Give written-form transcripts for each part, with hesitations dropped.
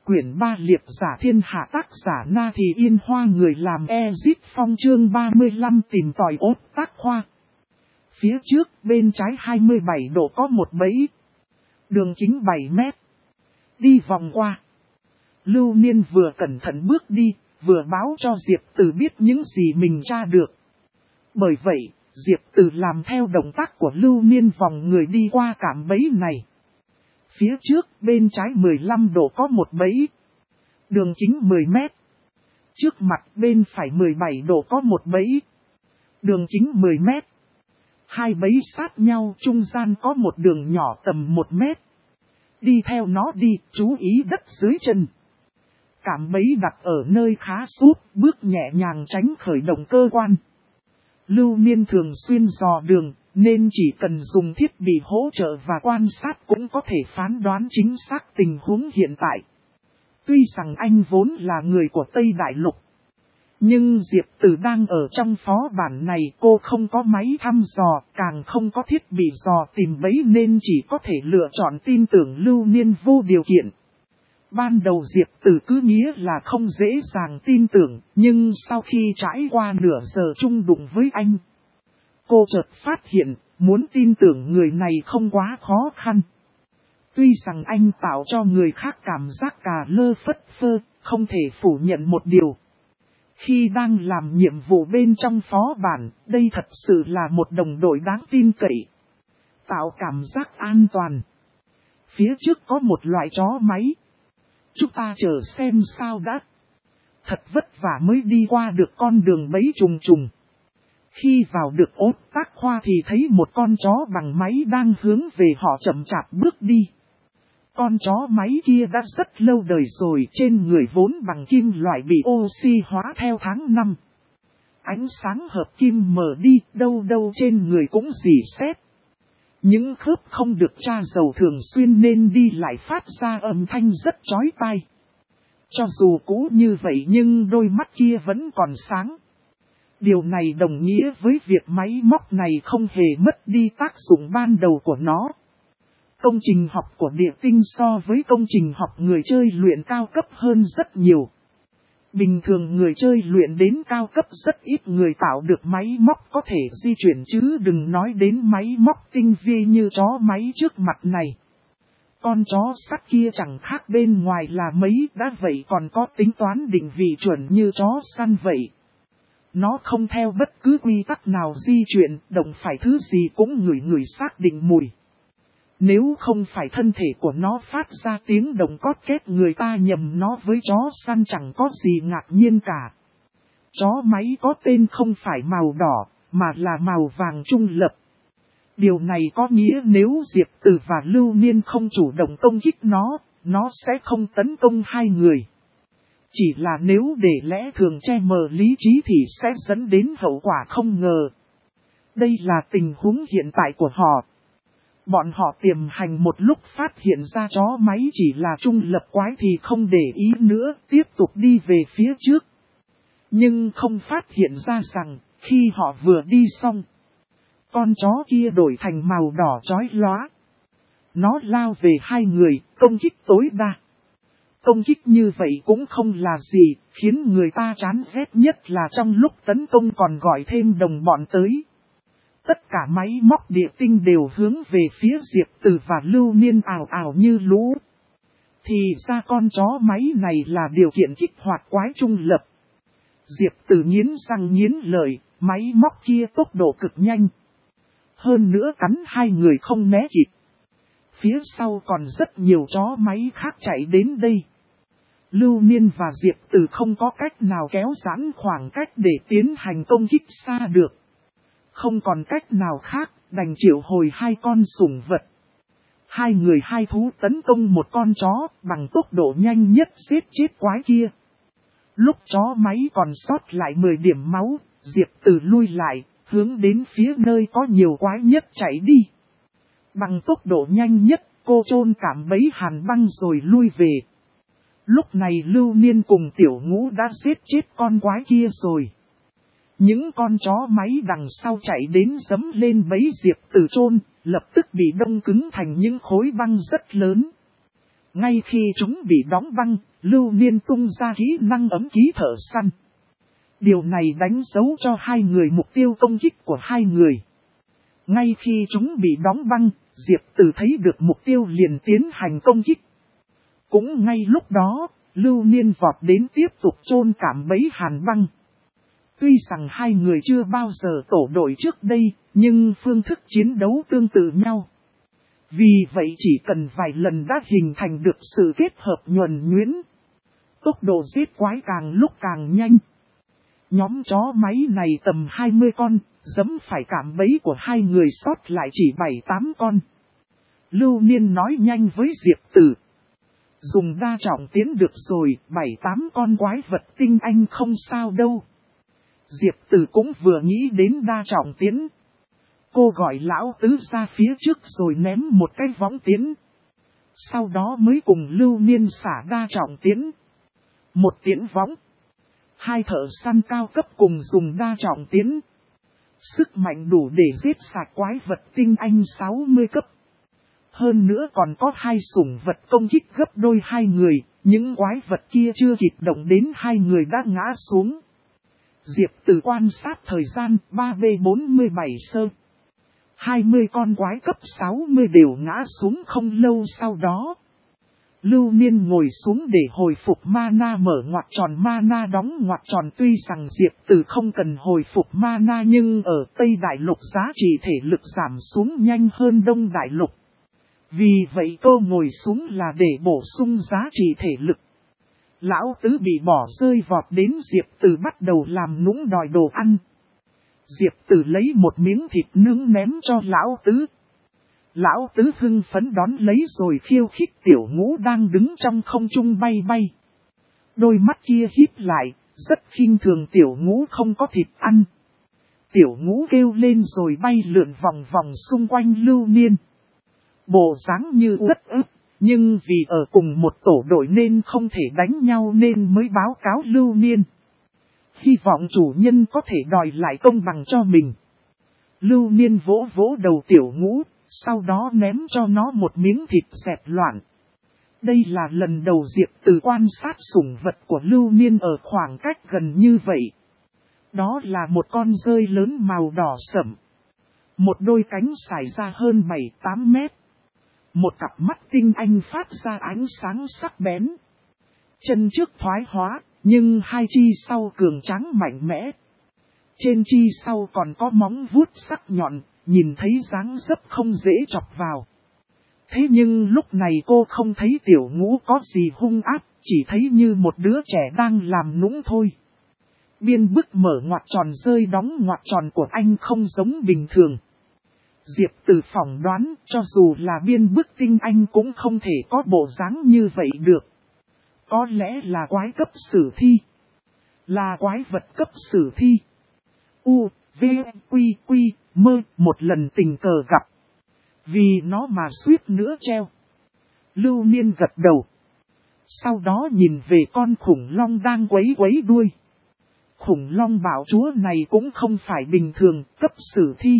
Quyển 3 liệp giả thiên hạ tác giả Na Thì Yên Hoa người làm Ezit Phong chương 35 tìm tòi ốt tác hoa. Phía trước bên trái 27 độ có một bẫy. Đường kính 7 mét. Đi vòng qua. Lưu Niên vừa cẩn thận bước đi, vừa báo cho Diệp Tử biết những gì mình tra được. Bởi vậy, Diệp Tử làm theo động tác của Lưu Niên vòng người đi qua cạm bẫy này. Phía trước bên trái 15 độ có một bẫy. Đường kính 10 mét. Trước mặt bên phải 17 độ có một bẫy. Đường kính 10 mét. Hai bẫy sát nhau, trung gian có một đường nhỏ tầm 1 mét. Đi theo nó đi, chú ý đất dưới chân. Cạm bẫy đặt ở nơi khá sút, bước nhẹ nhàng tránh khởi động cơ quan. Lưu Niên thường xuyên dò đường, nên chỉ cần dùng thiết bị hỗ trợ và quan sát cũng có thể phán đoán chính xác tình huống hiện tại. Tuy rằng anh vốn là người của Tây Đại Lục, nhưng Diệp Tử đang ở trong phó bản này, cô không có máy thăm dò, càng không có thiết bị dò tìm bẫy nên chỉ có thể lựa chọn tin tưởng Lưu Niên vô điều kiện. Ban đầu Diệp Tử cứ nghĩa là không dễ dàng tin tưởng, nhưng sau khi trải qua nửa giờ chung đụng với anh, cô chợt phát hiện, muốn tin tưởng người này không quá khó khăn. Tuy rằng anh tạo cho người khác cảm giác cà lơ phất phơ, không thể phủ nhận một điều. Khi đang làm nhiệm vụ bên trong phó bản, đây thật sự là một đồng đội đáng tin cậy. Tạo cảm giác an toàn. Phía trước có một loại chó máy. Chúng ta chờ xem sao đã. Thật vất vả mới đi qua được con đường bẫy trùng trùng. Khi vào được ốt tác hoa thì thấy một con chó bằng máy đang hướng về họ chậm chạp bước đi. Con chó máy kia đã rất lâu đời rồi, trên người vốn bằng kim loại bị oxy hóa theo tháng năm. Ánh sáng hợp kim mở đi, đâu đâu trên người cũng rỉ sét. Những khớp không được tra dầu thường xuyên nên đi lại phát ra âm thanh rất chói tai. Cho dù cũ như vậy nhưng đôi mắt kia vẫn còn sáng. Điều này đồng nghĩa với việc máy móc này không hề mất đi tác dụng ban đầu của nó. Công trình học của địa tinh so với công trình học người chơi luyện cao cấp hơn rất nhiều. Bình thường người chơi luyện đến cao cấp rất ít người tạo được máy móc có thể di chuyển chứ đừng nói đến máy móc tinh vi như chó máy trước mặt này. Con chó sắt kia chẳng khác bên ngoài là mấy, đã vậy còn có tính toán định vị chuẩn như chó săn vậy. Nó không theo bất cứ quy tắc nào di chuyển, động phải thứ gì cũng ngửi xác định mùi. Nếu không phải thân thể của nó phát ra tiếng động cót két, người ta nhầm nó với chó săn chẳng có gì ngạc nhiên cả. Chó máy có tên không phải màu đỏ, mà là màu vàng trung lập. Điều này có nghĩa nếu Diệp Tử và Lưu Niên không chủ động công kích nó sẽ không tấn công hai người. Chỉ là nếu để lẽ thường che mờ lý trí thì sẽ dẫn đến hậu quả không ngờ. Đây là tình huống hiện tại của họ. Bọn họ tiềm hành một lúc phát hiện ra chó máy chỉ là trung lập quái thì không để ý nữa, tiếp tục đi về phía trước. Nhưng không phát hiện ra rằng, khi họ vừa đi xong, con chó kia đổi thành màu đỏ chói lóa. Nó lao về hai người, công kích tối đa. Công kích như vậy cũng không là gì, khiến người ta chán ghét nhất là trong lúc tấn công còn gọi thêm đồng bọn tới. Tất cả máy móc địa tinh đều hướng về phía Diệp Tử và Lưu Niên ào ào như lũ. Thì ra con chó máy này là điều kiện kích hoạt quái trung lập. Diệp Tử nghiến răng nghiến lợi, máy móc kia tốc độ cực nhanh. Hơn nữa cắn hai người không né kịp. Phía sau còn rất nhiều chó máy khác chạy đến đây. Lưu Niên và Diệp Tử không có cách nào kéo giãn khoảng cách để tiến hành công kích xa được. Không còn cách nào khác, đành triệu hồi hai con sủng vật. Hai người hai thú tấn công một con chó bằng tốc độ nhanh nhất giết chết quái kia. Lúc chó máy còn sót lại 10 điểm máu, Diệp Tử lui lại, hướng đến phía nơi có nhiều quái nhất chạy đi. Bằng tốc độ nhanh nhất, cô chôn cảm bẫy hàn băng rồi lui về. Lúc này Lưu Niên cùng Tiểu Ngũ đã giết chết con quái kia rồi. Những con chó máy đằng sau chạy đến giẫm lên bẫy Diệp Tử chôn, lập tức bị đông cứng thành những khối băng rất lớn. Ngay khi chúng bị đóng băng, Lưu Niên tung ra kỹ năng ấm ký thợ săn. Điều này đánh dấu cho hai người mục tiêu công kích của hai người. Ngay khi chúng bị đóng băng, Diệp Tử thấy được mục tiêu liền tiến hành công kích. Cũng ngay lúc đó, Lưu Niên vọt đến tiếp tục chôn cảm bẫy Hàn Băng. Tuy rằng hai người chưa bao giờ tổ đội trước đây, nhưng phương thức chiến đấu tương tự nhau. Vì vậy chỉ cần vài lần đã hình thành được sự kết hợp nhuần nhuyễn. Tốc độ giết quái càng lúc càng nhanh. Nhóm chó máy này tầm 20 con, giẫm phải cảm bẫy của hai người sót lại chỉ 7-8 con. Lưu Niên nói nhanh với Diệp Tử. Dùng đa trọng tiến được rồi, 7-8 con quái vật tinh anh không sao đâu. Diệp Tử cũng vừa nghĩ đến đa trọng tiến. Cô gọi lão tứ ra phía trước rồi ném một cái võng tiến. Sau đó mới cùng Lưu Niên xả đa trọng tiến. Một tiến võng. Hai thợ săn cao cấp cùng dùng đa trọng tiến. Sức mạnh đủ để giết sạch quái vật tinh anh 60 cấp. Hơn nữa còn có hai sủng vật công kích gấp đôi hai người. Những quái vật kia chưa kịp động đến hai người đã ngã xuống. Diệp Tử quan sát thời gian 3B47 sơ. 20 con quái cấp 60 đều ngã xuống không lâu sau đó. Lưu Niên ngồi xuống để hồi phục mana, mở ngoặc tròn mana đóng ngoặc tròn. Tuy rằng Diệp Tử không cần hồi phục mana nhưng ở Tây Đại Lục giá trị thể lực giảm xuống nhanh hơn Đông Đại Lục. Vì vậy cô ngồi xuống là để bổ sung giá trị thể lực. Lão tứ bị bỏ rơi vọt đến Diệp Tử bắt đầu làm nũng đòi đồ ăn. Diệp Tử lấy một miếng thịt nướng ném cho lão tứ. Lão tứ hưng phấn đón lấy rồi khiêu khích Tiểu Ngũ đang đứng trong không trung bay bay. Đôi mắt kia híp lại, rất khinh thường Tiểu Ngũ không có thịt ăn. Tiểu Ngũ kêu lên rồi bay lượn vòng vòng xung quanh Lưu Niên. Bộ dáng như rất ức, nhưng vì ở cùng một tổ đội nên không thể đánh nhau nên mới báo cáo Lưu Niên. Hy vọng chủ nhân có thể đòi lại công bằng cho mình. Lưu Niên vỗ vỗ đầu Tiểu Ngũ, sau đó ném cho nó một miếng thịt dẹp loạn. Đây là lần đầu Diệp Tử quan sát sủng vật của Lưu Niên ở khoảng cách gần như vậy. Đó là một con dơi lớn màu đỏ sẫm. Một đôi cánh xải ra hơn 7-8 mét. Một cặp mắt tinh anh phát ra ánh sáng sắc bén. Chân trước thoái hóa, nhưng hai chi sau cường tráng mạnh mẽ. Trên chi sau còn có móng vuốt sắc nhọn, nhìn thấy dáng dấp không dễ chọc vào. Thế nhưng lúc này cô không thấy Tiểu Ngũ có gì hung ác, chỉ thấy như một đứa trẻ đang làm nũng thôi. Biên bức mở ngoặc tròn rơi đóng ngoặc tròn của anh không giống bình thường. Diệp Tử phỏng đoán cho dù là biên bức tinh anh cũng không thể có bộ dáng như vậy được. Có lẽ là quái cấp sử thi. Là quái vật cấp sử thi. U, V, Quy, Quy, Mơ một lần tình cờ gặp. Vì nó mà suýt nữa treo. Lưu Niên gật đầu. Sau đó nhìn về con khủng long đang quấy quấy đuôi. Khủng long bảo chúa này cũng không phải bình thường, cấp sử thi.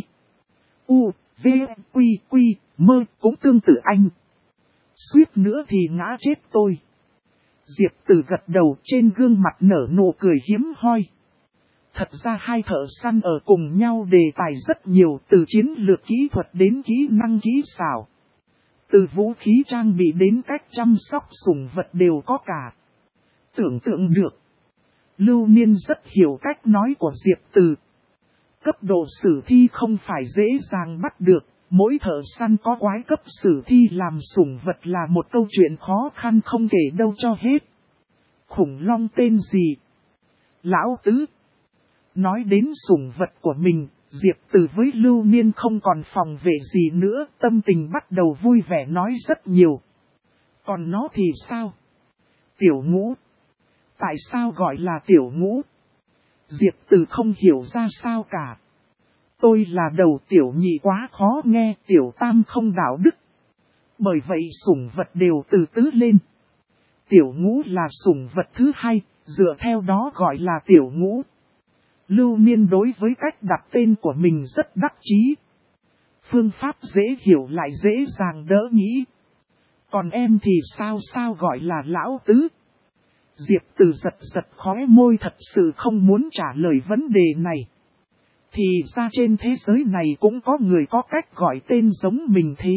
U, V, Quy, Quy, Mơ cũng tương tự anh. Suýt nữa thì ngã chết tôi. Diệp Tử gật đầu, trên gương mặt nở nụ cười hiếm hoi. Thật ra hai thợ săn ở cùng nhau đề tài rất nhiều, từ chiến lược kỹ thuật đến kỹ năng kỹ xảo. Từ vũ khí trang bị đến cách chăm sóc sủng vật đều có cả. Tưởng tượng được. Lưu Niên rất hiểu cách nói của Diệp Tử. Cấp độ sử thi không phải dễ dàng bắt được, mỗi thợ săn có quái cấp sử thi làm sủng vật là một câu chuyện khó khăn không kể đâu cho hết. Khủng long tên gì? Lão Tứ. Nói đến sủng vật của mình, Diệp Tử với Lưu Niên không còn phòng vệ gì nữa, tâm tình bắt đầu vui vẻ nói rất nhiều. Còn nó thì sao? Tiểu Ngũ. Tại sao gọi là Tiểu Ngũ? Diệp Tử không hiểu ra sao cả. Tôi là đầu tiểu nhị quá khó nghe, tiểu tam không đạo đức. Bởi vậy sủng vật đều từ tứ lên. Tiểu Ngũ là sủng vật thứ hai, dựa theo đó gọi là Tiểu Ngũ. Lưu Niên đối với cách đặt tên của mình rất đắc chí. Phương pháp dễ hiểu lại dễ dàng đỡ nghĩ. Còn em thì sao gọi là lão tứ? Diệp Tử giật khóe môi, thật sự không muốn trả lời vấn đề này. Thì ra trên thế giới này cũng có người có cách gọi tên giống mình thế.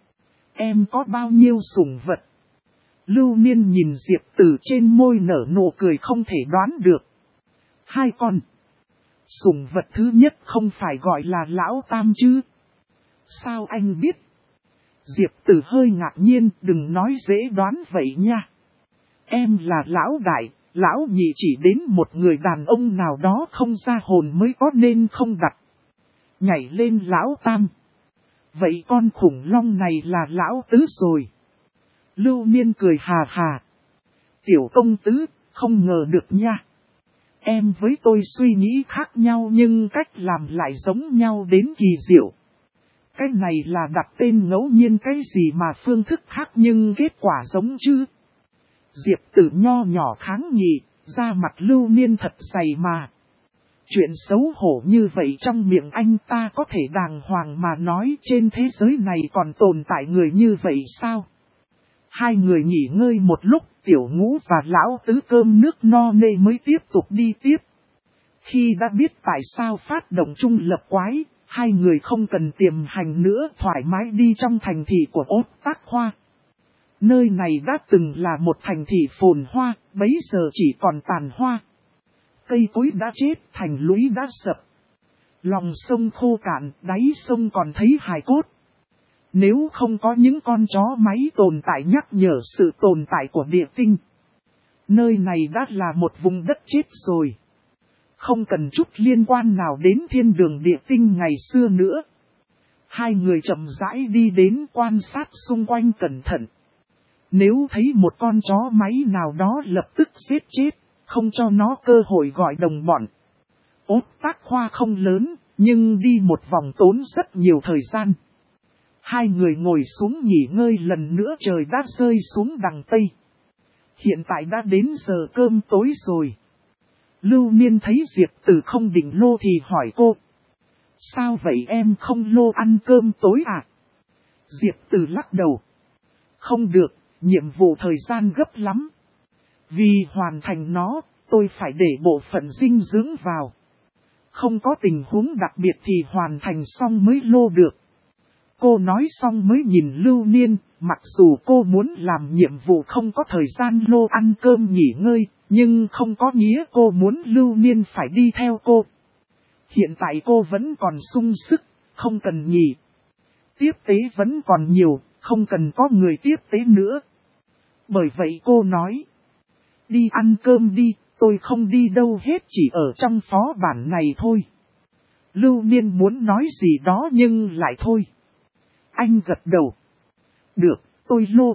Em có bao nhiêu sủng vật? Lưu Niên nhìn Diệp Tử trên môi nở nụ cười không thể đoán được. 2 con. Sủng vật thứ nhất không phải gọi là lão tam chứ? Sao anh biết? Diệp Tử hơi ngạc nhiên, đừng nói dễ đoán vậy nha. Em là lão đại, lão nhị chỉ đến một người đàn ông nào đó không ra hồn mới có nên không đặt. Nhảy lên lão tam. Vậy con khủng long này là lão tứ rồi. Lưu Niên cười hà hà. Tiểu công tứ, không ngờ được nha. Em với tôi suy nghĩ khác nhau nhưng cách làm lại giống nhau đến kỳ diệu. Cái này là đặt tên ngẫu nhiên cái gì mà phương thức khác nhưng kết quả giống chứ. Diệp Tử nho nhỏ kháng nghị, da mặt Lưu Niên thật dày mà. Chuyện xấu hổ như vậy trong miệng anh ta có thể đàng hoàng mà nói, trên thế giới này còn tồn tại người như vậy sao? Hai người nghỉ ngơi một lúc, Tiểu Ngũ và Lão Tứ cơm nước no nê mới tiếp tục đi tiếp. Khi đã biết tại sao phát động chung lập quái, hai người không cần tiềm hành nữa, thoải mái đi trong thành thị của Ốt Tác Hoa. Nơi này đã từng là một thành thị phồn hoa, bấy giờ chỉ còn tàn hoa. Cây cối đã chết, thành lũy đã sập. Lòng sông khô cạn, đáy sông còn thấy hài cốt. Nếu không có những con chó máy tồn tại nhắc nhở sự tồn tại của địa tinh, nơi này đã là một vùng đất chết rồi. Không cần chút liên quan nào đến thiên đường địa tinh ngày xưa nữa. Hai người chậm rãi đi đến quan sát xung quanh cẩn thận. Nếu thấy một con chó máy nào đó lập tức giết chết, không cho nó cơ hội gọi đồng bọn. Ốt Tác Hoa không lớn, nhưng đi một vòng tốn rất nhiều thời gian. Hai người ngồi xuống nghỉ ngơi, lần nữa trời đã rơi xuống đằng Tây. Hiện tại đã đến giờ cơm tối rồi. Lưu Niên thấy Diệp Tử không định lô thì hỏi cô. Sao vậy em không lô ăn cơm tối à? Diệp Tử lắc đầu. Không được, nhiệm vụ thời gian gấp lắm. Vì hoàn thành nó, tôi phải để bộ phận dinh dưỡng vào. Không có tình huống đặc biệt thì hoàn thành xong mới lô được. Cô nói xong mới nhìn Lưu Niên, mặc dù cô muốn làm nhiệm vụ không có thời gian lô ăn cơm nghỉ ngơi, nhưng không có nghĩa cô muốn Lưu Niên phải đi theo cô. Hiện tại cô vẫn còn sung sức, không cần nghỉ. Tiếp tế vẫn còn nhiều, không cần có người tiếp tế nữa. Bởi vậy cô nói, đi ăn cơm đi, tôi không đi đâu hết, chỉ ở trong phó bản này thôi. Lưu Niên muốn nói gì đó nhưng lại thôi. Anh gật đầu. Được, tôi lô.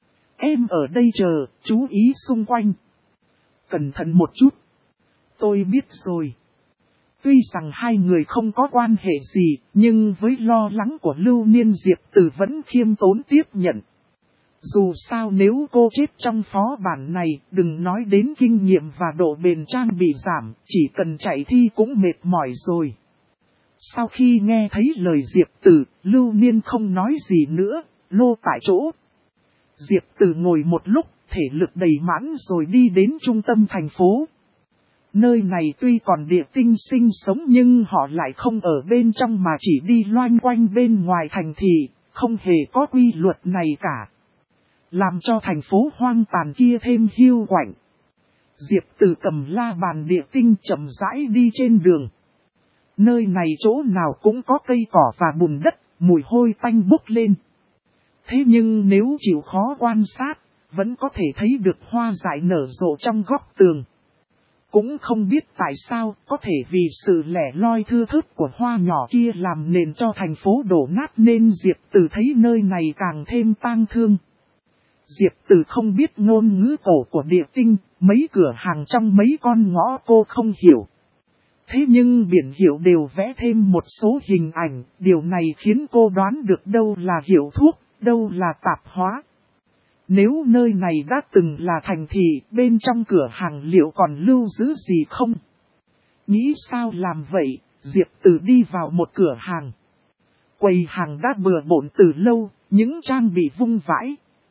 Em ở đây chờ, chú ý xung quanh. Cẩn thận một chút. Tôi biết rồi. Tuy rằng hai người không có quan hệ gì, nhưng với lo lắng của Lưu Niên, Diệp Tử vẫn khiêm tốn tiếp nhận. Dù sao nếu cô chết trong phó bản này, đừng nói đến kinh nghiệm và độ bền trang bị giảm, chỉ cần chạy thi cũng mệt mỏi rồi. Sau khi nghe thấy lời Diệp Tử, Lưu Niên không nói gì nữa, lô tại chỗ. Diệp Tử ngồi một lúc, thể lực đầy mãn rồi đi đến trung tâm thành phố. Nơi này tuy còn địa tinh sinh sống nhưng họ lại không ở bên trong mà chỉ đi loanh quanh bên ngoài thành thị, không hề có quy luật này cả. Làm cho thành phố hoang tàn kia thêm hiu quạnh. Diệp Tử cầm la bàn địa tinh chậm rãi đi trên đường. Nơi này chỗ nào cũng có cây cỏ và bùn đất, mùi hôi tanh bốc lên. Thế nhưng nếu chịu khó quan sát, vẫn có thể thấy được hoa dại nở rộ trong góc tường. Cũng không biết tại sao, có thể vì sự lẻ loi thưa thớt của hoa nhỏ kia làm nền cho thành phố đổ nát nên Diệp Tử thấy nơi này càng thêm tang thương. Diệp Tử không biết ngôn ngữ cổ của địa tinh, mấy cửa hàng trong mấy con ngõ cô không hiểu. Thế nhưng biển hiệu đều vẽ thêm một số hình ảnh, điều này khiến cô đoán được đâu là hiệu thuốc, đâu là tạp hóa. Nếu nơi này đã từng là thành thị, bên trong cửa hàng liệu còn lưu giữ gì không? Nghĩ sao làm vậy, Diệp Tử đi vào một cửa hàng. Quầy hàng đã bừa bộn từ lâu, những trang bị vung vãi.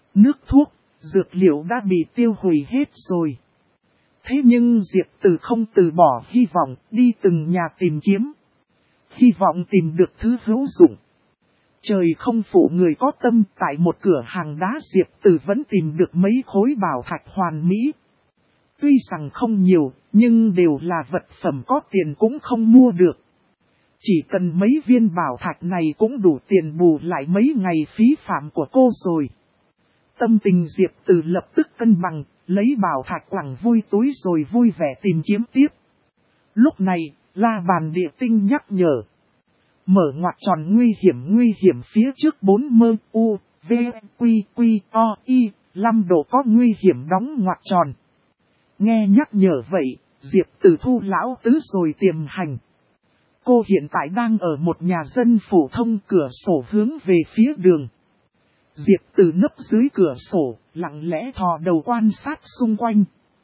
Nước thuốc, dược liệu đã bị tiêu hủy hết rồi. Thế nhưng Diệp Từ không từ bỏ hy vọng, đi từng nhà tìm kiếm. Hy vọng tìm được thứ hữu dụng. Trời không phụ người có tâm, tại một cửa hàng đá Diệp Từ vẫn tìm được mấy khối bảo thạch hoàn mỹ. Tuy rằng không nhiều, nhưng đều là vật phẩm có tiền cũng không mua được. Chỉ cần mấy viên bảo thạch này cũng đủ tiền bù lại mấy ngày phí phạm của cô rồi. Tâm tình Diệp Từ lập tức cân bằng, lấy bảo thạch quẳng vui túi rồi vui vẻ tìm kiếm tiếp. Lúc này, la bàn địa tinh nhắc nhở. Mở ngoặc tròn nguy hiểm phía trước 4 mơ u, v, quy, o, y, 5 độ có nguy hiểm đóng ngoặc tròn. Nghe nhắc nhở vậy, Diệp Từ thu lão tứ rồi tiềm hành. Cô hiện tại đang ở một nhà dân phổ thông, cửa sổ hướng về phía đường. Diệp Từ nấp dưới cửa sổ, lặng lẽ thò đầu quan sát xung quanh.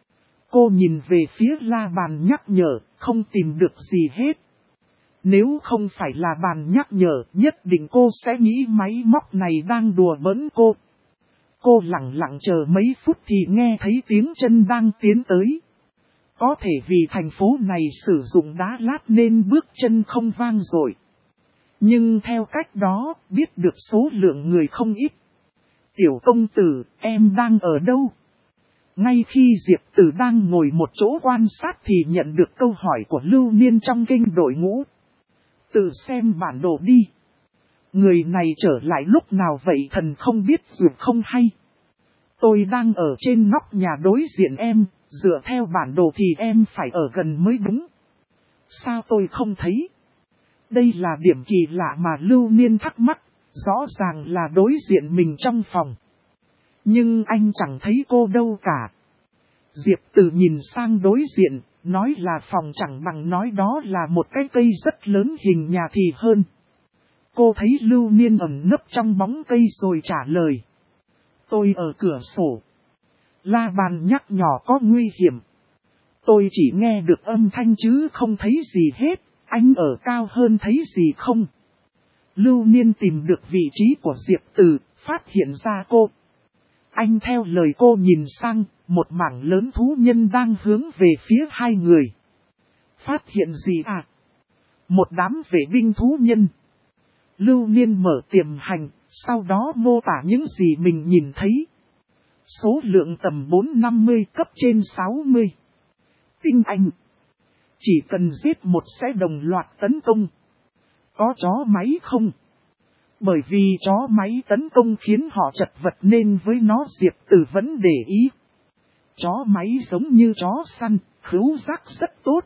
Cô nhìn về phía la bàn nhắc nhở, không tìm được gì hết. Nếu không phải là bàn nhắc nhở, nhất định cô sẽ nghĩ máy móc này đang đùa bỡn cô. Cô lặng lặng chờ mấy phút thì nghe thấy tiếng chân đang tiến tới. Có thể vì thành phố này sử dụng đá lát nên bước chân không vang dội. Nhưng theo cách đó, biết được số lượng người không ít. Tiểu công tử, em đang ở đâu? Ngay khi Diệp Từ đang ngồi một chỗ quan sát thì nhận được câu hỏi của Lưu Niên trong kinh đội ngũ. Tự xem bản đồ đi. Người này trở lại lúc nào vậy thần không biết dù không hay. Tôi đang ở trên nóc nhà đối diện em, dựa theo bản đồ thì em phải ở gần mới đúng. Sao tôi không thấy? Đây là điểm kỳ lạ mà Lưu Niên thắc mắc, rõ ràng là đối diện mình trong phòng. Nhưng anh chẳng thấy cô đâu cả. Diệp Từ nhìn sang đối diện, nói là phòng chẳng bằng nói đó là một cái cây rất lớn hình nhà thì hơn. Cô thấy Lưu Niên ẩn nấp trong bóng cây rồi trả lời. Tôi ở cửa sổ. La bàn nhắc nhỏ có nguy hiểm. Tôi chỉ nghe được âm thanh chứ không thấy gì hết, anh ở cao hơn thấy gì không? Lưu Niên tìm được vị trí của Diệp Từ, phát hiện ra cô. Anh theo lời cô nhìn sang, một mảng lớn thú nhân đang hướng về phía hai người. Phát hiện gì à? Một đám vệ binh thú nhân. Lưu Niên mở tiềm hành, sau đó mô tả những gì mình nhìn thấy. Số lượng tầm 4-50 cấp trên 60. Tinh anh. Chỉ cần giết một sẽ đồng loạt tấn công. Có chó máy không? Bởi vì chó máy tấn công khiến họ chật vật nên với nó Diệp Từ vẫn để ý. Chó máy giống như chó săn, khứu giác rất tốt.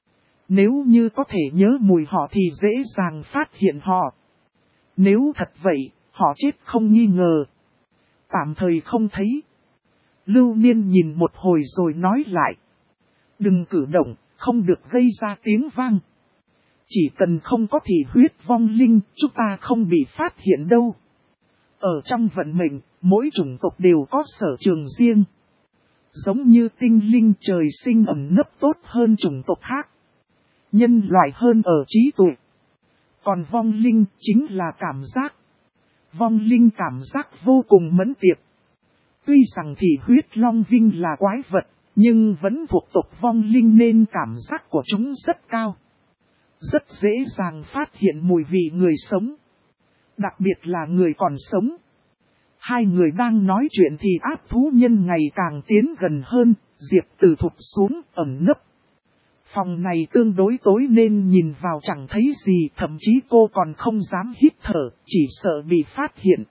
Nếu như có thể nhớ mùi họ thì dễ dàng phát hiện họ. Nếu thật vậy, họ chết không nghi ngờ. Tạm thời không thấy. Lưu Niên nhìn một hồi rồi nói lại. Đừng cử động, không được gây ra tiếng vang. Chỉ cần không có thì huyết vong linh, chúng ta không bị phát hiện đâu. Ở trong vận mệnh, mỗi chủng tộc đều có sở trường riêng. Giống như tinh linh trời sinh ẩn nấp tốt hơn chủng tộc khác. Nhân loại hơn ở trí tuệ. Còn vong linh chính là cảm giác. Vong linh cảm giác vô cùng mẫn tiệp. Tuy rằng thì huyết long vinh là quái vật, nhưng vẫn thuộc tộc vong linh nên cảm giác của chúng rất cao. Rất dễ dàng phát hiện mùi vị người sống. Đặc biệt là người còn sống. Hai người đang nói chuyện thì áp thú nhân ngày càng tiến gần hơn, Diệp Từ thụt xuống ẩn nấp. Phòng này tương đối tối nên nhìn vào chẳng thấy gì, thậm chí cô còn không dám hít thở, chỉ sợ bị phát hiện.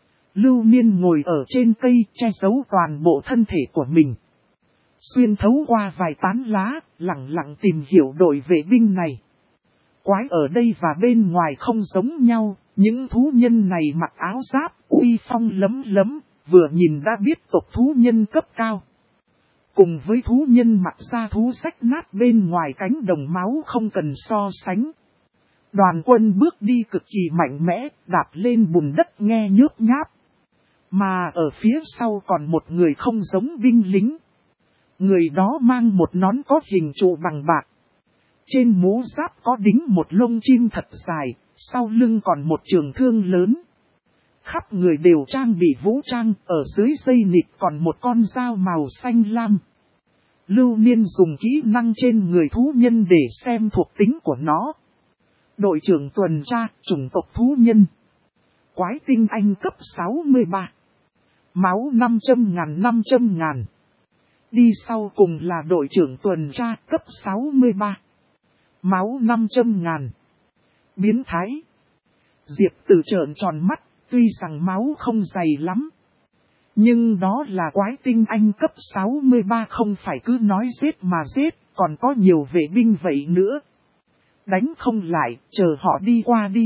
Lưu Niên ngồi ở trên cây che giấu toàn bộ thân thể của mình. Xuyên thấu qua vài tán lá, lặng lặng tìm hiểu đội vệ binh này. Quái ở đây và bên ngoài không giống nhau, những thú nhân này mặc áo giáp, uy phong lấm lấm, vừa nhìn đã biết tộc thú nhân cấp cao. Cùng với thú nhân mặc da thú rách nát bên ngoài cánh đồng máu không cần so sánh. Đoàn quân bước đi cực kỳ mạnh mẽ, đạp lên bùn đất nghe nhớp nháp. Mà ở phía sau còn một người không giống binh lính. Người đó mang một nón có hình trụ bằng bạc. Trên mũ giáp có đính một lông chim thật dài, sau lưng còn một trường thương lớn. Khắp người đều trang bị vũ trang, ở dưới dây nịt còn một con dao màu xanh lam. Lưu Niên dùng kỹ năng trên người thú nhân để xem thuộc tính của nó. Đội trưởng tuần tra, chủng tộc thú nhân. Quái tinh anh cấp 63. Máu 500.000. Đi sau cùng là đội trưởng tuần tra cấp 63. Máu 500.000. Biến thái. Diệp Tử trợn tròn mắt, tuy rằng máu không dày lắm. Nhưng đó là quái tinh anh cấp 63, không phải cứ nói giết mà giết, còn có nhiều vệ binh vậy nữa. Đánh không lại, chờ họ đi qua đi.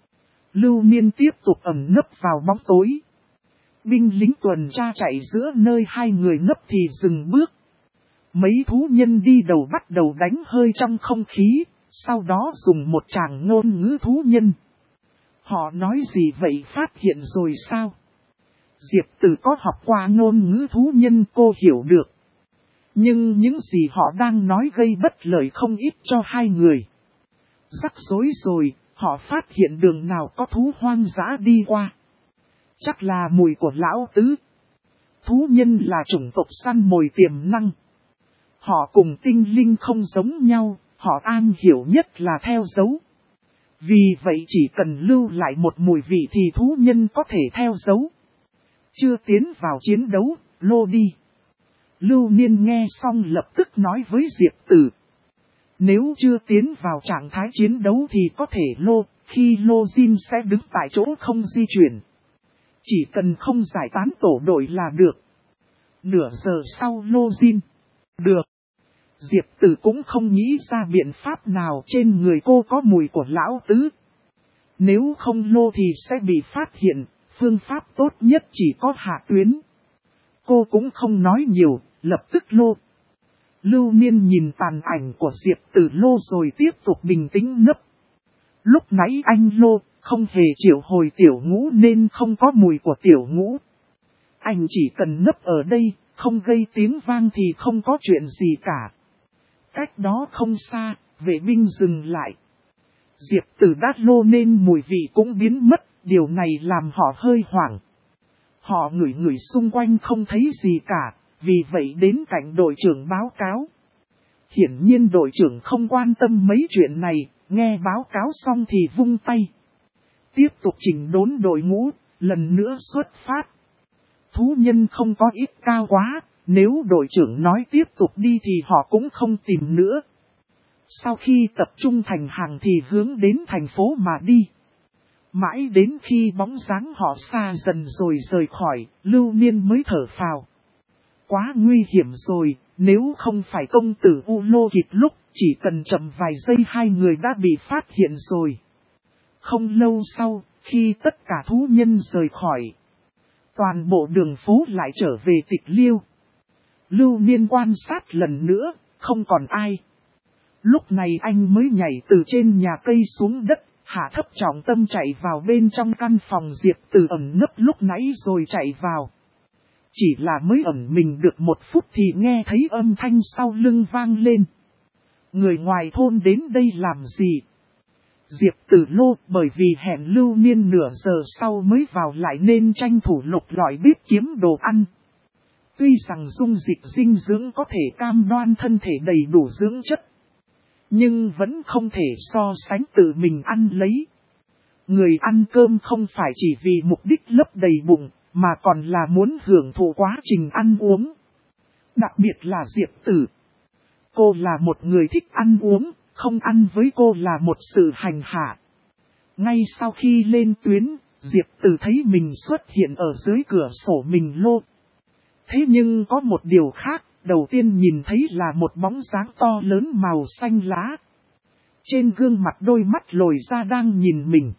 Lưu Niên tiếp tục ẩn nấp vào bóng tối. Binh lính tuần tra chạy giữa nơi hai người nấp thì dừng bước. Mấy thú nhân đi đầu bắt đầu đánh hơi trong không khí, sau đó dùng một tràng ngôn ngữ thú nhân. Họ nói gì vậy, phát hiện rồi sao? Diệp Tử có học qua ngôn ngữ thú nhân, cô hiểu được. Nhưng những gì họ đang nói gây bất lợi không ít cho hai người. Rắc rối rồi, họ phát hiện đường nào có thú hoang dã đi qua. Chắc là mùi của lão tứ. Thú nhân là chủng tộc săn mồi tiềm năng. Họ cùng tinh linh không giống nhau, họ am hiểu nhất là theo dấu. Vì vậy chỉ cần lưu lại một mùi vị thì thú nhân có thể theo dấu. Chưa tiến vào chiến đấu, lô đi. Lưu Niên nghe xong lập tức nói với Diệp Tử. Nếu chưa tiến vào trạng thái chiến đấu thì có thể lô, khi lô Jin sẽ đứng tại chỗ không di chuyển. Chỉ cần không giải tán tổ đội là được. Nửa giờ sau lô Jin. Được. Diệp Tử cũng không nghĩ ra biện pháp nào, trên người cô có mùi của lão tứ. Nếu không lô thì sẽ bị phát hiện, phương pháp tốt nhất chỉ có hạ tuyến. Cô cũng không nói nhiều, lập tức lô. Lưu Niên nhìn tàn ảnh của Diệp Tử lô rồi tiếp tục bình tĩnh nấp. Lúc nãy anh lô, không hề triệu hồi tiểu ngũ nên không có mùi của tiểu ngũ. Anh chỉ cần nấp ở đây, không gây tiếng vang thì không có chuyện gì cả. Cách đó không xa, vệ binh dừng lại. Diệp Tử đã lô nên mùi vị cũng biến mất, điều này làm họ hơi hoảng. Họ ngửi ngửi xung quanh không thấy gì cả, vì vậy đến cạnh đội trưởng báo cáo. Hiển nhiên đội trưởng không quan tâm mấy chuyện này, nghe báo cáo xong thì vung tay. Tiếp tục chỉnh đốn đội ngũ, lần nữa xuất phát. Thú nhân không có ít cao quá, nếu đội trưởng nói tiếp tục đi thì họ cũng không tìm nữa. Sau khi tập trung thành hàng thì hướng đến thành phố mà đi. Mãi đến khi bóng dáng họ xa dần rồi rời khỏi, Lưu Niên mới thở phào. Quá nguy hiểm rồi, nếu không phải công tử U Lô kịp lúc, chỉ cần chậm vài giây hai người đã bị phát hiện rồi. Không lâu sau, khi tất cả thú nhân rời khỏi, toàn bộ đường phố lại trở về tịch liêu. Lưu Niên quan sát lần nữa, không còn ai. Lúc này anh mới nhảy từ trên nhà cây xuống đất, hạ thấp trọng tâm chạy vào bên trong căn phòng Diệp Tử ẩn nấp lúc nãy rồi chạy vào. Chỉ là mới ẩn mình được 1 phút thì nghe thấy âm thanh sau lưng vang lên. Người ngoài thôn đến đây làm gì? Diệp Tử lô, bởi vì hẹn Lưu Niên nửa giờ sau mới vào lại nên tranh thủ lục lọi biết kiếm đồ ăn. Tuy rằng dung dịch dinh dưỡng có thể cam đoan thân thể đầy đủ dưỡng chất, nhưng vẫn không thể so sánh tự mình ăn lấy. Người ăn cơm không phải chỉ vì mục đích lấp đầy bụng, mà còn là muốn hưởng thụ quá trình ăn uống. Đặc biệt là Diệp Tử. Cô là một người thích ăn uống, không ăn với cô là một sự hành hạ. Ngay sau khi lên tuyến, Diệp Tử thấy mình xuất hiện ở dưới cửa sổ mình lô. Thế nhưng có một điều khác, đầu tiên nhìn thấy là một bóng dáng to lớn màu xanh lá. Trên gương mặt đôi mắt lồi ra đang nhìn mình.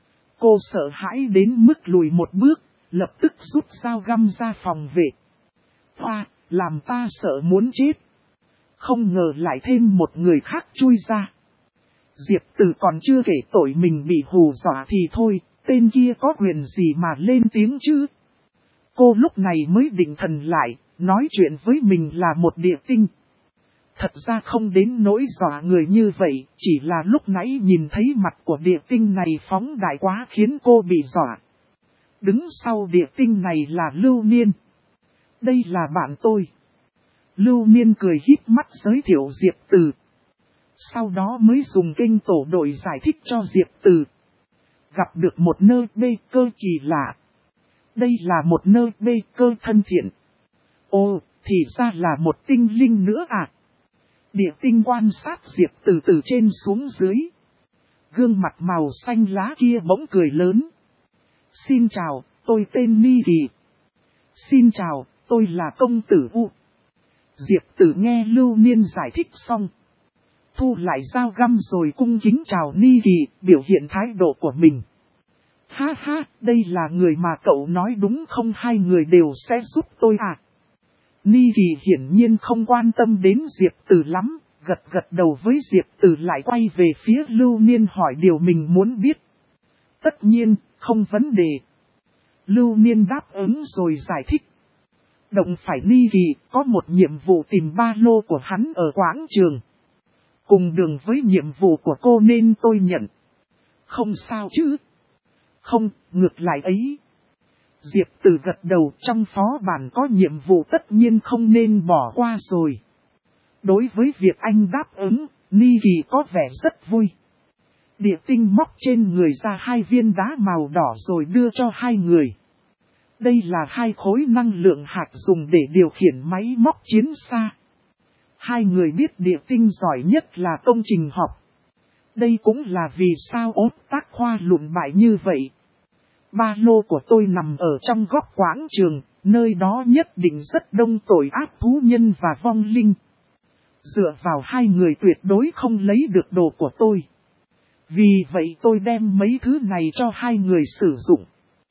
Cô sợ hãi đến mức lùi một bước, lập tức rút dao găm ra phòng vệ. Hoa, làm ta sợ muốn chết. Không ngờ lại thêm một người khác chui ra. Diệp Tử còn chưa kể tội mình bị hù dọa thì thôi, tên kia có quyền gì mà lên tiếng chứ. Cô lúc này mới định thần lại, nói chuyện với mình là một địa tinh. Thật ra không đến nỗi dọa người như vậy, chỉ là lúc nãy nhìn thấy mặt của địa tinh này phóng đại quá khiến cô bị dọa. Đứng sau địa tinh này là Lưu Niên. Đây là bạn tôi. Lưu Niên cười híp mắt giới thiệu Diệp Từ. Sau đó mới dùng kênh tổ đội giải thích cho Diệp Từ. Gặp được một nơi bê cơ kỳ lạ. Đây là một nơi bê cơ thân thiện. Ồ, thì ra là một tinh linh nữa à? Địa tinh quan sát Diệp Từ từ trên xuống dưới. Gương mặt màu xanh lá kia bỗng cười lớn. Xin chào, tôi tên Ni Kỳ. Xin chào, tôi là công tử U. Diệp Từ nghe Lưu Niên giải thích xong. Thu lại dao găm rồi cung kính chào Ni Kỳ, biểu hiện thái độ của mình. Ha ha, đây là người mà cậu nói đúng không, hai người đều sẽ giúp tôi à? Ni Kỳ hiển nhiên không quan tâm đến Diệp Từ lắm, gật đầu với Diệp Từ lại quay về phía Lưu Niên hỏi điều mình muốn biết. Tất nhiên, không vấn đề. Lưu Niên đáp ứng rồi giải thích. Động phải Ni Kỳ có một nhiệm vụ tìm ba lô của hắn ở quảng trường. Cùng đường với nhiệm vụ của cô nên tôi nhận. Không sao chứ? Không, ngược lại ấy. Diệp Từ gật đầu, trong phó bản có nhiệm vụ tất nhiên không nên bỏ qua rồi. Đối với việc anh đáp ứng, Ni Kỳ có vẻ rất vui. Địa tinh móc trên người ra 2 viên đá màu đỏ rồi đưa cho 2 người. Đây là 2 khối năng lượng hạt dùng để điều khiển máy móc chiến xa. 2 người biết địa tinh giỏi nhất là công trình học. Đây cũng là vì sao ốt tác khoa lụn bại như vậy. Ba lô của tôi nằm ở trong góc quảng trường, nơi đó nhất định rất đông tội ác thú nhân và vong linh. Dựa vào 2 người tuyệt đối không lấy được đồ của tôi. Vì vậy tôi đem mấy thứ này cho 2 người sử dụng.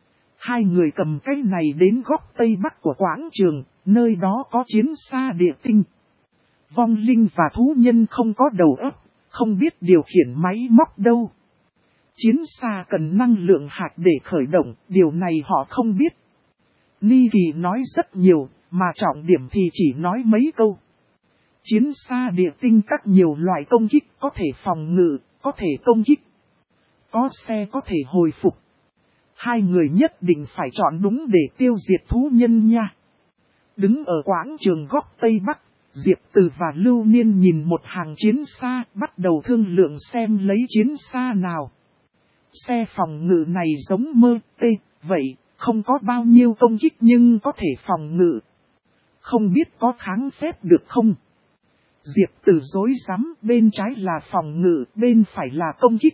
2 người cầm cái này đến góc tây bắc của quảng trường, nơi đó có chiến xa địa tinh. Vong linh và thú nhân không có đầu óc, không biết điều khiển máy móc đâu. Chiến xa cần năng lượng hạt để khởi động, điều này họ không biết. Ni Kỳ nói rất nhiều, mà trọng điểm thì chỉ nói mấy câu. Chiến xa địa tinh các nhiều loại công kích, có thể phòng ngự, có thể công kích. Có xe có thể hồi phục. 2 người nhất định phải chọn đúng để tiêu diệt thú nhân nha. Đứng ở quảng trường góc Tây Bắc, Diệp Từ và Lưu Niên nhìn một hàng chiến xa, bắt đầu thương lượng xem lấy chiến xa nào. Xe phòng ngự này giống mơ tê, vậy, không có bao nhiêu công kích nhưng có thể phòng ngự. Không biết có kháng phép được không? Diệp Từ dối rắm, bên trái là phòng ngự, bên phải là công kích.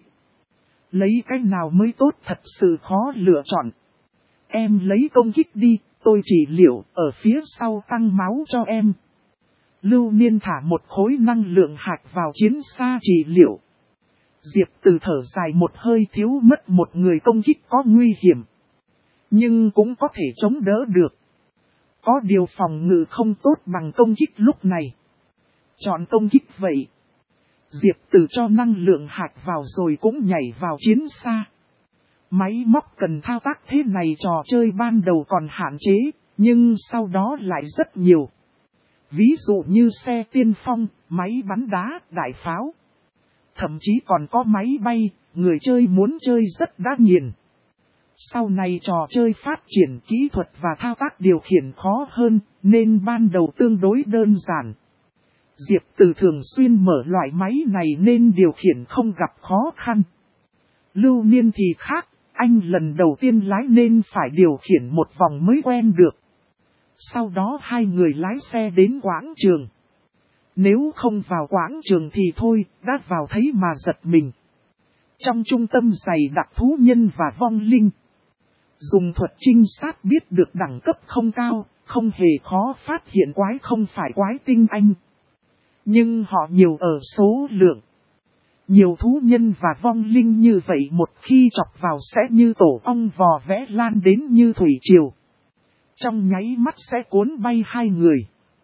Lấy cái nào mới tốt thật sự khó lựa chọn. Em lấy công kích đi, tôi trị liệu, ở phía sau tăng máu cho em. Lưu Niên thả một khối năng lượng hạt vào chiến xa trị liệu. Diệp Từ thở dài một hơi, thiếu mất một người công kích có nguy hiểm. Nhưng cũng có thể chống đỡ được. Có điều phòng ngự không tốt bằng công kích lúc này. Chọn công kích vậy. Diệp Từ cho năng lượng hạt vào rồi cũng nhảy vào chiến xa. Máy móc cần thao tác thế này trò chơi ban đầu còn hạn chế, nhưng sau đó lại rất nhiều. Ví dụ như xe tiên phong, máy bắn đá, đại pháo. Thậm chí còn có máy bay, người chơi muốn chơi rất đã nghiền. Sau này trò chơi phát triển kỹ thuật và thao tác điều khiển khó hơn, nên ban đầu tương đối đơn giản. Diệp Từ thường xuyên mở loại máy này nên điều khiển không gặp khó khăn. Lưu Niên thì khác, anh lần đầu tiên lái nên phải điều khiển một vòng mới quen được. Sau đó 2 người lái xe đến quảng trường. Nếu không vào quảng trường thì thôi, đã vào thấy mà giật mình. Trong trung tâm dày đặc thú nhân và vong linh. Dùng thuật trinh sát biết được đẳng cấp không cao, không hề khó phát hiện quái không phải quái tinh anh. Nhưng họ nhiều ở số lượng. Nhiều thú nhân và vong linh như vậy một khi chọc vào sẽ như tổ ong vò vẽ lan đến như thủy triều. Trong nháy mắt sẽ cuốn bay 2 người.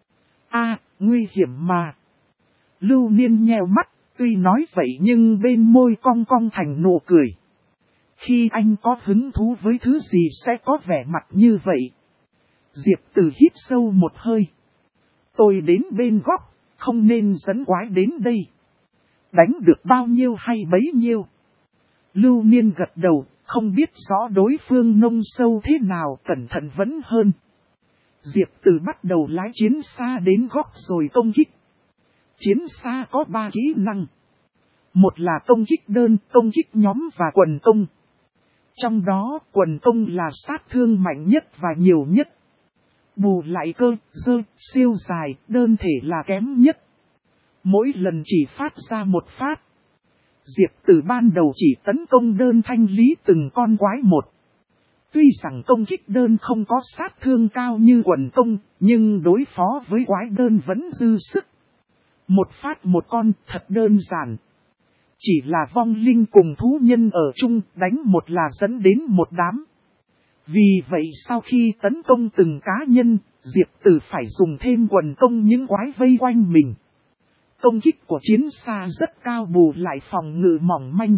Nguy hiểm mà. Lưu Niên nheo mắt, tuy nói vậy nhưng bên môi cong cong thành nụ cười. Khi anh có hứng thú với thứ gì sẽ có vẻ mặt như vậy. Diệp Từ hít sâu một hơi. Tôi đến bên góc, không nên dẫn quái đến đây. Đánh được bao nhiêu hay bấy nhiêu. Lưu Niên gật đầu, không biết rõ đối phương nông sâu thế nào, cẩn thận vẫn hơn. Diệp Tử bắt đầu lái chiến xa đến góc rồi công kích. Chiến xa có 3 kỹ năng. Một là công kích đơn, công kích nhóm và quần công. Trong đó quần công là sát thương mạnh nhất và nhiều nhất. Bù lại cơ, dơ, siêu dài, đơn thể là kém nhất. Mỗi lần chỉ phát ra một phát. Diệp Tử ban đầu chỉ tấn công đơn thanh lý từng con quái một. Tuy rằng công kích đơn không có sát thương cao như quần công, nhưng đối phó với quái đơn vẫn dư sức. Một phát một con thật đơn giản. Chỉ là vong linh cùng thú nhân ở chung, đánh một là dẫn đến một đám. Vì vậy sau khi tấn công từng cá nhân, Diệp Tử phải dùng thêm quần công những quái vây quanh mình. Công kích của chiến xa rất cao bù lại phòng ngự mỏng manh.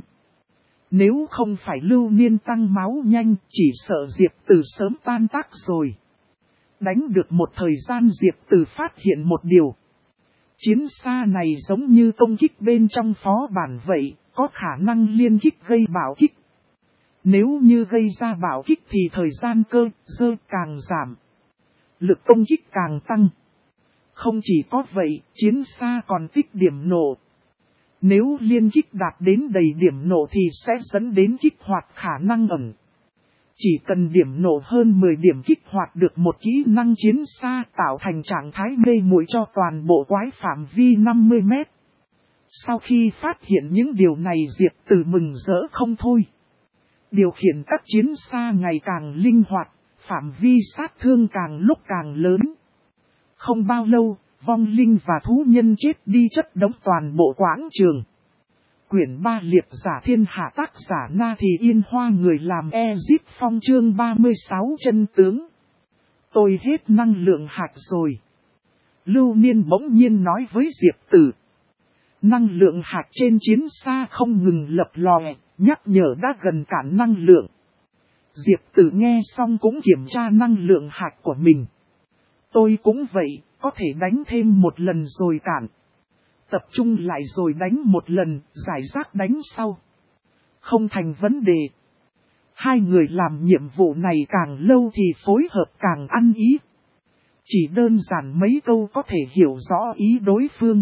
Nếu không phải Lưu Niên tăng máu nhanh, chỉ sợ Diệp Tử sớm tan tác rồi. Đánh được một thời gian Diệp Tử phát hiện một điều. Chiến xa này giống như công kích bên trong phó bản vậy, có khả năng liên kích gây bạo kích. Nếu như gây ra bạo kích thì thời gian cơ, dơ càng giảm. Lực công kích càng tăng. Không chỉ có vậy, chiến xa còn tích điểm nổ. Nếu liên kích đạt đến đầy điểm nổ thì sẽ dẫn đến kích hoạt khả năng ẩn. Chỉ cần điểm nổ hơn 10 điểm kích hoạt được một kỹ năng chiến xa tạo thành trạng thái mê muội cho toàn bộ quái phạm vi 50 mét. Sau khi phát hiện những điều này Diệp Tử mừng rỡ không thôi. Điều khiển các chiến xa ngày càng linh hoạt, phạm vi sát thương càng lúc càng lớn. Không bao lâu, vong linh và thú nhân chết đi chất đống toàn bộ quảng trường. Quyển 3 liệt giả thiên hạ tác giả Na Thì Yên Hoa người làm Ezip Phong chương 36 chân tướng. Tôi hết năng lượng hạt rồi. Lưu Niên bỗng nhiên nói với Diệp Tử. Năng lượng hạt trên chiến xa không ngừng lập lòe, nhắc nhở đã gần cạn năng lượng. Diệp Tử nghe xong cũng kiểm tra năng lượng hạt của mình. Tôi cũng vậy, có thể đánh thêm một lần rồi cạn. Tập trung lại rồi đánh một lần, giải rác đánh sau. Không thành vấn đề. Hai người làm nhiệm vụ này càng lâu thì phối hợp càng ăn ý. Chỉ đơn giản mấy câu có thể hiểu rõ ý đối phương.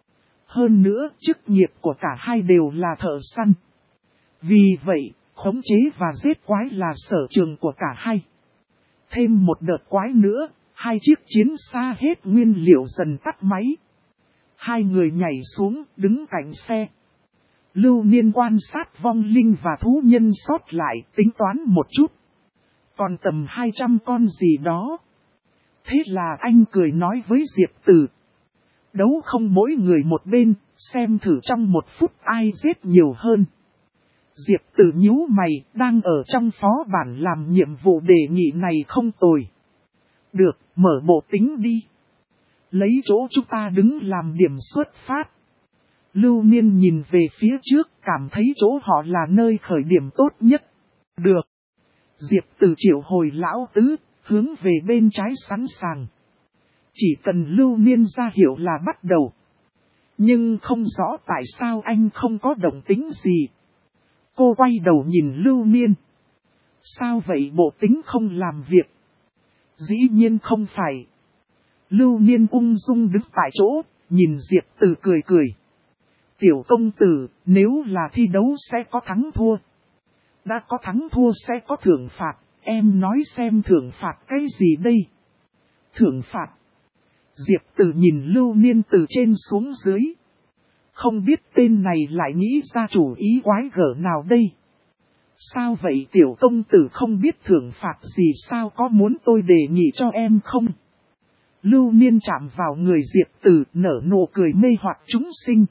Hơn nữa, chức nghiệp của cả hai đều là thợ săn. Vì vậy, khống chế và giết quái là sở trường của cả hai. Thêm một đợt quái nữa, hai chiếc chiến xa hết nguyên liệu dần tắt máy. Hai người nhảy xuống, đứng cạnh xe. Lưu Niên quan sát vong linh và thú nhân sót lại, tính toán một chút. Còn tầm 200 con gì đó. Thế là anh cười nói với Diệp Tử. Đấu không mỗi người một bên, xem thử trong 1 phút ai giết nhiều hơn. Diệp Tử nhíu mày, đang ở trong phó bản làm nhiệm vụ đề nghị này không tồi. Được, mở bộ tính đi. Lấy chỗ chúng ta đứng làm điểm xuất phát. Lưu Niên nhìn về phía trước, cảm thấy chỗ họ là nơi khởi điểm tốt nhất. Được. Diệp Tử triệu hồi lão tứ, hướng về bên trái sẵn sàng. Chỉ cần Lưu Niên ra hiệu là bắt đầu. Nhưng không rõ tại sao anh không có động tính gì. Cô quay đầu nhìn Lưu Niên. Sao vậy bộ tính không làm việc? Dĩ nhiên không phải. Lưu Niên ung dung đứng tại chỗ, nhìn Diệp Tử cười cười. Tiểu công tử, nếu là thi đấu sẽ có thắng thua. Đã có thắng thua sẽ có thưởng phạt, em nói xem thưởng phạt cái gì đây? Thưởng phạt. Diệp Tử nhìn Lưu Niên từ trên xuống dưới. Không biết tên này lại nghĩ ra chủ ý quái gở nào đây? Sao vậy tiểu công tử không biết thưởng phạt gì sao có muốn tôi đề nghị cho em không? Lưu Niên chạm vào người Diệp Tử nở nụ cười mê hoặc chúng sinh.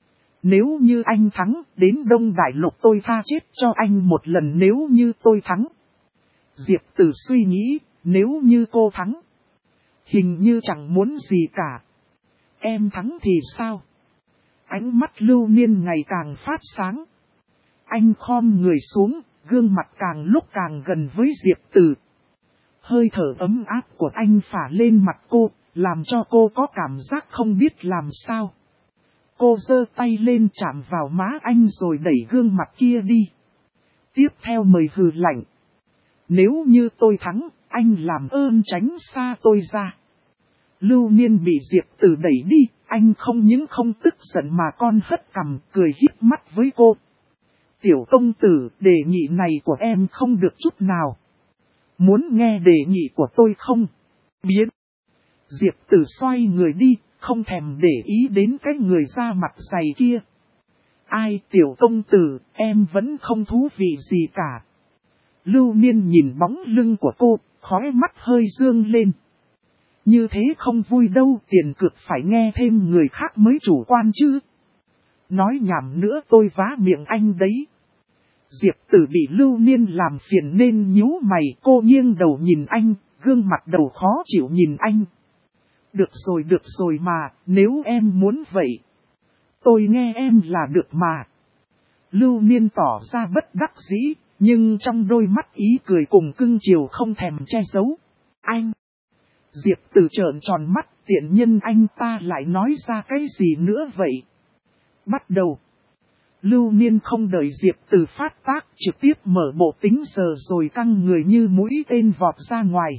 Nếu như anh thắng, đến Đông Đại Lục tôi tha chết cho anh một lần nếu như tôi thắng. Diệp Tử suy nghĩ, nếu như cô thắng. Hình như chẳng muốn gì cả. Em thắng thì sao? Ánh mắt Lưu Niên ngày càng phát sáng. Anh khom người xuống, gương mặt càng lúc càng gần với Diệp Tử. Hơi thở ấm áp của anh phả lên mặt cô, làm cho cô có cảm giác không biết làm sao. Cô giơ tay lên chạm vào má anh rồi đẩy gương mặt kia đi. tiếp theo mời hừ lạnh. Nếu như tôi thắng, anh làm ơn tránh xa tôi ra. Lưu Niên bị Diệp Tử đẩy đi, anh không những không tức giận mà con hất cằm, cười híp mắt với cô. Tiểu công tử, đề nghị này của em không được chút nào. Muốn nghe đề nghị của tôi không? Biến. Diệp Tử xoay người đi, không thèm để ý đến cái người da mặt dày kia. Ai tiểu công tử, em vẫn không thú vị gì cả. Lưu Niên nhìn bóng lưng của cô, khóe mắt hơi dương lên. Như thế không vui đâu, tiền cược phải nghe thêm người khác mới chủ quan chứ. Nói nhảm nữa tôi vá miệng anh đấy. Diệp Tử bị Lưu Niên làm phiền nên nhíu mày, cô nghiêng đầu nhìn anh, gương mặt đầu khó chịu nhìn anh. Được rồi mà, nếu em muốn vậy. Tôi nghe em là được mà. Lưu Niên tỏ ra bất đắc dĩ, nhưng trong đôi mắt ý cười cùng cưng chiều không thèm che giấu. Anh! Diệp Tử trợn tròn mắt, tiện nhân anh ta lại nói ra cái gì nữa vậy? Bắt đầu. Lưu Niên không đợi Diệp Tử phát tác, trực tiếp mở bộ tính giờ rồi căng người như mũi tên vọt ra ngoài.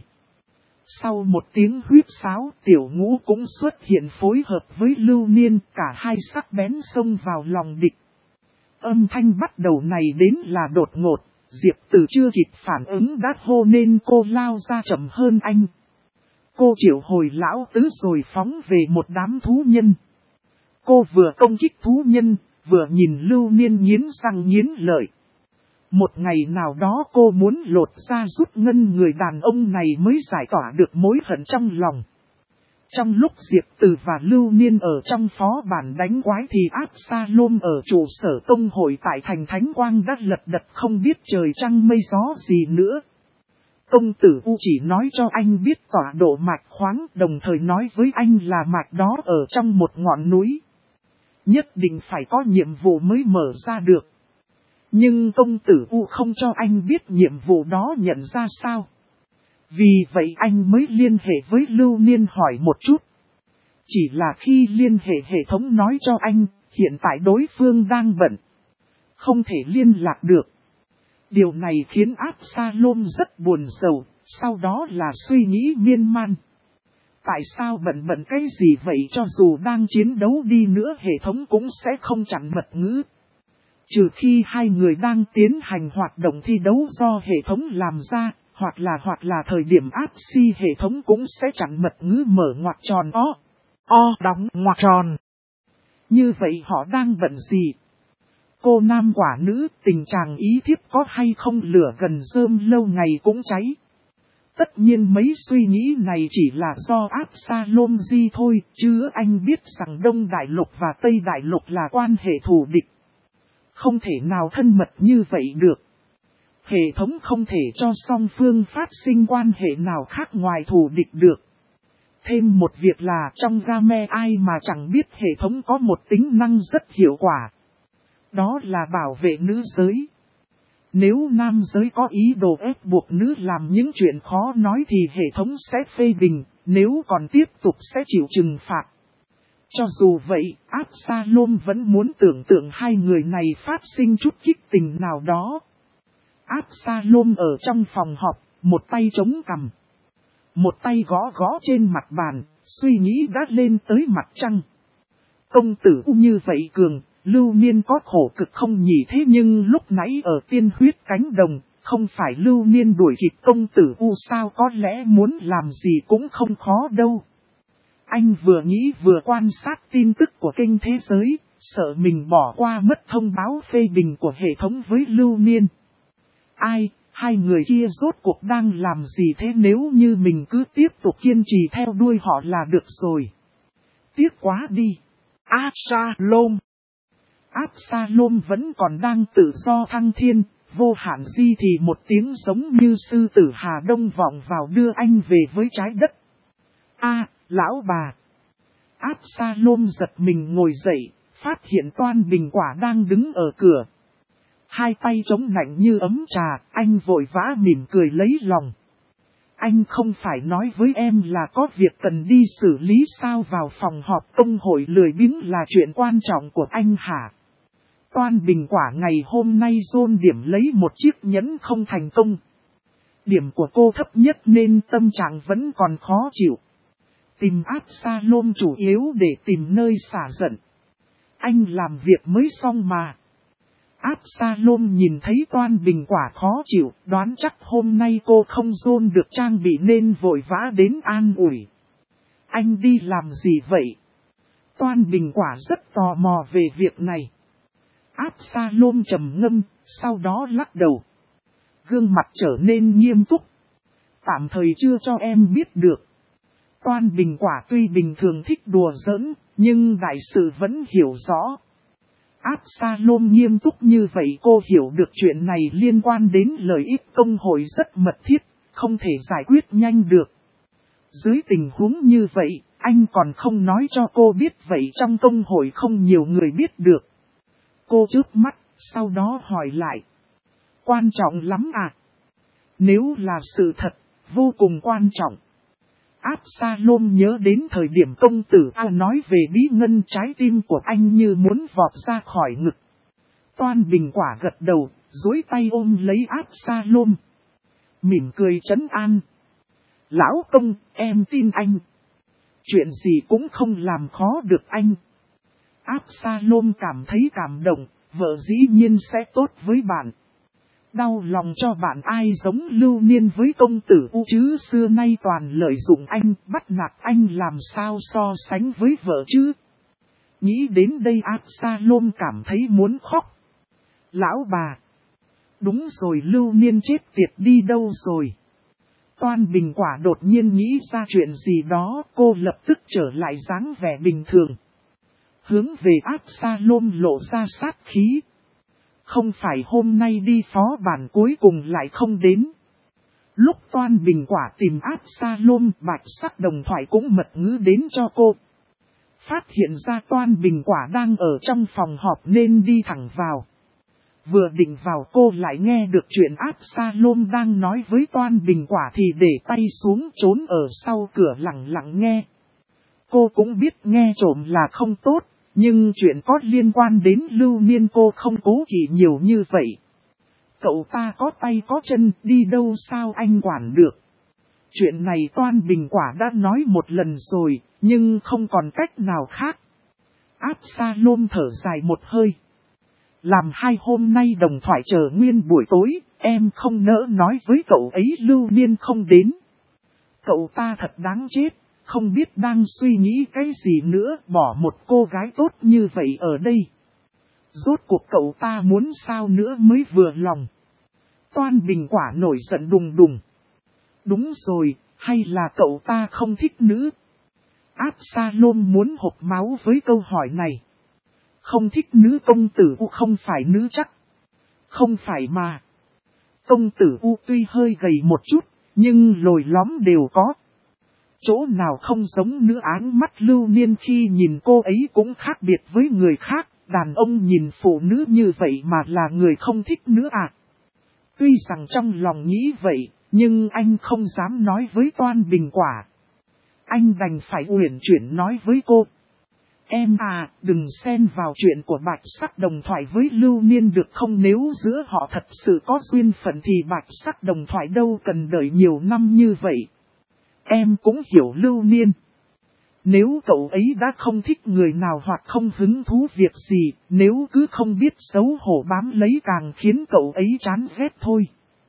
Sau một tiếng huýt sáo, Tiểu Ngũ cũng xuất hiện phối hợp với Lưu Niên, cả hai sắc bén xông vào lòng địch. Âm thanh bắt đầu này đến là đột ngột, Diệp Tử chưa kịp phản ứng đã hô nên cô lao ra chậm hơn anh. Cô triệu hồi lão tứ rồi phóng về một đám thú nhân. Cô vừa công kích thú nhân, vừa nhìn Lưu Niên nghiến răng nghiến lợi. Một ngày nào đó cô muốn lột ra rút ngân người đàn ông này mới giải tỏa được mối hận trong lòng. Trong lúc Diệp Tử và Lưu Niên ở trong phó bản đánh quái thì Absalom ở trụ sở tông hội tại thành Thánh Quang đã lật đật không biết trời trăng mây gió gì nữa. Công tử U chỉ nói cho anh biết tọa độ mạch khoáng, đồng thời nói với anh là mạch đó ở trong một ngọn núi. Nhất định phải có nhiệm vụ mới mở ra được. Nhưng công tử U không cho anh biết nhiệm vụ đó nhận ra sao. Vì vậy anh mới liên hệ với Lưu Niên hỏi một chút. Chỉ là khi liên hệ thống nói cho anh, hiện tại đối phương đang bận. Không thể liên lạc được. Điều này khiến Absalom rất buồn rầu, sau đó là suy nghĩ miên man. Tại sao bận cái gì vậy, cho dù đang chiến đấu đi nữa hệ thống cũng sẽ không chặn mật ngữ. Trừ khi hai người đang tiến hành hoạt động thi đấu do hệ thống làm ra, hoặc là thời điểm áp si hệ thống cũng sẽ chặn mật ngữ mở ngoặc tròn đóng ngoặc tròn. Như vậy họ đang bận gì? Cô nam quả nữ, tình trạng ý thiếp có hay không, lửa gần rơm lâu ngày cũng cháy. Tất nhiên mấy suy nghĩ này chỉ là do Absalom di thôi, chứ anh biết rằng Đông Đại Lục và Tây Đại Lục là quan hệ thù địch. Không thể nào thân mật như vậy được. Hệ thống không thể cho song phương phát sinh quan hệ nào khác ngoài thù địch được. Thêm một việc là trong game ai mà chẳng biết hệ thống có một tính năng rất hiệu quả. Đó là bảo vệ nữ giới. Nếu nam giới có ý đồ ép buộc nữ làm những chuyện khó nói thì hệ thống sẽ phê bình, nếu còn tiếp tục sẽ chịu trừng phạt. Cho dù vậy, Absalom vẫn muốn tưởng tượng hai người này phát sinh chút kích tình nào đó. Absalom ở trong phòng họp, một tay chống cằm, một tay gõ trên mặt bàn, suy nghĩ đã lên tới mặt trăng. Công tử U như vậy cường, Lưu Niên có khổ cực không nhỉ? Thế nhưng lúc nãy ở tiên huyết cánh đồng, không phải Lưu Niên đuổi kịp công tử U sao, có lẽ muốn làm gì cũng không khó đâu. Anh vừa nghĩ vừa quan sát tin tức của kênh thế giới, sợ mình bỏ qua mất thông báo phê bình của hệ thống với Lưu Niên. Hai người kia rốt cuộc đang làm gì thế, nếu như mình cứ tiếp tục kiên trì theo đuôi họ là được rồi. Tiếc quá đi. Absalom vẫn còn đang tự do thăng thiên, vô hạn di thì một tiếng giống như sư tử Hà Đông vọng vào đưa anh về với trái đất. Lão bà! Absalom giật mình ngồi dậy, phát hiện Toan Bình Quả đang đứng ở cửa. Hai tay chống nạnh như ấm trà, anh vội vã mỉm cười lấy lòng. Anh không phải nói với em là có việc cần đi xử lý sao? Vào phòng họp tông hội lười biếng là chuyện quan trọng của anh hả? Toan Bình Quả ngày hôm nay dồn điểm lấy một chiếc nhẫn không thành công. Điểm của cô thấp nhất nên tâm trạng vẫn còn khó chịu. Tìm Absalom chủ yếu để tìm nơi xả giận. Anh làm việc mới xong mà. Absalom nhìn thấy Toan Bình Quả khó chịu, đoán chắc hôm nay cô không dồn được trang bị nên vội vã đến an ủi. Anh đi làm gì vậy? Toan Bình Quả rất tò mò về việc này. Absalom trầm ngâm, sau đó lắc đầu. Gương mặt trở nên nghiêm túc. Tạm thời chưa cho em biết được. Toan Bình Quả tuy bình thường thích đùa giỡn, nhưng đại sự vẫn hiểu rõ. Absalom nghiêm túc như vậy cô hiểu được chuyện này liên quan đến lợi ích công hội rất mật thiết, không thể giải quyết nhanh được. Dưới tình huống như vậy, anh còn không nói cho cô biết vậy trong công hội không nhiều người biết được. Cô chớp mắt, sau đó hỏi lại. Quan trọng lắm à? Nếu là sự thật, vô cùng quan trọng. Absalom nhớ đến thời điểm công tử A nói về bí ngân trái tim của anh như muốn vọt ra khỏi ngực. Toan Bình Quả gật đầu, duỗi tay ôm lấy Absalom. Mỉm cười trấn an. Lão công, em tin anh. Chuyện gì cũng không làm khó được anh. Absalom cảm thấy cảm động, vợ dĩ nhiên sẽ tốt với bạn. Đau lòng cho bạn ai giống Lưu Niên với công tử U chứ xưa nay toàn lợi dụng anh, bắt nạt anh làm sao so sánh với vợ chứ. Nghĩ đến đây Absalom cảm thấy muốn khóc. Lão bà. Đúng rồi, Lưu Niên chết tiệt đi đâu rồi. Toan Bình Quả đột nhiên nghĩ ra chuyện gì đó, cô lập tức trở lại dáng vẻ bình thường. Hướng về Absalom lộ ra sát khí. Không phải hôm nay đi phó bản cuối cùng lại không đến. Lúc Toan Bình Quả tìm Absalom, Bạch Sắc Đồng Thoại cũng mật ngữ đến cho cô. Phát hiện ra Toan Bình Quả đang ở trong phòng họp nên đi thẳng vào. Vừa định vào cô lại nghe được chuyện Absalom đang nói với Toan Bình Quả thì để tay xuống trốn ở sau cửa lặng lặng nghe. Cô cũng biết nghe trộm là không tốt, nhưng chuyện có liên quan đến Lưu Niên cô không cố kỵ nhiều như vậy. Cậu ta có tay có chân, đi đâu sao anh quản được. Chuyện này Toan Bình Quả đã nói một lần rồi, nhưng không còn cách nào khác. Absalom thở dài một hơi. Làm hai hôm nay đồng thoại chờ nguyên buổi tối, em không nỡ nói với cậu ấy Lưu Niên không đến. Cậu ta thật đáng chết, không biết đang suy nghĩ cái gì nữa, bỏ một cô gái tốt như vậy ở đây. Rốt cuộc cậu ta muốn sao nữa mới vừa lòng. Toan Bình Quả nổi giận đùng đùng. Đúng rồi, hay là cậu ta không thích nữ? Absalom muốn hộc máu với câu hỏi này. Không thích nữ công tử U không phải nữ chắc. Không phải mà. Công tử U tuy hơi gầy một chút, nhưng lồi lõm đều có. Chỗ nào không giống nữ, áng mắt Lưu Niên khi nhìn cô ấy cũng khác biệt với người khác. Đàn ông nhìn phụ nữ như vậy mà là người không thích nữ à. Tuy rằng trong lòng nghĩ vậy, nhưng anh không dám nói với Toan Bình Quả. Anh đành phải uyển chuyển nói với cô. Em à, đừng xen vào chuyện của Bạch Sắc Đồng Thoại với Lưu Niên được không, nếu giữa họ thật sự có duyên phận thì Bạch Sắc Đồng Thoại đâu cần đợi nhiều năm như vậy. Em cũng hiểu Lưu Niên. Nếu cậu ấy đã không thích người nào hoặc không hứng thú việc gì, nếu cứ không biết xấu hổ bám lấy càng khiến cậu ấy chán ghét thôi.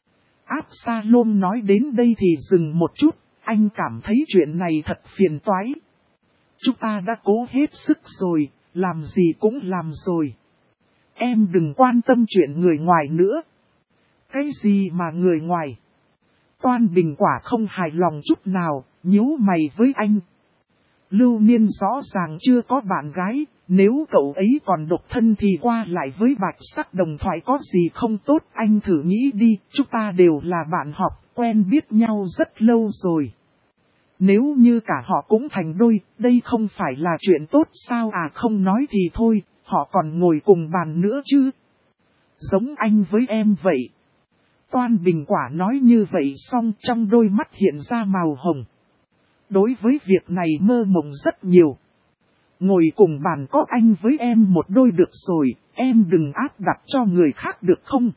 Absalom nói đến đây thì dừng một chút, anh cảm thấy chuyện này thật phiền toái. Chúng ta đã cố hết sức rồi, làm gì cũng làm rồi. Em đừng quan tâm chuyện người ngoài nữa. Cái gì mà người ngoài? Toan Bình Quả không hài lòng chút nào, nhíu mày với anh. Lưu Niên rõ ràng chưa có bạn gái, nếu cậu ấy còn độc thân thì qua lại với Bạch Sắc Đồng Thoại có gì không tốt, anh thử nghĩ đi, chúng ta đều là bạn học, quen biết nhau rất lâu rồi. Nếu như cả họ cũng thành đôi, đây không phải là chuyện tốt sao à, không nói thì thôi, họ còn ngồi cùng bàn nữa chứ. Giống anh với em vậy. Toan Bình Quả nói như vậy xong trong đôi mắt hiện ra màu hồng. Đối với việc này mơ mộng rất nhiều. Ngồi cùng bàn có anh với em một đôi được rồi, em đừng áp đặt cho người khác được không?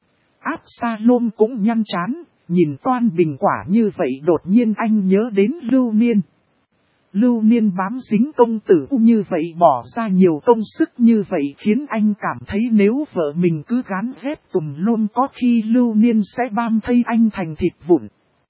Absalom cũng nhăn trán, nhìn Toan Bình Quả như vậy đột nhiên anh nhớ đến Lưu Niên. Lưu Niên bám dính công tử như vậy bỏ ra nhiều công sức như vậy khiến anh cảm thấy nếu vợ mình cứ gán ghép tùm lum có khi Lưu Niên sẽ băm thây anh thành thịt vụn.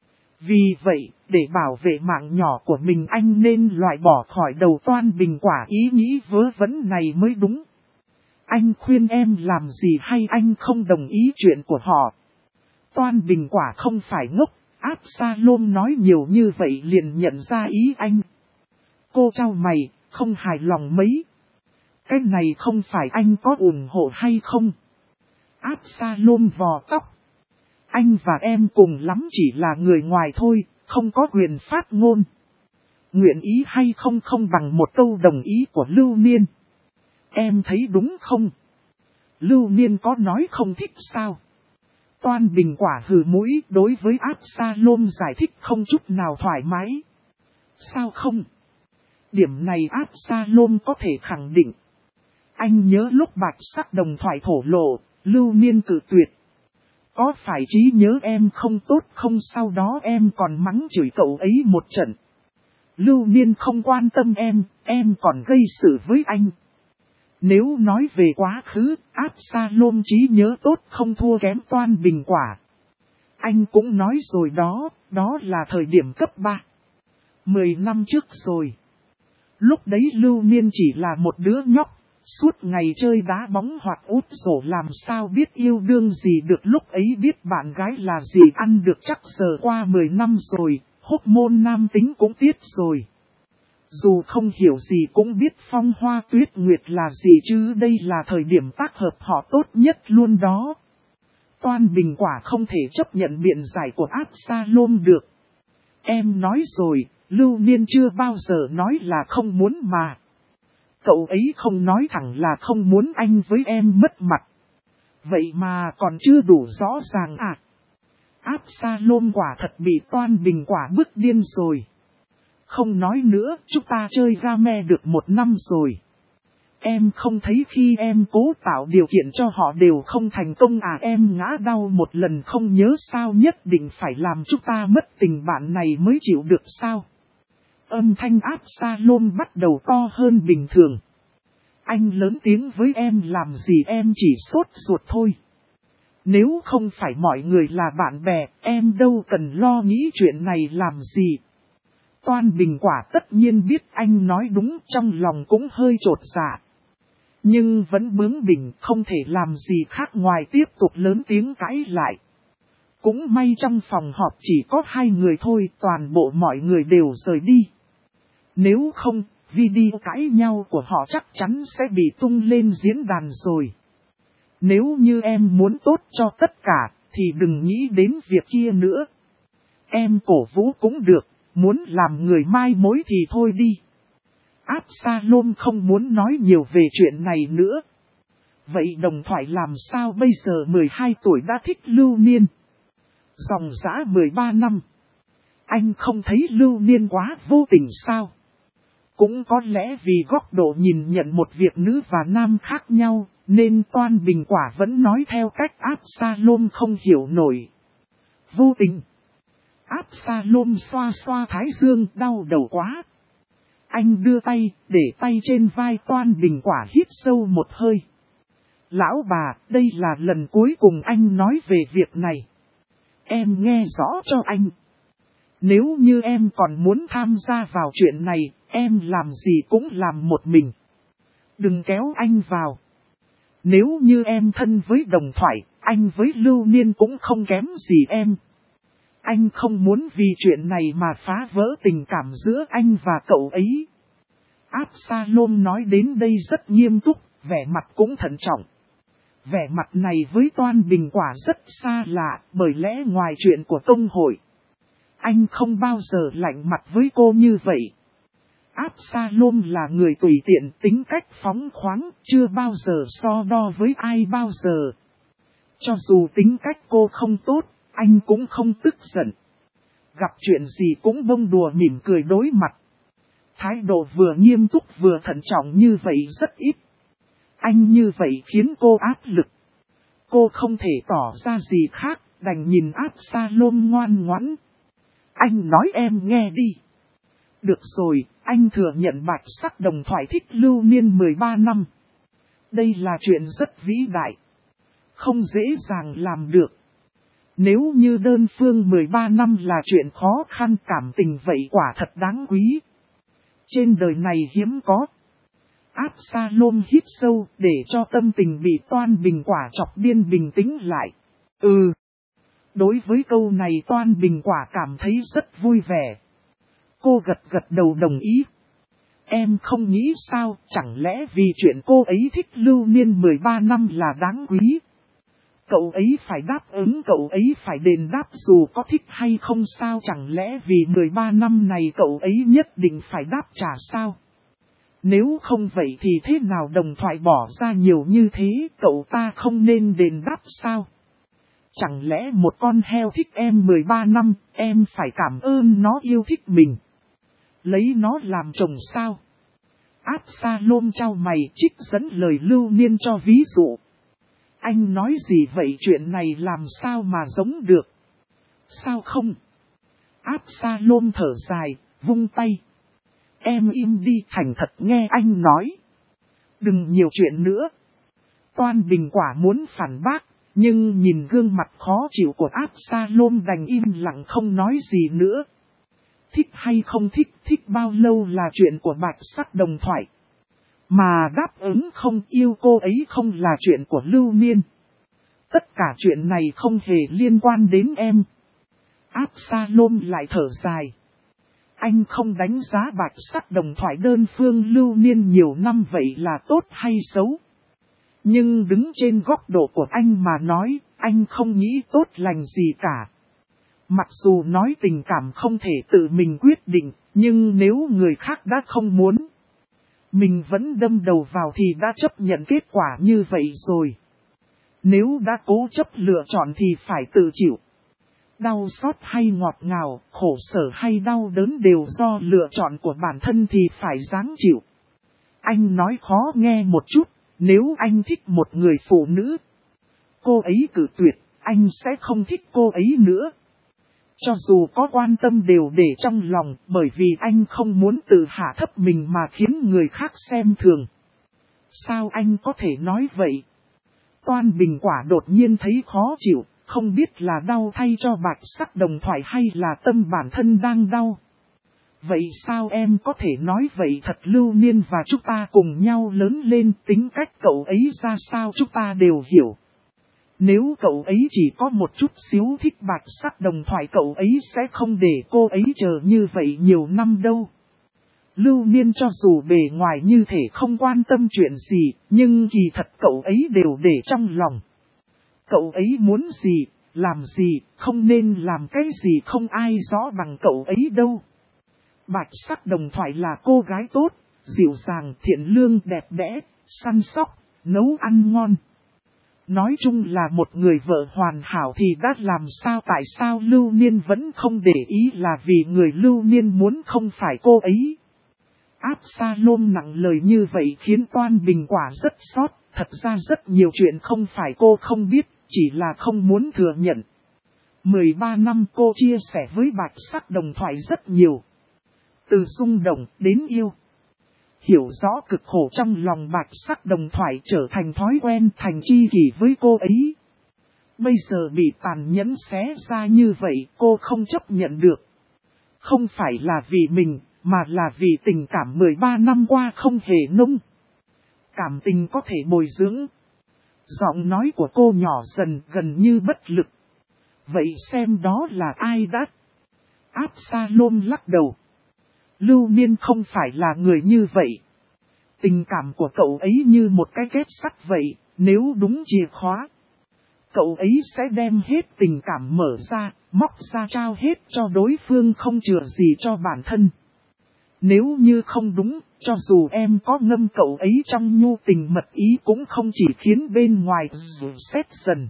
Vì vậy, để bảo vệ mạng nhỏ của mình anh nên loại bỏ khỏi đầu Toan Bình Quả ý nghĩ vớ vẩn này mới đúng. Anh khuyên em làm gì hay anh không đồng ý chuyện của họ? Toan Bình Quả không phải ngốc, Absalom nói nhiều như vậy liền nhận ra ý anh. Cô trao mày, không hài lòng mấy. Cái này không phải anh có ủng hộ hay không? Absalom vò tóc. Anh và em cùng lắm chỉ là người ngoài thôi, không có quyền phát ngôn. Nguyện ý hay không không bằng một câu đồng ý của Lưu Niên. Em thấy đúng không? Lưu Niên có nói không thích sao? Toan Bình Quả hừ mũi đối với Absalom giải thích không chút nào thoải mái. Sao không? Điểm này Absalom có thể khẳng định. Anh nhớ lúc Bạch Sắc Đồng thoại thổ lộ, Lưu Niên cự tuyệt. Có phải trí nhớ em không tốt không sau đó em còn mắng chửi cậu ấy một trận. Lưu Niên không quan tâm em còn gây sự với anh. Nếu nói về quá khứ, Absalom trí nhớ tốt không thua kém Toan Bình Quả. Anh cũng nói rồi đó là thời điểm cấp 3. 10 năm trước rồi. Lúc đấy Lưu Niên chỉ là một đứa nhóc, suốt ngày chơi đá bóng hoặc út sổ làm sao biết yêu đương gì được lúc ấy biết bạn gái là gì ăn được chắc giờ qua 10 năm rồi, hormone nam tính cũng tiết rồi. Dù không hiểu gì cũng biết phong hoa tuyết nguyệt là gì chứ đây là thời điểm tác hợp họ tốt nhất luôn đó. Toan Bình Quả không thể chấp nhận biện giải của Absalom được. Em nói rồi, Lưu Niên chưa bao giờ nói là không muốn mà. Cậu ấy không nói thẳng là không muốn anh với em mất mặt. Vậy mà còn chưa đủ rõ ràng à? Absalom quả thật bị Toan Bình Quả bức điên rồi. Không nói nữa, chúng ta chơi game được 1 năm rồi. Em không thấy khi em cố tạo điều kiện cho họ đều không thành công à em ngã đau một lần không nhớ sao nhất định phải làm chúng ta mất tình bạn này mới chịu được sao? Âm thanh Absalom bắt đầu to hơn bình thường. Anh lớn tiếng với em làm gì em chỉ sốt ruột thôi. Nếu không phải mọi người là bạn bè, em đâu cần lo nghĩ chuyện này làm gì. Toan Bình Quả tất nhiên biết anh nói đúng trong lòng cũng hơi chột dạ. Nhưng vẫn bướng bỉnh không thể làm gì khác ngoài tiếp tục lớn tiếng cãi lại. Cũng may trong phòng họp chỉ có 2 người thôi toàn bộ mọi người đều rời đi. Nếu không, video cãi nhau của họ chắc chắn sẽ bị tung lên diễn đàn rồi. Nếu như em muốn tốt cho tất cả, thì đừng nghĩ đến việc kia nữa. Em cổ vũ cũng được, muốn làm người mai mối thì thôi đi. Absalom không muốn nói nhiều về chuyện này nữa. Vậy đồng thoại làm sao bây giờ 12 tuổi đã thích Lưu Niên? Dòng dã 13 năm. Anh không thấy Lưu Niên quá vô tình sao? Cũng có lẽ vì góc độ nhìn nhận một việc nữ và nam khác nhau, nên Toan Bình Quả vẫn nói theo cách Absalom không hiểu nổi. Vô tình. Absalom xoa xoa thái dương đau đầu quá. Anh đưa tay, để tay trên vai Toan Bình Quả hít sâu một hơi. Lão bà, đây là lần cuối cùng anh nói về việc này. Em nghe rõ cho anh. Nếu như em còn muốn tham gia vào chuyện này, em làm gì cũng làm một mình. Đừng kéo anh vào. Nếu như em thân với đồng thoại, anh với Lưu Niên cũng không kém gì em. Anh không muốn vì chuyện này mà phá vỡ tình cảm giữa anh và cậu ấy. Absalom nói đến đây rất nghiêm túc, vẻ mặt cũng thận trọng. Vẻ mặt này với Toan Bình Quả rất xa lạ, bởi lẽ ngoài chuyện của công hội, anh không bao giờ lạnh mặt với cô như vậy. Absalom là người tùy tiện, tính cách phóng khoáng, chưa bao giờ so đo với ai bao giờ. Cho dù tính cách cô không tốt, anh cũng không tức giận. Gặp chuyện gì cũng bông đùa mỉm cười đối mặt. Thái độ vừa nghiêm túc vừa thận trọng như vậy rất ít. Anh như vậy khiến cô áp lực. Cô không thể tỏ ra gì khác, đành nhìn Absalom ngoan ngoãn. Anh nói em nghe đi. Được rồi, anh thừa nhận Bạch Sắc Đồng Thoại thích Lưu Niên 13 năm. Đây là chuyện rất vĩ đại. Không dễ dàng làm được. Nếu như đơn phương 13 năm là chuyện khó khăn, cảm tình vậy quả thật đáng quý. Trên đời này hiếm có. Absalom hít sâu để cho tâm tình bị Toan Bình Quả chọc điên bình tĩnh lại. Đối với câu này Toan Bình Quả cảm thấy rất vui vẻ. Cô gật đầu đồng ý. Em không nghĩ sao, chẳng lẽ vì chuyện cô ấy thích Lưu Niên 13 năm là đáng quý? Cậu ấy phải đáp ứng, cậu ấy phải đền đáp dù có thích hay không sao, chẳng lẽ vì 13 năm này cậu ấy nhất định phải đáp trả sao? Nếu không vậy thì thế nào Đồng Thoại bỏ ra nhiều như thế, cậu ta không nên đền đáp sao? Chẳng lẽ một con heo thích em 13 năm, em phải cảm ơn nó yêu thích mình? Lấy nó làm chồng sao? Absalom chau mày trích dẫn lời Lưu Niên cho ví dụ. Anh nói gì vậy, chuyện này làm sao mà giống được? Sao không? Absalom thở dài, vung tay. Em im đi, thành thật nghe anh nói. Đừng nhiều chuyện nữa. Toan Bình Quả muốn phản bác, nhưng nhìn gương mặt khó chịu của Absalom đành im lặng không nói gì nữa. Thích hay không thích, thích bao lâu là chuyện của Bạch Sắc Đồng Thoại. Mà đáp ứng không yêu cô ấy không là chuyện của Lưu Niên. Tất cả chuyện này không hề liên quan đến em. Absalom lại thở dài. Anh không đánh giá Bạch Sắc Đồng Thoại đơn phương Lưu Niên nhiều năm vậy là tốt hay xấu. Nhưng đứng trên góc độ của anh mà nói, anh không nghĩ tốt lành gì cả. Mặc dù nói tình cảm không thể tự mình quyết định, nhưng nếu người khác đã không muốn, mình vẫn đâm đầu vào thì đã chấp nhận kết quả như vậy rồi. Nếu đã cố chấp lựa chọn thì phải tự chịu. Đau xót hay ngọt ngào, khổ sở hay đau đớn đều do lựa chọn của bản thân thì phải dáng chịu. Anh nói khó nghe một chút, nếu anh thích một người phụ nữ, cô ấy cự tuyệt, anh sẽ không thích cô ấy nữa. Cho dù có quan tâm đều để trong lòng, bởi vì anh không muốn tự hạ thấp mình mà khiến người khác xem thường. Sao anh có thể nói vậy? Toan Bình Quả đột nhiên thấy khó chịu, không biết là đau thay cho Bạch Sắc Đồng Thoại hay là tâm bản thân đang đau. Vậy sao em có thể nói vậy, thật Lưu Niên và chúng ta cùng nhau lớn lên, tính cách cậu ấy ra sao chúng ta đều hiểu. Nếu cậu ấy chỉ có một chút xíu thích Bạch Sắc Đồng Thoại cậu ấy sẽ không để cô ấy chờ như vậy nhiều năm đâu. Lưu Niên cho dù bề ngoài như thể không quan tâm chuyện gì, nhưng kỳ thật cậu ấy đều để trong lòng. Cậu ấy muốn gì, làm gì, không nên làm cái gì không ai rõ bằng cậu ấy đâu. Bạch Sắc Đồng Thoại là cô gái tốt, dịu dàng, thiện lương, đẹp đẽ, săn sóc, nấu ăn ngon. Nói chung là một người vợ hoàn hảo thì đã làm sao, tại sao Lưu Niên vẫn không để ý là vì người Lưu Niên muốn không phải cô ấy. Absalom nặng lời như vậy khiến Toan Bình Quả rất xót, thật ra rất nhiều chuyện không phải cô không biết, chỉ là không muốn thừa nhận. 13 năm cô chia sẻ với Bạch Sắc Đồng Thoại rất nhiều. Từ xung động đến yêu. Hiểu rõ cực khổ trong lòng Bạch Sắc Đồng Thoại trở thành thói quen, thành tri kỷ với cô ấy. Bây giờ bị tàn nhẫn xé ra như vậy cô không chấp nhận được. Không phải là vì mình, mà là vì tình cảm 13 năm qua không hề nung. Cảm tình có thể bồi dưỡng. Giọng nói của cô nhỏ dần gần như bất lực. Vậy xem đó là ai đã? Absalom lắc đầu. Lưu Niên không phải là người như vậy. Tình cảm của cậu ấy như một cái kết sắt vậy, nếu đúng chìa khóa. Cậu ấy sẽ đem hết tình cảm mở ra, móc ra trao hết cho đối phương không chừa gì cho bản thân. Nếu như không đúng, cho dù em có ngâm cậu ấy trong nhu tình mật ý cũng không chỉ khiến bên ngoài xét dần.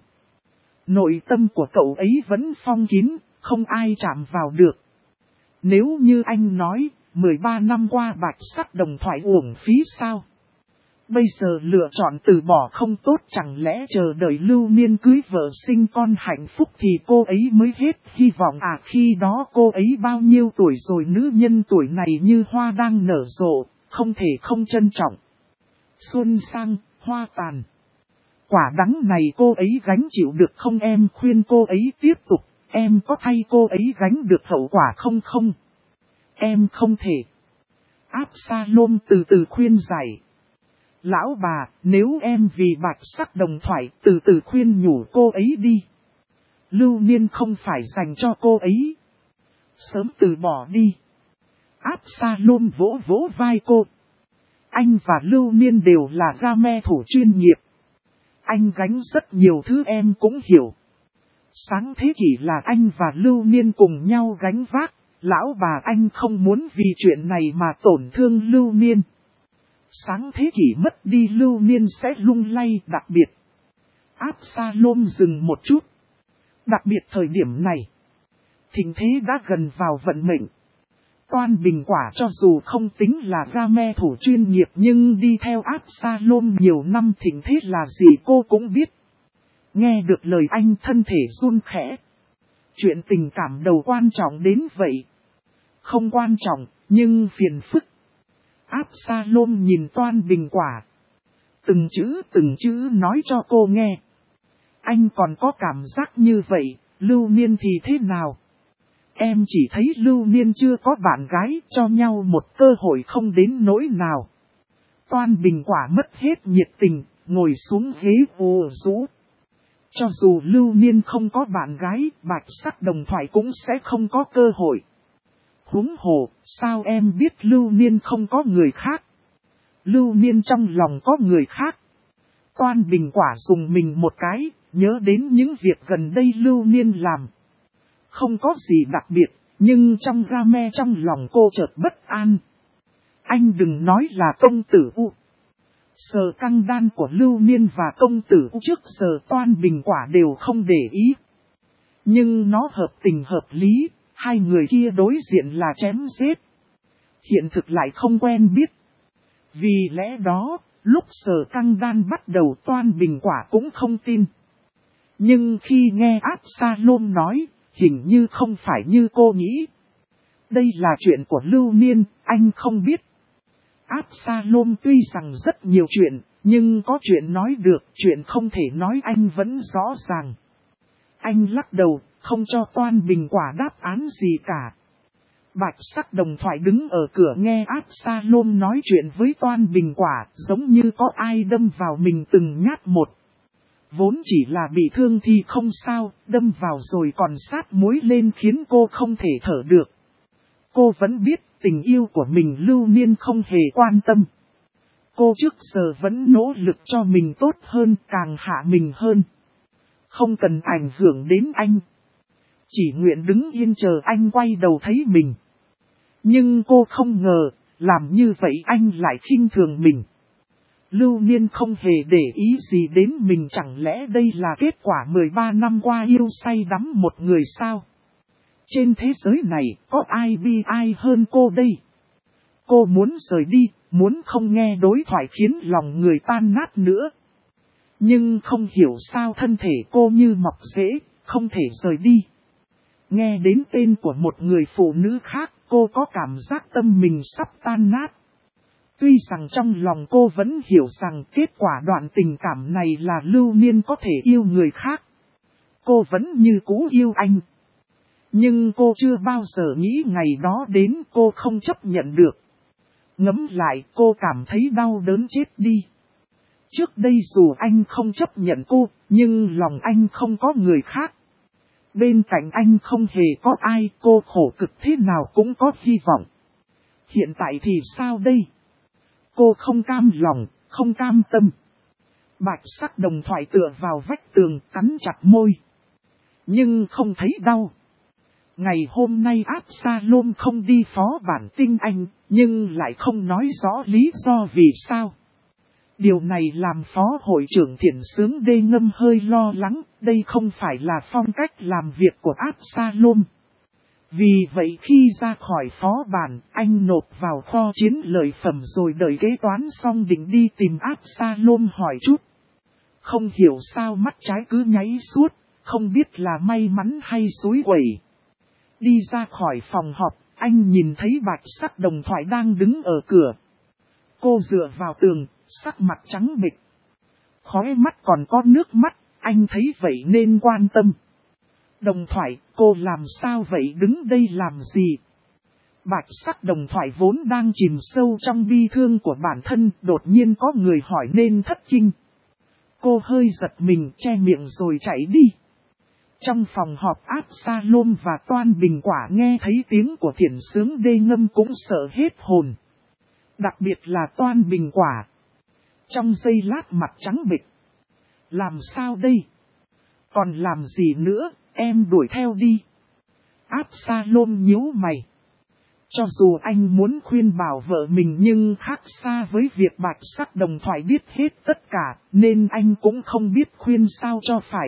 Nội tâm của cậu ấy vẫn phong kín, không ai chạm vào được. Nếu như anh nói, 13 năm qua bạch sắc đồng thoại uổng phí sao? Bây giờ lựa chọn từ bỏ không tốt, chẳng lẽ chờ đợi Lưu Niên cưới vợ sinh con hạnh phúc thì cô ấy mới hết hy vọng à? Khi đó cô ấy bao nhiêu tuổi rồi? Nữ nhân tuổi này như hoa đang nở rộ, không thể không trân trọng. Xuân sang, hoa tàn. Quả đắng này cô ấy gánh chịu được không? Em khuyên cô ấy tiếp tục, em có thay cô ấy gánh được hậu quả không? Không, em không thể. Absalom từ từ khuyên giải. Lão bà, nếu em vì bạch sắc đồng thoại từ từ khuyên nhủ cô ấy đi. Lưu Niên không phải dành cho cô ấy. Sớm từ bỏ đi. Absalom vỗ vỗ vai cô. Anh và Lưu Niên đều là game thủ chuyên nghiệp. Anh gánh rất nhiều thứ em cũng hiểu. Sáng thế kỷ là anh và Lưu Niên cùng nhau gánh vác. Lão bà, anh không muốn vì chuyện này mà tổn thương Lưu Niên. Sáng thế kỷ mất đi Lưu Niên sẽ lung lay. Đặc biệt, Absalom dừng một chút. Đặc biệt thời điểm này, tình thế đã gần vào vận mệnh. Toan Bình Quả cho dù không tính là game thủ chuyên nghiệp nhưng đi theo Absalom nhiều năm, tình thế là gì cô cũng biết. Nghe được lời anh thân thể run khẽ. Chuyện tình cảm đầu quan trọng đến vậy. Không quan trọng, nhưng phiền phức. Absalom nhìn Toan Bình Quả. Từng chữ nói cho cô nghe. Anh còn có cảm giác như vậy, Lưu Niên thì thế nào? Em chỉ thấy Lưu Niên chưa có bạn gái, cho nhau một cơ hội không đến nỗi nào. Toan Bình Quả mất hết nhiệt tình, ngồi xuống ghế ù rũ. Cho dù Lưu Niên không có bạn gái, bạch sắc đồng thoại cũng sẽ không có cơ hội. Huống hồ, sao em biết Lưu Niên không có người khác? Lưu Niên trong lòng có người khác. Toan Bình Quả dùng mình một cái, nhớ đến những việc gần đây Lưu Niên làm. Không có gì đặc biệt, nhưng trong game trong lòng cô chợt bất an. Anh đừng nói là công tử U. Sờ căng đan của Lưu Niên và công tử U trước giờ Toan Bình Quả đều không để ý. Nhưng nó hợp tình hợp lý, hai người kia đối diện là chém giết. Hiện thực lại không quen biết. Vì lẽ đó, lúc Sờ căng đan bắt đầu Toan Bình Quả cũng không tin. Nhưng khi nghe Absalom nói, hình như không phải như cô nghĩ. Đây là chuyện của Lưu Niên, anh không biết. Absalom tuy rằng rất nhiều chuyện, nhưng có chuyện nói được, chuyện không thể nói anh vẫn rõ ràng. Anh lắc đầu, không cho Toan Bình Quả đáp án gì cả. Bạch sắc đồng thoại đứng ở cửa nghe Absalom nói chuyện với Toan Bình Quả, giống như có ai đâm vào mình từng nhát một. Vốn chỉ là bị thương thì không sao, đâm vào rồi còn sát muối lên khiến cô không thể thở được. Cô vẫn biết tình yêu của mình Lưu Niên không hề quan tâm. Cô trước giờ vẫn nỗ lực cho mình tốt hơn, càng hạ mình hơn. Không cần ảnh hưởng đến anh. Chỉ nguyện đứng yên chờ anh quay đầu thấy mình. Nhưng cô không ngờ, làm như vậy anh lại khinh thường mình. Lưu Niên không hề để ý gì đến mình, chẳng lẽ đây là kết quả 13 năm qua yêu say đắm một người sao? Trên thế giới này có ai bi ai hơn cô đây? Cô muốn rời đi, muốn không nghe đối thoại khiến lòng người tan nát nữa. Nhưng không hiểu sao thân thể cô như mọc rễ, không thể rời đi. Nghe đến tên của một người phụ nữ khác, cô có cảm giác tâm mình sắp tan nát. Tuy rằng trong lòng cô vẫn hiểu rằng kết quả đoạn tình cảm này là Lưu Niên có thể yêu người khác. Cô vẫn như cũ yêu anh. Nhưng cô chưa bao giờ nghĩ ngày đó đến, cô không chấp nhận được. Ngẫm lại cô cảm thấy đau đớn chết đi. Trước đây dù anh không chấp nhận cô, nhưng lòng anh không có người khác. Bên cạnh anh không hề có ai, cô khổ cực thế nào cũng có hy vọng. Hiện tại thì sao đây? Cô không cam lòng, không cam tâm. Bạch sắc đồng thoại tựa vào vách tường, cắn chặt môi. Nhưng không thấy đau. Ngày hôm nay Absalom không đi phó bản tinh anh, nhưng lại không nói rõ lý do vì sao. Điều này làm phó hội trưởng Thiển Sướng Đê Ngâm hơi lo lắng, đây không phải là phong cách làm việc của Absalom. Vì vậy khi ra khỏi phó bản, anh nộp vào kho chiến lợi phẩm rồi đợi kế toán xong định đi tìm Absalom hỏi chút. Không hiểu sao mắt trái cứ nháy suốt, không biết là may mắn hay xúi quẩy. Đi ra khỏi phòng họp, anh nhìn thấy Bạch Sắc Đồng Thoại đang đứng ở cửa. Cô dựa vào tường, sắc mặt trắng bệch. Khóe mắt còn có nước mắt, anh thấy vậy nên quan tâm. Đồng Thoại, cô làm sao vậy, đứng đây làm gì? Bạch Sắc Đồng Thoại vốn đang chìm sâu trong bi thương của bản thân, đột nhiên có người hỏi nên thất kinh. Cô hơi giật mình, che miệng rồi chạy đi. Trong phòng họp, Absalom và Toan Bình Quả nghe thấy tiếng của Thiển Sướng Đê Ngâm cũng sợ hết hồn. Đặc biệt là Toan Bình Quả. Trong giây lát mặt trắng bệch. Làm sao đây? Còn làm gì nữa, em đuổi theo đi. Absalom nhíu mày. Cho dù anh muốn khuyên bảo vợ mình nhưng khác xa với việc Bạch Sắc Đồng Thoại biết hết tất cả, nên anh cũng không biết khuyên sao cho phải.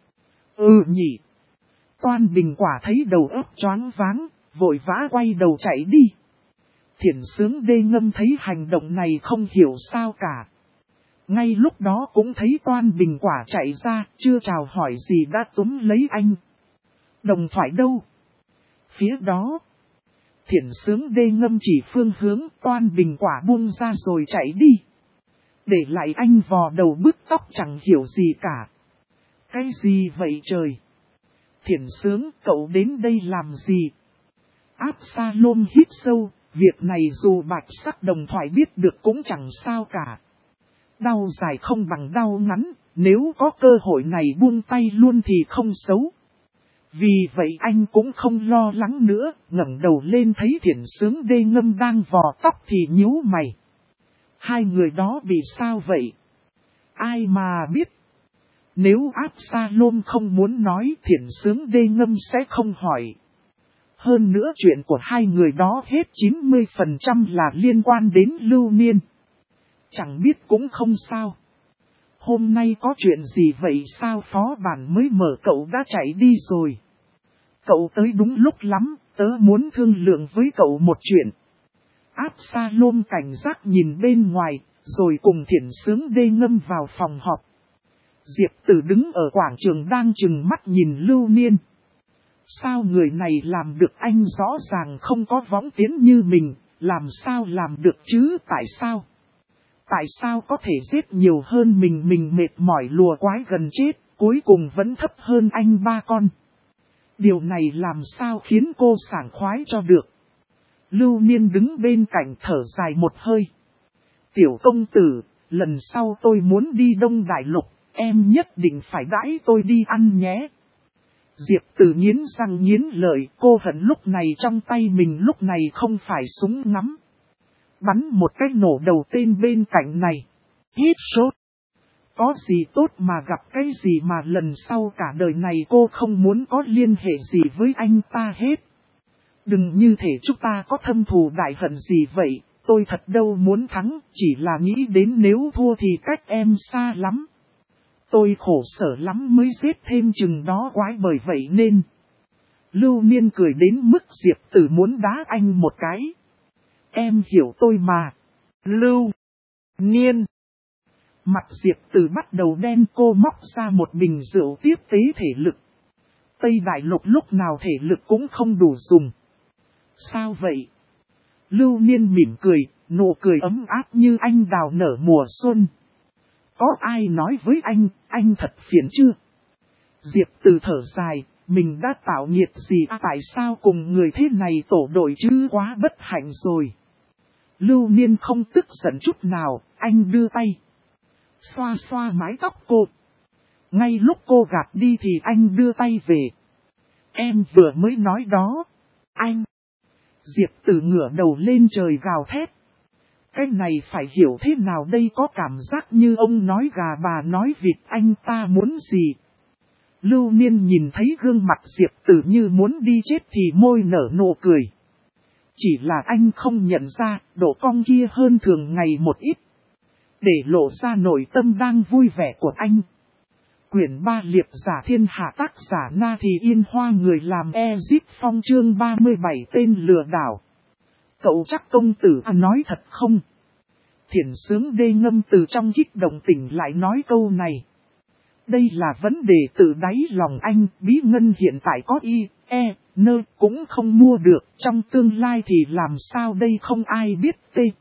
Nhỉ. Toan Bình Quả thấy đầu óc choáng váng, vội vã quay đầu chạy đi. Thiển Sướng Đê Ngâm thấy hành động này không hiểu sao cả. Ngay lúc đó cũng thấy Toan Bình Quả chạy ra, chưa chào hỏi gì đã túm lấy anh. Đồng Thoại đâu? Phía đó. Thiển Sướng Đê Ngâm chỉ phương hướng, Toan Bình Quả buông ra rồi chạy đi. Để lại anh vò đầu bứt tóc chẳng hiểu gì cả. Cái gì vậy trời? Thiển Sướng, cậu đến đây làm gì? Absalom hít sâu, việc này dù Bạch Sắc Đồng Thoại biết được cũng chẳng sao cả. Đau dài không bằng đau ngắn, nếu có cơ hội này buông tay luôn thì không xấu. Vì vậy anh cũng không lo lắng nữa, ngẩng đầu lên thấy Thiển Sướng Đê Ngâm đang vò tóc thì nhíu mày. Hai người đó bị sao vậy? Ai mà biết? Nếu Absalom không muốn nói, Thiển Sướng Đê Ngâm sẽ không hỏi. Hơn nữa chuyện của hai người đó hết 90% là liên quan đến Lưu Niên. Chẳng biết cũng không sao. Hôm nay có chuyện gì vậy sao phó bản mới mở cậu đã chạy đi rồi. Cậu tới đúng lúc lắm, tớ muốn thương lượng với cậu một chuyện. Absalom cảnh giác nhìn bên ngoài, rồi cùng Thiển Sướng Đê Ngâm vào phòng họp. Diệp Tử đứng ở quảng trường đang chừng mắt nhìn Lưu Niên. Sao người này làm được, anh rõ ràng không có võng tiến như mình, làm sao làm được chứ, tại sao? Tại sao có thể giết nhiều hơn mình mệt mỏi lùa quái gần chết, cuối cùng vẫn thấp hơn anh 3 con. Điều này làm sao khiến cô sảng khoái cho được. Lưu Niên đứng bên cạnh thở dài một hơi. Tiểu công tử, lần sau tôi muốn đi Đông Đại Lục, em nhất định phải đãi tôi đi ăn nhé. Diệp Tử nghiến răng nghiến lợi, cô hận lúc này trong tay mình lúc này không phải súng ngắm. Bắn một cái nổ đầu tên bên cạnh này. Hít sốt. Có gì tốt mà gặp cái gì mà lần sau cả đời này cô không muốn có liên hệ gì với anh ta hết. Đừng như thể chúng ta có thâm thù đại hận gì vậy, tôi thật đâu muốn thắng, chỉ là nghĩ đến nếu thua thì cách em xa lắm. Tôi khổ sở lắm mới giết thêm chừng đó quái, bởi vậy nên. Lưu Niên cười đến mức Diệp Tử muốn đá anh một cái. Em hiểu tôi mà. Lưu Niên. Mặt Diệp Tử bắt đầu đen, cô móc ra một bình rượu tiếp tế thể lực. Tây Đại Lục lúc nào thể lực cũng không đủ dùng. Sao vậy? Lưu Niên mỉm cười, nụ cười ấm áp như anh đào nở mùa xuân. Có ai nói với anh thật phiền chưa? Diệp Tử thở dài, mình đã tạo nghiệt gì tại sao cùng người thế này tổ đội chứ, quá bất hạnh rồi. Lưu Niên không tức giận chút nào, anh đưa tay. Xoa xoa mái tóc cô. Ngay lúc cô gạt đi thì anh đưa tay về. Em vừa mới nói đó. Anh. Diệp Tử ngửa đầu lên trời gào thét. Cái này phải hiểu thế nào đây, có cảm giác như ông nói gà bà nói vịt, anh ta muốn gì? Lưu Niên nhìn thấy gương mặt Diệp Tử như muốn đi chết thì môi nở nụ cười. Chỉ là anh không nhận ra, độ cong kia hơn thường ngày một ít. Để lộ ra nội tâm đang vui vẻ của anh. Quyển 3 Liệp giả thiên hạ tác giả Na Thì Yên Hoa người làm Ezip Phong chương 37 tên lừa đảo. Cậu chắc công tử nói thật không? Thiển sướng đê ngâm từ trong kích động tỉnh lại nói câu này. Đây là vấn đề từ đáy lòng anh, bí ngân hiện tại có cũng không mua được, trong tương lai thì làm sao đây không ai biết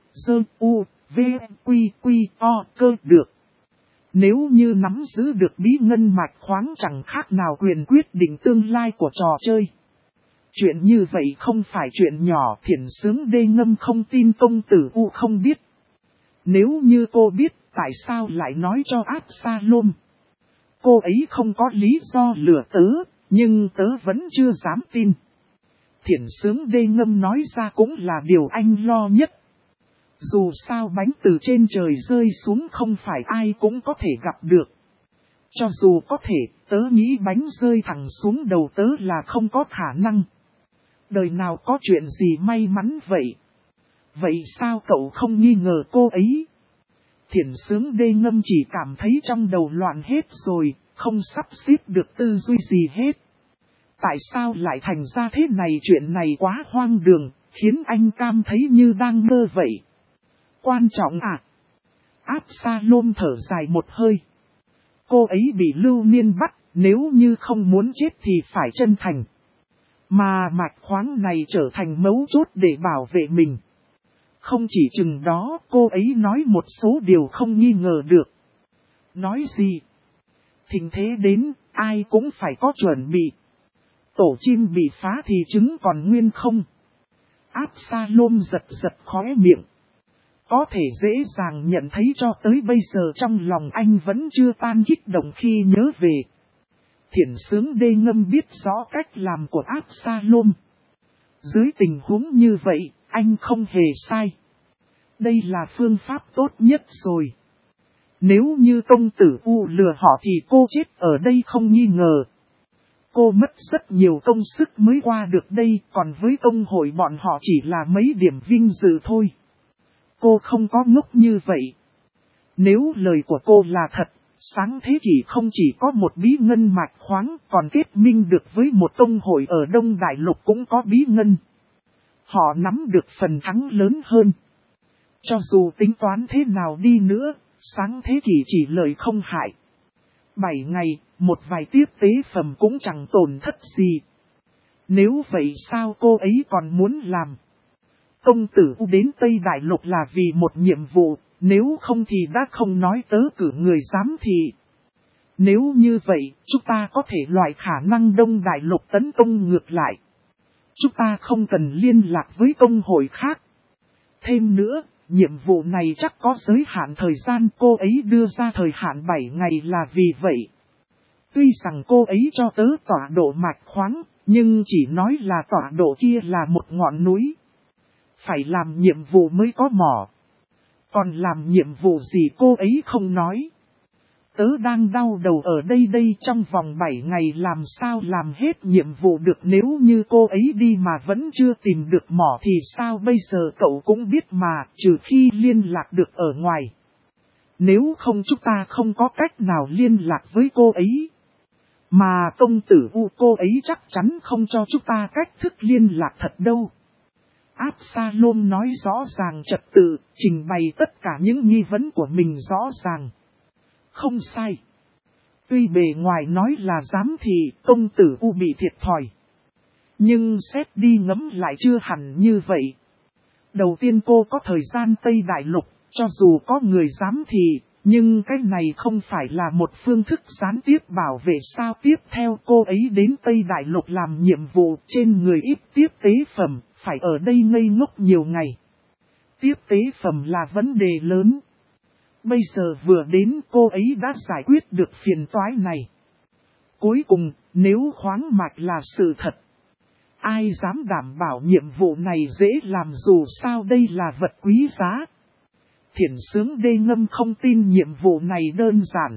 cơ được. Nếu như nắm giữ được bí ngân mạch khoáng chẳng khác nào quyền quyết định tương lai của trò chơi. Chuyện như vậy không phải chuyện nhỏ, Thiển sướng đê ngâm không tin công tử không biết. Nếu như cô biết, tại sao lại nói cho Absalom? Cô ấy không có lý do lừa tớ, nhưng tớ vẫn chưa dám tin. Thiển sướng đê ngâm nói ra cũng là điều anh lo nhất. Dù sao bánh từ trên trời rơi xuống không phải ai cũng có thể gặp được. Cho dù có thể, tớ nghĩ bánh rơi thẳng xuống đầu tớ là không có khả năng. Đời nào có chuyện gì may mắn vậy? Vậy sao cậu không nghi ngờ cô ấy? Thiển sướng đê ngâm chỉ cảm thấy trong đầu loạn hết rồi, không sắp xếp được tư duy gì hết. Tại sao lại thành ra thế này? Chuyện này quá hoang đường, khiến anh cảm thấy như đang mơ vậy. Quan trọng Absalom thở dài một hơi. Cô ấy bị Lưu Niên bắt, nếu như không muốn chết thì phải chân thành. Mà mạch khoáng này trở thành mấu chốt để bảo vệ mình. Không chỉ chừng đó, cô ấy nói một số điều không nghi ngờ được. Nói gì? Tình thế đến, ai cũng phải có chuẩn bị. Tổ chim bị phá thì trứng còn nguyên không? Absalom giật giật khóe miệng. Có thể dễ dàng nhận thấy cho tới bây giờ trong lòng anh vẫn chưa tan kích động khi nhớ về. Thiển sướng đê ngâm biết rõ cách làm của Absalom. Dưới tình huống như vậy, anh không hề sai. Đây là phương pháp tốt nhất rồi. Nếu như công tử lừa họ thì cô chết ở đây không nghi ngờ. Cô mất rất nhiều công sức mới qua được đây, còn với công hội bọn họ chỉ là mấy điểm vinh dự thôi. Cô không có ngốc như vậy. Nếu lời của cô là thật, sáng thế kỷ không chỉ có một bí ngân mạch khoáng, còn kết minh được với một công hội ở Đông Đại Lục cũng có bí ngân. Họ nắm được phần thắng lớn hơn. Cho dù tính toán thế nào đi nữa, sáng thế kỷ chỉ lợi không hại. 7 ngày, một vài tiếp tế phẩm cũng chẳng tổn thất gì. Nếu vậy sao cô ấy còn muốn làm? Công tử đến Tây Đại Lục là vì một nhiệm vụ, nếu không thì đã không nói tớ cử người giám thị. Nếu như vậy, chúng ta có thể loại khả năng Đông Đại Lục tấn công ngược lại. Chúng ta không cần liên lạc với công hội khác. Thêm nữa, nhiệm vụ này chắc có giới hạn thời gian, cô ấy đưa ra thời hạn 7 ngày là vì vậy. Tuy rằng cô ấy cho tớ tọa độ mạch khoáng, nhưng chỉ nói là tọa độ kia là một ngọn núi. Phải làm nhiệm vụ mới có mỏ. Còn làm nhiệm vụ gì cô ấy không nói. Tớ đang đau đầu ở đây trong vòng 7 ngày làm sao làm hết nhiệm vụ được, nếu như cô ấy đi mà vẫn chưa tìm được mỏ thì sao bây giờ cậu cũng biết mà, trừ khi liên lạc được ở ngoài. Nếu không chúng ta không có cách nào liên lạc với cô ấy. Mà công tử cô ấy chắc chắn không cho chúng ta cách thức liên lạc thật đâu. Absalom nói rõ ràng trật tự, trình bày tất cả những nghi vấn của mình rõ ràng. Không sai. Tuy bề ngoài nói là giám thị, công tử bị thiệt thòi. Nhưng xét đi ngẫm lại chưa hẳn như vậy. Đầu tiên cô có thời gian Tây Đại Lục, cho dù có người giám thị, nhưng cái này không phải là một phương thức gián tiếp bảo vệ sao. Tiếp theo cô ấy đến Tây Đại Lục làm nhiệm vụ, trên người ít tiếp tế phẩm, phải ở đây ngây ngốc nhiều ngày. Tiếp tế phẩm là vấn đề lớn. Bây giờ vừa đến cô ấy đã giải quyết được phiền toái này. Cuối cùng, nếu khoáng mạch là sự thật, ai dám đảm bảo nhiệm vụ này dễ làm, dù sao đây là vật quý giá. Thiển sướng đê ngâm không tin nhiệm vụ này đơn giản.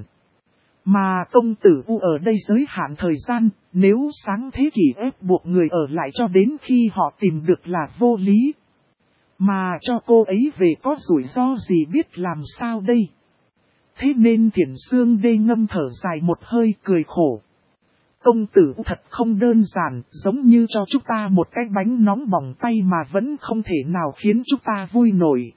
Mà công tử ở đây giới hạn thời gian, nếu sáng thế kỷ ép buộc người ở lại cho đến khi họ tìm được là vô lý. Mà cho cô ấy về có rủi ro gì biết làm sao đây. Thế nên Thiển Sương Đê Ngâm thở dài một hơi cười khổ. Công tử thật không đơn giản, giống như cho chúng ta một cái bánh nóng bỏng tay mà vẫn không thể nào khiến chúng ta vui nổi.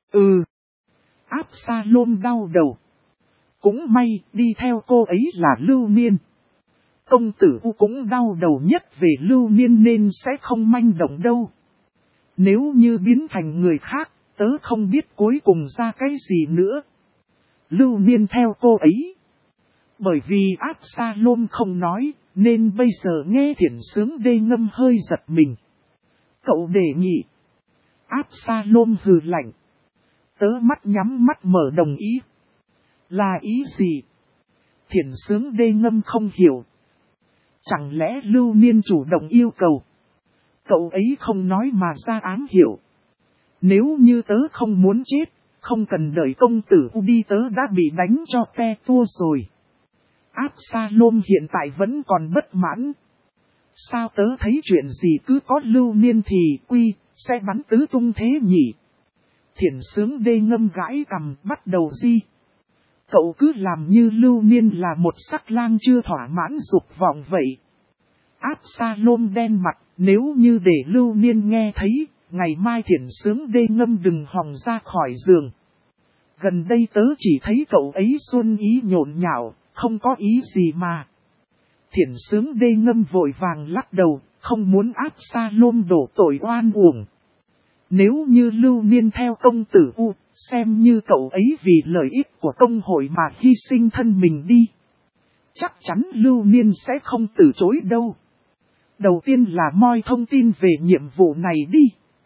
Absalom đau đầu. Cũng may, đi theo cô ấy là Lưu Niên. Công tử cũng đau đầu nhất về Lưu Niên nên sẽ không manh động đâu. Nếu như biến thành người khác, tớ không biết cuối cùng ra cái gì nữa. Lưu Niên theo cô ấy. Bởi vì Absalom không nói, nên bây giờ nghe Thiển Sướng Đê Ngâm hơi giật mình. Cậu đề nghị. Absalom hừ lạnh. Tớ mắt nhắm mắt mở đồng ý. Là ý gì? Thiển Sướng Đê Ngâm không hiểu. Chẳng lẽ Lưu Niên chủ động yêu cầu? Cậu ấy không nói mà ra ám hiểu. Nếu như tớ không muốn chết, không cần đợi công tử đi tớ đã bị đánh cho te tua rồi. Absalom hiện tại vẫn còn bất mãn. Sao tớ thấy chuyện gì cứ có Lưu Niên thì sẽ bắn tứ tung thế nhỉ? Thiển Sướng Đê Ngâm gãi cằm bắt đầu di. Cậu cứ làm như Lưu Niên là một sắc lang chưa thỏa mãn dục vọng vậy. Absalom đen mặt, nếu như để Lưu Niên nghe thấy, ngày mai Thiển Sướng Đê Ngâm đừng hòng ra khỏi giường. Gần đây tớ chỉ thấy cậu ấy xuân ý nhộn nhạo, không có ý gì mà. Thiển Sướng Đê Ngâm vội vàng lắc đầu, không muốn Absalom đổ tội oan uổng. Nếu như Lưu Niên theo công tử xem như cậu ấy vì lợi ích của công hội mà hy sinh thân mình đi. Chắc chắn Lưu Niên sẽ không từ chối đâu. Đầu tiên là moi thông tin về nhiệm vụ này đi.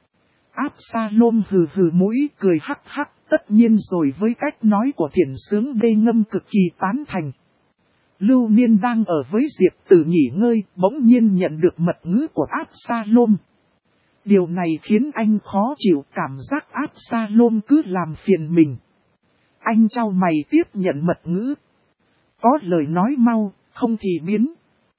Absalom hừ hừ mũi cười hắc hắc, tất nhiên rồi với cách nói của Thiển Sướng Đê Ngâm cực kỳ tán thành. Lưu Niên đang ở với Diệp Tử nghỉ ngơi, bỗng nhiên nhận được mật ngữ của Absalom. Điều này khiến anh khó chịu, cảm giác Absalom cứ làm phiền mình. Anh chau mày tiếp nhận mật ngữ. Có lời nói mau, không thì biến.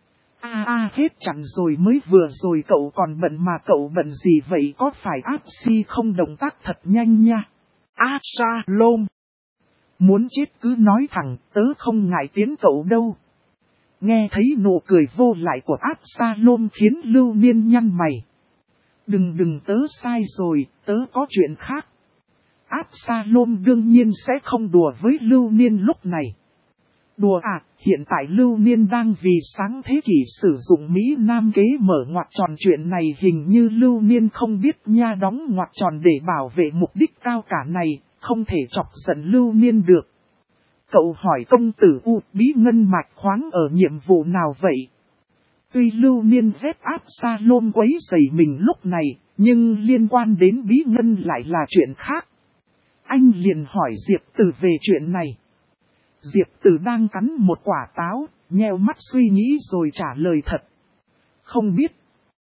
Hết chặn rồi mới vừa rồi cậu còn bận mà cậu bận gì vậy có phải Absi không động tác thật nhanh nha. Absalom. Muốn chết cứ nói thẳng, tớ không ngại tiến cậu đâu. Nghe thấy nụ cười vô lại của Absalom khiến Lưu Niên nhăn mày. Đừng tớ sai rồi, tớ có chuyện khác. Absalom đương nhiên sẽ không đùa với Lưu Niên lúc này. Đùa à, hiện tại Lưu Niên đang vì sáng thế kỷ sử dụng Mỹ Nam kế mở ngoặc tròn chuyện này hình như Lưu Niên không biết nha đóng ngoặc tròn để bảo vệ mục đích cao cả này, không thể chọc giận Lưu Niên được. Cậu hỏi công tử bí ngân mạch khoáng ở nhiệm vụ nào vậy? Tuy Lưu Niên ghét Absalom quấy rầy mình lúc này, nhưng liên quan đến bí ngân lại là chuyện khác. Anh liền hỏi Diệp Tử về chuyện này. Diệp Tử đang cắn một quả táo, nheo mắt suy nghĩ rồi trả lời thật. Không biết.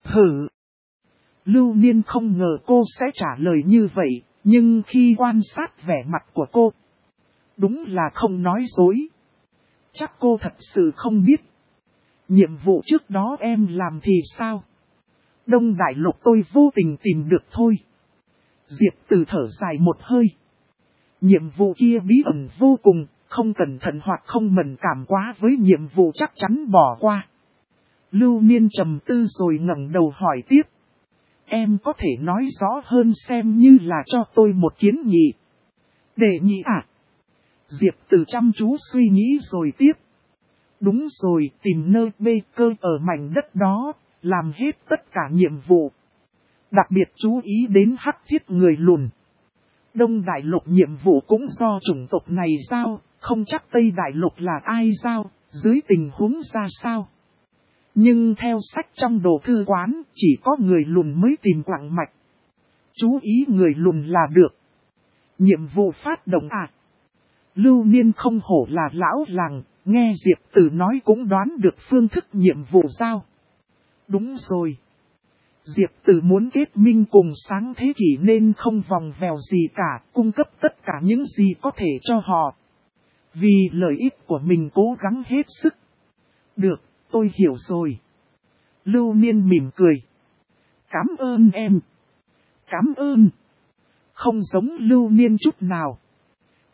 Lưu Niên không ngờ cô sẽ trả lời như vậy, nhưng khi quan sát vẻ mặt của cô, đúng là không nói dối. Chắc cô thật sự không biết. Nhiệm vụ trước đó em làm thì sao? Đông Đại Lục tôi vô tình tìm được thôi. Diệp Tử thở dài một hơi. Nhiệm vụ kia bí ẩn vô cùng, không cẩn thận hoặc không mẫn cảm quá với nhiệm vụ chắc chắn bỏ qua. Lưu Niên trầm tư rồi ngẩng đầu hỏi tiếp. Em có thể nói rõ hơn xem như là cho tôi một kiến nghị. Đề nghị à? Diệp Tử chăm chú suy nghĩ rồi tiếp. Đúng rồi, tìm nơi bê cơ ở mảnh đất đó, làm hết tất cả nhiệm vụ. Đặc biệt chú ý đến hắc thiết người lùn. Đông Đại Lục nhiệm vụ cũng do chủng tộc này giao, không chắc Tây Đại Lục là ai giao, dưới tình huống ra sao. Nhưng theo sách trong đồ thư quán, chỉ có người lùn mới tìm quặng mạch. Chú ý người lùn là được. Nhiệm vụ phát động à? Lưu Niên không hổ là lão làng, nghe Diệp Tử nói cũng đoán được phương thức nhiệm vụ giao. Đúng rồi. Diệp Tử muốn kết minh cùng sáng thế kỷ nên không vòng vèo gì cả, cung cấp tất cả những gì có thể cho họ. Vì lợi ích của mình cố gắng hết sức. Được, tôi hiểu rồi. Lưu Niên mỉm cười. Cảm ơn em. Cảm ơn. Không giống Lưu Niên chút nào.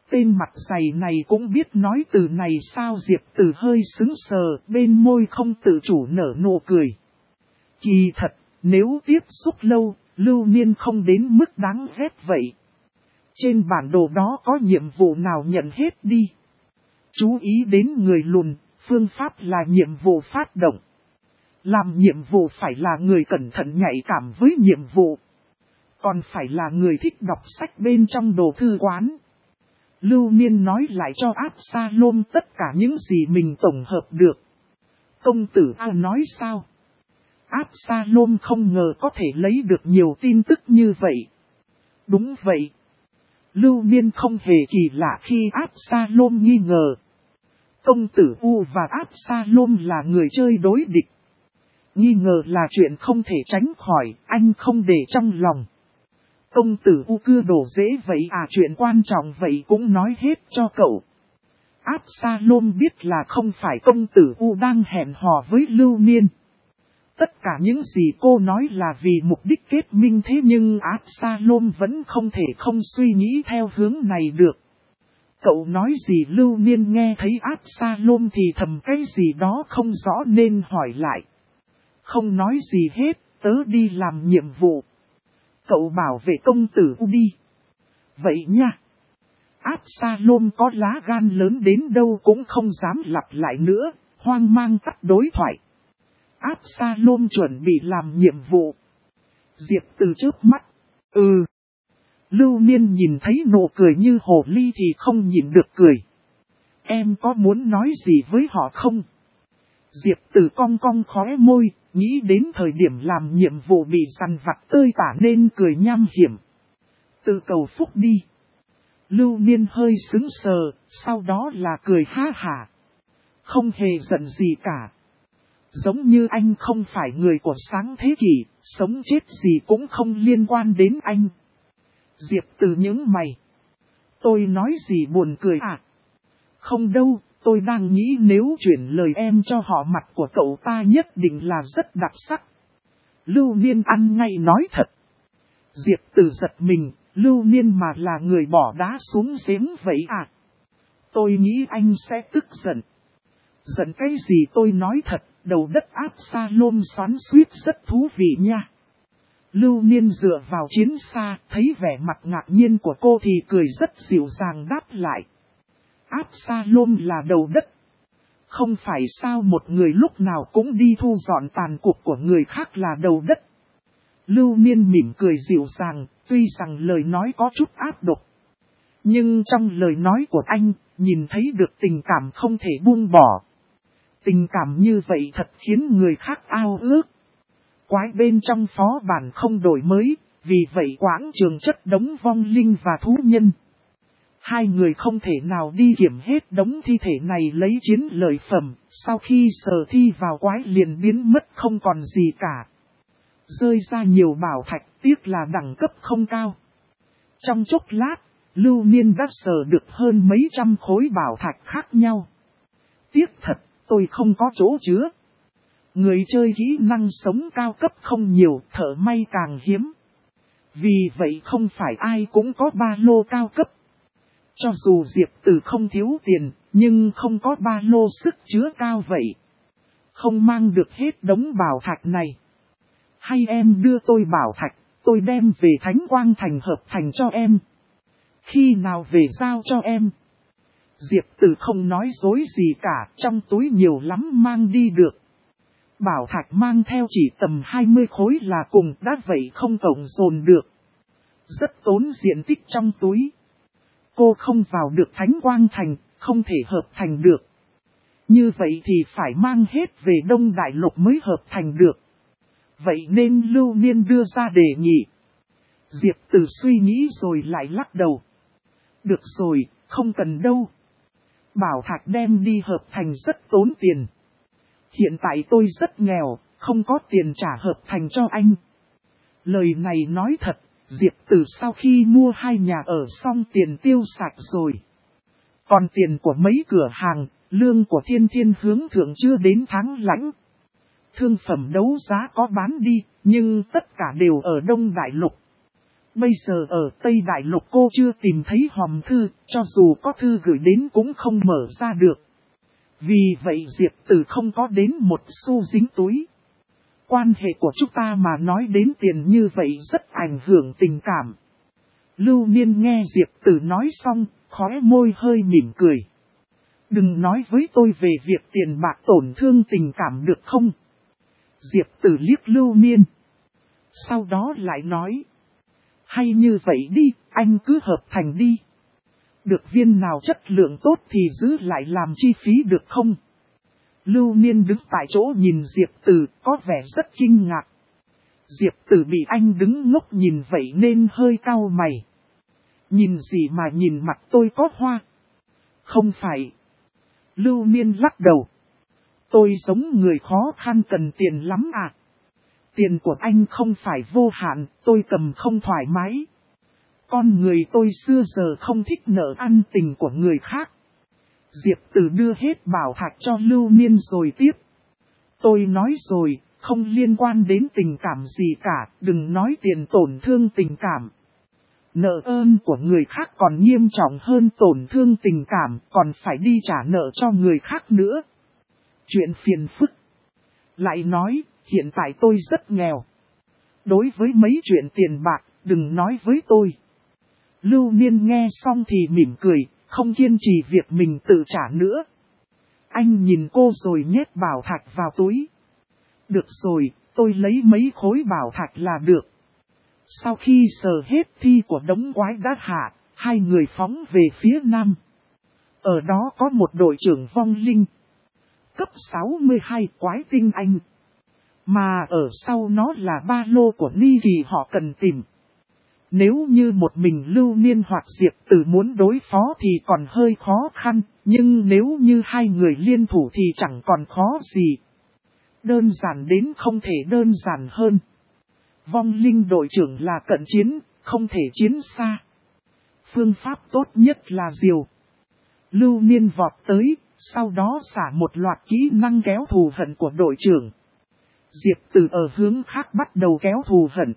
Tên mặt dày này cũng biết nói từ này sao? Diệp Tử hơi sững sờ, bên môi không tự chủ nở nụ cười. Kỳ thật, nếu tiếp xúc lâu, Lưu Niên không đến mức đáng ghét vậy. Trên bản đồ đó có nhiệm vụ nào nhận hết đi. Chú ý đến người lùn, phương pháp là nhiệm vụ phát động. Làm nhiệm vụ phải là người cẩn thận nhạy cảm với nhiệm vụ. Còn phải là người thích đọc sách bên trong đồ thư quán. Lưu Niên nói lại cho Absalom tất cả những gì mình tổng hợp được. Công tử A nói sao? Absalom không ngờ có thể lấy được nhiều tin tức như vậy. Đúng vậy. Lưu Niên không hề kỳ lạ khi Absalom nghi ngờ. Công tử U và Absalom là người chơi đối địch. Nghi ngờ là chuyện không thể tránh khỏi, anh không để trong lòng. Công tử U cưa đổ dễ vậy à, chuyện quan trọng vậy cũng nói hết cho cậu. Absalom biết là không phải công tử U đang hẹn hò với Lưu Niên. Tất cả những gì cô nói là vì mục đích kết minh, thế nhưng Absalom vẫn không thể không suy nghĩ theo hướng này được. Cậu nói gì? Lưu Niên nghe thấy Absalom thì thầm cái gì đó không rõ nên hỏi lại. Không nói gì hết, tớ đi làm nhiệm vụ. Cậu bảo vệ công tử U đi. Vậy nha. Absalom có lá gan lớn đến đâu cũng không dám lặp lại nữa, hoang mang tắt đối thoại. Absalom chuẩn bị làm nhiệm vụ. Diệp Từ chớp mắt. Lưu Niên nhìn thấy nụ cười như hồ ly thì không nhịn được cười. Em có muốn nói gì với họ không? Diệp Từ cong cong khóe môi, nghĩ đến thời điểm làm nhiệm vụ bị săn vặt tơi tả nên cười nham hiểm. Tự cầu phúc đi. Lưu Niên hơi sững sờ, sau đó là cười ha hả. Không hề giận gì cả. Giống như anh không phải người của sáng thế kỷ, sống chết gì cũng không liên quan đến anh. Diệp Từ những mày. Tôi nói gì buồn cười à? Không đâu, tôi đang nghĩ nếu chuyển lời em cho họ, mặt của cậu ta nhất định là rất đặc sắc. Lưu Niên ăn ngay nói thật. Diệp Từ giật mình, Lưu Niên mà là người bỏ đá xuống giếng vậy à? Tôi nghĩ anh sẽ tức giận. Giận cái gì? Tôi nói thật, đầu đất Absalom xoắn xuýt rất thú vị nha. Lưu Niên dựa vào chiến xa, thấy vẻ mặt ngạc nhiên của cô thì cười rất dịu dàng đáp lại. Absalom là đầu đất. Không phải sao một người lúc nào cũng đi thu dọn tàn cuộc của người khác là đầu đất. Lưu Niên mỉm cười dịu dàng, tuy rằng lời nói có chút ác độc. Nhưng trong lời nói của anh, nhìn thấy được tình cảm không thể buông bỏ. Tình cảm như vậy thật khiến người khác ao ước. Quái bên trong phó bản không đổi mới, vì vậy quảng trường chất đống vong linh và thú nhân. Hai người không thể nào đi kiểm hết đống thi thể này lấy chiến lợi phẩm, sau khi sở thi vào quái liền biến mất không còn gì cả. Rơi ra nhiều bảo thạch, tiếc là đẳng cấp không cao. Trong chốc lát, Lưu Niên đã sở được hơn mấy trăm khối bảo thạch khác nhau. Tiếc thật, tôi không có chỗ chứa. Người chơi kỹ năng sống cao cấp không nhiều, thợ may càng hiếm. Vì vậy không phải ai cũng có ba lô cao cấp. Cho dù Diệp Từ không thiếu tiền, nhưng không có ba lô sức chứa cao vậy. Không mang được hết đống bảo thạch này. Hay em đưa tôi bảo thạch, tôi đem về Thánh Quang Thành hợp thành cho em. Khi nào về giao cho em? Diệp Từ không nói dối gì cả, trong túi nhiều lắm mang đi được. Bảo thạch mang theo chỉ tầm 20 khối là cùng, đã vậy không tổng dồn được. Rất tốn diện tích trong túi. Cô không vào được Thánh Quang Thành, không thể hợp thành được. Như vậy thì phải mang hết về Đông Đại Lục mới hợp thành được. Vậy nên Lưu Niên đưa ra đề nghị. Diệp Từ suy nghĩ rồi lại lắc đầu. Được rồi, không cần đâu. Bảo thạch đem đi hợp thành rất tốn tiền. Hiện tại tôi rất nghèo, không có tiền trả hợp thành cho anh. Lời này nói thật, Diệp Từ sau khi mua 2 nhà ở xong tiền tiêu sạch rồi. Còn tiền của mấy cửa hàng, lương của Thiên Thiên hướng thượng chưa đến tháng lãnh. Thương phẩm đấu giá có bán đi, nhưng tất cả đều ở Đông Đại Lục. Bây giờ ở Tây Đại Lục cô chưa tìm thấy hòm thư, cho dù có thư gửi đến cũng không mở ra được. Vì vậy Diệp Tử không có đến một xu dính túi. Quan hệ của chúng ta mà nói đến tiền như vậy rất ảnh hưởng tình cảm. Lưu Niên nghe Diệp Tử nói xong, khóe môi hơi mỉm cười. Đừng nói với tôi về việc tiền bạc tổn thương tình cảm được không? Diệp Tử liếc Lưu Niên. Sau đó lại nói. Hay như vậy đi, anh cứ hợp thành đi. Được viên nào chất lượng tốt thì giữ lại làm chi phí được không? Lưu Niên đứng tại chỗ nhìn Diệp Tử có vẻ rất kinh ngạc. Diệp Tử bị anh đứng ngốc nhìn vậy nên hơi cau mày. Nhìn gì mà nhìn mặt tôi có hoa? Không phải. Lưu Niên lắc đầu. Tôi giống người khó khăn cần tiền lắm à? Tiền của anh không phải vô hạn, tôi cầm không thoải mái. Con người tôi xưa giờ không thích nợ ăn tình của người khác. Diệp Tử đưa hết bảo thạch cho Lưu Niên rồi tiếp. Tôi nói rồi, không liên quan đến tình cảm gì cả, đừng nói tiền tổn thương tình cảm. Nợ ơn của người khác còn nghiêm trọng hơn tổn thương tình cảm, còn phải đi trả nợ cho người khác nữa. Chuyện phiền phức. Lại nói, hiện tại tôi rất nghèo. Đối với mấy chuyện tiền bạc, đừng nói với tôi. Lưu Niên nghe xong thì mỉm cười, không kiên trì việc mình tự trả nữa. Anh nhìn cô rồi nhét bảo thạch vào túi. Được rồi, tôi lấy mấy khối bảo thạch là được. Sau khi sờ hết thi của đống quái đã hạ, hai người phóng về phía nam. Ở đó có một đội trưởng vong linh. Cấp 62 quái tinh anh. Mà ở sau nó là ba lô của Ni Kỳ họ cần tìm. Nếu như một mình Lưu Niên hoặc Diệp Tử muốn đối phó thì còn hơi khó khăn, nhưng nếu như hai người liên thủ thì chẳng còn khó gì. Đơn giản đến không thể đơn giản hơn. Vong linh đội trưởng là cận chiến, không thể chiến xa. Phương pháp tốt nhất là diều. Lưu Niên vọt tới, sau đó xả một loạt kỹ năng kéo thù hận của đội trưởng. Diệp Tử ở hướng khác bắt đầu kéo thù hận.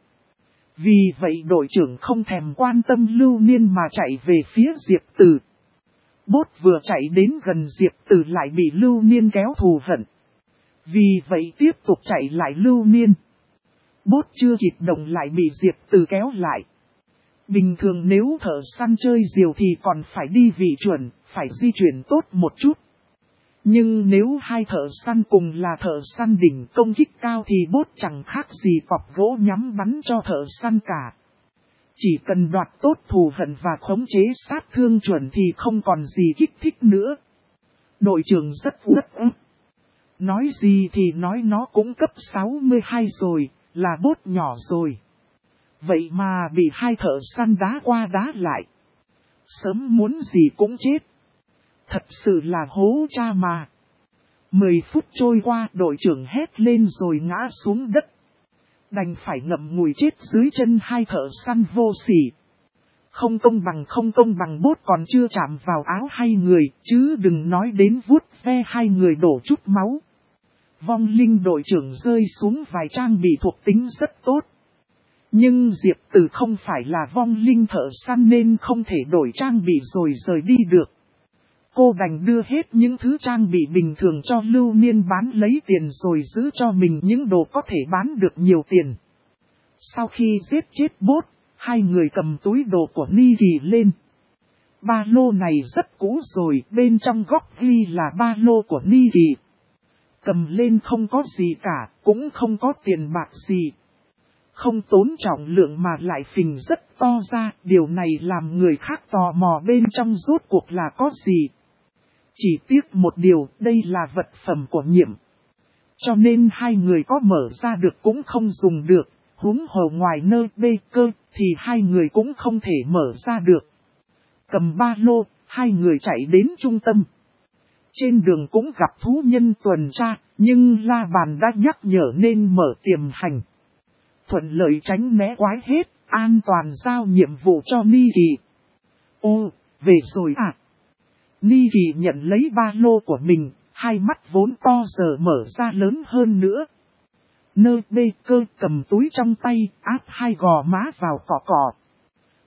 Vì vậy đội trưởng không thèm quan tâm Lưu Niên mà chạy về phía Diệp Tử. Bốt vừa chạy đến gần Diệp Tử lại bị Lưu Niên kéo thù hận. Vì vậy tiếp tục chạy lại Lưu Niên. Bốt chưa kịp động lại bị Diệp Tử kéo lại. Bình thường nếu thợ săn chơi diều thì còn phải đi vị chuẩn, phải di chuyển tốt một chút. Nhưng nếu hai thợ săn cùng là thợ săn đỉnh công kích cao thì bốt chẳng khác gì cọp gỗ nhắm bắn cho thợ săn cả. Chỉ cần đoạt tốt thù hận và khống chế sát thương chuẩn thì không còn gì kích thích nữa. Đội trưởng rất ức. Nói gì thì nói nó cũng cấp 62 rồi, là bốt nhỏ rồi. Vậy mà bị hai thợ săn đá qua đá lại. Sớm muốn gì cũng chết. Thật sự là hố cha mà. 10 phút trôi qua đội trưởng hét lên rồi ngã xuống đất. Đành phải ngậm ngùi chết dưới chân hai thợ săn vô sỉ. Không công bằng bốt còn chưa chạm vào áo hai người, chứ đừng nói đến vuốt ve hai người đổ chút máu. Vong linh đội trưởng rơi xuống vài trang bị thuộc tính rất tốt. Nhưng Diệp Tử không phải là vong linh thợ săn nên không thể đổi trang bị rồi rời đi được. Cô đành đưa hết những thứ trang bị bình thường cho Lưu Niên bán lấy tiền rồi giữ cho mình những đồ có thể bán được nhiều tiền. Sau khi giết chết bốt, hai người cầm túi đồ của Ni Kỳ lên. Ba lô này rất cũ rồi, bên trong góc ghi là ba lô của Ni Kỳ. Cầm lên không có gì cả, cũng không có tiền bạc gì. Không tốn trọng lượng mà lại phình rất to ra, điều này làm người khác tò mò bên trong rốt cuộc là có gì. Chỉ tiếc một điều, đây là vật phẩm của Nhiệm. Cho nên hai người có mở ra được cũng không dùng được, huống hồ ngoài nơi bê cơ thì hai người cũng không thể mở ra được. Cầm ba lô, hai người chạy đến trung tâm. Trên đường cũng gặp thú nhân tuần tra, nhưng La Bàn đã nhắc nhở nên mở tiềm hành. Thuận lợi tránh né quái hết, an toàn giao nhiệm vụ cho Ni Kỳ. Ô, về rồi à? Ni Kỳ nhận lấy ba lô của mình, hai mắt vốn to giờ mở ra lớn hơn nữa. Nơ bê cơ cầm túi trong tay, áp hai gò má vào cỏ cỏ.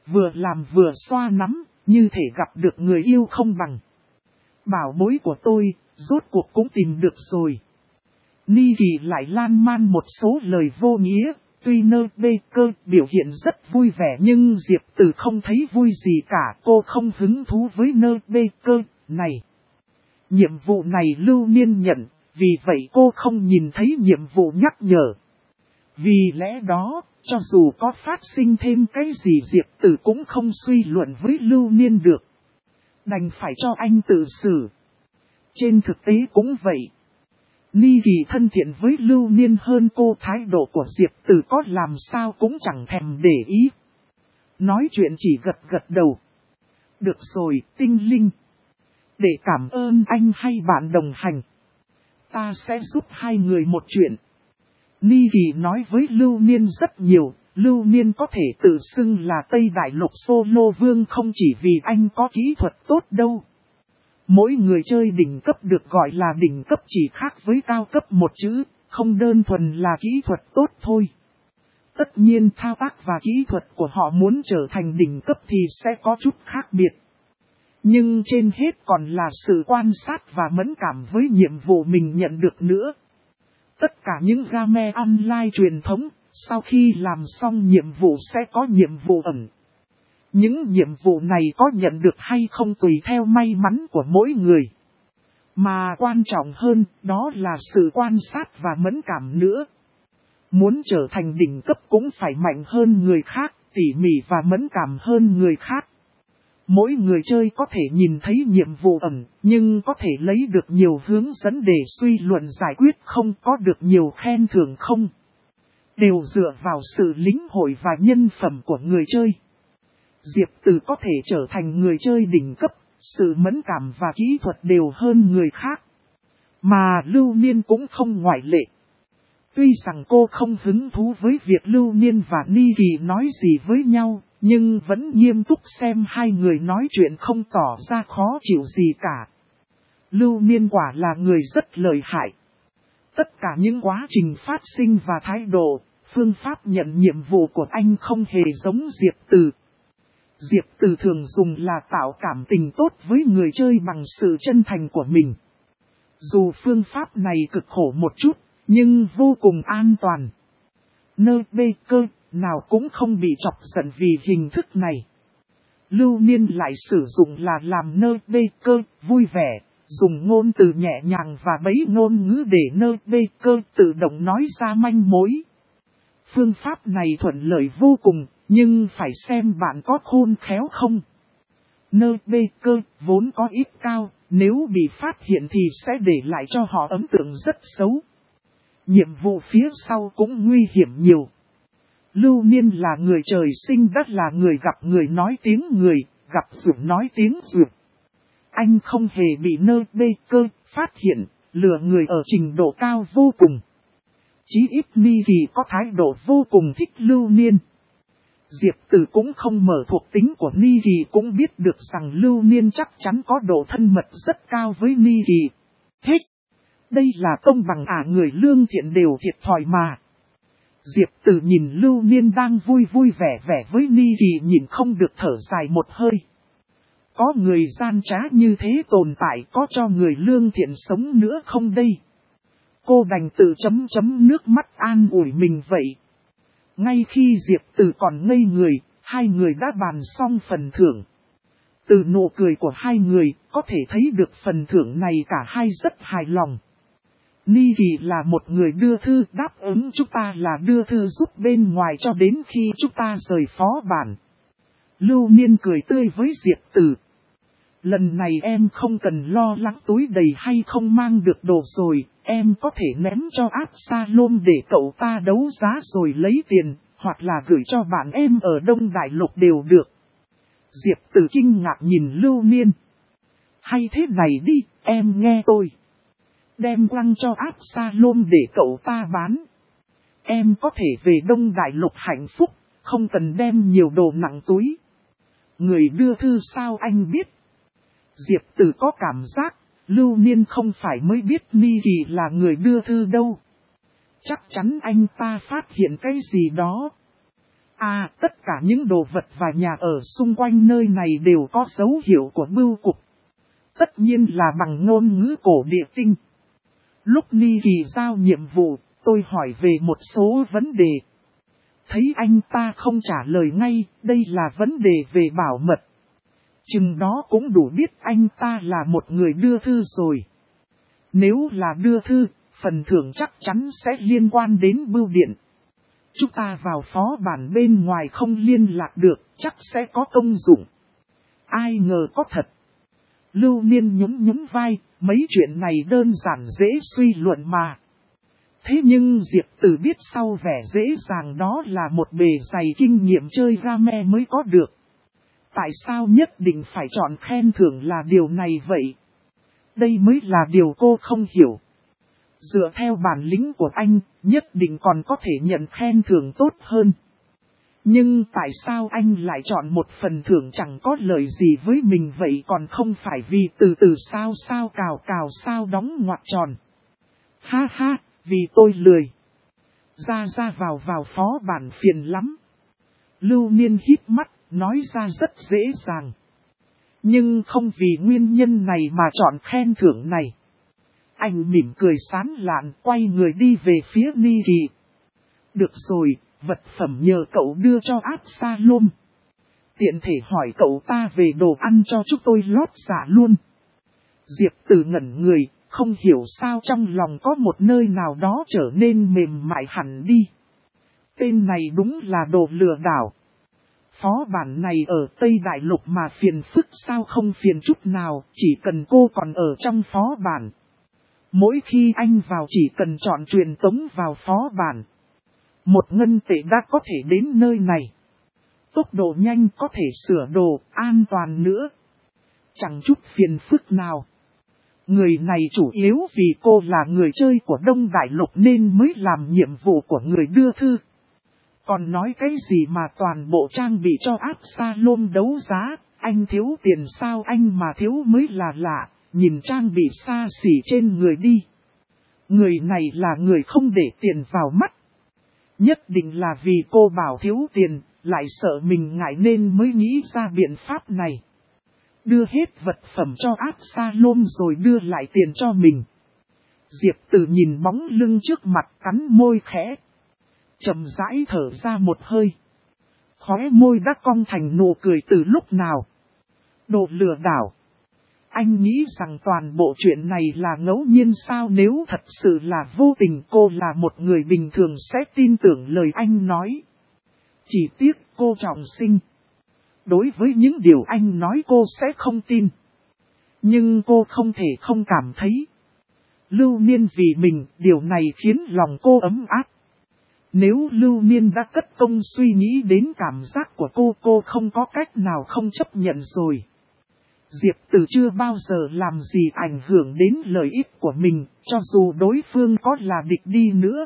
Vừa làm vừa xoa nắm, như thể gặp được người yêu không bằng. Bảo bối của tôi, rốt cuộc cũng tìm được rồi. Ni Kỳ lại lan man một số lời vô nghĩa, tuy Nơ Bê Cơ biểu hiện rất vui vẻ nhưng Diệp Từ không thấy vui gì cả, cô không hứng thú với Nơ Bê Cơ này. Nhiệm vụ này Lưu Niên nhận, vì vậy cô không nhìn thấy nhiệm vụ nhắc nhở. Vì lẽ đó, cho dù có phát sinh thêm cái gì Diệp Từ cũng không suy luận với Lưu Niên được. Đành phải cho anh tự xử. Trên thực tế cũng vậy. Ni Kỳ thân thiện với Lưu Niên hơn cô, thái độ của Diệp Từ có làm sao cũng chẳng thèm để ý. Nói chuyện chỉ gật gật đầu. Được rồi, Tinh Linh. Để cảm ơn anh hay bạn đồng hành, ta sẽ giúp hai người một chuyện. Ni Kỳ nói với Lưu Niên rất nhiều, Lưu Niên có thể tự xưng là Tây Đại Lục Solo Vương không chỉ vì anh có kỹ thuật tốt đâu. Mỗi người chơi đỉnh cấp được gọi là đỉnh cấp chỉ khác với cao cấp một chữ, không đơn thuần là kỹ thuật tốt thôi. Tất nhiên thao tác và kỹ thuật của họ muốn trở thành đỉnh cấp thì sẽ có chút khác biệt. Nhưng trên hết còn là sự quan sát và mẫn cảm với nhiệm vụ mình nhận được nữa. Tất cả những game online truyền thống, sau khi làm xong nhiệm vụ sẽ có nhiệm vụ ẩn. Những nhiệm vụ này có nhận được hay không tùy theo may mắn của mỗi người. Mà quan trọng hơn, đó là sự quan sát và mẫn cảm nữa. Muốn trở thành đỉnh cấp cũng phải mạnh hơn người khác, tỉ mỉ và mẫn cảm hơn người khác. Mỗi người chơi có thể nhìn thấy nhiệm vụ ẩn, nhưng có thể lấy được nhiều hướng dẫn để suy luận giải quyết không, có được nhiều khen thưởng không. Đều dựa vào sự lĩnh hội và nhân phẩm của người chơi. Diệp Từ có thể trở thành người chơi đỉnh cấp, sự mẫn cảm và kỹ thuật đều hơn người khác. Mà Lưu Niên cũng không ngoại lệ. Tuy rằng cô không hứng thú với việc Lưu Niên và Ni Kỳ nói gì với nhau, nhưng vẫn nghiêm túc xem hai người nói chuyện không tỏ ra khó chịu gì cả. Lưu Niên quả là người rất lợi hại. Tất cả những quá trình phát sinh và thái độ, phương pháp nhận nhiệm vụ của anh không hề giống Diệp Từ. Diệp Từ thường dùng là tạo cảm tình tốt với người chơi bằng sự chân thành của mình. Dù phương pháp này cực khổ một chút, nhưng vô cùng an toàn. Nơ Bê Cơ nào cũng không bị chọc giận vì hình thức này. Lưu Niên lại sử dụng là làm Nơ Bê Cơ vui vẻ, dùng ngôn từ nhẹ nhàng và bấy ngôn ngữ để Nơ Bê Cơ tự động nói ra manh mối. Phương pháp này thuận lợi vô cùng, nhưng phải xem bạn có khôn khéo không. Nơ Bê Cơ vốn có ít cao, nếu bị phát hiện thì sẽ để lại cho họ ấn tượng rất xấu. Nhiệm vụ phía sau cũng nguy hiểm nhiều. Lưu Niên là người trời sinh đất, là người gặp người nói tiếng người, gặp ruột nói tiếng ruột. Anh không hề bị Nơ Bê Cơ phát hiện, lừa người ở trình độ cao vô cùng. Chí ít Ni Kỳ có thái độ vô cùng thích Lưu Niên. Diệp Từ cũng không mở thuộc tính của Ni Kỳ cũng biết được rằng Lưu Niên chắc chắn có độ thân mật rất cao với Ni Kỳ. Hết! Đây là công bằng người lương thiện đều thiệt thòi mà. Diệp Từ nhìn Lưu Niên đang vui vui vẻ vẻ với Ni Kỳ nhìn không được thở dài một hơi. Có người gian trá như thế tồn tại, có cho người lương thiện sống nữa không đây? Cô đành tự chấm nước mắt an ủi mình vậy. Ngay khi Diệp Từ còn ngây người, hai người đã bàn xong phần thưởng. Từ nụ cười của hai người, có thể thấy được phần thưởng này cả hai rất hài lòng. Ni Kỳ là một người đưa thư, đáp ứng chúng ta là đưa thư giúp bên ngoài cho đến khi chúng ta rời phó bản. Lưu Niên cười tươi với Diệp Từ. Lần này em không cần lo lắng túi đầy hay không mang được đồ rồi, em có thể ném cho Absalom để cậu ta đấu giá rồi lấy tiền, hoặc là gửi cho bạn em ở Đông Đại Lục đều được. Diệp Từ kinh ngạc nhìn Lưu Niên. Hay thế này đi, em nghe tôi. Đem quăng cho Absalom để cậu ta bán. Em có thể về Đông Đại Lục hạnh phúc, không cần đem nhiều đồ nặng túi. Người đưa thư sao anh biết? Diệp Từ có cảm giác, Lưu Niên không phải mới biết Ni Kỳ là người đưa thư đâu. Chắc chắn anh ta phát hiện cái gì đó. Tất cả những đồ vật và nhà ở xung quanh nơi này đều có dấu hiệu của bưu cục. Tất nhiên là bằng ngôn ngữ cổ địa tinh. Lúc Ni Kỳ giao nhiệm vụ, tôi hỏi về một số vấn đề. Thấy anh ta không trả lời ngay, đây là vấn đề về bảo mật. Chừng đó cũng đủ biết anh ta là một người đưa thư rồi. Nếu là đưa thư, phần thưởng chắc chắn sẽ liên quan đến bưu điện. Chúng ta vào phó bản bên ngoài không liên lạc được, chắc sẽ có công dụng. Ai ngờ có thật. Lưu Niên nhún vai, mấy chuyện này đơn giản dễ suy luận mà. Thế nhưng Diệp Tử biết sau vẻ dễ dàng đó là một bề dày kinh nghiệm chơi game mới có được. Tại sao nhất định phải chọn khen thưởng là điều này vậy? Đây mới là điều cô không hiểu. Dựa theo bản lĩnh của anh, nhất định còn có thể nhận khen thưởng tốt hơn. Nhưng tại sao anh lại chọn một phần thưởng chẳng có lợi gì với mình vậy, còn không phải vì từ từ sao cào sao đóng ngoặc tròn. Ha ha, vì tôi lười. Ra vào phó bản phiền lắm. Lưu Niên hít mắt, nói ra rất dễ dàng. Nhưng không vì nguyên nhân này mà chọn khen thưởng này. Anh mỉm cười sán lạn, quay người đi về phía Ni Kỳ. Được rồi, vật phẩm nhờ cậu đưa cho Absalom. Tiện thể hỏi cậu ta về đồ ăn cho chúng tôi lót dạ luôn. Diệp Tử ngẩn người, không hiểu sao trong lòng có một nơi nào đó trở nên mềm mại hẳn đi. Tên này đúng là đồ lừa đảo. Phó bản này ở Tây Đại Lục mà phiền phức sao không phiền chút nào, chỉ cần cô còn ở trong phó bản. Mỗi khi anh vào chỉ cần chọn truyền tống vào phó bản. Một ngân tệ đã có thể đến nơi này. Tốc độ nhanh có thể sửa đồ, an toàn nữa. Chẳng chút phiền phức nào. Người này chủ yếu vì cô là người chơi của Đông Đại Lục nên mới làm nhiệm vụ của người đưa thư. Còn nói cái gì mà toàn bộ trang bị cho Absalom đấu giá, anh thiếu tiền sao, anh mà thiếu mới là lạ, nhìn trang bị xa xỉ trên người đi. Người này là người không để tiền vào mắt. Nhất định là vì cô bảo thiếu tiền, lại sợ mình ngại nên mới nghĩ ra biện pháp này. Đưa hết vật phẩm cho Absalom rồi đưa lại tiền cho mình. Diệp Tử nhìn bóng lưng trước mặt cắn môi khẽ. Chậm rãi thở ra một hơi. Khóe môi đã cong thành nụ cười từ lúc nào. Đồ lừa đảo. Anh nghĩ rằng toàn bộ chuyện này là ngẫu nhiên sao, nếu thật sự là vô tình cô là một người bình thường sẽ tin tưởng lời anh nói. Chỉ tiếc cô trọng sinh. Đối với những điều anh nói cô sẽ không tin. Nhưng cô không thể không cảm thấy. Lưu Niên vì mình, điều này khiến lòng cô ấm áp. Nếu Lưu Niên đã cất công suy nghĩ đến cảm giác của cô không có cách nào không chấp nhận rồi. Diệp Tử chưa bao giờ làm gì ảnh hưởng đến lợi ích của mình, cho dù đối phương có là địch đi nữa.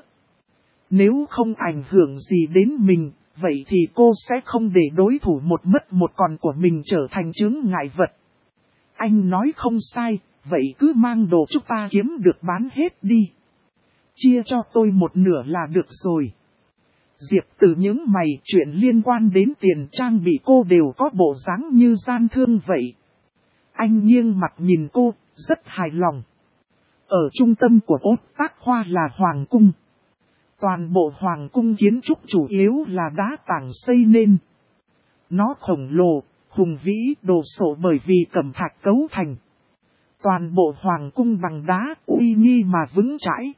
Nếu không ảnh hưởng gì đến mình, vậy thì cô sẽ không để đối thủ một mất một còn của mình trở thành chướng ngại vật. Anh nói không sai, vậy cứ mang đồ chúng ta kiếm được bán hết đi. Chia cho tôi một nửa là được rồi. Diệp Tử những mày, chuyện liên quan đến tiền trang bị cô đều có bộ dáng như gian thương vậy. Anh nghiêng mặt nhìn cô, rất hài lòng. Ở trung tâm của Ốt Tác Hoa là Hoàng Cung. Toàn bộ Hoàng Cung kiến trúc chủ yếu là đá tảng xây nên. Nó khổng lồ, hùng vĩ, đồ sộ bởi vì cẩm thạch cấu thành. Toàn bộ Hoàng Cung bằng đá, uy nghi mà vững chãi.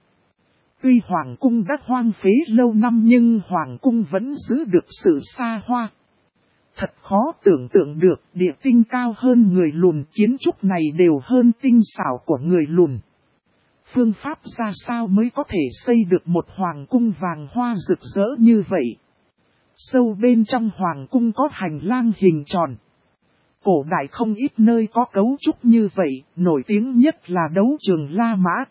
Tuy Hoàng Cung đã hoang phế lâu năm nhưng Hoàng Cung vẫn giữ được sự xa hoa. Thật khó tưởng tượng được, địa tinh cao hơn người lùn, kiến trúc này đều hơn tinh xảo của người lùn. Phương pháp ra sao mới có thể xây được một Hoàng Cung vàng hoa rực rỡ như vậy? Sâu bên trong Hoàng Cung có hành lang hình tròn. Cổ đại không ít nơi có cấu trúc như vậy, nổi tiếng nhất là đấu trường La Mã.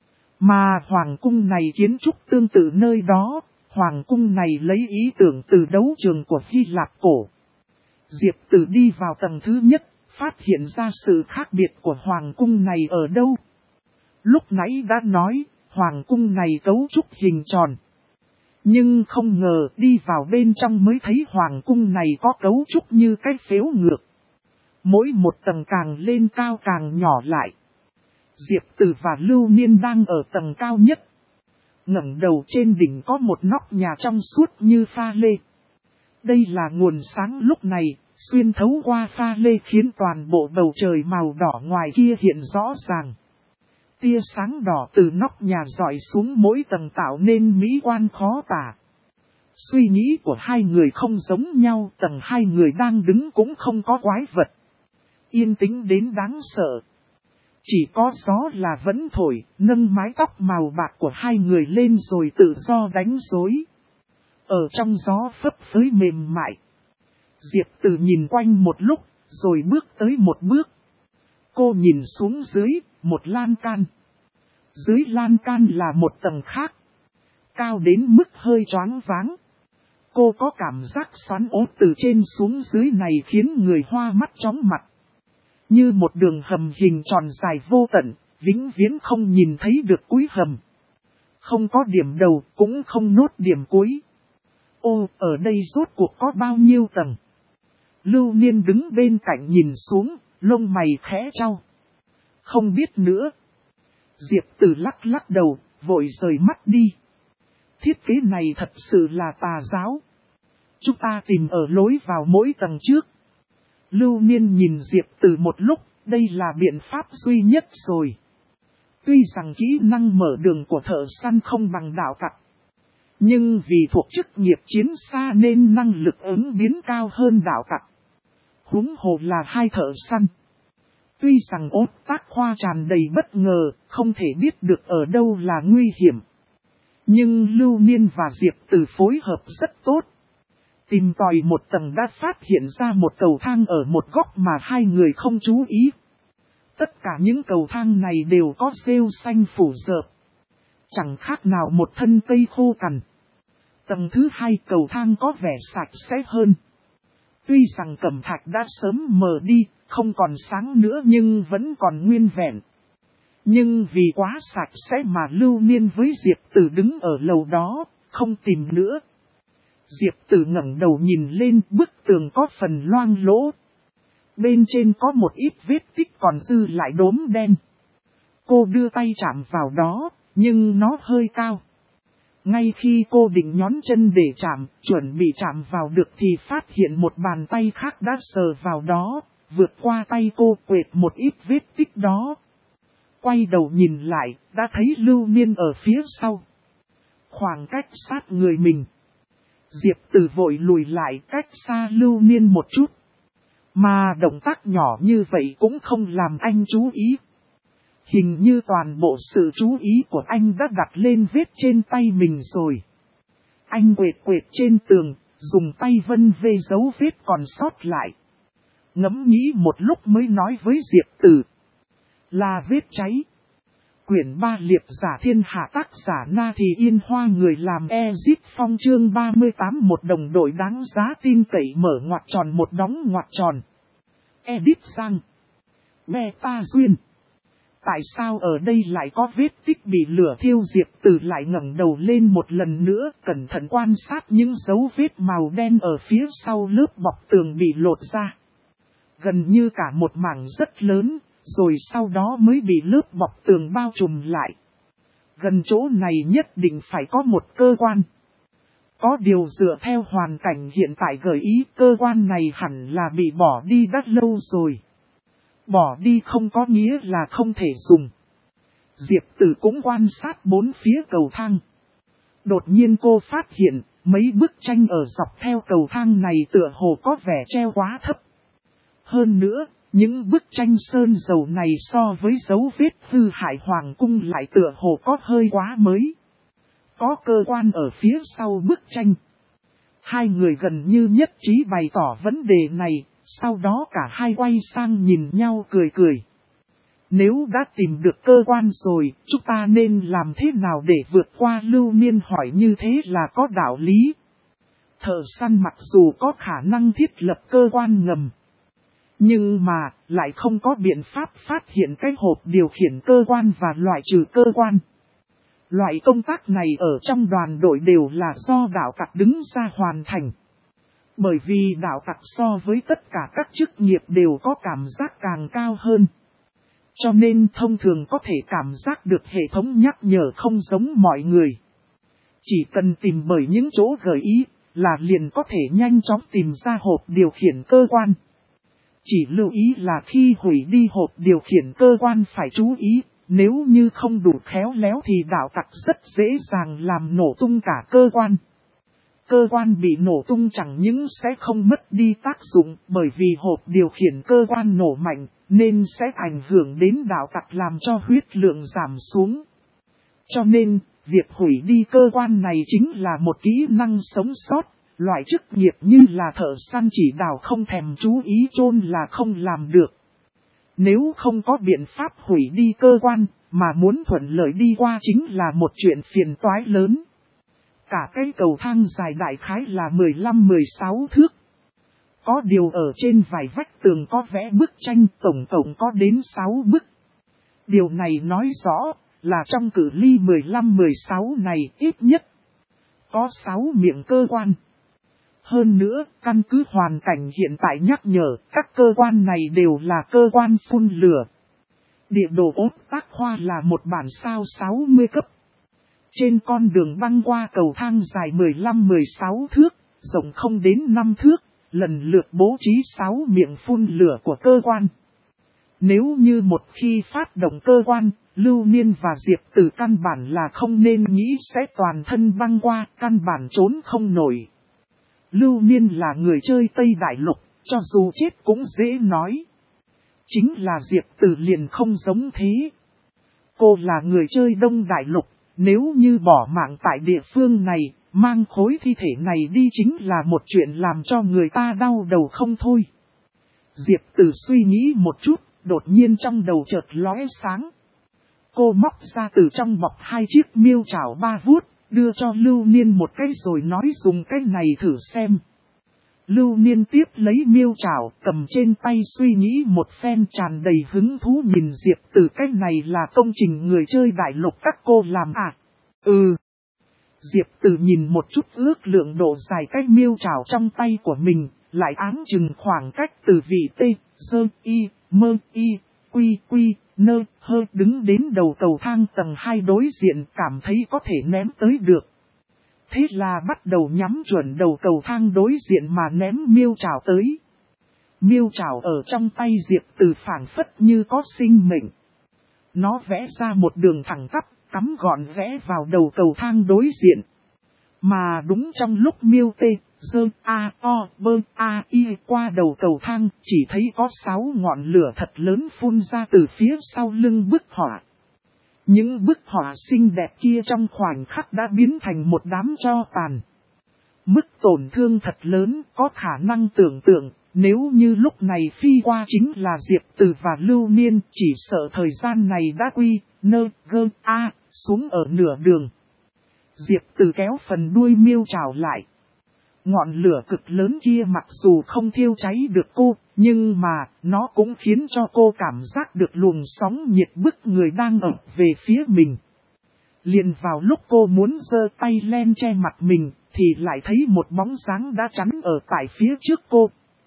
Mà Hoàng Cung này kiến trúc tương tự nơi đó, Hoàng Cung này lấy ý tưởng từ đấu trường của Hy Lạp cổ. Diệp Tử đi vào tầng thứ nhất, phát hiện ra sự khác biệt của Hoàng Cung này ở đâu. Lúc nãy đã nói, Hoàng Cung này cấu trúc hình tròn. Nhưng không ngờ đi vào bên trong mới thấy hoàng cung này có cấu trúc như cái phếu ngược. Mỗi một tầng càng lên cao càng nhỏ lại. Diệp Tử và Lưu Niên đang ở tầng cao nhất. Ngẩng đầu trên đỉnh có một nóc nhà trong suốt như pha lê. Đây là nguồn sáng lúc này, xuyên thấu qua pha lê khiến toàn bộ bầu trời màu đỏ ngoài kia hiện rõ ràng. Tia sáng đỏ từ nóc nhà rọi xuống mỗi tầng tạo nên mỹ quan khó tả. Suy nghĩ của hai người không giống nhau, tầng hai người đang đứng cũng không có quái vật. Yên tĩnh đến đáng sợ. Chỉ có gió là vẫn thổi, nâng mái tóc màu bạc của hai người lên rồi tự do đánh rối. Ở trong gió phấp phới mềm mại. Diệp Tử nhìn quanh một lúc, rồi bước tới một bước. Cô nhìn xuống dưới, một lan can. Dưới lan can là một tầng khác. Cao đến mức hơi choáng váng. Cô có cảm giác xoắn ốt từ trên xuống dưới này khiến người hoa mắt chóng mặt. Như một đường hầm hình tròn dài vô tận, vĩnh viễn không nhìn thấy được cuối hầm. Không có điểm đầu, cũng không nốt điểm cuối. Ô, ở đây rốt cuộc có bao nhiêu tầng? Lưu Niên đứng bên cạnh nhìn xuống, lông mày khẽ chau. Không biết nữa. Diệp Tử lắc lắc đầu, vội rời mắt đi. Thiết kế này thật sự là tà giáo. Chúng ta tìm ở lối vào mỗi tầng trước. Lưu Niên nhìn Diệp Tử một lúc, đây là biện pháp duy nhất rồi. Tuy rằng kỹ năng mở đường của thợ săn không bằng đạo tặc. Nhưng vì thuộc chức nghiệp chiến xa nên năng lực ứng biến cao hơn đạo tặc. Huống hồ là hai thợ săn. Tuy rằng ốt tác khoa tràn đầy bất ngờ, không thể biết được ở đâu là nguy hiểm. Nhưng Lưu Niên và Diệp Tử phối hợp rất tốt. Tìm tòi một tầng đã phát hiện ra một cầu thang ở một góc mà hai người không chú ý. Tất cả những cầu thang này đều có rêu xanh phủ rợp. Chẳng khác nào một thân cây khô cằn. Tầng thứ hai cầu thang có vẻ sạch sẽ hơn. Tuy rằng cẩm thạch đã sớm mờ đi, không còn sáng nữa nhưng vẫn còn nguyên vẹn. Nhưng vì quá sạch sẽ mà Lưu Niên với Diệp Tử đứng ở lầu đó, không tìm nữa. Diệp Tử ngẩng đầu nhìn lên, bức tường có phần loang lỗ. Bên trên có một ít vết tích còn dư lại đốm đen. Cô đưa tay chạm vào đó, nhưng nó hơi cao. Ngay khi cô định nhón chân để chạm, chuẩn bị chạm vào được thì phát hiện một bàn tay khác đã sờ vào đó, vượt qua tay cô quệt một ít vết tích đó. Quay đầu nhìn lại, đã thấy Lưu Niên ở phía sau. Khoảng cách sát người mình. Diệp Tử vội lùi lại cách xa Lưu Niên một chút. Mà động tác nhỏ như vậy cũng không làm anh chú ý. Hình như toàn bộ sự chú ý của anh đã đặt lên vết trên tay mình rồi. Anh quệt quệt trên tường, dùng tay vân vê dấu vết còn sót lại. Ngẫm nghĩ một lúc mới nói với Diệp Tử. Là vết cháy. Quyển 3 liệp giả thiên hạ tác giả Na Thì Yên Hoa người làm Ezit Phong chương 38 một đồng đội đáng giá tin cậy mở ngoặc tròn một đóng ngoặc tròn. Edit sang. Beta duyên. Tại sao ở đây lại có vết tích bị lửa thiêu? Diệp Tử lại ngẩng đầu lên một lần nữa, cẩn thận quan sát những dấu vết màu đen ở phía sau lớp bọc tường bị lột ra. Gần như cả một mảng rất lớn, rồi sau đó mới bị lớp bọc tường bao trùm lại. Gần chỗ này nhất định phải có một cơ quan. Có điều dựa theo hoàn cảnh hiện tại gợi ý cơ quan này hẳn là bị bỏ đi đã lâu rồi. Bỏ đi không có nghĩa là không thể dùng. Diệp Tử cũng quan sát bốn phía cầu thang. Đột nhiên cô phát hiện, mấy bức tranh ở dọc theo cầu thang này tựa hồ có vẻ treo quá thấp. Hơn nữa, những bức tranh sơn dầu này so với dấu vết hư hại hoàng cung lại tựa hồ có hơi quá mới. Có cơ quan ở phía sau bức tranh. Hai người gần như nhất trí bày tỏ vấn đề này, sau đó cả hai quay sang nhìn nhau cười cười. Nếu đã tìm được cơ quan rồi, chúng ta nên làm thế nào để vượt qua? Lưu Niên hỏi như thế là có đạo lý. Thợ săn mặc dù có khả năng thiết lập cơ quan ngầm, nhưng mà lại không có biện pháp phát hiện cái hộp điều khiển cơ quan và loại trừ cơ quan. Loại công tác này ở trong đoàn đội đều là do đạo tặc đứng ra hoàn thành. Bởi vì đạo tặc so với tất cả các chức nghiệp đều có cảm giác càng cao hơn. Cho nên thông thường có thể cảm giác được hệ thống nhắc nhở không giống mọi người. Chỉ cần tìm bởi những chỗ gợi ý là liền có thể nhanh chóng tìm ra hộp điều khiển cơ quan. Chỉ lưu ý là khi hủy đi hộp điều khiển cơ quan phải chú ý, nếu như không đủ khéo léo thì đạo tặc rất dễ dàng làm nổ tung cả cơ quan. Cơ quan bị nổ tung chẳng những sẽ không mất đi tác dụng bởi vì hộp điều khiển cơ quan nổ mạnh, nên sẽ ảnh hưởng đến đạo tặc làm cho huyết lượng giảm xuống. Cho nên, việc hủy đi cơ quan này chính là một kỹ năng sống sót, loại chức nghiệp như là thợ săn chỉ đào không thèm chú ý chôn là không làm được. Nếu không có biện pháp hủy đi cơ quan, mà muốn thuận lợi đi qua chính là một chuyện phiền toái lớn. Cả cái cầu thang dài đại khái là 15-16 thước. Có điều ở trên vài vách tường có vẽ bức tranh tổng cộng có đến 6 bức. Điều này nói rõ là trong cự ly 15-16 này ít nhất có 6 miệng cơ quan. Hơn nữa, căn cứ hoàn cảnh hiện tại nhắc nhở, các cơ quan này đều là cơ quan phun lửa. Địa đồ ốt tác khoa là một bản sao 60 cấp. Trên con đường băng qua cầu thang dài 15-16 thước, rộng không đến 5 thước, lần lượt bố trí 6 miệng phun lửa của cơ quan. Nếu như một khi phát động cơ quan, Lưu Niên và Diệp Tử căn bản là không nên nghĩ sẽ toàn thân băng qua, căn bản trốn không nổi. Lưu Niên là người chơi Tây Đại Lục, cho dù chết cũng dễ nói. Chính là Diệp Tử liền không giống thế. Cô là người chơi Đông Đại Lục, nếu như bỏ mạng tại địa phương này, mang khối thi thể này đi chính là một chuyện làm cho người ta đau đầu không thôi. Diệp Tử suy nghĩ một chút, đột nhiên trong đầu chợt lóe sáng. Cô móc ra từ trong bọc 2 chiếc miêu chảo 3 vuốt, đưa cho Lưu Niên một cái rồi nói dùng cái này thử xem. Lưu Niên tiếp lấy miêu chảo, cầm trên tay suy nghĩ một phen tràn đầy hứng thú nhìn Diệp Tử, cái này là công trình người chơi Đại Lục các cô làm à? Ừ. Diệp Tử nhìn một chút ước lượng độ dài cái miêu chảo trong tay của mình, lại áng chừng khoảng cách từ vị T, Dơ, Y, Mơ, Y, Quy, Quy, Nơ, Hơ đứng đến đầu cầu thang tầng 2 đối diện cảm thấy có thể ném tới được. Thế là bắt đầu nhắm chuẩn đầu cầu thang đối diện mà ném miêu chảo tới. Miêu chảo ở trong tay Diệp Tử phảng phất như có sinh mệnh. Nó vẽ ra một đường thẳng tắp, cắm gọn rẽ vào đầu cầu thang đối diện. Mà đúng trong lúc miêu tê, dơ, a, o, bơ, a, y qua đầu cầu thang, chỉ thấy có 6 ngọn lửa thật lớn phun ra từ phía sau lưng bức họa. Những bức họa xinh đẹp kia trong khoảnh khắc đã biến thành một đám tro tàn. Mức tổn thương thật lớn, có khả năng tưởng tượng, nếu như lúc này phi qua chính là Diệp Tử và Lưu Niên, chỉ sợ thời gian này đã quy, nơ, gơ, a, xuống ở nửa đường. Diệp Tử kéo phần đuôi miêu chảo lại. Ngọn lửa cực lớn kia mặc dù không thiêu cháy được cô, nhưng mà nó cũng khiến cho cô cảm giác được luồng sóng nhiệt bức người đang ở về phía mình. Liền vào lúc cô muốn giơ tay len che mặt mình, thì lại thấy một bóng dáng đã chắn ở tại phía trước cô.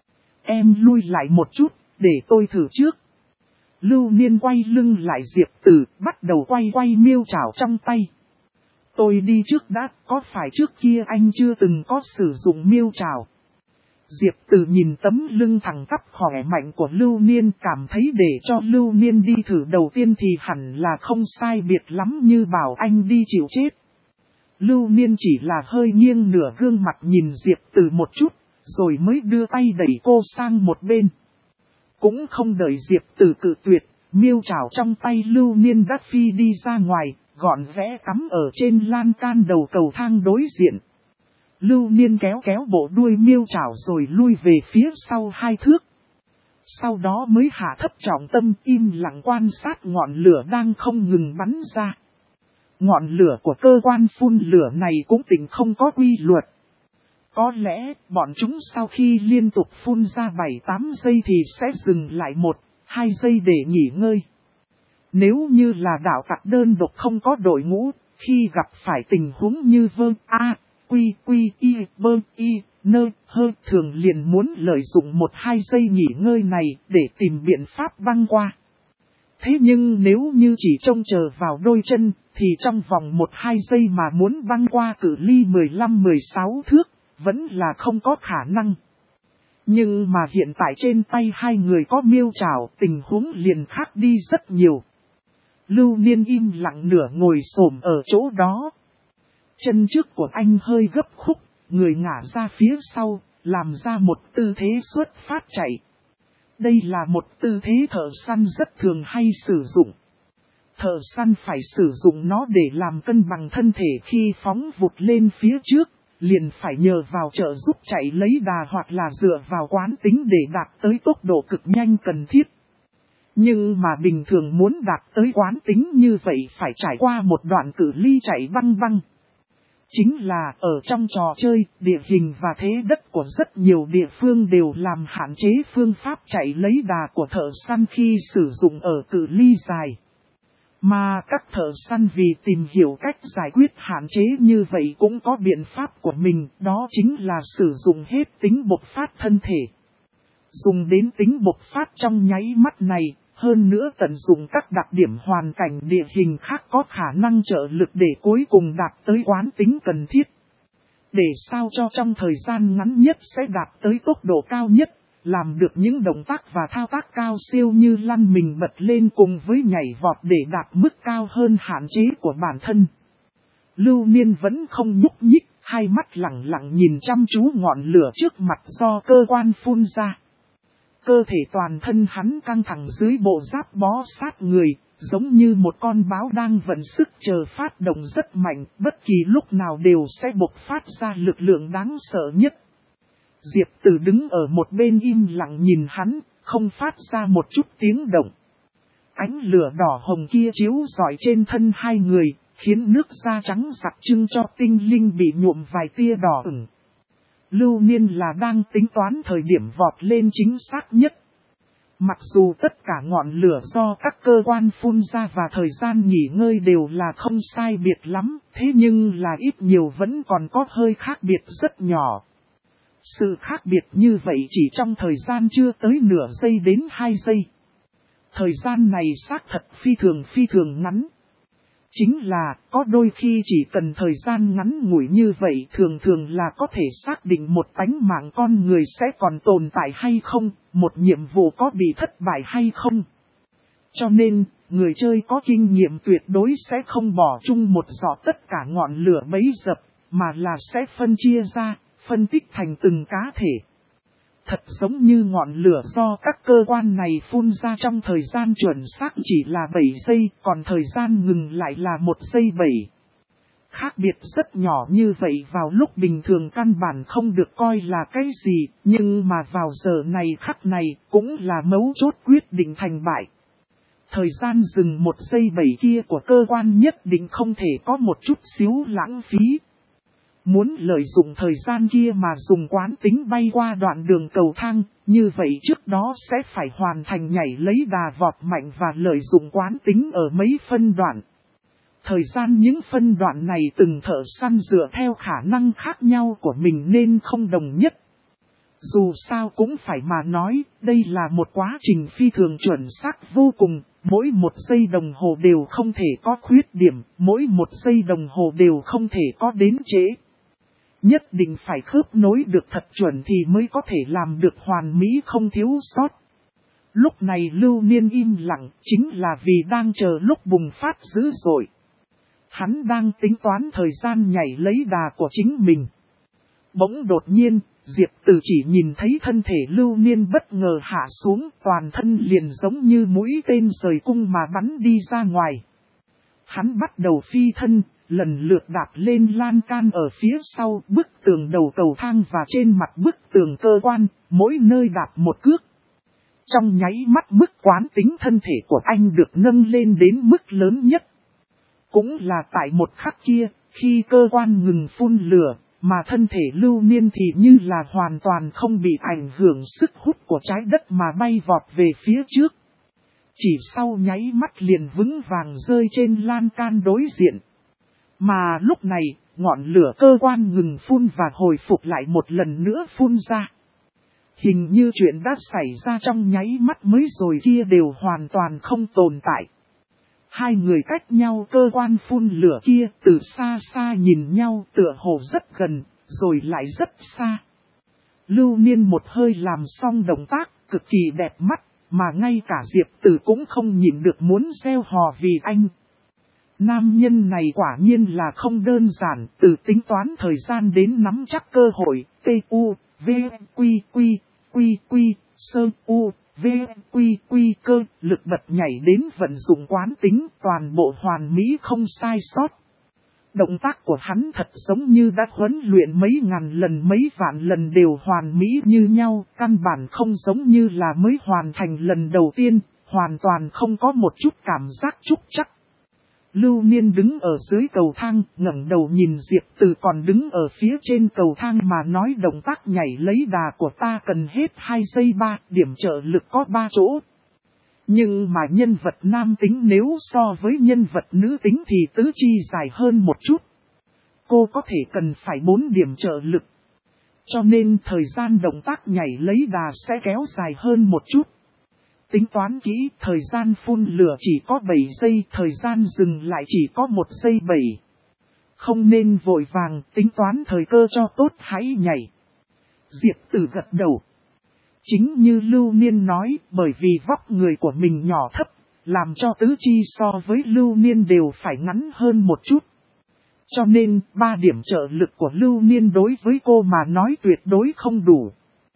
Em lui lại một chút, để tôi thử trước. Lưu Niên quay lưng lại Diệp Tử, bắt đầu quay miêu chảo trong tay. Tôi đi trước đã, có phải trước kia anh chưa từng có sử dụng miêu chảo? Diệp Tử nhìn tấm lưng thẳng tắp khỏe mạnh của Lưu Niên, cảm thấy để cho Lưu Niên đi thử đầu tiên thì hẳn là không sai biệt lắm như bảo anh đi chịu chết. Lưu Niên chỉ là hơi nghiêng nửa gương mặt nhìn Diệp Tử một chút, rồi mới đưa tay đẩy cô sang một bên. Cũng không đợi Diệp Tử cự tuyệt, miêu chảo trong tay Lưu Niên đã phi đi ra ngoài, gọn rẽ cắm ở trên lan can đầu cầu thang đối diện. Lưu Niên kéo bộ đuôi miêu chảo rồi lui về phía sau 2 thước. Sau đó mới hạ thấp trọng tâm im lặng quan sát ngọn lửa đang không ngừng bắn ra. Ngọn lửa của cơ quan phun lửa này cũng tỉnh không có quy luật. Có lẽ bọn chúng sau khi liên tục phun ra 7-8 giây thì sẽ dừng lại 1-2 giây để nghỉ ngơi. Nếu như là đạo tặc đơn độc không có đội ngũ, khi gặp phải tình huống như thường liền muốn lợi dụng 1-2 giây nghỉ ngơi này để tìm biện pháp băng qua. Thế nhưng nếu như chỉ trông chờ vào đôi chân, thì trong vòng 1-2 giây mà muốn băng qua cự ly 15-16 thước, vẫn là không có khả năng. Nhưng mà hiện tại trên tay hai người có miêu trảo, tình huống liền khác đi rất nhiều. Lưu Niên im lặng nửa ngồi xổm ở chỗ đó. Chân trước của anh hơi gấp khúc, người ngả ra phía sau, làm ra một tư thế xuất phát chạy. Đây là một tư thế thợ săn rất thường hay sử dụng. Thợ săn phải sử dụng nó để làm cân bằng thân thể khi phóng vụt lên phía trước, liền phải nhờ vào trợ giúp chạy lấy đà hoặc là dựa vào quán tính để đạt tới tốc độ cực nhanh cần thiết. Nhưng mà bình thường muốn đạt tới quán tính như vậy phải trải qua một đoạn cự ly chạy băng băng. Chính là ở trong trò chơi, địa hình và thế đất của rất nhiều địa phương đều làm hạn chế phương pháp chạy lấy đà của thợ săn khi sử dụng ở cự ly dài. Mà các thợ săn vì tìm hiểu cách giải quyết hạn chế như vậy cũng có biện pháp của mình, đó chính là sử dụng hết tính bộc phát thân thể. Dùng đến tính bộc phát trong nháy mắt này, hơn nữa tận dụng các đặc điểm hoàn cảnh địa hình khác có khả năng trợ lực để cuối cùng đạt tới quán tính cần thiết. Để sao cho trong thời gian ngắn nhất sẽ đạt tới tốc độ cao nhất, làm được những động tác và thao tác cao siêu như lăn mình bật lên cùng với nhảy vọt để đạt mức cao hơn hạn chế của bản thân. Lưu Niên vẫn không nhúc nhích, hai mắt lặng lặng nhìn chăm chú ngọn lửa trước mặt do cơ quan phun ra. Cơ thể toàn thân hắn căng thẳng dưới bộ giáp bó sát người, giống như một con báo đang vận sức chờ phát động rất mạnh, bất kỳ lúc nào đều sẽ bộc phát ra lực lượng đáng sợ nhất. Diệp Tử đứng ở một bên im lặng nhìn hắn, không phát ra một chút tiếng động. Ánh lửa đỏ hồng kia chiếu rọi trên thân hai người, khiến nước da trắng sặc trưng cho tinh linh bị nhuộm vài tia đỏ ửng. Lưu Niên là đang tính toán thời điểm vọt lên chính xác nhất. Mặc dù tất cả ngọn lửa do các cơ quan phun ra và thời gian nghỉ ngơi đều là không sai biệt lắm, thế nhưng là ít nhiều vẫn còn có hơi khác biệt rất nhỏ. Sự khác biệt như vậy chỉ trong thời gian chưa tới nửa giây đến 2 giây. Thời gian này xác thật phi thường ngắn. Chính là, có đôi khi chỉ cần thời gian ngắn ngủi như vậy thường là có thể xác định một tánh mạng con người sẽ còn tồn tại hay không, một nhiệm vụ có bị thất bại hay không. Cho nên, người chơi có kinh nghiệm tuyệt đối sẽ không bỏ chung một giọt tất cả ngọn lửa bấy dập, mà là sẽ phân chia ra, phân tích thành từng cá thể. Thật giống như ngọn lửa do các cơ quan này phun ra trong thời gian chuẩn xác chỉ là 7 giây, còn thời gian ngừng lại là 1 giây 7. Khác biệt rất nhỏ như vậy vào lúc bình thường căn bản không được coi là cái gì, nhưng mà vào giờ này khắc này cũng là mấu chốt quyết định thành bại. Thời gian dừng 1 giây 7 kia của cơ quan nhất định không thể có một chút xíu lãng phí. Muốn lợi dụng thời gian kia mà dùng quán tính bay qua đoạn đường cầu thang, như vậy trước đó sẽ phải hoàn thành nhảy lấy đà vọt mạnh và lợi dụng quán tính ở mấy phân đoạn. Thời gian những phân đoạn này từng thợ săn dựa theo khả năng khác nhau của mình nên không đồng nhất. Dù sao cũng phải mà nói, đây là một quá trình phi thường chuẩn xác vô cùng, mỗi 1 giây đồng hồ đều không thể có khuyết điểm, mỗi 1 giây đồng hồ đều không thể có đến trễ. Nhất định phải khớp nối được thật chuẩn thì mới có thể làm được hoàn mỹ không thiếu sót. Lúc này Lưu Niên im lặng chính là vì đang chờ lúc bùng phát dữ dội. Hắn đang tính toán thời gian nhảy lấy đà của chính mình. Bỗng đột nhiên, Diệp Tử chỉ nhìn thấy thân thể Lưu Niên bất ngờ hạ xuống, toàn thân liền giống như mũi tên rời cung mà bắn đi ra ngoài. Hắn bắt đầu phi thân, lần lượt đạp lên lan can ở phía sau bức tường đầu cầu thang và trên mặt bức tường cơ quan, mỗi nơi đạp một cước. Trong nháy mắt mức quán tính thân thể của anh được nâng lên đến mức lớn nhất. Cũng là tại một khắc kia, khi cơ quan ngừng phun lửa, mà thân thể Lưu Niên thì như là hoàn toàn không bị ảnh hưởng sức hút của trái đất mà bay vọt về phía trước. Chỉ sau nháy mắt liền vững vàng rơi trên lan can đối diện. Mà lúc này, ngọn lửa cơ quan ngừng phun và hồi phục lại một lần nữa phun ra. Hình như chuyện đã xảy ra trong nháy mắt mới rồi kia đều hoàn toàn không tồn tại. Hai người cách nhau cơ quan phun lửa kia từ xa xa nhìn nhau tựa hồ rất gần, rồi lại rất xa. Lưu Niên một hơi làm xong động tác cực kỳ đẹp mắt, mà ngay cả Diệp Tử cũng không nhịn được muốn reo hò vì anh. Nam nhân này quả nhiên là không đơn giản, từ tính toán thời gian đến nắm chắc cơ hội, T-U, V, Quy, Quy, Quy, Quy, Sơ, U, V, Quy, Quy cơ, lực bật nhảy đến vận dụng quán tính, toàn bộ hoàn mỹ không sai sót. Động tác của hắn thật giống như đã huấn luyện mấy ngàn lần mấy vạn lần đều hoàn mỹ như nhau, căn bản không giống như là mới hoàn thành lần đầu tiên, hoàn toàn không có một chút cảm giác trúc trắc. Lưu Niên đứng ở dưới cầu thang, ngẩng đầu nhìn Diệp Từ còn đứng ở phía trên cầu thang mà nói động tác nhảy lấy đà của ta cần hết 2 giây 3, điểm trợ lực có 3 chỗ. Nhưng mà nhân vật nam tính nếu so với nhân vật nữ tính thì tứ chi dài hơn một chút. Cô có thể cần phải 4 điểm trợ lực. Cho nên thời gian động tác nhảy lấy đà sẽ kéo dài hơn một chút. Tính toán kỹ, thời gian phun lửa chỉ có 7 giây, thời gian dừng lại chỉ có 1 giây 7. Không nên vội vàng, tính toán thời cơ cho tốt hãy nhảy. Diệp Tử gật đầu. Chính như Lưu Niên nói, bởi vì vóc người của mình nhỏ thấp, làm cho tứ chi so với Lưu Niên đều phải ngắn hơn một chút. Cho nên, 3 điểm trợ lực của Lưu Niên đối với cô mà nói tuyệt đối không đủ.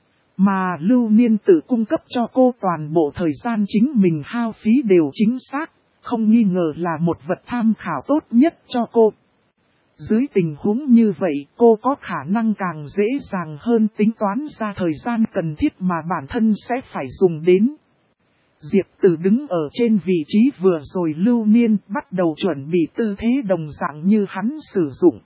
Mà Lưu Niên tự cung cấp cho cô toàn bộ thời gian chính mình hao phí đều chính xác, không nghi ngờ là một vật tham khảo tốt nhất cho cô. Dưới tình huống như vậy, cô có khả năng càng dễ dàng hơn tính toán ra thời gian cần thiết mà bản thân sẽ phải dùng đến. Diệp Tử đứng ở trên vị trí vừa rồi Lưu Niên bắt đầu chuẩn bị tư thế đồng dạng như hắn sử dụng.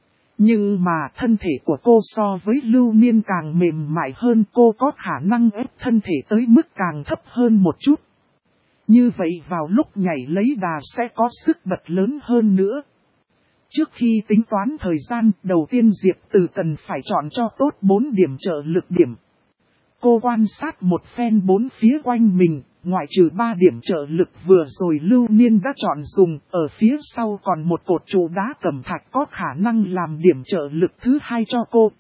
Nhưng mà thân thể của cô so với Lưu Niên càng mềm mại hơn, cô có khả năng ép thân thể tới mức càng thấp hơn một chút. Như vậy vào lúc nhảy lấy đà sẽ có sức bật lớn hơn nữa. Trước khi tính toán thời gian, đầu tiên Diệp Tử cần phải chọn cho tốt 4 điểm trợ lực điểm. Cô quan sát một phen bốn phía quanh mình, ngoại trừ 3 điểm trợ lực vừa rồi Lưu Niên đã chọn dùng, ở phía sau còn một cột trụ đá cẩm thạch có khả năng làm điểm trợ lực thứ 2 cho cô.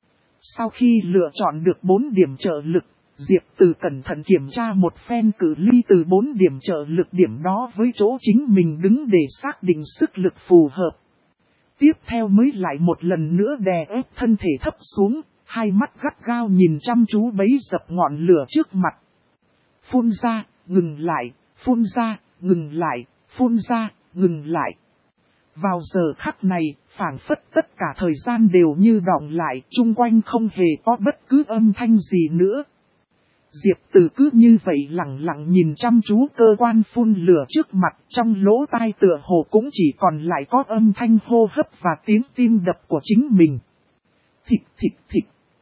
Sau khi lựa chọn được 4 điểm trợ lực, Diệp Tử cẩn thận kiểm tra một phen cự ly từ 4 điểm trợ lực điểm đó với chỗ chính mình đứng để xác định sức lực phù hợp. Tiếp theo mới lại một lần nữa đè ép thân thể thấp xuống, hai mắt gắt gao nhìn chăm chú bấy dập ngọn lửa trước mặt. Phun ra, ngừng lại, phun ra, ngừng lại, phun ra, ngừng lại. Vào giờ khắc này, phảng phất tất cả thời gian đều như đọng lại, chung quanh không hề có bất cứ âm thanh gì nữa. Diệp Tử cứ như vậy lặng lặng nhìn chăm chú cơ quan phun lửa trước mặt, trong lỗ tai tựa hồ cũng chỉ còn lại có âm thanh hô hấp và tiếng tim đập của chính mình. Thịch thịch thịch.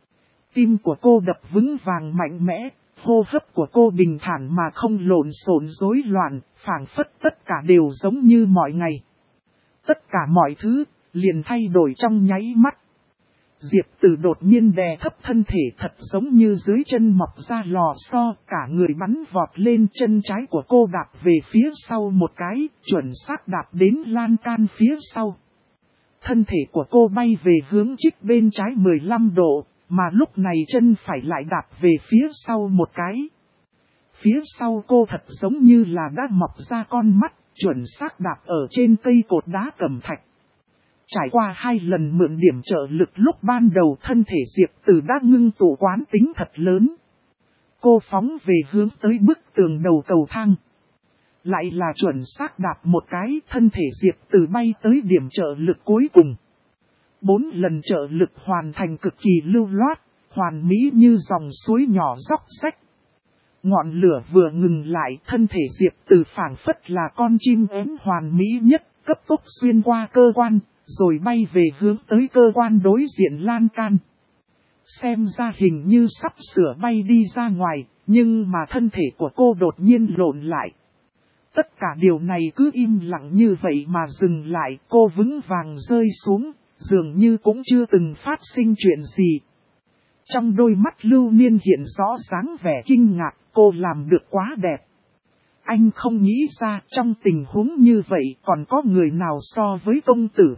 Tim của cô đập vững vàng mạnh mẽ, hô hấp của cô bình thản mà không lộn xộn rối loạn, phảng phất tất cả đều giống như mọi ngày. Tất cả mọi thứ liền thay đổi trong nháy mắt. Diệp Tử đột nhiên đè thấp thân thể thật giống như dưới chân mọc ra lò xo, cả người bắn vọt lên, chân trái của cô đạp về phía sau một cái, chuẩn xác đạp đến lan can phía sau. Thân thể của cô bay về hướng chích bên trái 15 độ, mà lúc này chân phải lại đạp về phía sau một cái. Phía sau cô thật giống như là đã mọc ra con mắt, chuẩn xác đạp ở trên cây cột đá cẩm thạch. Trải qua 2 lần mượn điểm trợ lực lúc ban đầu thân thể Diệp Tử đã ngưng tụ quán tính thật lớn. Cô phóng về hướng tới bức tường đầu cầu thang. Lại là chuẩn xác đạp một cái, thân thể Diệp Tử bay tới điểm trợ lực cuối cùng. 4 lần trợ lực hoàn thành cực kỳ lưu loát, hoàn mỹ như dòng suối nhỏ róc rách. Ngọn lửa vừa ngừng lại, thân thể Diệp Tử phảng phất là con chim én hoàn mỹ nhất, cấp tốc xuyên qua cơ quan, rồi bay về hướng tới cơ quan đối diện lan can. Xem ra hình như sắp sửa bay đi ra ngoài, nhưng mà thân thể của cô đột nhiên lộn lại. Tất cả điều này cứ im lặng như vậy mà dừng lại, cô vững vàng rơi xuống, dường như cũng chưa từng phát sinh chuyện gì. Trong đôi mắt Lưu Niên hiện rõ dáng vẻ kinh ngạc, cô làm được quá đẹp. Anh không nghĩ ra trong tình huống như vậy còn có người nào so với công tử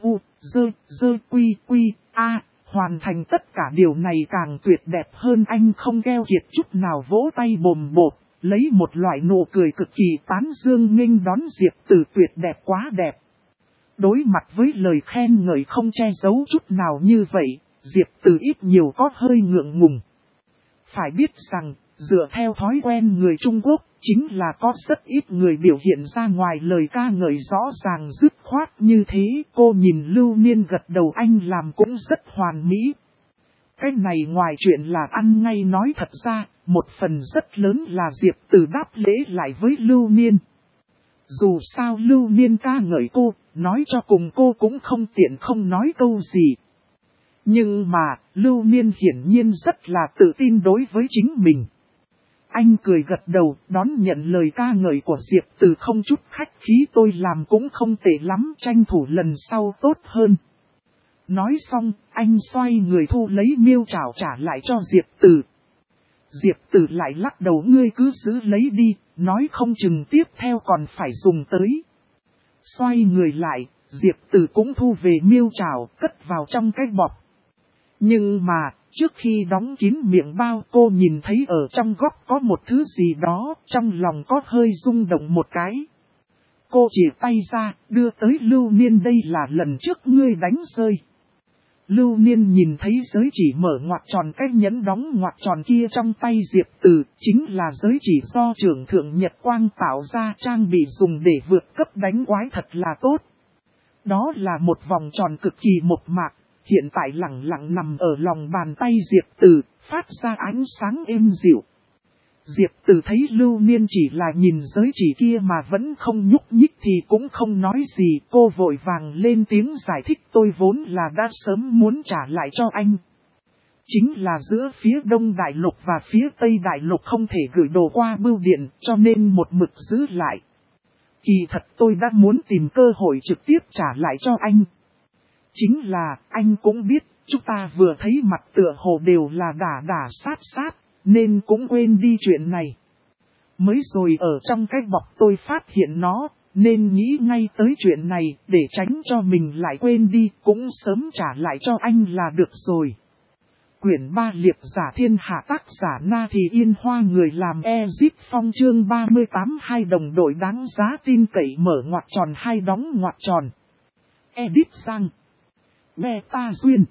U, hoàn thành tất cả điều này càng tuyệt đẹp hơn. Anh không keo kiệt chút nào vỗ tay bồm bột, lấy một loại nụ cười cực kỳ tán dương nghênh đón Diệp Tử tuyệt đẹp quá đẹp. Đối mặt với lời khen ngợi không che giấu chút nào như vậy, Diệp Tử ít nhiều có hơi ngượng ngùng. Phải biết rằng, dựa theo thói quen người Trung Quốc, chính là có rất ít người biểu hiện ra ngoài lời ca ngợi rõ ràng dứt khoát như thế. Cô nhìn Lưu Niên gật đầu, anh làm cũng rất hoàn mỹ. Cái này ngoài chuyện là ăn ngay nói thật ra, một phần rất lớn là Diệp Tử đáp lễ lại với Lưu Niên. Dù sao Lưu Niên ca ngợi cô, nói cho cùng cô cũng không tiện không nói câu gì. Nhưng mà, Lưu Niên hiển nhiên rất là tự tin đối với chính mình. Anh cười gật đầu, đón nhận lời ca ngợi của Diệp Tử không chút khách khí. Tôi làm cũng không tệ lắm, tranh thủ lần sau tốt hơn. Nói xong, anh xoay người thu lấy miêu trảo trả lại cho Diệp Tử. Diệp Tử lại lắc đầu, ngươi cứ giữ lấy đi, nói không chừng tiếp theo còn phải dùng tới. Xoay người lại, Diệp Tử cũng thu về miêu trảo, cất vào trong cái bọc. Nhưng mà, trước khi đóng kín miệng bao, cô nhìn thấy ở trong góc có một thứ gì đó, trong lòng có hơi rung động một cái. Cô chìa tay ra, đưa tới Lưu Niên, đây là lần trước ngươi đánh rơi. Lưu Niên nhìn thấy giới chỉ mở ngoặc tròn, cái nhẫn đóng ngoặc tròn kia trong tay Diệp Tử, chính là giới chỉ do trưởng thượng Nhật Quang tạo ra, trang bị dùng để vượt cấp đánh quái thật là tốt. Đó là một vòng tròn cực kỳ mộc mạc, hiện tại lẳng lặng nằm ở lòng bàn tay Diệp Tử, phát ra ánh sáng êm dịu. Diệp Tử thấy Lưu Niên chỉ là nhìn giới chỉ kia mà vẫn không nhúc nhích thì cũng không nói gì. Cô vội vàng lên tiếng giải thích, tôi vốn là đã sớm muốn trả lại cho anh. Chính là giữa phía Đông Đại Lục và phía Tây Đại Lục không thể gửi đồ qua bưu điện, cho nên một mực giữ lại. Kỳ thật tôi đã muốn tìm cơ hội trực tiếp trả lại cho anh. Chính là, anh cũng biết, chúng ta vừa thấy mặt tựa hồ đều là đả sát, nên cũng quên đi chuyện này. Mới rồi ở trong cái bọc tôi phát hiện nó, nên nghĩ ngay tới chuyện này, để tránh cho mình lại quên đi, cũng sớm trả lại cho anh là được rồi. Quyển 3 liệp giả thiên hạ, tác giả Na Thì Yên Hoa, người làm Ezip Phong, chương 38, hai đồng đội đáng giá tin cậy, mở ngoặc tròn hai đóng ngoặc tròn. Edit sang. Nghe ta duyên.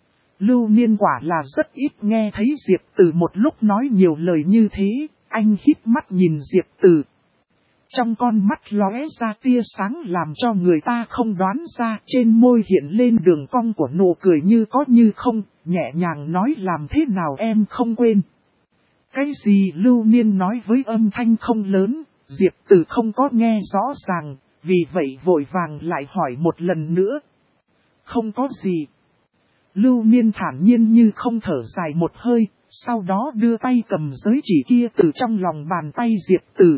Lưu Niên quả là rất ít nghe thấy Diệp Tử một lúc nói nhiều lời như thế, anh hít mắt nhìn Diệp Tử. Trong con mắt lóe ra tia sáng làm cho người ta không đoán ra, trên môi hiện lên đường cong của nụ cười như có như không, nhẹ nhàng nói, làm thế nào em không quên. Cái gì? Lưu Niên nói với âm thanh không lớn, Diệp Tử không có nghe rõ ràng, vì vậy vội vàng lại hỏi một lần nữa. Không có gì. Lưu Niên thản nhiên như không thở dài một hơi, sau đó đưa tay cầm giới chỉ kia từ trong lòng bàn tay Diệp Tử.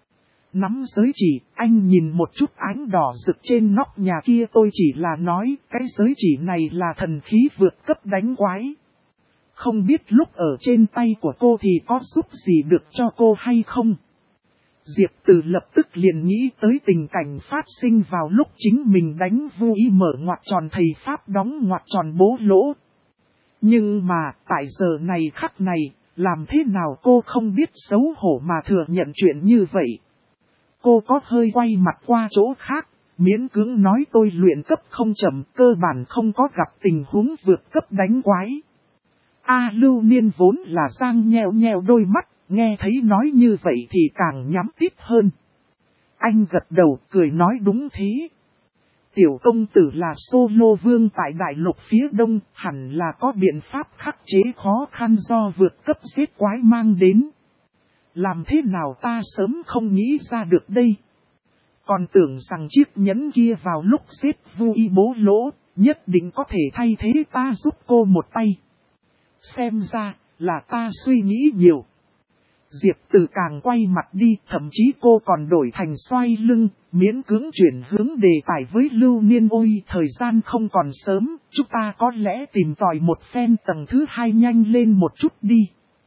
Nắm giới chỉ, anh nhìn một chút ánh đỏ rực trên nóc nhà kia, tôi chỉ là nói, cái giới chỉ này là thần khí vượt cấp đánh quái. Không biết lúc ở trên tay của cô thì có giúp gì được cho cô hay không? Diệp Tử lập tức liền nghĩ tới tình cảnh phát sinh vào lúc chính mình đánh vui mở ngoặc tròn thầy Pháp đóng ngoặc tròn bố lỗ. Nhưng mà, tại giờ này khắc này, làm thế nào cô không biết xấu hổ mà thừa nhận chuyện như vậy? Cô có hơi quay mặt qua chỗ khác, miễn cưỡng nói, tôi luyện cấp không chậm, cơ bản không có gặp tình huống vượt cấp đánh quái. Lưu Niên vốn là giang nheo nheo đôi mắt, nghe thấy nói như vậy thì càng nhắm tít hơn. Anh gật đầu cười nói, đúng thế. Tiểu công tử là solo vương tại đại lục phía đông, hẳn là có biện pháp khắc chế khó khăn do vượt cấp giết quái mang đến. Làm thế nào ta sớm không nghĩ ra được đây? Còn tưởng rằng chiếc nhẫn kia vào lúc giết vui bố lỗ, nhất định có thể thay thế ta giúp cô một tay. Xem ra, là ta suy nghĩ nhiều. Diệp Từ càng quay mặt đi, thậm chí cô còn đổi thành xoay lưng, miễn cưỡng chuyển hướng đề tài với Lưu Niên. Ôi, thời gian không còn sớm, chúng ta có lẽ tìm tòi một phen tầng thứ 2 nhanh lên một chút đi.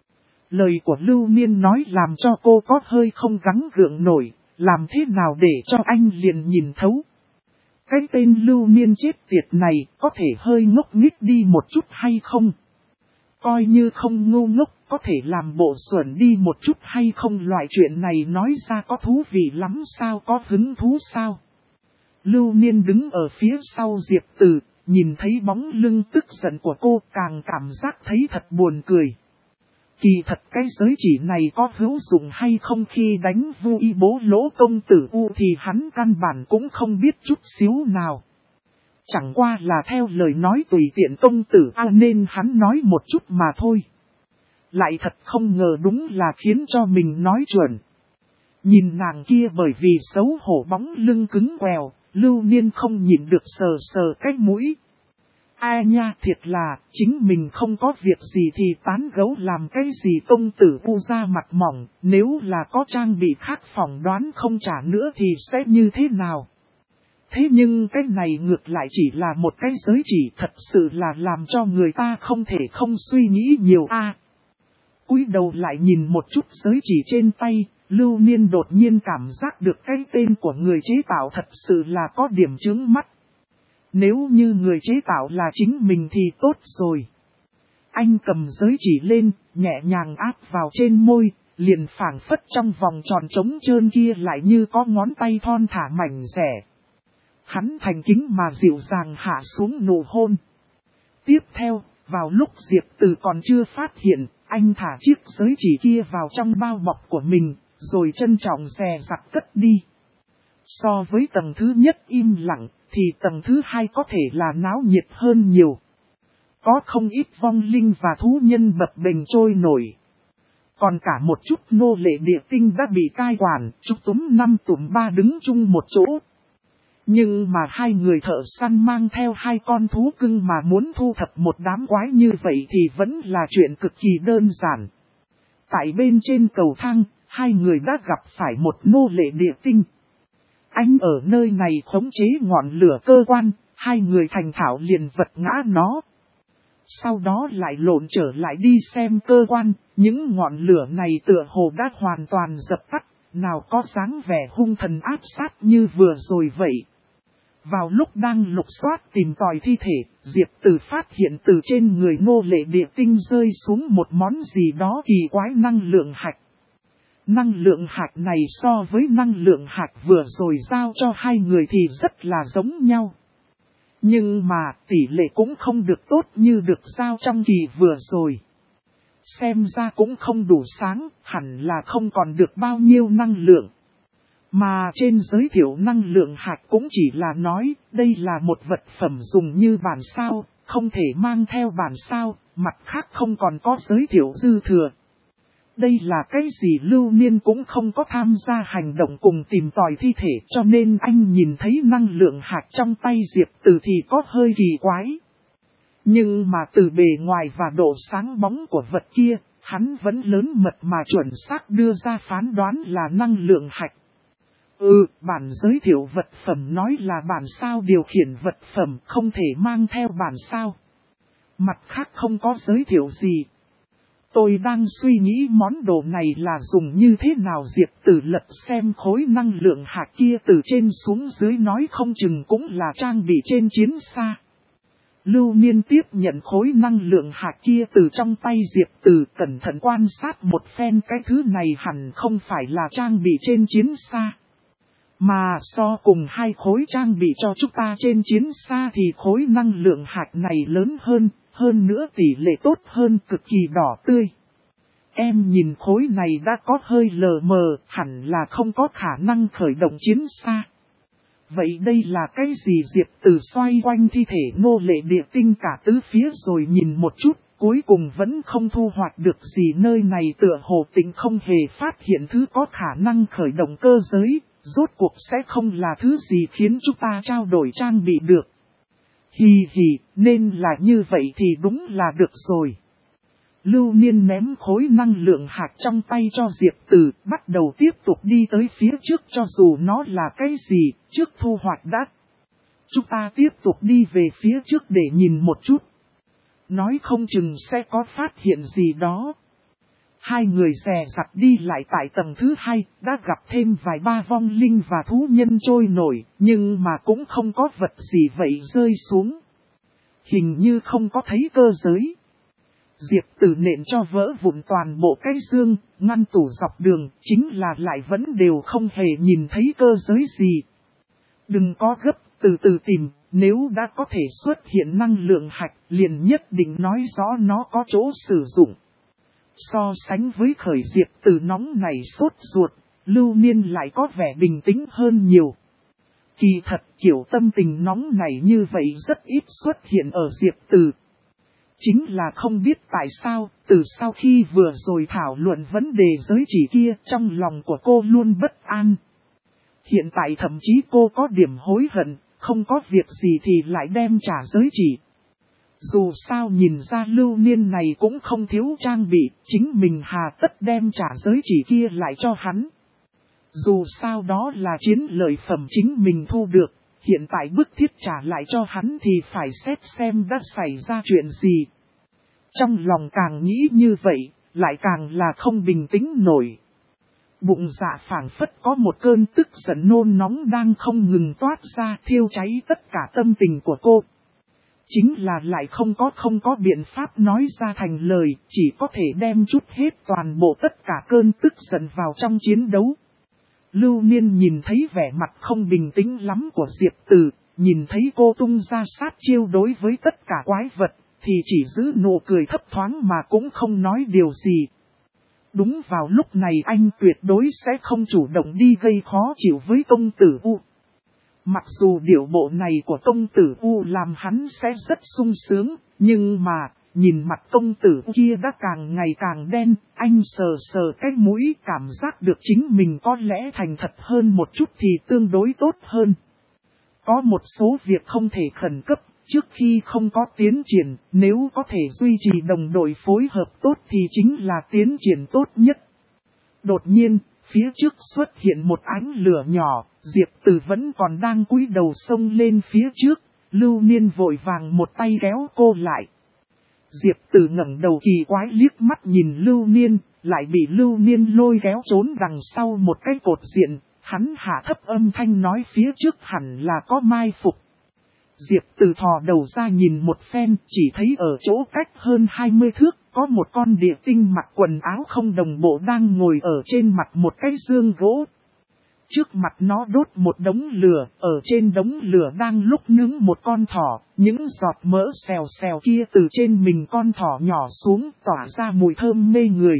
Lời của Lưu Niên nói làm cho cô có hơi không gắng gượng nổi, làm thế nào để cho anh liền nhìn thấu. Cái tên Lưu Niên chết tiệt này có thể hơi ngốc nghếch đi một chút hay không? Coi như không ngu ngốc, có thể làm bộ xuẩn đi một chút hay không? Loại chuyện này nói ra có thú vị lắm sao, có hứng thú sao? Lưu Niên đứng ở phía sau Diệp Từ, nhìn thấy bóng lưng tức giận của cô càng cảm giác thấy thật buồn cười. Kỳ thật cái giới chỉ này có hữu dụng hay không khi đánh vui bố lỗ công tử U thì hắn căn bản cũng không biết chút xíu nào. Chẳng qua là theo lời nói tùy tiện công tử A nên hắn nói một chút mà thôi. Lại thật không ngờ đúng là khiến cho mình nói chuẩn. Nhìn nàng kia bởi vì xấu hổ bóng lưng cứng quèo, Lưu Niên không nhịn được sờ sờ cái mũi. Ai nha, thiệt là, chính mình không có việc gì thì tán gẫu làm cái gì công tử U ra mặt mỏng, nếu là có trang bị khác phỏng đoán không trả nữa thì sẽ như thế nào? Thế nhưng cái này ngược lại chỉ là một cái giới chỉ, thật sự là làm cho người ta không thể không suy nghĩ nhiều cúi đầu lại nhìn một chút giới chỉ trên tay, Lưu Niên đột nhiên cảm giác được cái tên của người chế tạo thật sự là có điểm chướng mắt. Nếu như người chế tạo là chính mình thì tốt rồi. Anh cầm giới chỉ lên, nhẹ nhàng áp vào trên môi, liền phảng phất trong vòng tròn trống trơn kia lại như có ngón tay thon thả mảnh rẻ. Hắn thành kính mà dịu dàng hạ xuống nụ hôn. Tiếp theo, vào lúc Diệp Từ còn chưa phát hiện, anh thả chiếc giới chỉ kia vào trong bao bọc của mình, rồi trân trọng dè dặt cất đi. So với tầng thứ nhất im lặng, thì tầng thứ 2 có thể là náo nhiệt hơn nhiều. Có không ít vong linh và thú nhân bập bềnh trôi nổi. Còn cả một chút nô lệ địa tinh đã bị cai quản, chúng túm 5 tụm 3 đứng chung một chỗ. Nhưng mà hai người thợ săn mang theo 2 con thú cưng mà muốn thu thập một đám quái như vậy thì vẫn là chuyện cực kỳ đơn giản. Tại bên trên cầu thang, hai người đã gặp phải một nô lệ địa tinh. Anh ở nơi này khống chế ngọn lửa cơ quan, hai người thành thạo liền vật ngã nó. Sau đó lại lộn trở lại đi xem cơ quan, những ngọn lửa này tựa hồ đã hoàn toàn dập tắt, nào có dáng vẻ hung thần áp sát như vừa rồi vậy. Vào lúc đang lục soát tìm tòi thi thể, Diệp Từ phát hiện từ trên người nô lệ địa tinh rơi xuống một món gì đó kỳ quái năng lượng hạch. Năng lượng hạch này so với năng lượng hạch vừa rồi giao cho hai người thì rất là giống nhau. Nhưng mà tỷ lệ cũng không được tốt như được giao trong kỳ vừa rồi. Xem ra cũng không đủ sáng, hẳn là không còn được bao nhiêu năng lượng. Mà trên giới thiệu năng lượng hạt cũng chỉ là nói, đây là một vật phẩm dùng như bản sao, không thể mang theo bản sao, mặt khác không còn có giới thiệu dư thừa. Đây là cái gì Lưu Niên cũng không có tham gia hành động cùng tìm tòi thi thể cho nên anh nhìn thấy năng lượng hạt trong tay Diệp Từ thì có hơi kỳ quái. Nhưng mà từ bề ngoài và độ sáng bóng của vật kia, hắn vẫn lớn mật mà chuẩn xác đưa ra phán đoán là năng lượng hạch. Bản giới thiệu vật phẩm nói là bản sao điều khiển vật phẩm không thể mang theo bản sao. Mặt khác không có giới thiệu gì. Tôi đang suy nghĩ món đồ này là dùng như thế nào. Diệp Từ lật xem khối năng lượng hạt kia từ trên xuống dưới nói không chừng cũng là trang bị trên chiến xa. Lưu Niên tiếp nhận khối năng lượng hạt kia từ trong tay Diệp Từ cẩn thận quan sát một phen cái thứ này hẳn không phải là trang bị trên chiến xa. Mà so cùng hai khối trang bị cho chúng ta trên chiến xa thì khối năng lượng hạt này lớn hơn nữa tỷ lệ tốt hơn cực kỳ đỏ tươi. Em nhìn khối này đã có hơi lờ mờ, hẳn là không có khả năng khởi động chiến xa. Vậy đây là cái gì? Diệp Từ xoay quanh thi thể nô lệ địa tinh cả tứ phía rồi nhìn một chút, cuối cùng vẫn không thu hoạch được gì. Nơi này tựa hồ tính không hề phát hiện thứ có khả năng khởi động cơ giới, rốt cuộc sẽ không là thứ gì khiến chúng ta trao đổi trang bị được. Hì hì, nên là như vậy thì đúng là được rồi. Lưu Niên ném khối năng lượng hạt trong tay cho Diệp Từ, bắt đầu tiếp tục đi tới phía trước cho dù nó là cái gì, trước thu hoạch đã. Chúng ta tiếp tục đi về phía trước để nhìn một chút. Nói không chừng sẽ có phát hiện gì đó. Hai người dè dặt đi lại tại tầng thứ 2, đã gặp thêm vài ba vong linh và thú nhân trôi nổi, nhưng mà cũng không có vật gì vậy rơi xuống. Hình như không có thấy cơ giới. Diệp Tử nện cho vỡ vụn toàn bộ cái dương, ngăn tủ dọc đường, chính là lại vẫn đều không hề nhìn thấy cơ giới gì. Đừng có gấp, từ từ tìm, nếu đã có thể xuất hiện năng lượng hạch, liền nhất định nói rõ nó có chỗ sử dụng. So sánh với khởi Diệp Tử nóng này sốt ruột, Lưu Niên lại có vẻ bình tĩnh hơn nhiều. Kỳ thật kiểu tâm tình nóng này như vậy rất ít xuất hiện ở Diệp Tử. Chính là không biết tại sao, từ sau khi vừa rồi thảo luận vấn đề giới chỉ kia, trong lòng của cô luôn bất an. Hiện tại thậm chí cô có điểm hối hận, không có việc gì thì lại đem trả giới chỉ. Dù sao nhìn ra Lưu Niên này cũng không thiếu trang bị, chính mình hà tất đem trả giới chỉ kia lại cho hắn. Dù sao đó là chiến lợi phẩm chính mình thu được, hiện tại bức thiết trả lại cho hắn thì phải xét xem đã xảy ra chuyện gì. Trong lòng càng nghĩ như vậy, lại càng là không bình tĩnh nổi. Bụng dạ phảng phất có một cơn tức giận nôn nóng đang không ngừng toát ra thiêu cháy tất cả tâm tình của cô. Chính là lại không có biện pháp nói ra thành lời, chỉ có thể đem chút hết toàn bộ tất cả cơn tức giận vào trong chiến đấu. Lưu Niên nhìn thấy vẻ mặt không bình tĩnh lắm của Diệp Từ, nhìn thấy cô tung ra sát chiêu đối với tất cả quái vật, thì chỉ giữ nụ cười thấp thoáng mà cũng không nói điều gì. Đúng vào lúc này anh tuyệt đối sẽ không chủ động đi gây khó chịu với công tử U. Mặc dù điệu bộ này của công tử U làm hắn sẽ rất sung sướng, nhưng mà, nhìn mặt công tử kia đã càng ngày càng đen, anh sờ sờ cái mũi cảm giác được chính mình có lẽ thành thật hơn một chút thì tương đối tốt hơn. Có một số việc không thể khẩn cấp, trước khi không có tiến triển, nếu có thể duy trì đồng đội phối hợp tốt thì chính là tiến triển tốt nhất. Đột nhiên, phía trước xuất hiện một ánh lửa nhỏ, Diệp Từ vẫn còn đang cúi đầu xông lên phía trước, Lưu Niên vội vàng một tay kéo cô lại. Diệp Từ ngẩng đầu kỳ quái liếc mắt nhìn Lưu Niên, lại bị Lưu Niên lôi kéo trốn đằng sau một cái cột diện, hắn hạ thấp âm thanh nói phía trước hẳn là có mai phục. Diệp Từ thò đầu ra nhìn một phen, chỉ thấy ở chỗ cách hơn 20 thước, có một con địa tinh mặc quần áo không đồng bộ đang ngồi ở trên mặt một cái dương gỗ. Trước mặt nó đốt một đống lửa, ở trên đống lửa đang lúc nướng một con thỏ, những giọt mỡ xèo xèo kia từ trên mình con thỏ nhỏ xuống tỏa ra mùi thơm mê người.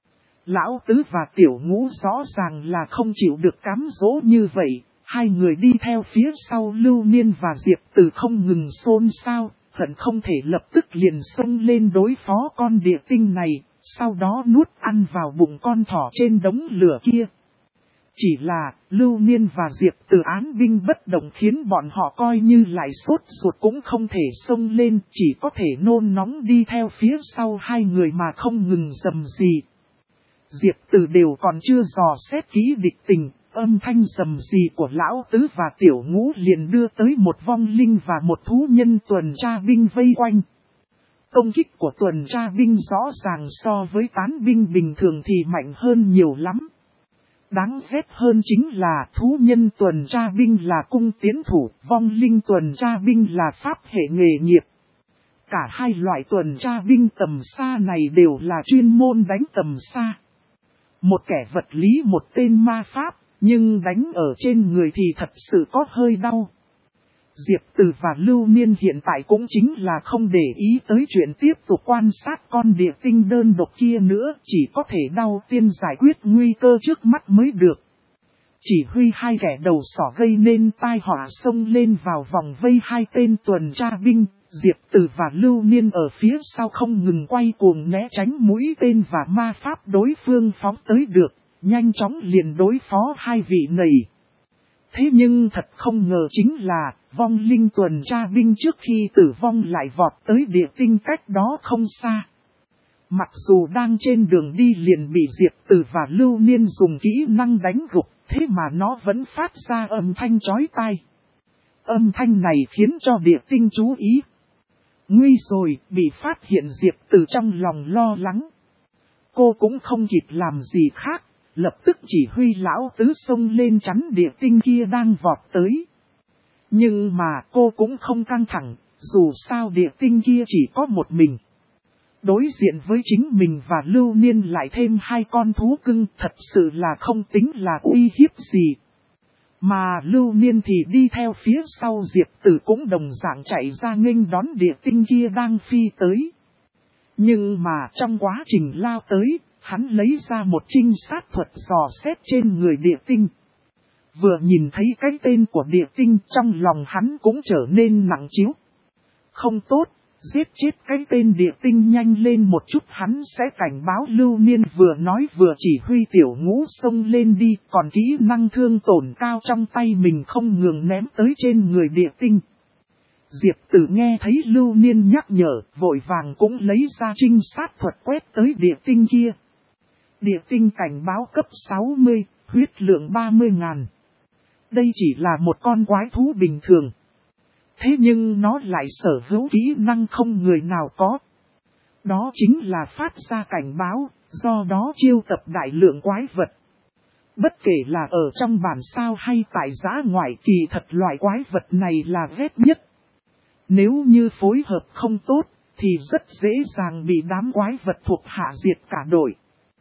Lão Tứ và Tiểu Ngũ rõ ràng là không chịu được cám dỗ như vậy. Hai người đi theo phía sau Lưu Niên và Diệp Từ không ngừng xôn xao, hận không thể lập tức liền xông lên đối phó con địa tinh này, sau đó nuốt ăn vào bụng con thỏ trên đống lửa kia. Chỉ là, Lưu Niên và Diệp Từ án binh bất động khiến bọn họ coi như lại sốt ruột cũng không thể xông lên, chỉ có thể nôn nóng đi theo phía sau hai người mà không ngừng rầm rì. Diệp Từ đều còn chưa dò xét kỹ địch tình. Âm thanh rầm rì của Lão Tứ và Tiểu Ngũ liền đưa tới một vong linh và một thú nhân tuần tra binh vây quanh. Công kích của tuần tra binh rõ ràng so với tán binh bình thường thì mạnh hơn nhiều lắm. Đáng ghét hơn chính là thú nhân tuần tra binh là cung tiến thủ, vong linh tuần tra binh là pháp hệ nghề nghiệp. Cả hai loại tuần tra binh tầm xa này đều là chuyên môn đánh tầm xa. Một kẻ vật lý một tên ma pháp. Nhưng đánh ở trên người thì thật sự có hơi đau. Diệp Từ và Lưu Niên hiện tại cũng chính là không để ý tới chuyện tiếp tục quan sát con địa tinh đơn độc kia nữa, chỉ có thể đau tiên giải quyết nguy cơ trước mắt mới được. Chỉ huy hai kẻ đầu sỏ gây nên tai họa xông lên vào vòng vây hai tên tuần tra binh, Diệp Từ và Lưu Niên ở phía sau không ngừng quay cuồng né tránh mũi tên và ma pháp đối phương phóng tới được. Nhanh chóng liền đối phó hai vị này. Thế nhưng thật không ngờ chính là, vong linh tuần tra binh trước khi tử vong lại vọt tới địa tinh cách đó không xa. Mặc dù đang trên đường đi liền bị Diệp Tử và Lưu Niên dùng kỹ năng đánh gục, thế mà nó vẫn phát ra âm thanh chói tai. Âm thanh này khiến cho địa tinh chú ý. Nguy rồi, bị phát hiện Diệp Tử trong lòng lo lắng. Cô cũng không kịp làm gì khác, lập tức chỉ huy lão tứ xông lên chắn địa tinh kia đang vọt tới. Nhưng mà cô cũng không căng thẳng, dù sao địa tinh kia chỉ có một mình. Đối diện với chính mình và Lưu Niên lại thêm hai con thú cưng, thật sự là không tính là uy hiếp gì. Mà Lưu Niên thì đi theo phía sau Diệp Tử cũng đồng dạng chạy ra nghênh đón địa tinh kia đang phi tới. Nhưng mà trong quá trình lao tới, hắn lấy ra một trinh sát thuật dò xét trên người địa tinh. Vừa nhìn thấy cái tên của địa tinh, trong lòng hắn cũng trở nên nặng trĩu. Không tốt, giết chết cái tên địa tinh nhanh lên một chút, hắn sẽ cảnh báo. Lưu Niên vừa nói vừa chỉ huy tiểu ngũ xông lên đi, còn kỹ năng thương tổn cao trong tay mình không ngừng ném tới trên người địa tinh. Diệp Tử nghe thấy Lưu Niên nhắc nhở, vội vàng cũng lấy ra trinh sát thuật quét tới địa tinh kia. Địa tinh cảnh báo cấp 60, huyết lượng 30.000. Đây chỉ là một con quái thú bình thường. Thế nhưng nó lại sở hữu kỹ năng không người nào có. Đó chính là phát ra cảnh báo, do đó chiêu tập đại lượng quái vật. Bất kể là ở trong bản sao hay tại giã ngoại, kỳ thật loại quái vật này là ghét nhất. Nếu như phối hợp không tốt, thì rất dễ dàng bị đám quái vật thuộc hạ diệt cả đội.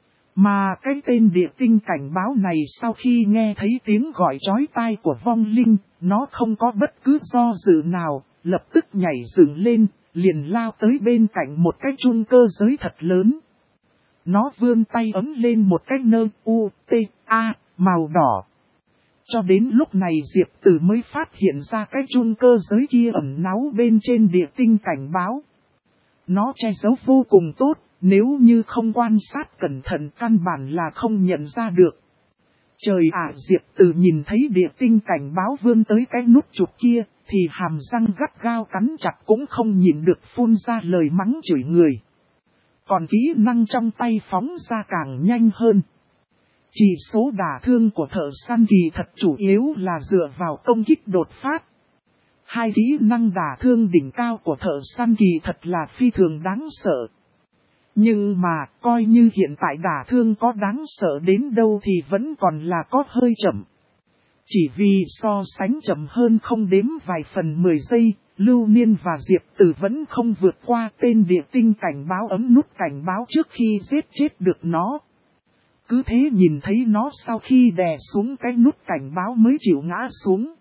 Mà cái tên địa tinh cảnh báo này sau khi nghe thấy tiếng gọi chói tai của vong linh, nó không có bất cứ do dự nào, lập tức nhảy dựng lên, liền lao tới bên cạnh một cái chun cơ giới thật lớn. Nó vươn tay ấm lên một cái nơ U-T-A màu đỏ. Cho đến lúc này Diệp Tử mới phát hiện ra cái chun cơ giới kia ẩn náu bên trên địa tinh cảnh báo. Nó che giấu vô cùng tốt, nếu như không quan sát cẩn thận căn bản là không nhận ra được. Trời ạ, Diệp Tử nhìn thấy địa tinh cảnh báo vươn tới cái nút chụp kia, thì hàm răng gắt gao cắn chặt cũng không nhịn được phun ra lời mắng chửi người. Còn kỹ năng trong tay phóng ra càng nhanh hơn. Chỉ số đả thương của thợ săn kỳ thật chủ yếu là dựa vào công kích đột phát. Hai kỹ năng đả thương đỉnh cao của thợ săn kỳ thật là phi thường đáng sợ. Nhưng mà, coi như hiện tại đả thương có đáng sợ đến đâu thì vẫn còn là có hơi chậm. Chỉ vì so sánh chậm hơn không đếm vài phần 10 giây, Lưu Niên và Diệp Tử vẫn không vượt qua tên địa tinh cảnh báo ấm nút cảnh báo trước khi giết chết được nó. Cứ thế nhìn thấy nó sau khi đè xuống cái nút cảnh báo mới chịu ngã xuống.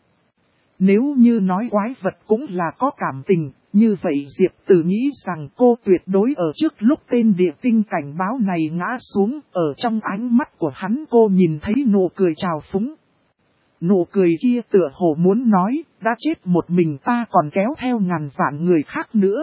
Nếu như nói quái vật cũng là có cảm tình, như vậy Diệp Tử nghĩ rằng cô tuyệt đối ở trước lúc tên địa tinh cảnh báo này ngã xuống, ở trong ánh mắt của hắn cô nhìn thấy nụ cười trào phúng. Nụ cười kia tựa hồ muốn nói, đã chết một mình ta còn kéo theo ngàn vạn người khác nữa.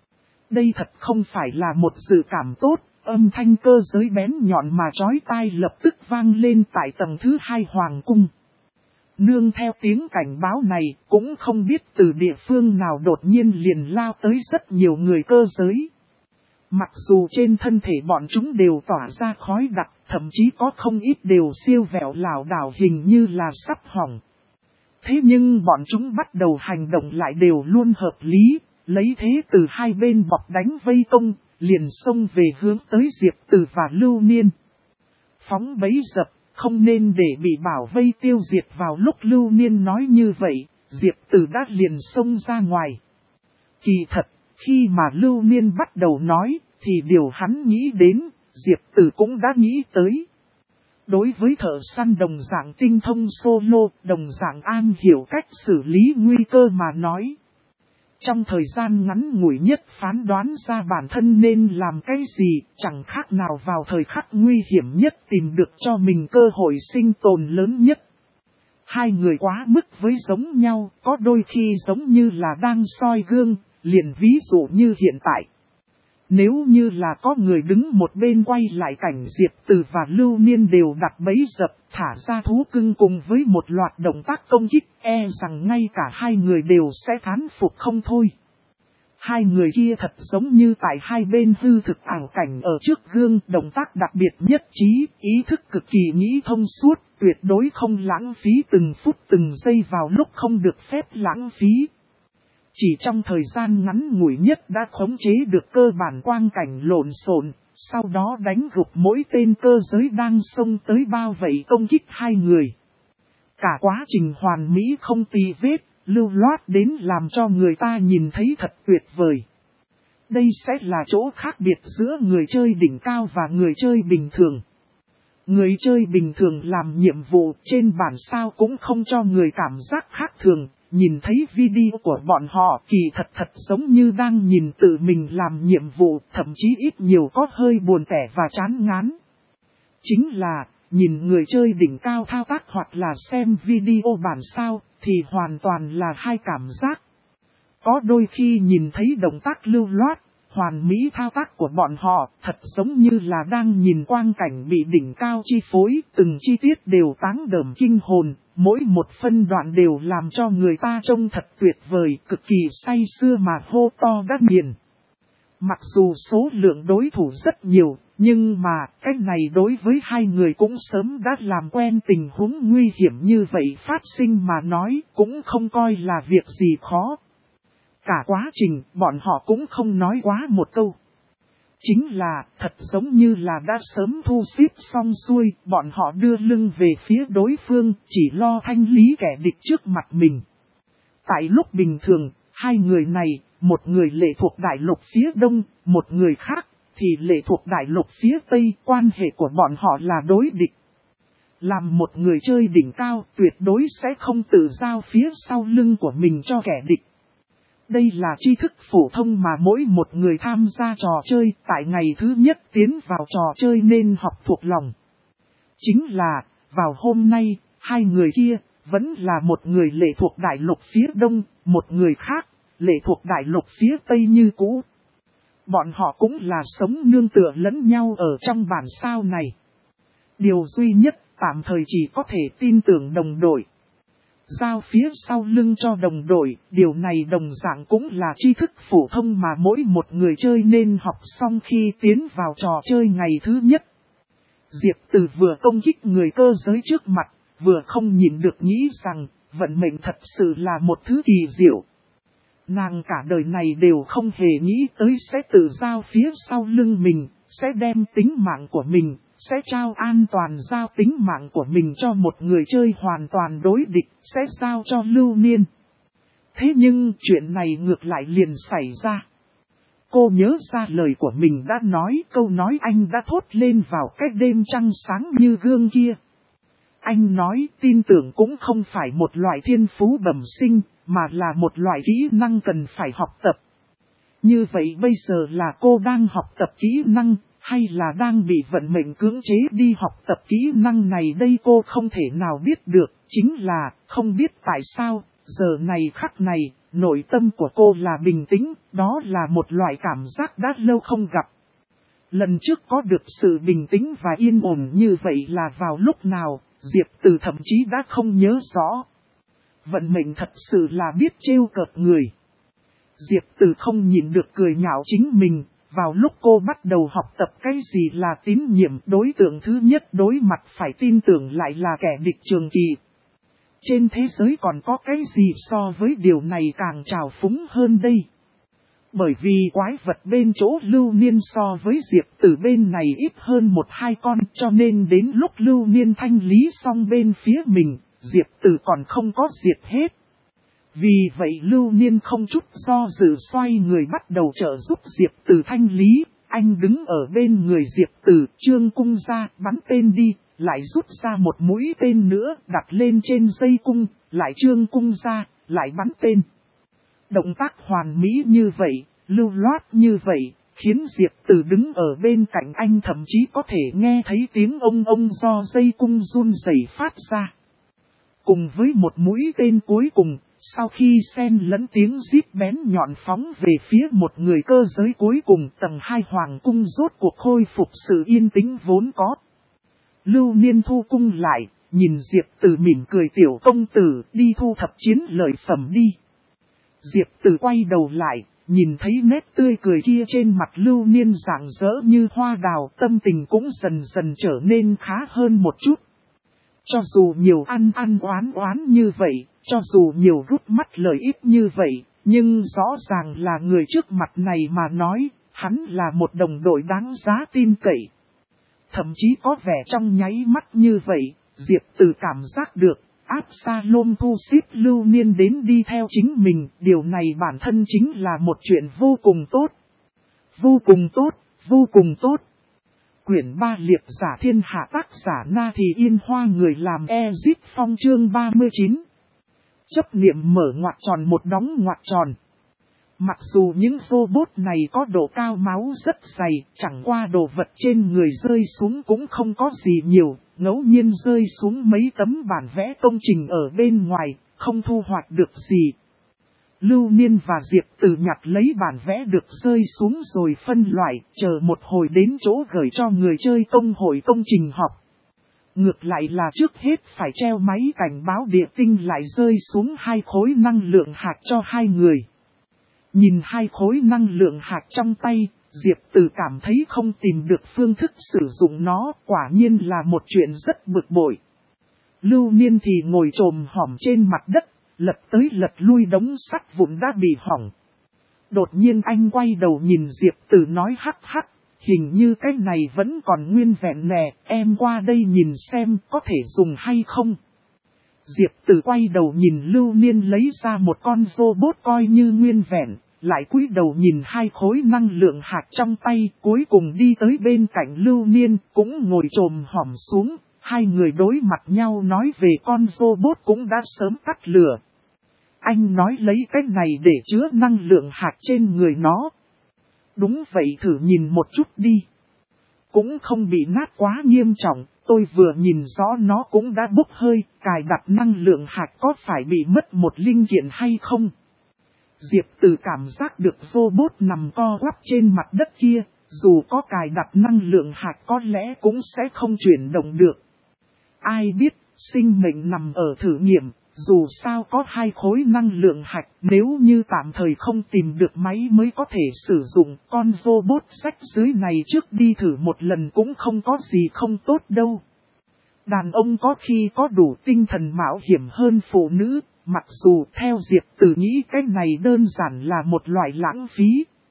Đây thật không phải là một dự cảm tốt, âm thanh cơ giới bén nhọn mà chói tai lập tức vang lên tại tầng thứ 2 hoàng cung. Nương theo tiếng cảnh báo này, cũng không biết từ địa phương nào đột nhiên liền lao tới rất nhiều người cơ giới. Mặc dù trên thân thể bọn chúng đều tỏa ra khói đặc, thậm chí có không ít đều siêu vẹo lảo đảo hình như là sắp hỏng. Thế nhưng bọn chúng bắt đầu hành động lại đều luôn hợp lý, lấy thế từ hai bên bọc đánh vây công, liền xông về hướng tới Diệp Tử và Lưu Niên. Phóng bẫy dập, không nên để bị bảo vây tiêu diệt. Vào lúc Lưu Niên nói như vậy, Diệp Tử đã liền xông ra ngoài. Kỳ thật, khi mà Lưu Niên bắt đầu nói, thì điều hắn nghĩ đến, Diệp Tử cũng đã nghĩ tới. Đối với thợ săn đồng dạng tinh thông solo, đồng dạng an hiểu cách xử lý nguy cơ mà nói. Trong thời gian ngắn ngủi nhất phán đoán ra bản thân nên làm cái gì, chẳng khác nào vào thời khắc nguy hiểm nhất tìm được cho mình cơ hội sinh tồn lớn nhất. Hai người quá mức với giống nhau, có đôi khi giống như là đang soi gương, liền ví dụ như hiện tại. Nếu như là có người đứng một bên quay lại cảnh Diệp Tử và Lưu Niên đều đặt bẫy dập, thả ra thú cưng cùng với một loạt động tác công kích, e rằng ngay cả hai người đều sẽ thán phục không thôi. Hai người kia thật giống như tại hai bên hư thực ảo cảnh ở trước gương, động tác đặc biệt nhất trí, ý thức cực kỳ nghĩ thông suốt, tuyệt đối không lãng phí từng phút từng giây vào lúc không được phép lãng phí. Chỉ trong thời gian ngắn ngủi nhất đã khống chế được cơ bản quang cảnh lộn xộn, sau đó đánh gục mỗi tên cơ giới đang xông tới bao vây công kích hai người. Cả quá trình hoàn mỹ không tì vết, lưu loát đến làm cho người ta nhìn thấy thật tuyệt vời. Đây sẽ là chỗ khác biệt giữa người chơi đỉnh cao và người chơi bình thường. Người chơi bình thường làm nhiệm vụ trên bản sao cũng không cho người cảm giác khác thường, nhìn thấy video của bọn họ kỳ thật giống như đang nhìn tự mình làm nhiệm vụ, thậm chí ít nhiều có hơi buồn tẻ và chán ngán. Chính là, nhìn người chơi đỉnh cao thao tác hoặc là xem video bản sao, thì hoàn toàn là hai cảm giác. Có đôi khi nhìn thấy động tác lưu loát, hoàn mỹ thao tác của bọn họ, thật giống như là đang nhìn quang cảnh bị đỉnh cao chi phối, từng chi tiết đều táng đờm kinh hồn, mỗi một phân đoạn đều làm cho người ta trông thật tuyệt vời, cực kỳ say sưa mà hô to đắt miền. Mặc dù số lượng đối thủ rất nhiều, nhưng mà cái này đối với hai người cũng sớm đã làm quen tình huống nguy hiểm như vậy phát sinh mà nói cũng không coi là việc gì khó. Cả quá trình bọn họ cũng không nói quá một câu. Chính là thật giống như là đã sớm thu xếp xong xuôi, bọn họ đưa lưng về phía đối phương, chỉ lo thanh lý kẻ địch trước mặt mình. Tại lúc bình thường, hai người này, một người lệ thuộc đại lục phía đông, một người khác thì lệ thuộc đại lục phía tây, quan hệ của bọn họ là đối địch. Làm một người chơi đỉnh cao tuyệt đối sẽ không tự giao phía sau lưng của mình cho kẻ địch. Đây là tri thức phổ thông mà mỗi một người tham gia trò chơi tại ngày thứ nhất tiến vào trò chơi nên học thuộc lòng. Chính là, vào hôm nay, hai người kia, vẫn là một người lệ thuộc đại lục phía đông, một người khác, lệ thuộc đại lục phía tây như cũ. Bọn họ cũng là sống nương tựa lẫn nhau ở trong bản sao này. Điều duy nhất tạm thời chỉ có thể tin tưởng đồng đội. Giao phía sau lưng cho đồng đội, điều này đồng dạng cũng là tri thức phổ thông mà mỗi một người chơi nên học xong khi tiến vào trò chơi ngày thứ nhất. Diệp Từ vừa công kích người cơ giới trước mặt, vừa không nhìn được nghĩ rằng, vận mệnh thật sự là một thứ kỳ diệu. Nàng cả đời này đều không hề nghĩ tới sẽ tự giao phía sau lưng mình, sẽ đem tính mạng của mình, sẽ trao an toàn giao tính mạng của mình cho một người chơi hoàn toàn đối địch, sẽ giao cho Lưu Niên. Thế nhưng chuyện này ngược lại liền xảy ra. Cô nhớ ra lời của mình đã nói, câu nói anh đã thốt lên vào cái đêm trăng sáng như gương kia. Anh nói tin tưởng cũng không phải một loại thiên phú bẩm sinh, mà là một loại kỹ năng cần phải học tập. Như vậy bây giờ là cô đang học tập kỹ năng, hay là đang bị vận mệnh cưỡng chế đi học tập kỹ năng này đây cô không thể nào biết được, chính là không biết tại sao, giờ này khắc này, nội tâm của cô là bình tĩnh, đó là một loại cảm giác đã lâu không gặp. Lần trước có được sự bình tĩnh và yên ổn như vậy là vào lúc nào, Diệp Từ thậm chí đã không nhớ rõ. Vận mệnh thật sự là biết trêu cợt người. Diệp Từ không nhìn được cười nhạo chính mình, vào lúc cô bắt đầu học tập cái gì là tín nhiệm, đối tượng thứ nhất đối mặt phải tin tưởng lại là kẻ địch trường kỳ. Trên thế giới còn có cái gì so với điều này càng trào phúng hơn đây? Bởi vì quái vật bên chỗ Lưu Niên so với Diệp Từ bên này ít hơn 1-2 con, cho nên đến lúc Lưu Niên thanh lý xong bên phía mình, Diệp Từ còn không có diệt hết. Vì vậy Lưu Niên không chút do dự xoay người bắt đầu trợ giúp Diệp Từ thanh lý, anh đứng ở bên người Diệp Từ, trương cung ra, bắn tên đi, lại rút ra một mũi tên nữa, đặt lên trên dây cung, lại trương cung ra, lại bắn tên. Động tác hoàn mỹ như vậy, lưu loát như vậy, khiến Diệp Từ đứng ở bên cạnh anh thậm chí có thể nghe thấy tiếng ông do dây cung run rẩy phát ra. Cùng với một mũi tên cuối cùng, sau khi xen lẫn tiếng rít bén nhọn phóng về phía một người cơ giới cuối cùng, tầng 2 hoàng cung rốt cuộc khôi phục sự yên tĩnh vốn có. Lưu Niên thu cung lại, nhìn Diệp Từ mỉm cười tiểu công tử, đi thu thập chiến lợi phẩm đi. Diệp Từ quay đầu lại, nhìn thấy nét tươi cười kia trên mặt Lưu Niên rạng rỡ như hoa đào, tâm tình cũng dần dần trở nên khá hơn một chút. Cho dù nhiều ăn oán như vậy, cho dù nhiều rút mắt lợi ích như vậy, nhưng rõ ràng là người trước mặt này mà nói, hắn là một đồng đội đáng giá tin cậy. Thậm chí có vẻ trong nháy mắt như vậy, Diệp Từ cảm giác được, Absalom thu xếp Lưu Niên đến đi theo chính mình, điều này bản thân chính là một chuyện vô cùng tốt. Vô cùng tốt, vô cùng tốt. Quyển 3 liệp giả thiên hạ tác giả Na Thì Yên Hoa người làm Ezit Phong chương 39. Chấp niệm mở ngoặc tròn một đóng ngoặc tròn. Mặc dù những robot này có độ cao máu rất dày, chẳng qua đồ vật trên người rơi xuống cũng không có gì nhiều, ngẫu nhiên rơi xuống mấy tấm bản vẽ công trình ở bên ngoài, không thu hoạch được gì. Lưu Niên và Diệp Từ nhặt lấy bản vẽ được rơi xuống rồi phân loại, chờ một hồi đến chỗ gửi cho người chơi công hội công trình học. Ngược lại là trước hết phải treo máy cảnh báo địa tinh lại rơi xuống 2 khối năng lượng hạt cho 2 người. Nhìn 2 khối năng lượng hạt trong tay, Diệp Từ cảm thấy không tìm được phương thức sử dụng nó, quả nhiên là một chuyện rất bực bội. Lưu Niên thì ngồi chồm hổm trên mặt đất, lật tới lật lui đống sắt vụn đã bị hỏng. Đột nhiên anh quay đầu nhìn Diệp Từ nói hắc hắc, hình như cái này vẫn còn nguyên vẹn nè, em qua đây nhìn xem có thể dùng hay không. Diệp Từ quay đầu nhìn Lưu Niên lấy ra một con robot coi như nguyên vẹn, lại cúi đầu nhìn 2 khối năng lượng hạt trong tay, cuối cùng đi tới bên cạnh Lưu Niên, cũng ngồi chồm hổm xuống, 2 người đối mặt nhau nói về con robot cũng đã sớm tắt lửa. Anh nói lấy cái này để chứa năng lượng hạt trên người nó. Đúng vậy, thử nhìn một chút đi. Cũng không bị nát quá nghiêm trọng, tôi vừa nhìn rõ nó cũng đã bốc hơi, cài đặt năng lượng hạt có phải bị mất một linh kiện hay không? Diệp Từ cảm giác được robot nằm co quắp trên mặt đất kia, dù có cài đặt năng lượng hạt có lẽ cũng sẽ không chuyển động được. Ai biết, sinh mệnh nằm ở thử nghiệm, dù sao có 2 khối năng lượng hạt, nếu như tạm thời không tìm được máy mới có thể sử dụng, con robot rách dưới này trước đi thử một lần cũng không có gì không tốt đâu. Đàn ông có khi có đủ tinh thần mạo hiểm hơn phụ nữ, mặc dù theo Diệp Từ nghĩ cái này đơn giản là một loại lãng phí.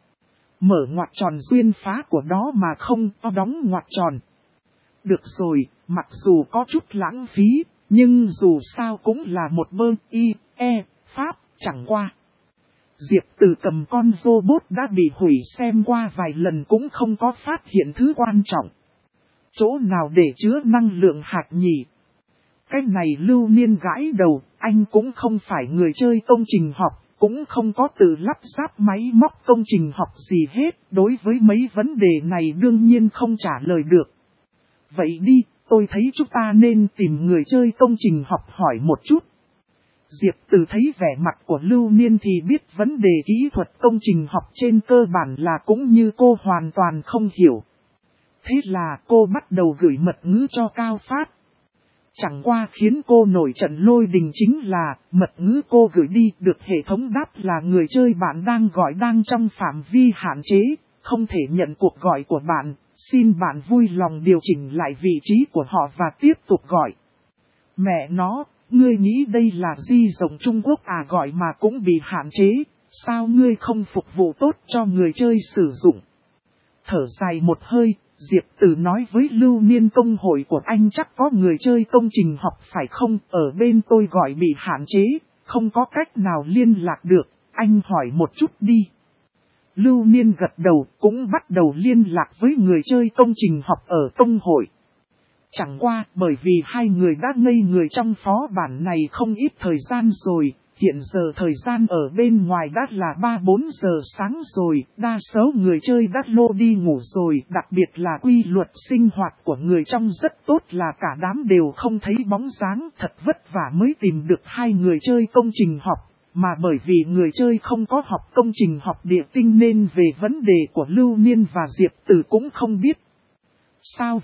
Mở ngoặc tròn duyên phá của đó mà không có đóng ngoặc tròn. Được rồi, mặc dù có chút lãng phí, nhưng dù sao cũng là một pháp, chẳng qua. Diệp Từ cầm con robot đã bị hủy xem qua vài lần cũng không có phát hiện thứ quan trọng. Chỗ nào để chứa năng lượng hạt nhỉ? Cái này Lưu Niên gãi đầu, anh cũng không phải người chơi công trình học, cũng không có tự lắp ráp máy móc công trình học gì hết, đối với mấy vấn đề này đương nhiên không trả lời được. Vậy đi, tôi thấy chúng ta nên tìm người chơi công trình học hỏi một chút. Diệp Từ thấy vẻ mặt của Lưu Niên thì biết vấn đề kỹ thuật công trình học trên cơ bản là cũng như cô hoàn toàn không hiểu. Thế là cô bắt đầu gửi mật ngữ cho Cao Phát. Chẳng qua khiến cô nổi trận lôi đình chính là mật ngữ cô gửi đi được hệ thống đáp là người chơi bạn đang gọi đang trong phạm vi hạn chế, không thể nhận cuộc gọi của bạn, xin bạn vui lòng điều chỉnh lại vị trí của họ và tiếp tục gọi. Mẹ nó, ngươi nghĩ đây là di rồng Trung Quốc à, gọi mà cũng bị hạn chế, sao ngươi không phục vụ tốt cho người chơi sử dụng? Thở dài một hơi, Diệp Từ nói với Lưu Niên công hội của anh chắc có người chơi công trình học phải không, ở bên tôi gọi bị hạn chế, không có cách nào liên lạc được, anh hỏi một chút đi. Lưu Niên gật đầu cũng bắt đầu liên lạc với người chơi công trình học ở công hội. Chẳng qua bởi vì 2 người đã ngây người trong phó bản này không ít thời gian rồi, hiện giờ thời gian ở bên ngoài đã là 3-4 giờ sáng rồi, đa số người chơi đã lô đi ngủ rồi, đặc biệt là quy luật sinh hoạt của người trong rất tốt là cả đám đều không thấy bóng dáng, thật vất vả mới tìm được 2 người chơi công trình học, mà bởi vì người chơi không có học công trình học địa tinh nên về vấn đề của Lưu Niên và Diệp Từ cũng không biết. Sao vậy?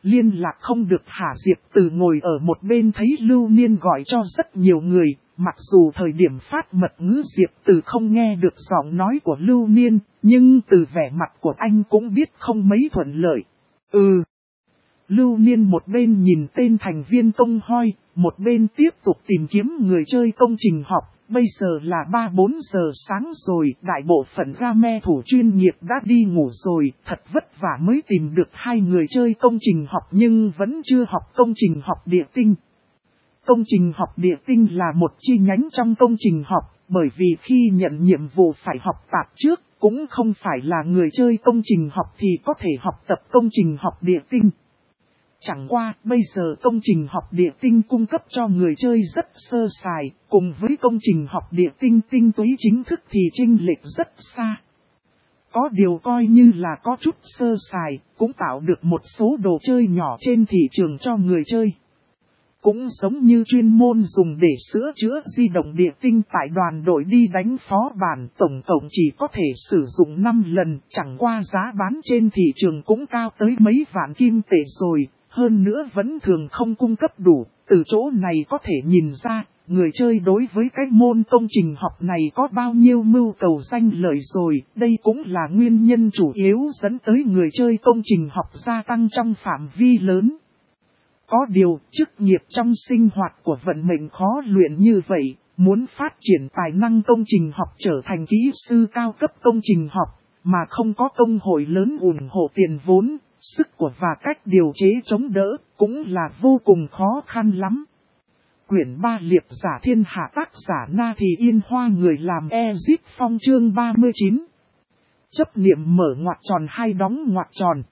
Liên lạc không được hả? Diệp Từ ngồi ở một bên thấy Lưu Niên gọi cho rất nhiều người, mặc dù thời điểm phát mật ngữ Diệp Từ không nghe được giọng nói của Lưu Niên, nhưng từ vẻ mặt của anh cũng biết không mấy thuận lợi. Lưu Niên một bên nhìn tên thành viên công hoi, một bên tiếp tục tìm kiếm người chơi công trình học. Bây giờ là 3-4 giờ sáng rồi, đại bộ phận game thủ chuyên nghiệp đã đi ngủ rồi, thật vất vả mới tìm được 2 người chơi công trình học nhưng vẫn chưa học công trình học địa tinh. Công trình học địa tinh là một chi nhánh trong công trình học, bởi vì khi nhận nhiệm vụ phải học tạp trước, cũng không phải là người chơi công trình học thì có thể học tập công trình học địa tinh. Chẳng qua, bây giờ công trình học địa tinh cung cấp cho người chơi rất sơ sài, cùng với công trình học địa tinh tinh túy chính thức thì chênh lệch rất xa. Có điều coi như là có chút sơ sài, cũng tạo được một số đồ chơi nhỏ trên thị trường cho người chơi. Cũng giống như chuyên môn dùng để sửa chữa di động địa tinh tại đoàn đội đi đánh phó bản, tổng cộng chỉ có thể sử dụng 5 lần, chẳng qua giá bán trên thị trường cũng cao tới mấy vạn kim tệ rồi, hơn nữa vẫn thường không cung cấp đủ. Từ chỗ này có thể nhìn ra, người chơi đối với cái môn công trình học này có bao nhiêu mưu cầu danh lợi rồi, đây cũng là nguyên nhân chủ yếu dẫn tới người chơi công trình học gia tăng trong phạm vi lớn. Có điều, chức nghiệp trong sinh hoạt của vận mệnh khó luyện như vậy, muốn phát triển tài năng công trình học trở thành kỹ sư cao cấp công trình học, mà không có công hội lớn ủng hộ tiền vốn, sức của và cách điều chế chống đỡ, cũng là vô cùng khó khăn lắm. Quyển 3 Liệp giả thiên hạ, tác giả Na Thì Yên Hoa, người làm Ezip Phong, chương 39. Chấp niệm mở ngoặc tròn hay đóng ngoặc tròn.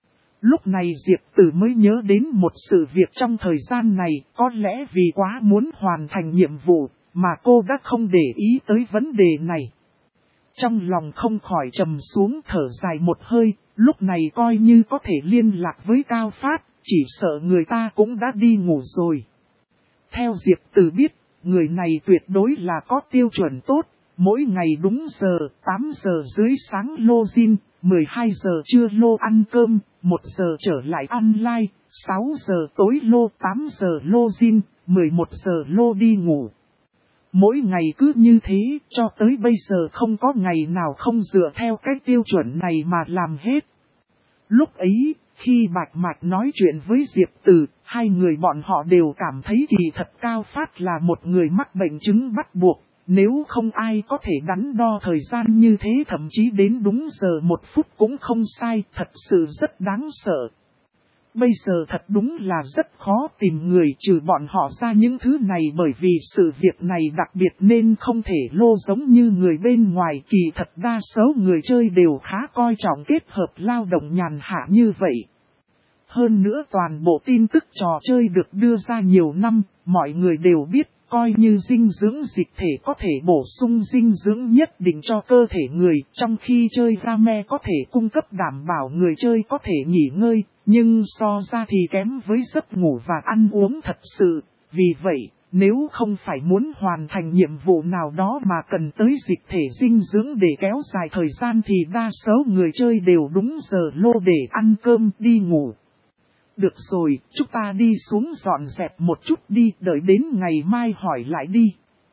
Lúc này Diệp Tử mới nhớ đến một sự việc trong thời gian này, có lẽ vì quá muốn hoàn thành nhiệm vụ, mà cô đã không để ý tới vấn đề này. Trong lòng không khỏi trầm xuống, thở dài một hơi, lúc này coi như có thể liên lạc với Cao Phát, chỉ sợ người ta cũng đã đi ngủ rồi. Theo Diệp Tử biết, người này tuyệt đối là có tiêu chuẩn tốt, mỗi ngày đúng giờ, 8 giờ dưới sáng lô gin, 12 giờ trưa lô ăn cơm, 1 giờ trở lại online, 6 giờ tối lô, 8 giờ lô gin, 11 giờ lô đi ngủ. Mỗi ngày cứ như thế, cho tới bây giờ không có ngày nào không dựa theo cái tiêu chuẩn này mà làm hết. Lúc ấy, khi Bạch Mạch nói chuyện với Diệp Tử, hai người bọn họ đều cảm thấy kỳ thật Cao Phát là một người mắc bệnh chứng bắt buộc. Nếu không ai có thể đắn đo thời gian như thế, thậm chí đến đúng giờ 1 phút cũng không sai, thật sự rất đáng sợ. Bây giờ thật đúng là rất khó tìm người trừ bọn họ ra những thứ này, bởi vì sự việc này đặc biệt nên không thể lô giống như người bên ngoài. Kỳ thật đa số người chơi đều khá coi trọng kết hợp lao động nhàn hạ như vậy. Hơn nữa toàn bộ tin tức trò chơi được đưa ra nhiều năm, mọi người đều biết. Coi như dinh dưỡng dịch thể có thể bổ sung dinh dưỡng nhất định cho cơ thể người, trong khi chơi game có thể cung cấp đảm bảo người chơi có thể nghỉ ngơi, nhưng so ra thì kém với giấc ngủ và ăn uống thật sự. Vì vậy, nếu không phải muốn hoàn thành nhiệm vụ nào đó mà cần tới dịch thể dinh dưỡng để kéo dài thời gian thì đa số người chơi đều đúng giờ lô để ăn cơm đi ngủ. Được rồi, chúng ta đi xuống dọn dẹp một chút đi, đợi đến ngày mai hỏi lại đi.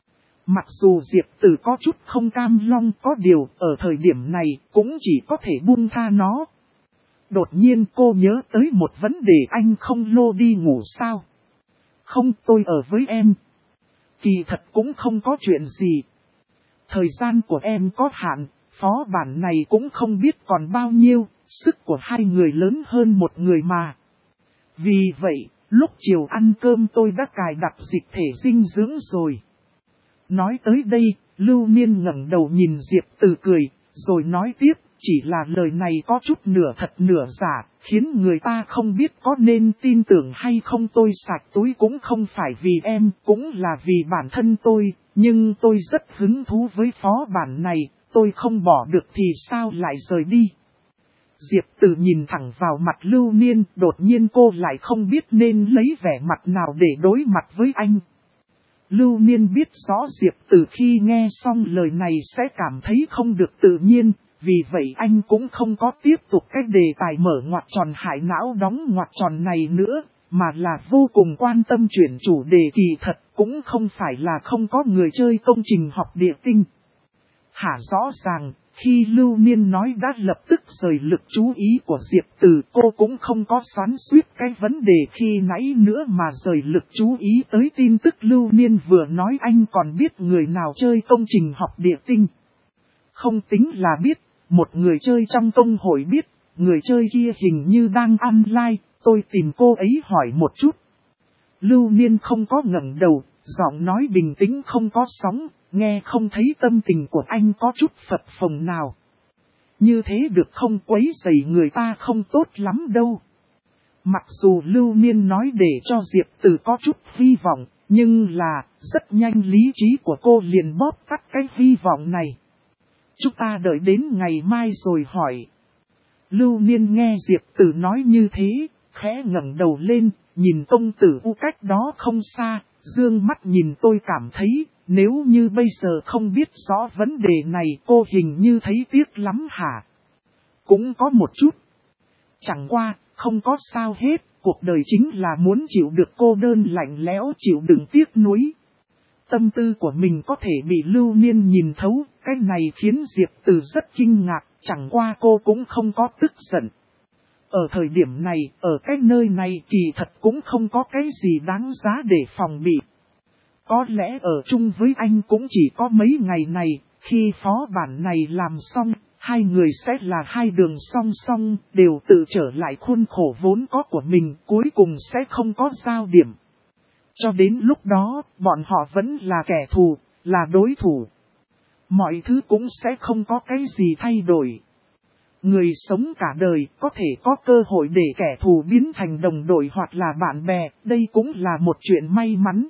Mặc dù Diệp Tử có chút không cam lòng, có điều ở thời điểm này cũng chỉ có thể buông tha nó. Đột nhiên cô nhớ tới một vấn đề, anh không lô đi ngủ sao? Không, tôi ở với em. Kỳ thật cũng không có chuyện gì. Thời gian của em có hạn, phó bản này cũng không biết còn bao nhiêu, sức của hai người lớn hơn một người mà. Vì vậy, lúc chiều ăn cơm tôi đã cài đặt dịch thể dinh dưỡng rồi. Nói tới đây, Lưu Niên ngẩng đầu nhìn Diệp Tử cười, rồi nói tiếp, chỉ là lời này có chút nửa thật nửa giả, khiến người ta không biết có nên tin tưởng hay không. Tôi sạch túi cũng không phải vì em, cũng là vì bản thân tôi, nhưng tôi rất hứng thú với phó bản này, tôi không bỏ được thì sao lại rời đi. Diệp Tử nhìn thẳng vào mặt Lưu Niên, đột nhiên cô lại không biết nên lấy vẻ mặt nào để đối mặt với anh. Lưu Niên biết rõ Diệp Tử khi nghe xong lời này sẽ cảm thấy không được tự nhiên, Vì vậy anh cũng không có tiếp tục cái đề tài mở ngoặc tròn hại não đóng ngoặc tròn này nữa, mà là vô cùng quan tâm chuyển chủ đề kỳ thật, cũng không phải là không có người chơi công trình học địa tinh. Hả rõ ràng, khi Lưu Niên nói đã lập tức rời lực chú ý của Diệp Từ, cô cũng không có xoắn xuýt cái vấn đề khi nãy nữa mà rời lực chú ý tới tin tức Lưu Niên vừa nói anh còn biết người nào chơi công trình học địa tinh. Không tính là biết, một người chơi trong công hội biết, người chơi kia hình như đang online, tôi tìm cô ấy hỏi một chút. Lưu Niên không có ngẩng đầu, giọng nói bình tĩnh không có sóng, nghe không thấy tâm tình của anh có chút phập phồng nào. Như thế được không, quấy rầy người ta không tốt lắm đâu. Mặc dù Lưu Niên nói để cho Diệp Từ có chút hy vọng, nhưng là rất nhanh lý trí của cô liền bóp tắt cái hy vọng này. Chúng ta đợi đến ngày mai rồi hỏi. Lưu Niên nghe Diệp Từ nói như thế, khẽ ngẩng đầu lên, nhìn công tử U cách đó không xa, dương mắt nhìn tôi cảm thấy, nếu như bây giờ không biết rõ vấn đề này cô hình như thấy tiếc lắm hả? Cũng có một chút. Chẳng qua, không có sao hết, cuộc đời chính là muốn chịu được cô đơn lạnh lẽo, chịu đựng tiếc nuối. Tâm tư của mình có thể bị Lưu Niên nhìn thấu, cái này khiến Diệp Từ rất kinh ngạc, chẳng qua cô cũng không có tức giận. Ở thời điểm này, ở cái nơi này kỳ thật cũng không có cái gì đáng giá để phòng bị. Có lẽ ở chung với anh cũng chỉ có mấy ngày này, khi phó bản này làm xong, hai người sẽ là hai đường song song, đều tự trở lại khuôn khổ vốn có của mình, cuối cùng sẽ không có giao điểm. Cho đến lúc đó, bọn họ vẫn là kẻ thù, là đối thủ. Mọi thứ cũng sẽ không có cái gì thay đổi. Người sống cả đời có thể có cơ hội để kẻ thù biến thành đồng đội hoặc là bạn bè, đây cũng là một chuyện may mắn.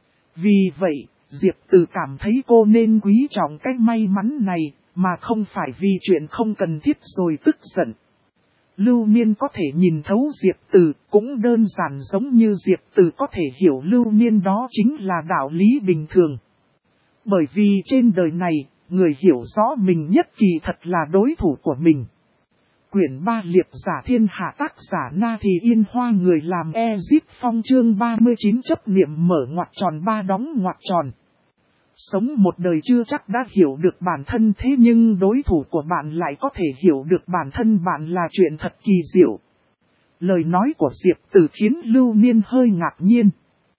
Vì vậy, Diệp Từ cảm thấy cô nên quý trọng cái may mắn này, mà không phải vì chuyện không cần thiết rồi tức giận. Lưu Niên có thể nhìn thấu Diệp Từ, cũng đơn giản giống như Diệp Từ có thể hiểu Lưu Niên, đó chính là đạo lý bình thường. Bởi vì trên đời này, người hiểu rõ mình nhất kỳ thật là đối thủ của mình. Quyển 3 Liệp giả thiên hạ, tác giả Na Thì Yên Hoa, người làm Ezit Phong, chương 39 chấp niệm mở ngoặc tròn ba đóng ngoặc tròn. Sống một đời chưa chắc đã hiểu được bản thân, thế nhưng đối thủ của bạn lại có thể hiểu được bản thân bạn là chuyện thật kỳ diệu. Lời nói của Diệp Từ khiến Lưu Niên hơi ngạc nhiên.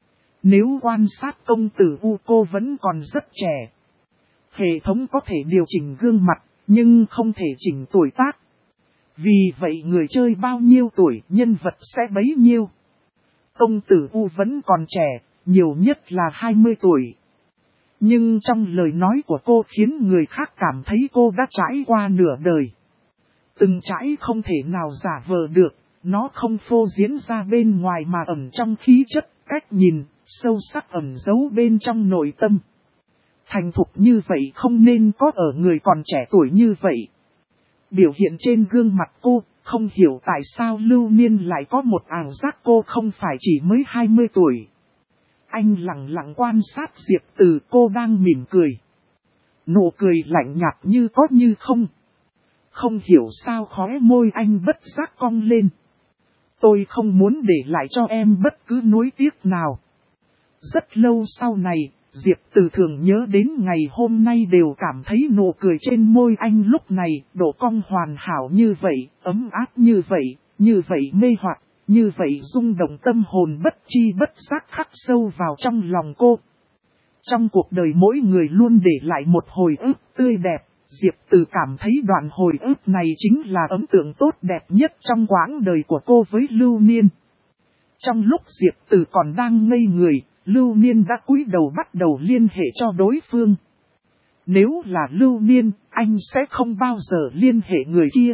Nếu quan sát công tử U, cô vẫn còn rất trẻ. Hệ thống có thể điều chỉnh gương mặt, nhưng không thể chỉnh tuổi tác. Vì vậy người chơi bao nhiêu tuổi, nhân vật sẽ bấy nhiêu. Công tử U vẫn còn trẻ, nhiều nhất là 20 tuổi. Nhưng trong lời nói của cô khiến người khác cảm thấy cô đã trải qua nửa đời. Từng trải không thể nào giả vờ được, nó không phô diễn ra bên ngoài mà ẩn trong khí chất, cách nhìn, sâu sắc ẩn giấu bên trong nội tâm. Thành thục như vậy không nên có ở người còn trẻ tuổi như vậy. Biểu hiện trên gương mặt cô, không hiểu tại sao Lưu Niên lại có một ảo giác cô không phải chỉ mới 20 tuổi. Anh lặng lặng quan sát Diệp Từ, cô đang mỉm cười. Nụ cười lạnh nhạt như có như không. Không hiểu sao khóe môi anh bất giác cong lên. Tôi không muốn để lại cho em bất cứ nuối tiếc nào. Rất lâu sau này, Diệp Từ thường nhớ đến ngày hôm nay đều cảm thấy nụ cười trên môi anh lúc này, độ cong hoàn hảo như vậy, ấm áp như vậy mê hoặc, như vậy rung động tâm hồn, bất chi bất giác khắc sâu vào trong lòng cô. Trong cuộc đời mỗi người luôn để lại một hồi ức tươi đẹp, Diệp Từ cảm thấy đoạn hồi ức này chính là ấn tượng tốt đẹp nhất trong quãng đời của cô với Lưu Niên. Trong lúc Diệp Từ còn đang ngây người, Lưu Niên đã cúi đầu bắt đầu liên hệ cho đối phương. Nếu là Lưu Niên, anh sẽ không bao giờ liên hệ người kia.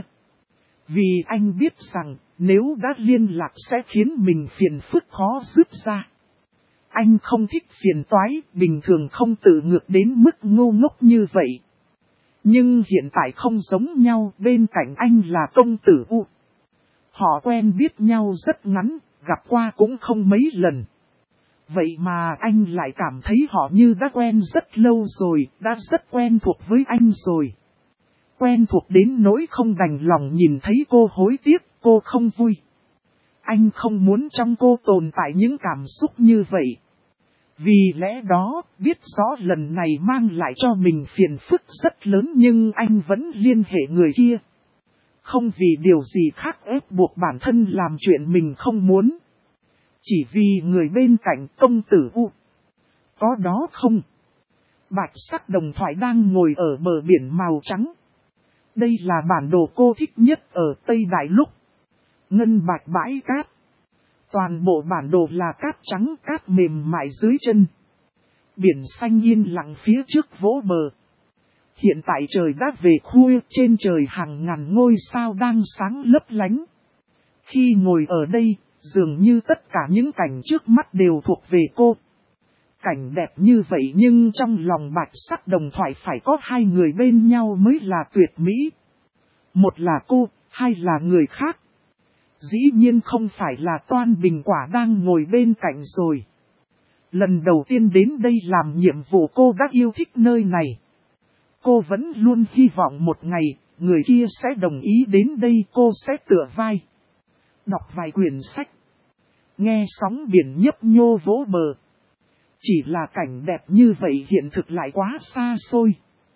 Vì anh biết rằng, nếu đã liên lạc sẽ khiến mình phiền phức khó dứt ra. Anh không thích phiền toái, bình thường không tự ngược đến mức ngu ngốc như vậy. Nhưng hiện tại không giống nhau, bên cạnh anh là công tử U. Họ quen biết nhau rất ngắn, gặp qua cũng không mấy lần. Vậy mà anh lại cảm thấy họ như đã quen rất lâu rồi, đã rất quen thuộc với anh rồi. quen thuộc đến nỗi không đành lòng nhìn thấy cô hối tiếc, cô không vui. Anh không muốn trong cô tồn tại những cảm xúc như vậy. Vì lẽ đó, biết rõ lần này mang lại cho mình phiền phức rất lớn nhưng anh vẫn liên hệ người kia. Không vì điều gì khác ép buộc bản thân làm chuyện mình không muốn. Chỉ vì người bên cạnh công tử U. Có đó không? Bạch sắc đồng thoại đang ngồi ở bờ biển màu trắng. Đây là bản đồ cô thích nhất ở Tây Đại Lục. Ngân bạch bãi cát. Toàn bộ bản đồ là cát trắng cát mềm mại dưới chân. Biển xanh yên lặng phía trước vỗ bờ. Hiện tại trời đã về khuya, trên trời hàng ngàn ngôi sao đang sáng lấp lánh. Khi ngồi ở đây, dường như tất cả những cảnh trước mắt đều thuộc về cô. Cảnh đẹp như vậy nhưng trong lòng bạch sắc đồng thoại phải có hai người bên nhau mới là tuyệt mỹ. Một là cô, hai là người khác. Dĩ nhiên không phải là Toan Bình Quả đang ngồi bên cạnh rồi. Lần đầu tiên đến đây làm nhiệm vụ cô đã yêu thích nơi này. Cô vẫn luôn hy vọng một ngày, người kia sẽ đồng ý đến đây cô sẽ tựa vai. Đọc vài quyển sách. Nghe sóng biển nhấp nhô vỗ bờ. Chỉ là cảnh đẹp như vậy hiện thực lại quá xa xôi.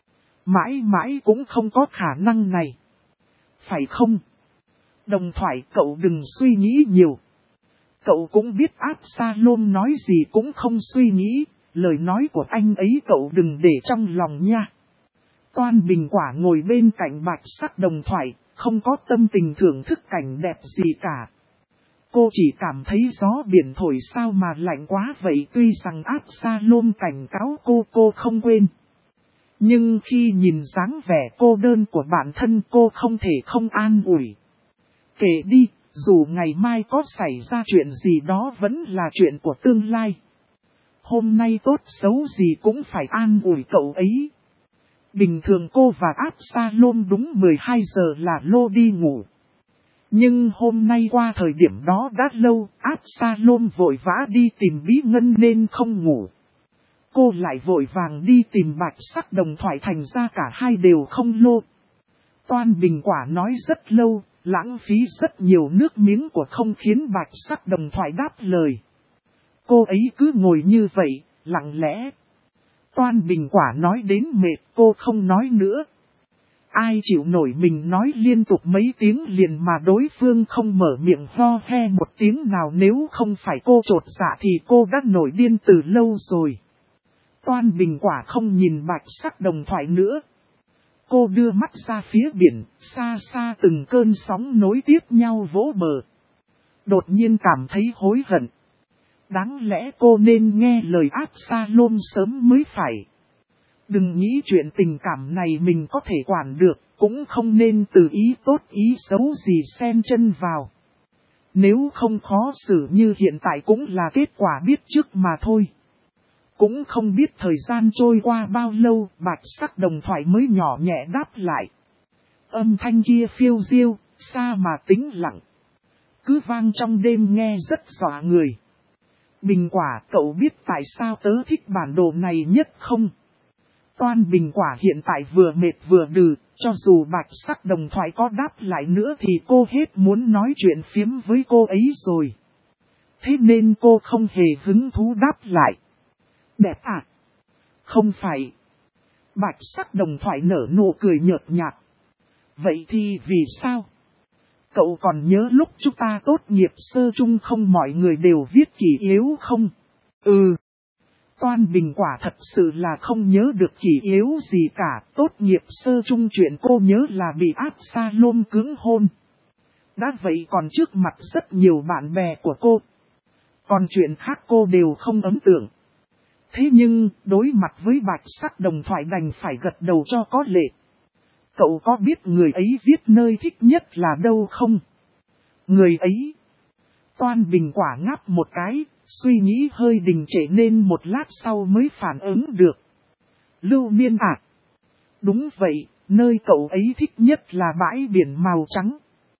Mãi mãi cũng không có khả năng này. Phải không? Đồng thoại cậu đừng suy nghĩ nhiều. Cậu cũng biết Absalom nói gì cũng không suy nghĩ. Lời nói của anh ấy cậu đừng để trong lòng nha. Toan Bình Quả ngồi bên cạnh bạch sắc đồng thoại, không có tâm tình thưởng thức cảnh đẹp gì cả. Cô chỉ cảm thấy gió biển thổi sao mà lạnh quá vậy, tuy rằng Absalom cảnh cáo cô không quên. Nhưng khi nhìn dáng vẻ cô đơn của bản thân cô không thể không an ủi. Kể đi, dù ngày mai có xảy ra chuyện gì đó vẫn là chuyện của tương lai. Hôm nay tốt xấu gì cũng phải an ủi cậu ấy. Bình thường cô và Absalom đúng 12 giờ là lô đi ngủ. Nhưng hôm nay qua thời điểm đó đã lâu, Absalom vội vã đi tìm Bí Ngân nên không ngủ. Cô lại vội vàng đi tìm bạch sắc đồng thoại, thành ra cả hai đều không lô. Toan Bình Quả nói rất lâu, lãng phí rất nhiều nước miếng của không khiến bạch sắc đồng thoại đáp lời. Cô ấy cứ ngồi như vậy, lặng lẽ. Toan Bình Quả nói đến mệt cô không nói nữa. Ai chịu nổi mình nói liên tục mấy tiếng liền mà đối phương không mở miệng ho he một tiếng nào, nếu không phải cô trột dạ thì cô đã nổi điên từ lâu rồi. Toan Bình Quả không nhìn bạch sắc đồng thoại nữa. Cô đưa mắt ra phía biển, xa xa từng cơn sóng nối tiếp nhau vỗ bờ. Đột nhiên cảm thấy hối hận. Đáng lẽ cô nên nghe lời Absalom sớm mới phải. Đừng nghĩ chuyện tình cảm này mình có thể quản được, cũng không nên từ ý tốt ý xấu gì xen chân vào. Nếu không khó xử như hiện tại cũng là kết quả biết trước mà thôi. Cũng không biết thời gian trôi qua bao lâu, bạch sắc đồng thoại mới nhỏ nhẹ đáp lại. Âm thanh kia phiêu diêu, xa mà tĩnh lặng. Cứ vang trong đêm nghe rất dọa người. Bình Quả, cậu biết tại sao tớ thích bản đồ này nhất không? Toan Bình Quả hiện tại vừa mệt vừa đừ, cho dù bạch sắc đồng thoại có đáp lại nữa thì cô hết muốn nói chuyện phiếm với cô ấy rồi. Thế nên cô không hề hứng thú đáp lại. Đẹp à? Không phải. Bạch sắc đồng thoại nở nụ cười nhợt nhạt. Vậy thì vì sao? Cậu còn nhớ lúc chúng ta tốt nghiệp sơ chung không mọi người đều viết kỷ yếu không? Ừ. Toan Bình Quả thật sự là không nhớ được kỷ yếu gì cả. Tốt nghiệp sơ chung chuyện cô nhớ là bị Absalom cưỡng hôn. Đã vậy còn trước mặt rất nhiều bạn bè của cô. Còn chuyện khác cô đều không ấn tượng. Thế nhưng, đối mặt với bạch sắc đồng thoại đành phải gật đầu cho có lệ. Cậu có biết người ấy viết nơi thích nhất là đâu không? Người ấy. Toan Bình Quả ngáp một cái, suy nghĩ hơi đình trệ nên một lát sau mới phản ứng được. Lưu Miên à? Đúng vậy, nơi cậu ấy thích nhất là bãi biển màu trắng.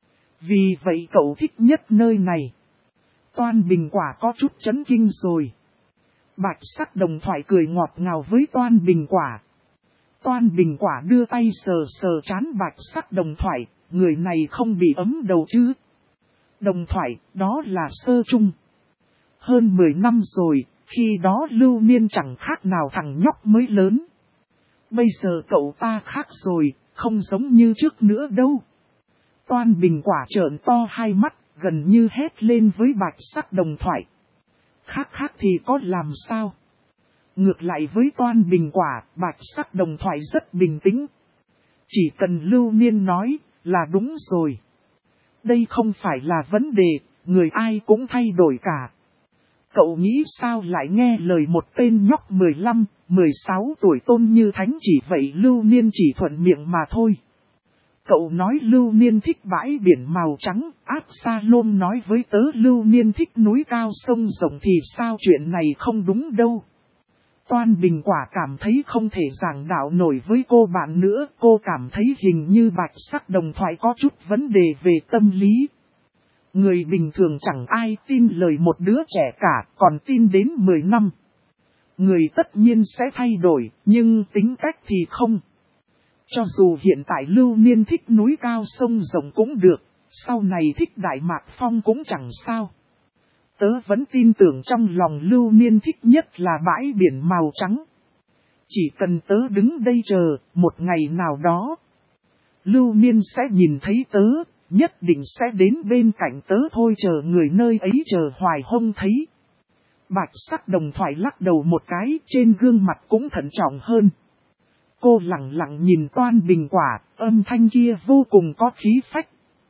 Vì vậy cậu thích nhất nơi này. Toan Bình Quả có chút chấn kinh rồi. Bạch sắc đồng thoại cười ngọt ngào với Toan Bình Quả. Toan Bình Quả đưa tay sờ sờ trán Bạch Sắc Đồng Thoại, người này không bị ấm đầu chứ. Đồng Thoại, đó là sơ trung. Hơn 10 năm rồi, khi đó Lưu Niên chẳng khác nào thằng nhóc mới lớn. Bây giờ cậu ta khác rồi, không giống như trước nữa đâu. Toan Bình Quả trợn to hai mắt, gần như hét lên với Bạch Sắc Đồng Thoại. Khác thì có làm sao? Ngược lại với Toan Bình Quả, Bạch Sắc Đồng Thoại rất bình tĩnh. Chỉ cần Lưu Niên nói là đúng rồi. Đây không phải là vấn đề, người ai cũng thay đổi cả. Cậu nghĩ sao lại nghe lời một tên nhóc 15, 16 tuổi tôn như thánh chỉ vậy? Lưu Niên chỉ thuận miệng mà thôi. Cậu nói Lưu Niên thích bãi biển màu trắng, Absalom nói với tớ Lưu Niên thích núi cao sông rộng thì sao chuyện này không đúng đâu. Toan Bình Quả cảm thấy không thể giảng đạo nổi với cô bạn nữa, cô cảm thấy hình như Bạch Sắc Đồng Thoại có chút vấn đề về tâm lý. Người bình thường chẳng ai tin lời một đứa trẻ cả, còn tin đến 10 năm. Người tất nhiên sẽ thay đổi, nhưng tính cách thì không. Cho dù hiện tại Lưu Niên thích núi cao sông rộng cũng được, sau này thích Đại Mạc Phong cũng chẳng sao. Tớ vẫn tin tưởng trong lòng Lưu Niên thích nhất là bãi biển màu trắng. Chỉ cần tớ đứng đây chờ, một ngày nào đó, Lưu Niên sẽ nhìn thấy tớ, nhất định sẽ đến bên cạnh tớ thôi, chờ người nơi ấy chờ hoài không thấy. Bạch Sắc Đồng Thoại lắc đầu một cái, trên gương mặt cũng thận trọng hơn. Cô lặng lặng nhìn Toan Bình Quả, âm thanh kia vô cùng có khí phách.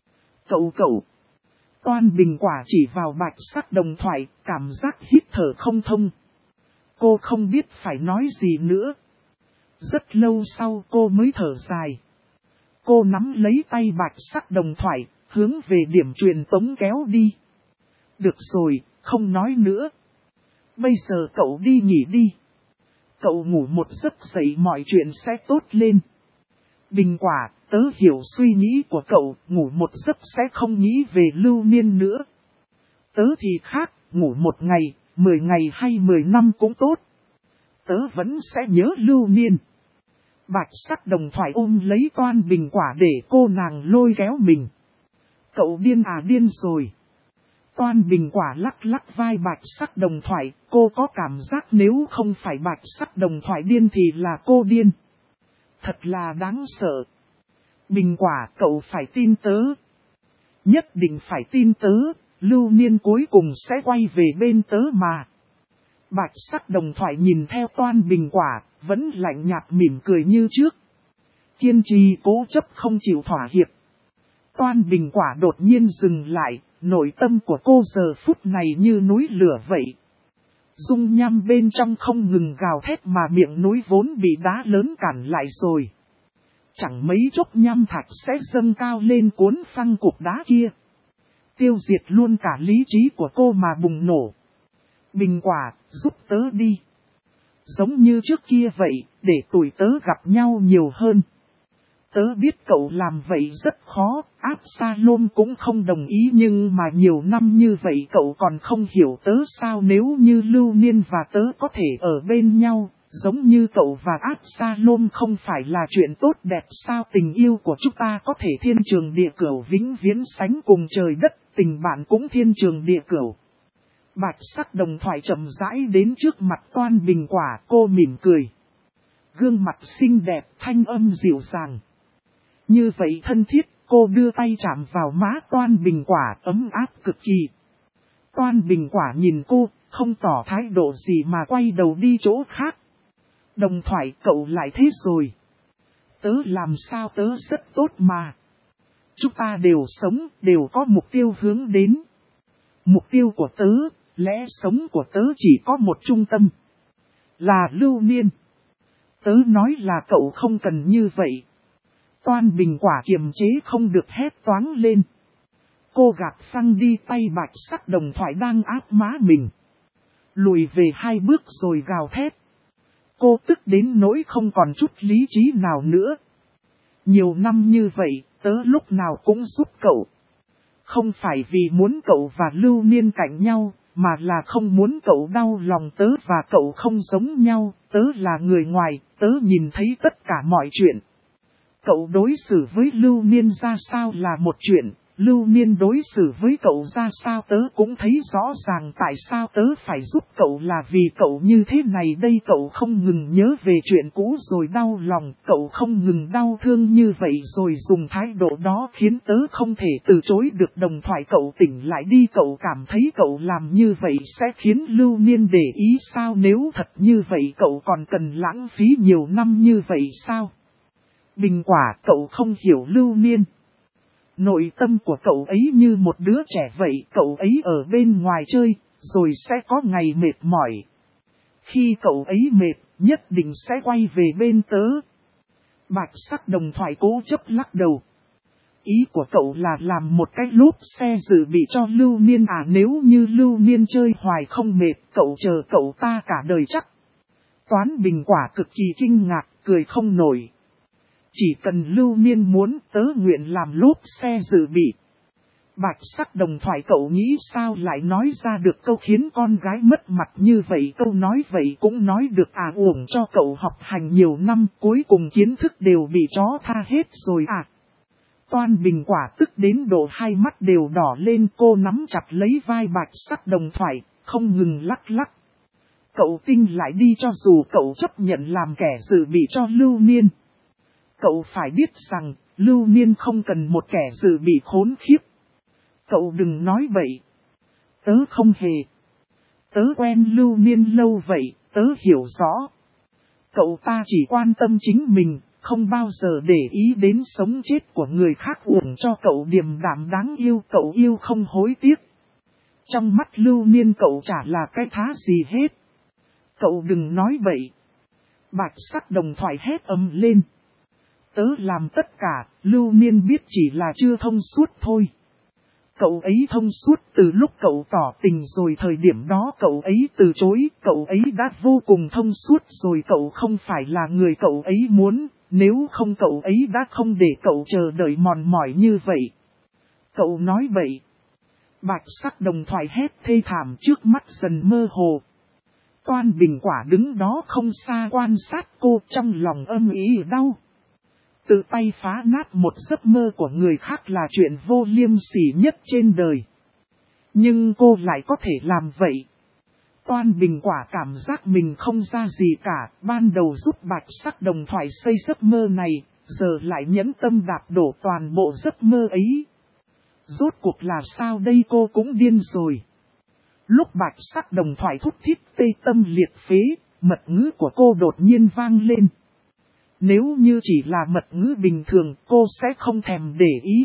Cậu. Toan Bình Quả chỉ vào Bạch Sắc Đồng Thoại, cảm giác hít thở không thông. Cô không biết phải nói gì nữa. Rất lâu sau cô mới thở dài. Cô nắm lấy tay Bạch Sắc Đồng Thoại, hướng về điểm truyền tống kéo đi. Được rồi, không nói nữa. Bây giờ cậu đi nghỉ đi. Cậu ngủ một giấc dậy mọi chuyện sẽ tốt lên. Bình Quả, tớ hiểu suy nghĩ của cậu, ngủ một giấc sẽ không nghĩ về Lưu Niên nữa. Tớ thì khác, ngủ một ngày, 10 ngày hay 10 năm cũng tốt. Tớ vẫn sẽ nhớ Lưu Niên. Bạch Sắc Đồng Thoại ôm lấy Toan Bình Quả để cô nàng lôi kéo mình. Cậu điên à, điên rồi. Toan Bình Quả lắc lắc vai Bạch Sắc Đồng Thoại, cô có cảm giác nếu không phải Bạch Sắc Đồng Thoại điên thì là cô điên. Thật là đáng sợ. Bình Quả, cậu phải tin tớ. Nhất định phải tin tớ, Lưu Niên cuối cùng sẽ quay về bên tớ mà. Bạch Sắc Đồng Thoại nhìn theo Toan Bình Quả, vẫn lạnh nhạt mỉm cười như trước. Kiên trì cố chấp không chịu thỏa hiệp. Toan Bình Quả đột nhiên dừng lại, nội tâm của cô giờ phút này như núi lửa vậy. Dung nham bên trong không ngừng gào thét mà miệng núi vốn bị đá lớn cản lại rồi. Chẳng mấy chốc nham thạch sẽ dâng cao lên cuốn phăng cục đá kia. Tiêu diệt luôn cả lý trí của cô mà bùng nổ. Bình Quả, giúp tớ đi. Giống như trước kia vậy, để tụi tớ gặp nhau nhiều hơn. Tớ biết cậu làm vậy rất khó, Absalom cũng không đồng ý, nhưng mà nhiều năm như vậy cậu còn không hiểu tớ sao? Nếu như Lưu Niên và tớ có thể ở bên nhau, giống như cậu và Absalom không phải là chuyện tốt đẹp sao? Tình yêu của chúng ta có thể thiên trường địa cửu, vĩnh viễn sánh cùng trời đất, tình bạn cũng thiên trường địa cửu. Bạch Sắc Đồng Thoại chậm rãi đến trước mặt Toan Bình Quả, cô mỉm cười. Gương mặt xinh đẹp, thanh âm dịu dàng. Như vậy thân thiết, cô đưa tay chạm vào má Toan Bình Quả, ấm áp cực kỳ. Toan Bình Quả nhìn cô, không tỏ thái độ gì mà quay đầu đi chỗ khác. Đồng Thoại, cậu lại thế rồi. Tớ làm sao? Tớ rất tốt mà. Chúng ta đều sống, đều có mục tiêu hướng đến. Mục tiêu của tớ, lẽ sống của tớ chỉ có một trung tâm. Là Lưu Niên. Tớ nói là cậu không cần như vậy. Toan Bình Quả kiềm chế không được hét toáng lên. Cô gạt phăng đi tay Bạch Sắc Đồng Thoại đang áp má mình. Lùi về 2 bước rồi gào thét. Cô tức đến nỗi không còn chút lý trí nào nữa. Nhiều năm như vậy, tớ lúc nào cũng giúp cậu. Không phải vì muốn cậu và Lưu Niên cạnh nhau, mà là không muốn cậu đau lòng. Tớ và cậu không giống nhau, tớ là người ngoài, tớ nhìn thấy tất cả mọi chuyện. Cậu đối xử với Lưu Niên ra sao là một chuyện, Lưu Niên đối xử với cậu ra sao tớ cũng thấy rõ ràng tại sao tớ phải giúp cậu là vì cậu như thế này đây. Cậu không ngừng nhớ về chuyện cũ rồi đau lòng, cậu không ngừng đau thương như vậy rồi dùng thái độ đó khiến tớ không thể từ chối được. Đồng thoại cậu tỉnh lại đi, cậu cảm thấy cậu làm như vậy sẽ khiến Lưu Niên để ý sao? Nếu thật như vậy cậu còn cần lãng phí nhiều năm như vậy sao? Bình quả cậu không hiểu Lưu Niên. Nội tâm của cậu ấy như một đứa trẻ vậy, cậu ấy ở bên ngoài chơi, rồi sẽ có ngày mệt mỏi. Khi cậu ấy mệt, nhất định sẽ quay về bên tớ. Bạch Sắc Đồng thoại cố chấp lắc đầu. Ý của cậu là làm một cái lốp xe dự bị cho Lưu Niên à? Nếu như Lưu Niên chơi hoài không mệt, cậu chờ cậu ta cả đời chắc. Toán Bình quả cực kỳ kinh ngạc, cười không nổi. Chỉ cần Lưu Niên muốn, tớ nguyện làm lốp xe dự bị. Bạch Sắc Đồng thoại cậu nghĩ sao lại nói ra được câu khiến con gái mất mặt như vậy? Câu nói vậy cũng nói được à? Uổng cho cậu học hành nhiều năm, cuối cùng kiến thức đều bị chó tha hết rồi à? Toan Bình quả tức đến độ hai mắt đều đỏ lên, cô nắm chặt lấy vai Bạch Sắc Đồng thoại, không ngừng lắc lắc. Cậu tinh lại đi, cho dù cậu chấp nhận làm kẻ dự bị cho Lưu Niên. Cậu phải biết rằng, Lưu Niên không cần một kẻ dự bị khốn khiếp. Cậu đừng nói bậy. Tớ không hề. Tớ quen Lưu Niên lâu vậy, tớ hiểu rõ. Cậu ta chỉ quan tâm chính mình, không bao giờ để ý đến sống chết của người khác. Uổng cho cậu điềm đạm đáng yêu, cậu yêu không hối tiếc. Trong mắt Lưu Niên cậu chả là cái thá gì hết. Cậu đừng nói bậy. Bạch Sắc Đồng thoại hét ầm lên. Tớ làm tất cả, Lưu Niên biết chỉ là chưa thông suốt thôi. Cậu ấy thông suốt từ lúc cậu tỏ tình rồi, thời điểm đó cậu ấy từ chối, cậu ấy đã vô cùng thông suốt rồi. Cậu không phải là người cậu ấy muốn, nếu không cậu ấy đã không để cậu chờ đợi mòn mỏi như vậy. Cậu nói bậy. Bạch Sắc Đồng thoại hét thê thảm, trước mắt dần mơ hồ. Toan Bình quả đứng đó không xa quan sát cô, trong lòng âm ý đau. Tự tay phá nát một giấc mơ của người khác là chuyện vô liêm sỉ nhất trên đời. Nhưng cô lại có thể làm vậy. Toan Bình quả cảm giác mình không ra gì cả, ban đầu giúp Bạch Sắc Đồng thoại xây giấc mơ này, giờ lại nhẫn tâm đạp đổ toàn bộ giấc mơ ấy. Rốt cuộc là sao đây? Cô cũng điên rồi. Lúc Bạch Sắc Đồng thoại thúc thiết tê tâm liệt phế, mật ngữ của cô đột nhiên vang lên. Nếu như chỉ là mật ngữ bình thường, cô sẽ không thèm để ý.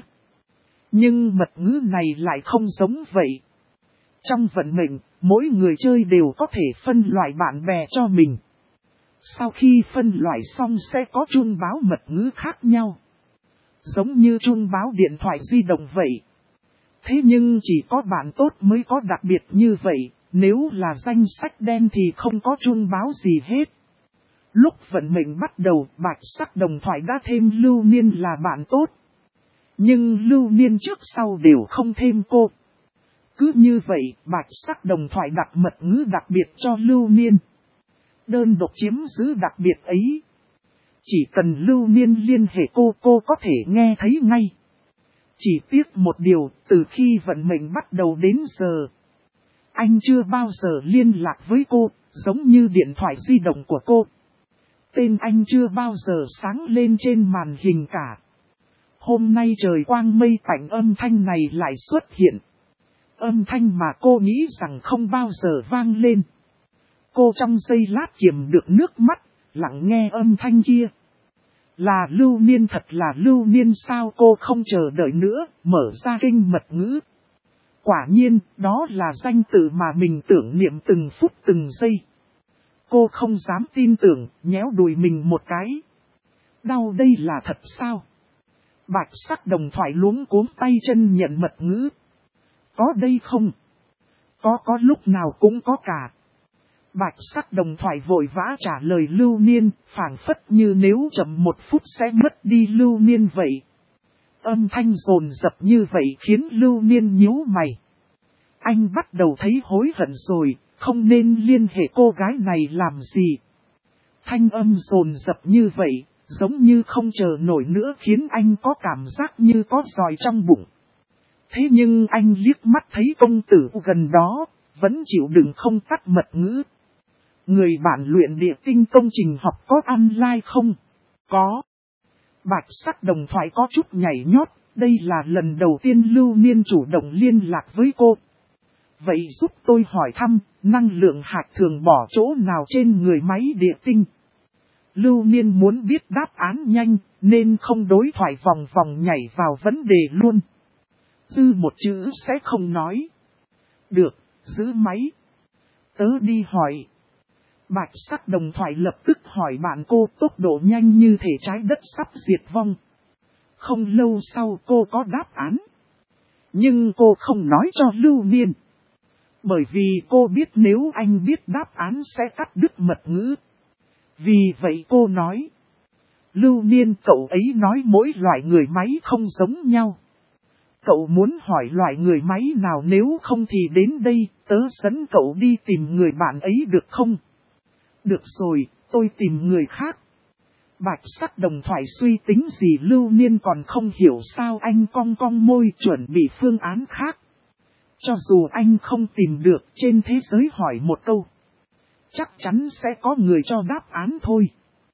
Nhưng mật ngữ này lại không giống vậy. Trong vận mệnh, mỗi người chơi đều có thể phân loại bạn bè cho mình. Sau khi phân loại xong sẽ có chuông báo mật ngữ khác nhau. Giống như chuông báo điện thoại di động vậy. Thế nhưng chỉ có bạn tốt mới có đặc biệt như vậy, nếu là danh sách đen thì không có chuông báo gì hết. Lúc vận mệnh bắt đầu, Bạch Sắc Đồng thoại đã thêm Lưu Niên là bạn tốt. Nhưng Lưu Niên trước sau đều không thêm cô. Cứ như vậy, Bạch Sắc Đồng thoại đặt mật ngữ đặc biệt cho Lưu Niên. Đơn độc chiếm giữ đặc biệt ấy. Chỉ cần Lưu Niên liên hệ cô có thể nghe thấy ngay. Chỉ tiếc một điều, từ khi vận mệnh bắt đầu đến giờ, anh chưa bao giờ liên lạc với cô, giống như điện thoại di động của cô. Tên anh chưa bao giờ sáng lên trên màn hình cả. Hôm nay trời quang mây tạnh, âm thanh này lại xuất hiện. Âm thanh mà cô nghĩ rằng không bao giờ vang lên. Cô trong giây lát kiềm được nước mắt, lặng nghe âm thanh kia. Là Lưu Niên, thật là Lưu Niên sao? Cô không chờ đợi nữa, mở ra kinh mật ngữ. Quả nhiên, đó là danh tự mà mình tưởng niệm từng phút từng giây. Cô không dám tin tưởng, nhéo đùi mình một cái. Đau đây là thật sao? Bạch Sắc Đồng thoại luống cuống tay chân nhận mật ngữ. Có đây không? Có lúc nào cũng có cả. Bạch Sắc Đồng thoại vội vã trả lời Lưu Niên, phảng phất như nếu chậm một phút sẽ mất đi Lưu Niên vậy. Âm thanh dồn dập như vậy khiến Lưu Niên nhíu mày. Anh bắt đầu thấy hối hận rồi, không nên liên hệ cô gái này làm gì. Thanh âm dồn dập như vậy, giống như không chờ nổi nữa khiến anh có cảm giác như có giòi trong bụng. Thế nhưng anh liếc mắt thấy công tử gần đó, vẫn chịu đựng không tắt mật ngữ. Người bạn luyện địa tinh công trình học có online không? Có. Bạch Sắc Đồng Thoại có chút nhảy nhót, đây là lần đầu tiên Lưu Niên chủ động liên lạc với cô. Vậy giúp tôi hỏi thăm, năng lượng hạt thường bỏ chỗ nào trên người máy địa tinh? Lưu Niên muốn biết đáp án nhanh, nên không đối thoại vòng vòng nhảy vào vấn đề luôn. Dư một chữ sẽ không nói. Được, giữ máy. Tớ đi hỏi. Bạch Sắc Đồng Thoại lập tức hỏi bạn cô tốc độ nhanh như thể trái đất sắp diệt vong. Không lâu sau cô có đáp án. Nhưng cô không nói cho Lưu Niên. Bởi vì cô biết nếu anh biết đáp án sẽ cắt đứt mật ngữ. Vì vậy cô nói. Lưu Niên, cậu ấy nói mỗi loại người máy không giống nhau. Cậu muốn hỏi loại người máy nào, nếu không thì đến đây, tớ dẫn cậu đi tìm người bạn ấy được không? Được rồi, tôi tìm người khác. Bạch Sắc Đồng Thoại suy tính gì Lưu Niên còn không hiểu sao anh cong cong môi chuẩn bị phương án khác. Cho dù anh không tìm được, trên thế giới hỏi một câu, chắc chắn sẽ có người cho đáp án thôi.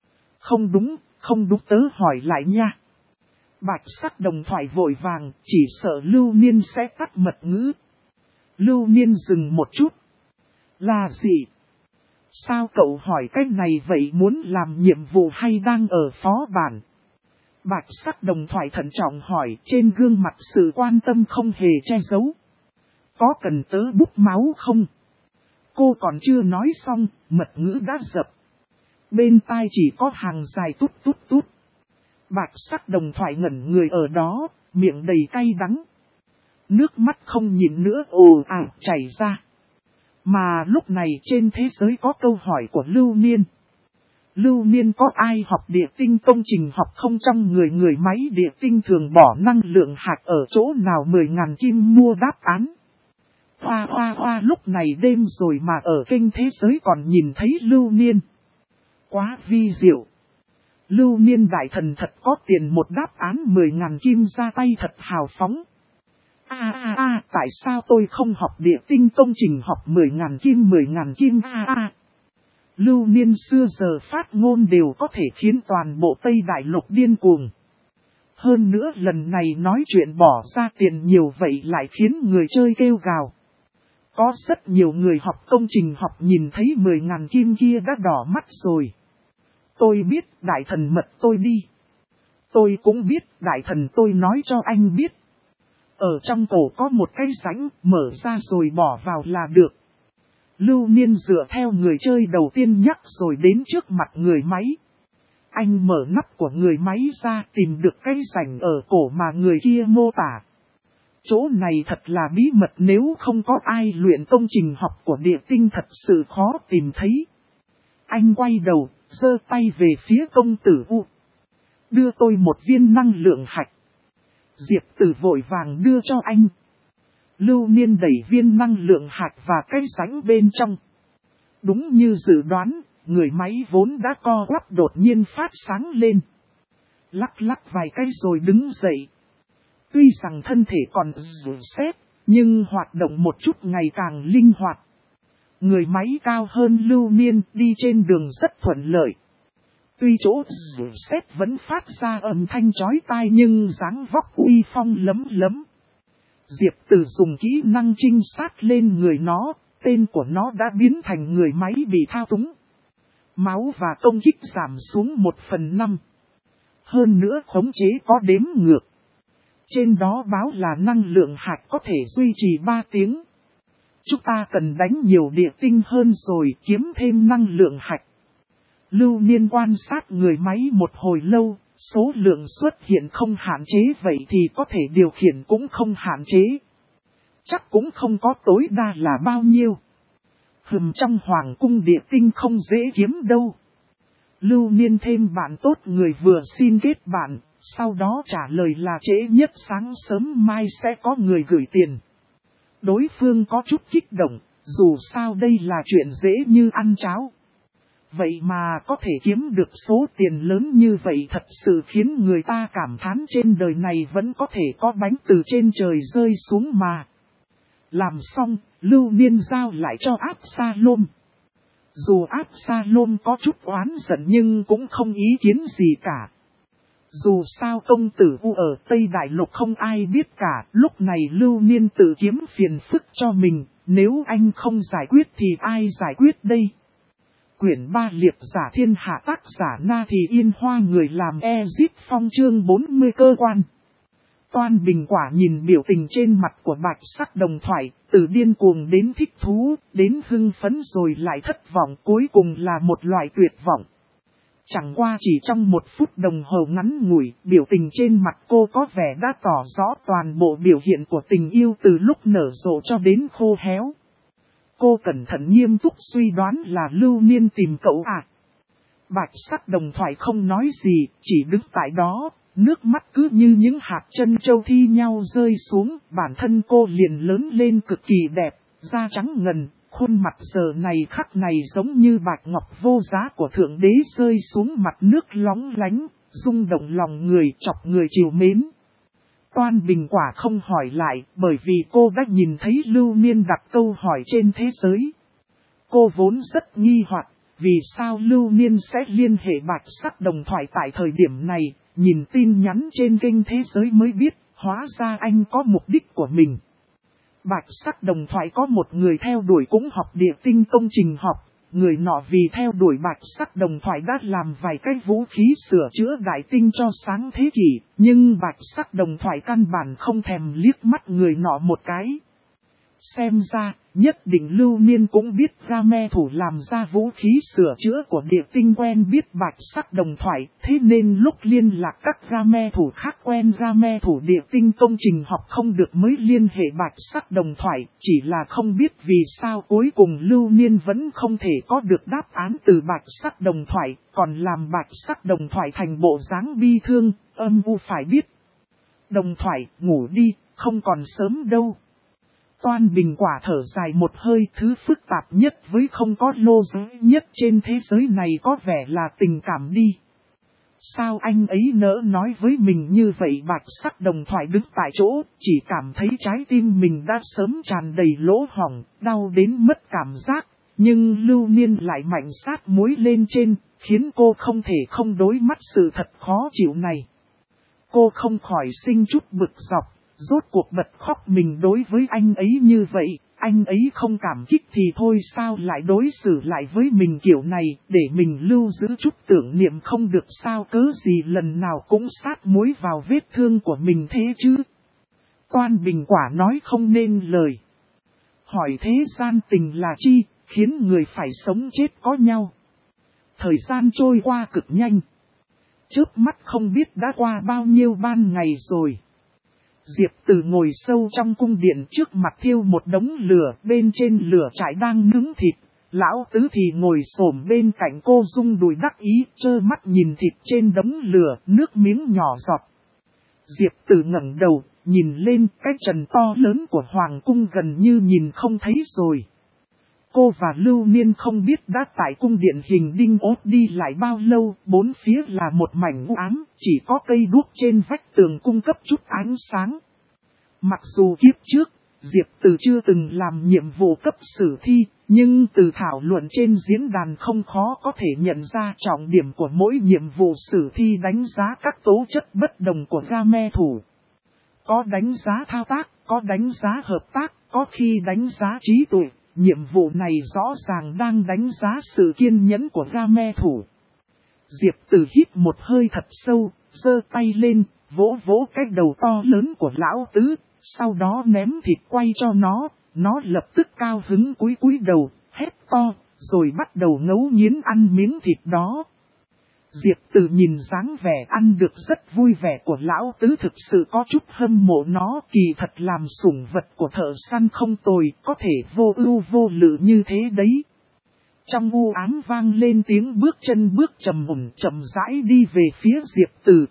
Không đúng tớ hỏi lại nha. Bạch Sắc Đồng Thoại vội vàng, chỉ sợ Lưu Niên sẽ tắt mật ngữ. Lưu Niên dừng một chút. Là gì? Sao cậu hỏi cái này vậy, muốn làm nhiệm vụ hay đang ở phó bản? Bạch Sắc Đồng Thoại thận trọng hỏi, trên gương mặt sự quan tâm không hề che giấu. Có cần tớ bút máu không? Cô còn chưa nói xong, mật ngữ đã dập. Bên tai chỉ có hàng dài tút tút tút. Bạch Sắc Đồng Thoại ngẩn người ở đó, miệng đầy cay đắng. Nước mắt không nhịn nữa ồ ạt chảy ra. Mà lúc này trên thế giới có câu hỏi của Lưu Niên. Lưu Niên, có ai học địa tinh công trình học không? Trong người máy địa tinh thường bỏ năng lượng hạt ở chỗ nào? 10.000 kim mua đáp án. Hoa lúc này đêm rồi mà ở kênh thế giới còn nhìn thấy Lưu Niên. Quá vi diệu. Lưu Niên đại thần thật có tiền, một đáp án 10.000 kim ra tay thật hào phóng. Tại sao tôi không học địa tinh công trình học 10.000 kim 10.000 kim Lưu Niên xưa giờ phát ngôn đều có thể khiến toàn bộ Tây Đại Lục điên cuồng. Hơn nữa lần này nói chuyện bỏ ra tiền nhiều vậy lại khiến người chơi kêu gào. Có rất nhiều người học công trình học nhìn thấy 10.000 kim kia đã đỏ mắt rồi. Tôi biết, đại thần mật tôi đi. Tôi cũng biết, đại thần tôi nói cho anh biết. Ở trong cổ có một cái rãnh, mở ra rồi bỏ vào là được. Lưu Niên dựa theo người chơi đầu tiên nhắc rồi đến trước mặt người máy. Anh mở nắp của người máy ra, tìm được cái rãnh ở cổ mà người kia mô tả. Chỗ này thật là bí mật, nếu không có ai luyện công trình học của địa tinh thật sự khó tìm thấy. Anh quay đầu, giơ tay về phía công tử U. Đưa tôi một viên năng lượng hạch. Diệp Tử vội vàng đưa cho anh. Lưu Niên đẩy viên năng lượng hạt và cái rãnh bên trong. Đúng như dự đoán, người máy vốn đã co quắp đột nhiên phát sáng lên. Lắc lắc vài cái rồi đứng dậy. Tuy rằng thân thể còn rủ sét, nhưng hoạt động một chút ngày càng linh hoạt. Người máy cao hơn Lưu Niên, đi trên đường rất thuận lợi. Tuy chỗ rủ sét vẫn phát ra âm thanh chói tai nhưng dáng vóc uy phong lấm lấm. Diệp Tử dùng kỹ năng trinh sát lên người nó, tên của nó đã biến thành người máy bị thao túng. Máu và công kích giảm xuống 1/5. Hơn nữa khống chế có đếm ngược. Trên đó báo là năng lượng hạt có thể duy trì 3 tiếng. Chúng ta cần đánh nhiều địa tinh hơn rồi kiếm thêm năng lượng hạt. Lưu Niên quan sát người máy một hồi lâu, số lượng xuất hiện không hạn chế, vậy thì có thể điều khiển cũng không hạn chế. Chắc cũng không có tối đa là bao nhiêu. Trong hoàng cung địa tinh không dễ kiếm đâu. Lưu Niên thêm bạn tốt người vừa xin kết bạn, sau đó trả lời là trễ nhất sáng sớm mai sẽ có người gửi tiền. Đối phương có chút kích động, dù sao đây là chuyện dễ như ăn cháo. Vậy mà có thể kiếm được số tiền lớn như vậy thật sự khiến người ta cảm thán trên đời này vẫn có thể có bánh từ trên trời rơi xuống mà. Làm xong, Lưu Niên giao lại cho Absalom. Dù Absalom có chút oán giận nhưng cũng không ý kiến gì cả. Dù sao công tử U ở Tây Đại Lục không ai biết cả, lúc này Lưu Niên tự kiếm phiền phức cho mình, nếu anh không giải quyết thì ai giải quyết đây? Quyển 3 liệp giả thiên hạ tác giả Na Thì Yên Hoa người làm Ezip Phong chương 40 cơ quan. Toan Bình Quả nhìn biểu tình trên mặt của Bạch Sắc Đồng Thoại, từ điên cuồng đến thích thú, đến hưng phấn rồi lại thất vọng, cuối cùng là một loại tuyệt vọng. Chẳng qua chỉ trong 1 phút đồng hồ ngắn ngủi, biểu tình trên mặt cô có vẻ đã tỏ rõ toàn bộ biểu hiện của tình yêu từ lúc nở rộ cho đến khô héo. Cô cẩn thận nghiêm túc suy đoán là Lưu Niên tìm cậu à. Bạch Sắc Đồng Thoại không nói gì, chỉ đứng tại đó, nước mắt cứ như những hạt trân châu thi nhau rơi xuống, bản thân cô liền lớn lên cực kỳ đẹp, da trắng ngần, khuôn mặt giờ này khắc này giống như bạch ngọc vô giá của Thượng Đế rơi xuống mặt nước lóng lánh, rung động lòng người, chọc người trìu mến. Toan Bình Quả không hỏi lại, bởi vì cô đã nhìn thấy Lưu Niên đặt câu hỏi trên thế giới. Cô vốn rất nghi hoặc, vì sao Lưu Niên sẽ liên hệ Bạch Sắc Đồng Thoại tại thời điểm này, nhìn tin nhắn trên kênh thế giới mới biết, hóa ra anh có mục đích của mình. Bạch Sắc Đồng Thoại có một người theo đuổi cũng học địa tinh công trình học, người nọ vì theo đuổi Bạch Sắc Đồng Thoại đã làm vài cái vũ khí sửa chữa đại tinh cho sáng thế kỷ, nhưng Bạch Sắc Đồng Thoại căn bản không thèm liếc mắt người nọ một cái. Xem ra, nhất định Lưu Niên cũng biết Game Thủ làm ra vũ khí sửa chữa của địa tinh quen biết Bạch Sắc Đồng Thoại, thế nên lúc liên lạc các Game Thủ khác quen Game Thủ địa tinh công trình học không được mới liên hệ Bạch Sắc Đồng Thoại, chỉ là không biết vì sao cuối cùng Lưu Niên vẫn không thể có được đáp án từ Bạch Sắc Đồng Thoại, còn làm Bạch Sắc Đồng Thoại thành bộ dáng bi thương, âm u phải biết. Đồng Thoại, ngủ đi, không còn sớm đâu. Toan Bình Quả thở dài một hơi, thứ phức tạp nhất với không có lô giới nhất trên thế giới này có vẻ là tình cảm đi. Sao anh ấy nỡ nói với mình như vậy? Bạch Sắc Đồng Thoại đứng tại chỗ, chỉ cảm thấy trái tim mình đã sớm tràn đầy lỗ hổng, đau đến mất cảm giác, nhưng Lưu Niên lại mạnh sát muối lên trên, khiến cô không thể không đối mắt sự thật khó chịu này. Cô không khỏi sinh chút bực dọc. Rốt cuộc bật khóc mình đối với anh ấy như vậy, anh ấy không cảm kích thì thôi sao lại đối xử lại với mình kiểu này, để mình lưu giữ chút tưởng niệm không được sao cớ gì lần nào cũng sát muối vào vết thương của mình thế chứ. Toan Bình Quả nói không nên lời. Hỏi thế gian tình là chi, khiến người phải sống chết có nhau. Thời gian trôi qua cực nhanh. Chớp mắt không biết đã qua bao nhiêu ban ngày rồi. Diệp Từ ngồi sâu trong cung điện trước mặt thiêu một đống lửa, bên trên lửa trại đang nướng thịt. Lão Tứ thì ngồi xổm bên cạnh cô rung đùi đắc ý, trơ mắt nhìn thịt trên đống lửa, nước miếng nhỏ giọt. Diệp Từ ngẩng đầu, nhìn lên cái trần to lớn của hoàng cung gần như nhìn không thấy rồi. Cô và Lưu Niên không biết đã tại cung điện hình đinh ốt đi lại bao lâu, bốn phía là một mảnh u ám, chỉ có cây đuốc trên vách tường cung cấp chút ánh sáng. Mặc dù kiếp trước, Diệp Từ chưa từng làm nhiệm vụ cấp sử thi, nhưng từ thảo luận trên diễn đàn không khó có thể nhận ra trọng điểm của mỗi nhiệm vụ sử thi đánh giá các tố chất bất đồng của Game Thủ. Có đánh giá thao tác, có đánh giá hợp tác, có khi đánh giá trí tuệ. Nhiệm vụ này rõ ràng đang đánh giá sự kiên nhẫn của Game Thủ. Diệp Từ hít một hơi thật sâu, giơ tay lên, vỗ vỗ cái đầu to lớn của Lão Tứ, sau đó ném thịt quay cho nó lập tức cao hứng cúi đầu, hét to, rồi bắt đầu ngấu nghiến ăn miếng thịt đó. Diệp Từ nhìn dáng vẻ ăn được rất vui vẻ của Lão Tứ thực sự có chút hâm mộ nó, kỳ thật làm sủng vật của thợ săn không tồi, có thể vô ưu vô lự như thế đấy. Trong u ám vang lên tiếng bước chân bước trầm mùng chậm rãi đi về phía Diệp Từ.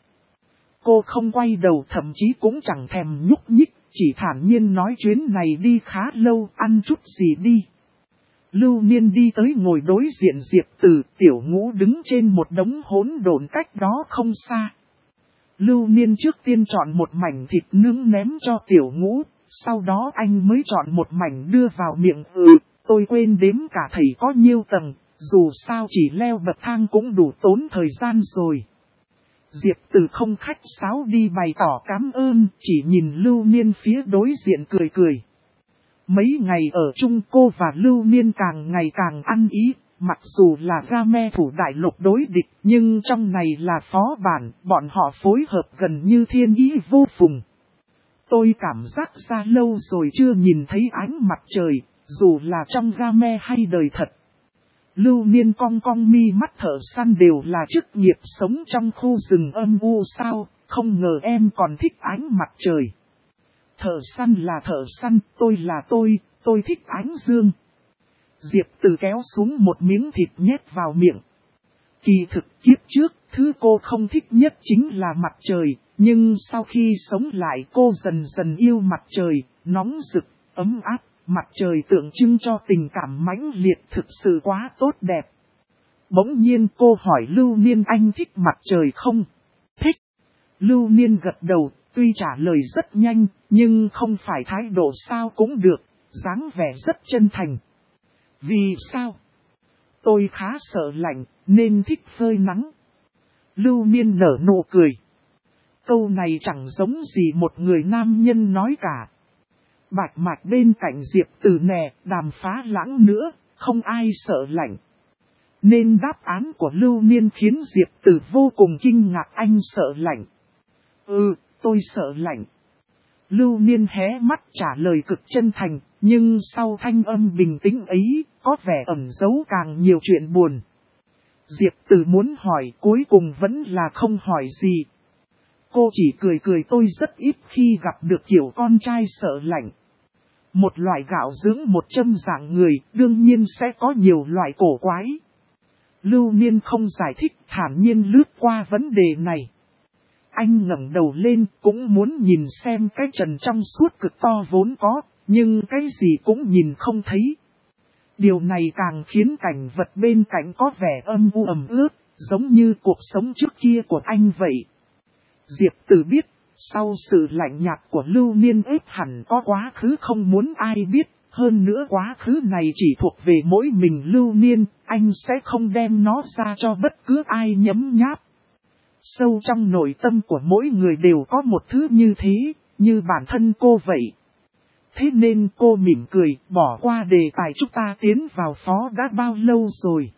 Cô không quay đầu thậm chí cũng chẳng thèm nhúc nhích, chỉ thản nhiên nói chuyến này đi khá lâu, ăn chút gì đi. Lưu Niên đi tới ngồi đối diện Diệp Tử, Tiểu Ngũ đứng trên một đống hỗn độn cách đó không xa. Lưu Niên trước tiên chọn một mảnh thịt nướng ném cho Tiểu Ngũ, sau đó anh mới chọn một mảnh đưa vào miệng. Tôi quên đếm cả thầy có nhiêu tầng, dù sao chỉ leo bậc thang cũng đủ tốn thời gian rồi. Diệp Tử không khách sáo đi bày tỏ cảm ơn, chỉ nhìn Lưu Niên phía đối diện cười cười. Mấy ngày ở chung cô và Lưu Niên càng ngày càng ăn ý, mặc dù là Game thủ đại lục đối địch, nhưng trong này là phó bản, bọn họ phối hợp gần như thiên ý vô phùng. Tôi cảm giác ra lâu rồi chưa nhìn thấy ánh mặt trời, dù là trong Game hay đời thật. Lưu Niên cong cong mi mắt, thợ săn đều là chức nghiệp sống trong khu rừng âm u sao, không ngờ em còn thích ánh mặt trời. Thợ săn là thợ săn, tôi là tôi thích ánh dương. Diệp Tử kéo xuống một miếng thịt nhét vào miệng. Kỳ thực kiếp trước, thứ cô không thích nhất chính là mặt trời, nhưng sau khi sống lại cô dần dần yêu mặt trời, nóng rực, ấm áp. Mặt trời tượng trưng cho tình cảm mãnh liệt, thực sự quá tốt đẹp. Bỗng nhiên cô hỏi Lưu Niên, anh thích mặt trời không? Thích. Lưu Niên gật đầu, tuy trả lời rất nhanh, nhưng không phải thái độ sao cũng được, dáng vẻ rất chân thành. Vì sao? Tôi khá sợ lạnh, nên thích phơi nắng. Lưu Niên nở nụ cười. Câu này chẳng giống gì một người nam nhân nói cả. Bạch Mạch bên cạnh Diệp Tử nè, Đàm Phá Lãng nữa, không ai sợ lạnh. Nên đáp án của Lưu Niên khiến Diệp Tử vô cùng kinh ngạc, anh sợ lạnh. Tôi sợ lạnh. Lưu Niên hé mắt trả lời cực chân thành, nhưng sau thanh âm bình tĩnh ấy, có vẻ ẩn giấu càng nhiều chuyện buồn. Diệp Tử muốn hỏi, cuối cùng vẫn là không hỏi gì. Cô chỉ cười cười, tôi rất ít khi gặp được kiểu con trai sợ lạnh. Một loại gạo dưỡng 100 dạng người, đương nhiên sẽ có nhiều loại cổ quái. Lưu Niên không giải thích, thản nhiên lướt qua vấn đề này. Anh ngẩng đầu lên, cũng muốn nhìn xem cái trần trong suốt cực to vốn có, nhưng cái gì cũng nhìn không thấy. Điều này càng khiến cảnh vật bên cạnh có vẻ âm u ẩm ướt, giống như cuộc sống trước kia của anh vậy. Diệp Tử biết, sau sự lạnh nhạt của Lưu Niên ếp hẳn có quá khứ không muốn ai biết, hơn nữa quá khứ này chỉ thuộc về mỗi mình Lưu Niên, anh sẽ không đem nó ra cho bất cứ ai nhấm nháp. Sâu trong nội tâm của mỗi người đều có một thứ như thế, như bản thân cô vậy. Thế nên cô mỉm cười, bỏ qua đề tài chúng ta tiến vào phó đã bao lâu rồi.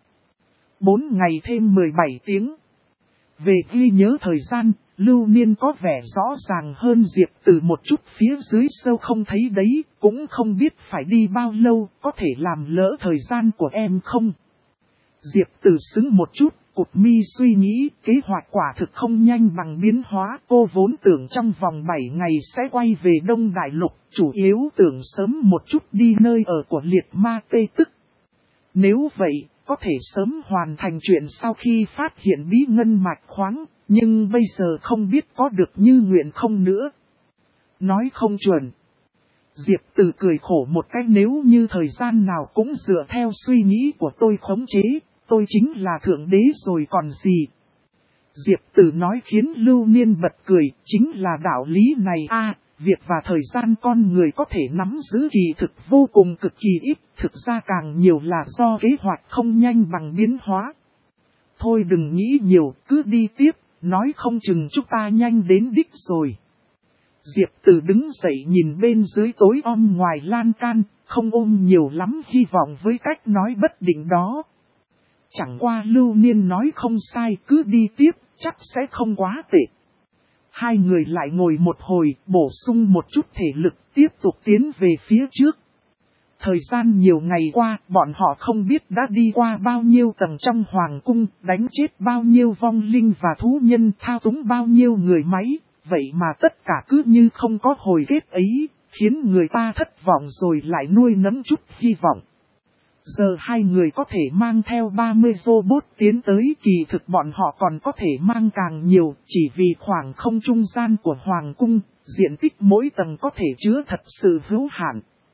4 ngày thêm 17 tiếng. Về ghi nhớ thời gian, Lưu Niên có vẻ rõ ràng hơn Diệp Tử một chút, phía dưới sâu không thấy đấy, cũng không biết phải đi bao lâu, có thể làm lỡ thời gian của em không? Diệp Tử sững một chút, cụp mi suy nghĩ, kế hoạch quả thực không nhanh bằng biến hóa. Cô vốn tưởng trong vòng 7 ngày sẽ quay về Đông Đại Lục, chủ yếu tưởng sớm một chút đi nơi ở của liệt ma tê tức. Nếu vậy, có thể sớm hoàn thành chuyện sau khi phát hiện bí ngân mạch khoáng, nhưng bây giờ không biết có được như nguyện không nữa. Nói không chuẩn. Diệp Tử cười khổ một cách, nếu như thời gian nào cũng dựa theo suy nghĩ của tôi khống chế, tôi chính là thượng đế rồi còn gì. Diệp Tử nói khiến Lưu Niên bật cười, chính là đạo lý này việc và thời gian con người có thể nắm giữ kỳ thực vô cùng cực kỳ ít, thực ra càng nhiều là do kế hoạch không nhanh bằng biến hóa. Thôi đừng nghĩ nhiều, cứ đi tiếp, nói không chừng chúng ta nhanh đến đích rồi. Diệp Tử đứng dậy nhìn bên dưới tối om ngoài lan can, không ôm nhiều lắm hy vọng với cách nói bất định đó. Chẳng qua Lưu Niên nói không sai, cứ đi tiếp, chắc sẽ không quá tệ. Hai người lại ngồi một hồi, bổ sung một chút thể lực, tiếp tục tiến về phía trước. Thời gian nhiều ngày qua, bọn họ không biết đã đi qua bao nhiêu tầng trong hoàng cung, đánh chết bao nhiêu vong linh và thú nhân, thao túng bao nhiêu người máy, vậy mà tất cả cứ như không có hồi kết ấy, khiến người ta thất vọng rồi lại nuôi nấng chút hy vọng. Giờ hai người có thể mang theo 30 robot tiến tới, kỳ thực bọn họ còn có thể mang càng nhiều, chỉ vì khoảng không trung gian của hoàng cung, diện tích mỗi tầng có thể chứa thật sự hữu hạn.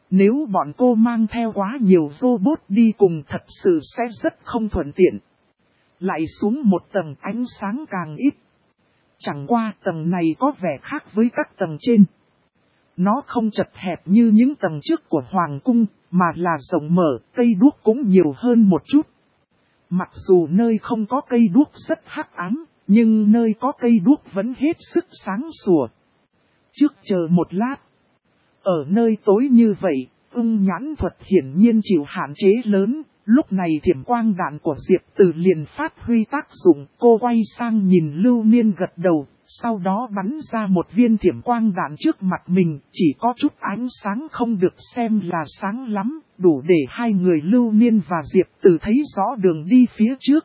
Nếu bọn cô mang theo quá nhiều robot đi cùng thật sự sẽ rất không thuận tiện. Lại xuống một tầng ánh sáng càng ít. Chẳng qua tầng này có vẻ khác với các tầng trên. Nó không chật hẹp như những tầng trước của Hoàng cung, mà là rộng mở, cây đuốc cũng nhiều hơn một chút. Mặc dù nơi không có cây đuốc rất hắc ám, nhưng nơi có cây đuốc vẫn hết sức sáng sủa. Trước chờ một lát. Ở nơi tối như vậy, nhãn thuật hiển nhiên chịu hạn chế lớn. Lúc này thiểm quang đạn của Diệp Từ liền phát huy tác dụng. Cô quay sang nhìn Lưu Niên gật đầu, sau đó bắn ra một viên thiểm quang đạn trước mặt mình. Chỉ có chút ánh sáng không được xem là sáng lắm, đủ để hai người Lưu Niên và Diệp Từ thấy rõ đường đi phía trước.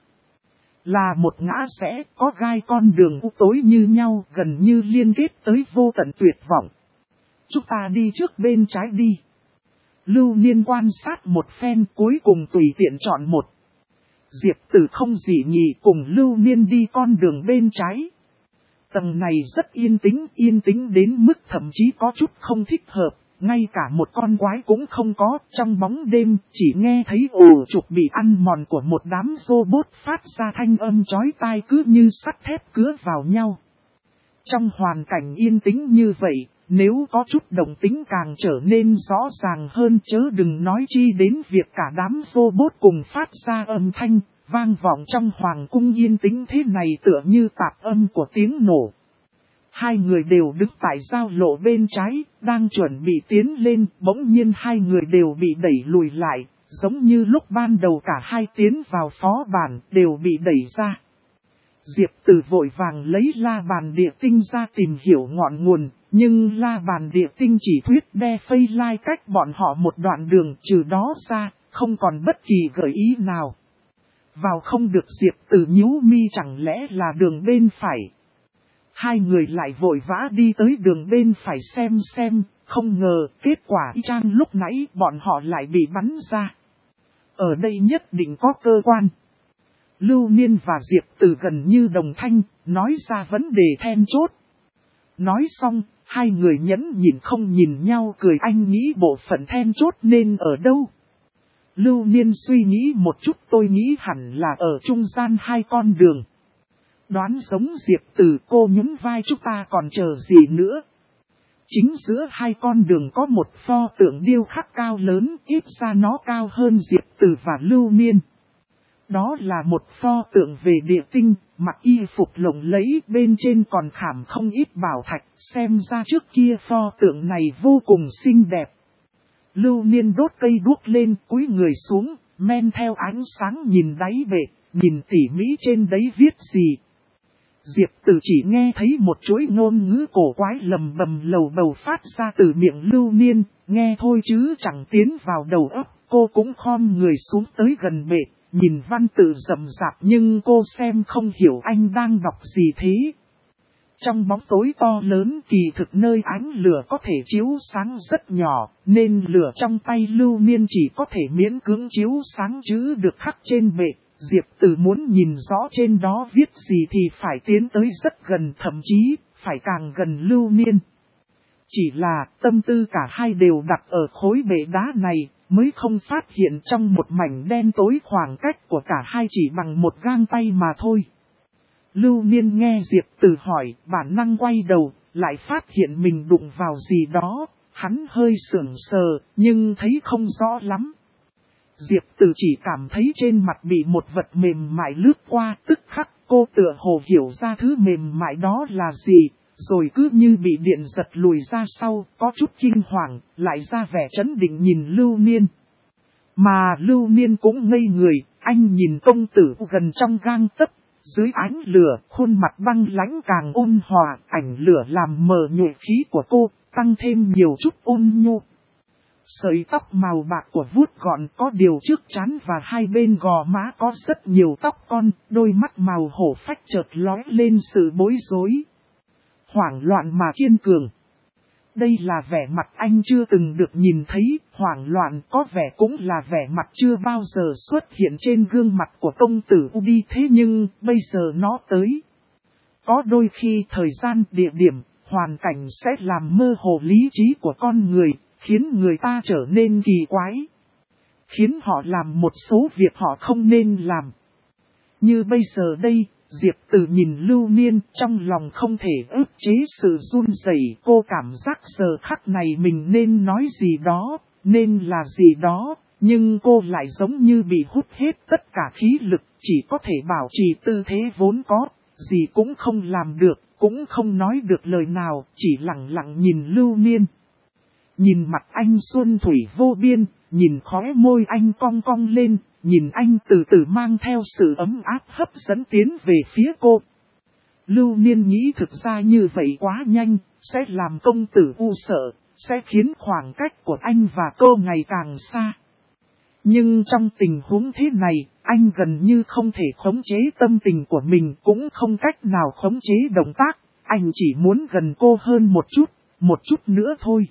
Là một ngã rẽ có gai con đường u tối như nhau, gần như liên kết tới vô tận tuyệt vọng. Chúng ta đi trước bên trái đi. Lưu Niên quan sát một phen cuối cùng tùy tiện chọn một. Diệp Tử không dị nghị cùng Lưu Niên đi con đường bên trái. Tầng này rất yên tĩnh đến mức thậm chí có chút không thích hợp. Ngay cả một con quái cũng không có, trong bóng đêm chỉ nghe thấy ồ trục bị ăn mòn của một đám robot phát ra thanh âm chói tai cứ như sắt thép cứa vào nhau. Trong hoàn cảnh yên tĩnh như vậy, nếu có chút động tính càng trở nên rõ ràng hơn, chớ đừng nói chi đến việc cả đám robot cùng phát ra âm thanh, vang vọng trong hoàng cung yên tĩnh thế này tựa như tạp âm của tiếng nổ. Hai người đều đứng tại giao lộ bên trái, đang chuẩn bị tiến lên, bỗng nhiên hai người đều bị đẩy lùi lại, giống như lúc ban đầu cả hai tiến vào phó bản đều bị đẩy ra. Diệp Từ vội vàng lấy la bàn địa tinh ra tìm hiểu ngọn nguồn, nhưng la bàn địa tinh chỉ thuyết đe phây lai cách bọn họ một đoạn đường, trừ đó ra, không còn bất kỳ gợi ý nào. Vào không được. Diệp Từ nhíu mi, chẳng lẽ là đường bên phải. Hai người lại vội vã đi tới đường bên phải xem, không ngờ kết quả y chang lúc nãy bọn họ lại bị bắn ra. Ở đây nhất định có cơ quan. Lưu Niên và Diệp Từ gần như đồng thanh, nói ra vấn đề then chốt. Nói xong, hai người nhẫn nhịn không nhìn nhau cười, anh nghĩ bộ phận then chốt nên ở đâu? Lưu Niên suy nghĩ một chút, tôi nghĩ hẳn là ở trung gian hai con đường. Đoán giống Diệp Từ, cô nhún vai, chúng ta còn chờ gì nữa? Chính giữa hai con đường có một pho tượng điêu khắc cao lớn, ít ra nó cao hơn Diệp Từ và Lưu Niên. Đó là một pho tượng về địa tinh, mặc y phục lộng lẫy, bên trên còn khảm không ít bảo thạch, xem ra trước kia pho tượng này vô cùng xinh đẹp. Lưu Niên đốt cây đuốc lên, cúi người xuống, men theo ánh sáng nhìn đáy bể, nhìn tỉ mỉ trên đấy viết gì. Diệp Từ chỉ nghe thấy một chuỗi ngôn ngữ cổ quái lầm bầm lầu bầu phát ra từ miệng Lưu Niên, nghe thôi chứ chẳng tiến vào đầu óc. Cô cũng khom người xuống tới gần bể, nhìn văn tự rậm rạp nhưng cô xem không hiểu anh đang đọc gì thế. Trong bóng tối to lớn, kỳ thực nơi ánh lửa có thể chiếu sáng rất nhỏ, nên lửa trong tay Lưu Niên chỉ có thể miễn cưỡng chiếu sáng chữ được khắc trên bệ. Diệp Từ muốn nhìn rõ trên đó viết gì thì phải tiến tới rất gần, thậm chí phải càng gần Lưu Niên. Chỉ là tâm tư cả hai đều đặt ở khối bệ đá này, mới không phát hiện trong một mảnh đen tối khoảng cách của cả hai chỉ bằng một gang tay mà thôi. Lưu Niên nghe Diệp Từ hỏi, bản năng quay đầu, lại phát hiện mình đụng vào gì đó, hắn hơi sững sờ, nhưng thấy không rõ lắm. Diệp Từ chỉ cảm thấy trên mặt bị một vật mềm mại lướt qua, tức khắc cô tựa hồ hiểu ra thứ mềm mại đó là gì, rồi cứ như bị điện giật lùi ra sau, có chút kinh hoàng, lại ra vẻ trấn định nhìn Lưu Niên. Mà Lưu Niên cũng ngây người, anh nhìn công tử gần trong gang tấc, dưới ánh lửa, khuôn mặt băng lãnh càng ôn hòa, ảnh lửa làm mờ nhụy khí của cô, tăng thêm nhiều chút ôn nhu. Sợi tóc màu bạc của vuốt gọn, có điều trước trán và hai bên gò má có rất nhiều tóc con, đôi mắt màu hổ phách chợt lóe lên sự bối rối. Hoảng loạn mà kiên cường. Đây là vẻ mặt anh chưa từng được nhìn thấy, hoảng loạn có vẻ cũng là vẻ mặt chưa bao giờ xuất hiện trên gương mặt của công tử Udi, thế nhưng bây giờ nó tới. Có đôi khi thời gian, địa điểm, hoàn cảnh sẽ làm mơ hồ lý trí của con người, khiến người ta trở nên kỳ quái. Khiến họ làm một số việc họ không nên làm. Như bây giờ đây, Diệp Từ nhìn Lưu Niên trong lòng không thể ức chế sự run rẩy. Cô cảm giác giờ khắc này mình nên nói gì đó, nên là gì đó, nhưng cô lại giống như bị hút hết tất cả khí lực, chỉ có thể bảo trì tư thế vốn có, gì cũng không làm được, cũng không nói được lời nào, chỉ lặng lặng nhìn Lưu Niên. Nhìn mặt anh xuân thủy vô biên, nhìn khóe môi anh cong cong lên, nhìn anh từ từ mang theo sự ấm áp hấp dẫn tiến về phía cô. Lưu Niên nghĩ thực ra như vậy quá nhanh, sẽ làm công tử u sợ, sẽ khiến khoảng cách của anh và cô ngày càng xa. Nhưng trong tình huống thế này, anh gần như không thể khống chế tâm tình của mình, cũng không cách nào khống chế động tác, anh chỉ muốn gần cô hơn một chút nữa thôi.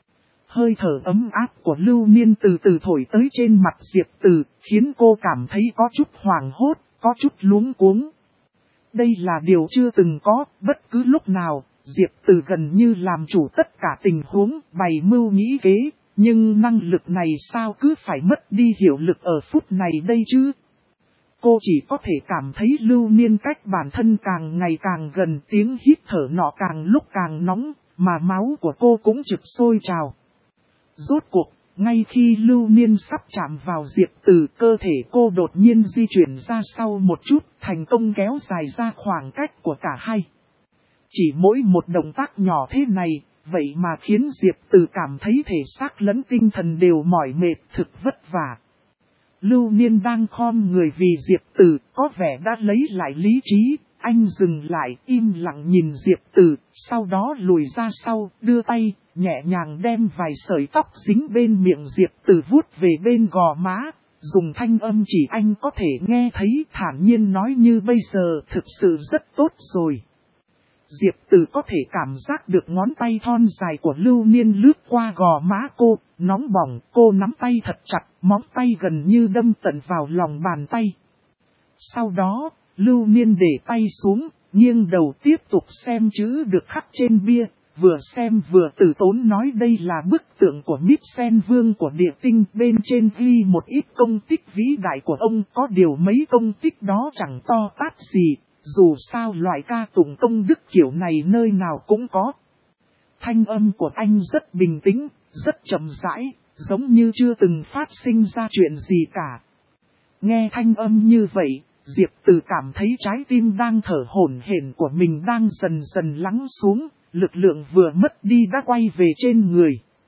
Hơi thở ấm áp của Lưu Niên từ từ thổi tới trên mặt Diệp Từ, khiến cô cảm thấy có chút hoảng hốt, có chút luống cuống. Đây là điều chưa từng có, bất cứ lúc nào, Diệp Từ gần như làm chủ tất cả tình huống, bày mưu nghĩ kế, nhưng năng lực này sao cứ phải mất đi hiệu lực ở phút này đây chứ? Cô chỉ có thể cảm thấy Lưu Niên cách bản thân càng ngày càng gần, tiếng hít thở nọ càng lúc càng nóng, mà máu của cô cũng trực sôi trào. Rốt cuộc, ngay khi Lưu Niên sắp chạm vào Diệp Từ, cơ thể cô đột nhiên di chuyển ra sau một chút, thành công kéo dài ra khoảng cách của cả hai. Chỉ mỗi một động tác nhỏ thế này, vậy mà khiến Diệp Từ cảm thấy thể xác lẫn tinh thần đều mỏi mệt, thực vất vả. Lưu Niên đang khom người vì Diệp Từ, có vẻ đã lấy lại lý trí. Anh dừng lại, im lặng nhìn Diệp Từ, sau đó lùi ra sau, đưa tay, nhẹ nhàng đem vài sợi tóc dính bên miệng Diệp Từ vuốt về bên gò má, dùng thanh âm chỉ anh có thể nghe thấy, thản nhiên nói như bây giờ thực sự rất tốt rồi. Diệp Từ có thể cảm giác được ngón tay thon dài của Lưu Niên lướt qua gò má cô, nóng bỏng, cô nắm tay thật chặt, móng tay gần như đâm tận vào lòng bàn tay. Sau đó, Lưu Niên để tay xuống, nghiêng đầu tiếp tục xem chữ được khắc trên bia, vừa xem vừa từ tốn nói đây là bức tượng của Mít-sen Vương của địa tinh, bên trên ghi một ít công tích vĩ đại của ông, có điều mấy công tích đó chẳng to tát gì, dù sao loại ca tụng công đức kiểu này nơi nào cũng có. Thanh âm của anh rất bình tĩnh, rất chậm rãi, giống như chưa từng phát sinh ra chuyện gì cả. Nghe thanh âm như vậy, Diệp Từ cảm thấy trái tim đang thở hổn hển của mình đang dần dần lắng xuống, lực lượng vừa mất đi đã quay về trên người.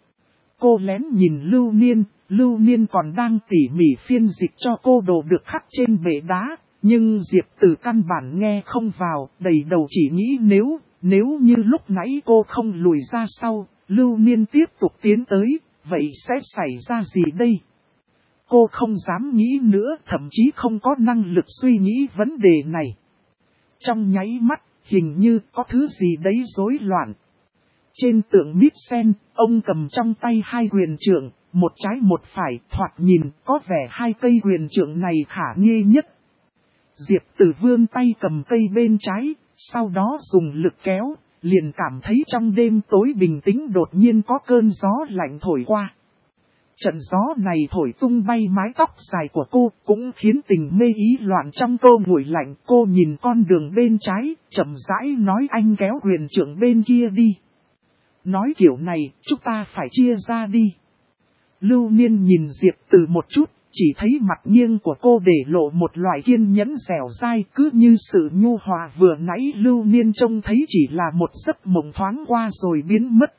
Cô lén nhìn Lưu Niên còn đang tỉ mỉ phiên dịch cho cô đồ được khắc trên bệ đá, nhưng Diệp Từ căn bản nghe không vào, đầy đầu chỉ nghĩ nếu như lúc nãy cô không lùi ra sau, Lưu Niên tiếp tục tiến tới, vậy sẽ xảy ra gì đây? Cô không dám nghĩ nữa, thậm chí không có năng lực suy nghĩ vấn đề này. Trong nháy mắt, hình như có thứ gì đấy rối loạn. Trên tượng Mít-sen, ông cầm trong tay hai quyền trượng, một trái một phải, thoạt nhìn có vẻ hai cây quyền trượng này khả nghi nhất. Diệp Từ vươn tay cầm cây bên trái, sau đó dùng lực kéo, liền cảm thấy trong đêm tối bình tĩnh đột nhiên có cơn gió lạnh thổi qua. Trận gió này thổi tung bay mái tóc dài của cô, cũng khiến tình mê ý loạn trong cô nguội lạnh. Cô nhìn con đường bên trái, chậm rãi nói anh kéo quyền trượng bên kia đi. Nói kiểu này, chúng ta phải chia ra đi. Lưu Niên nhìn Diệp Từ một chút, chỉ thấy mặt nghiêng của cô để lộ một loại kiên nhẫn dẻo dai, cứ như sự nhu hòa vừa nãy Lưu Niên trông thấy chỉ là một giấc mộng thoáng qua rồi biến mất.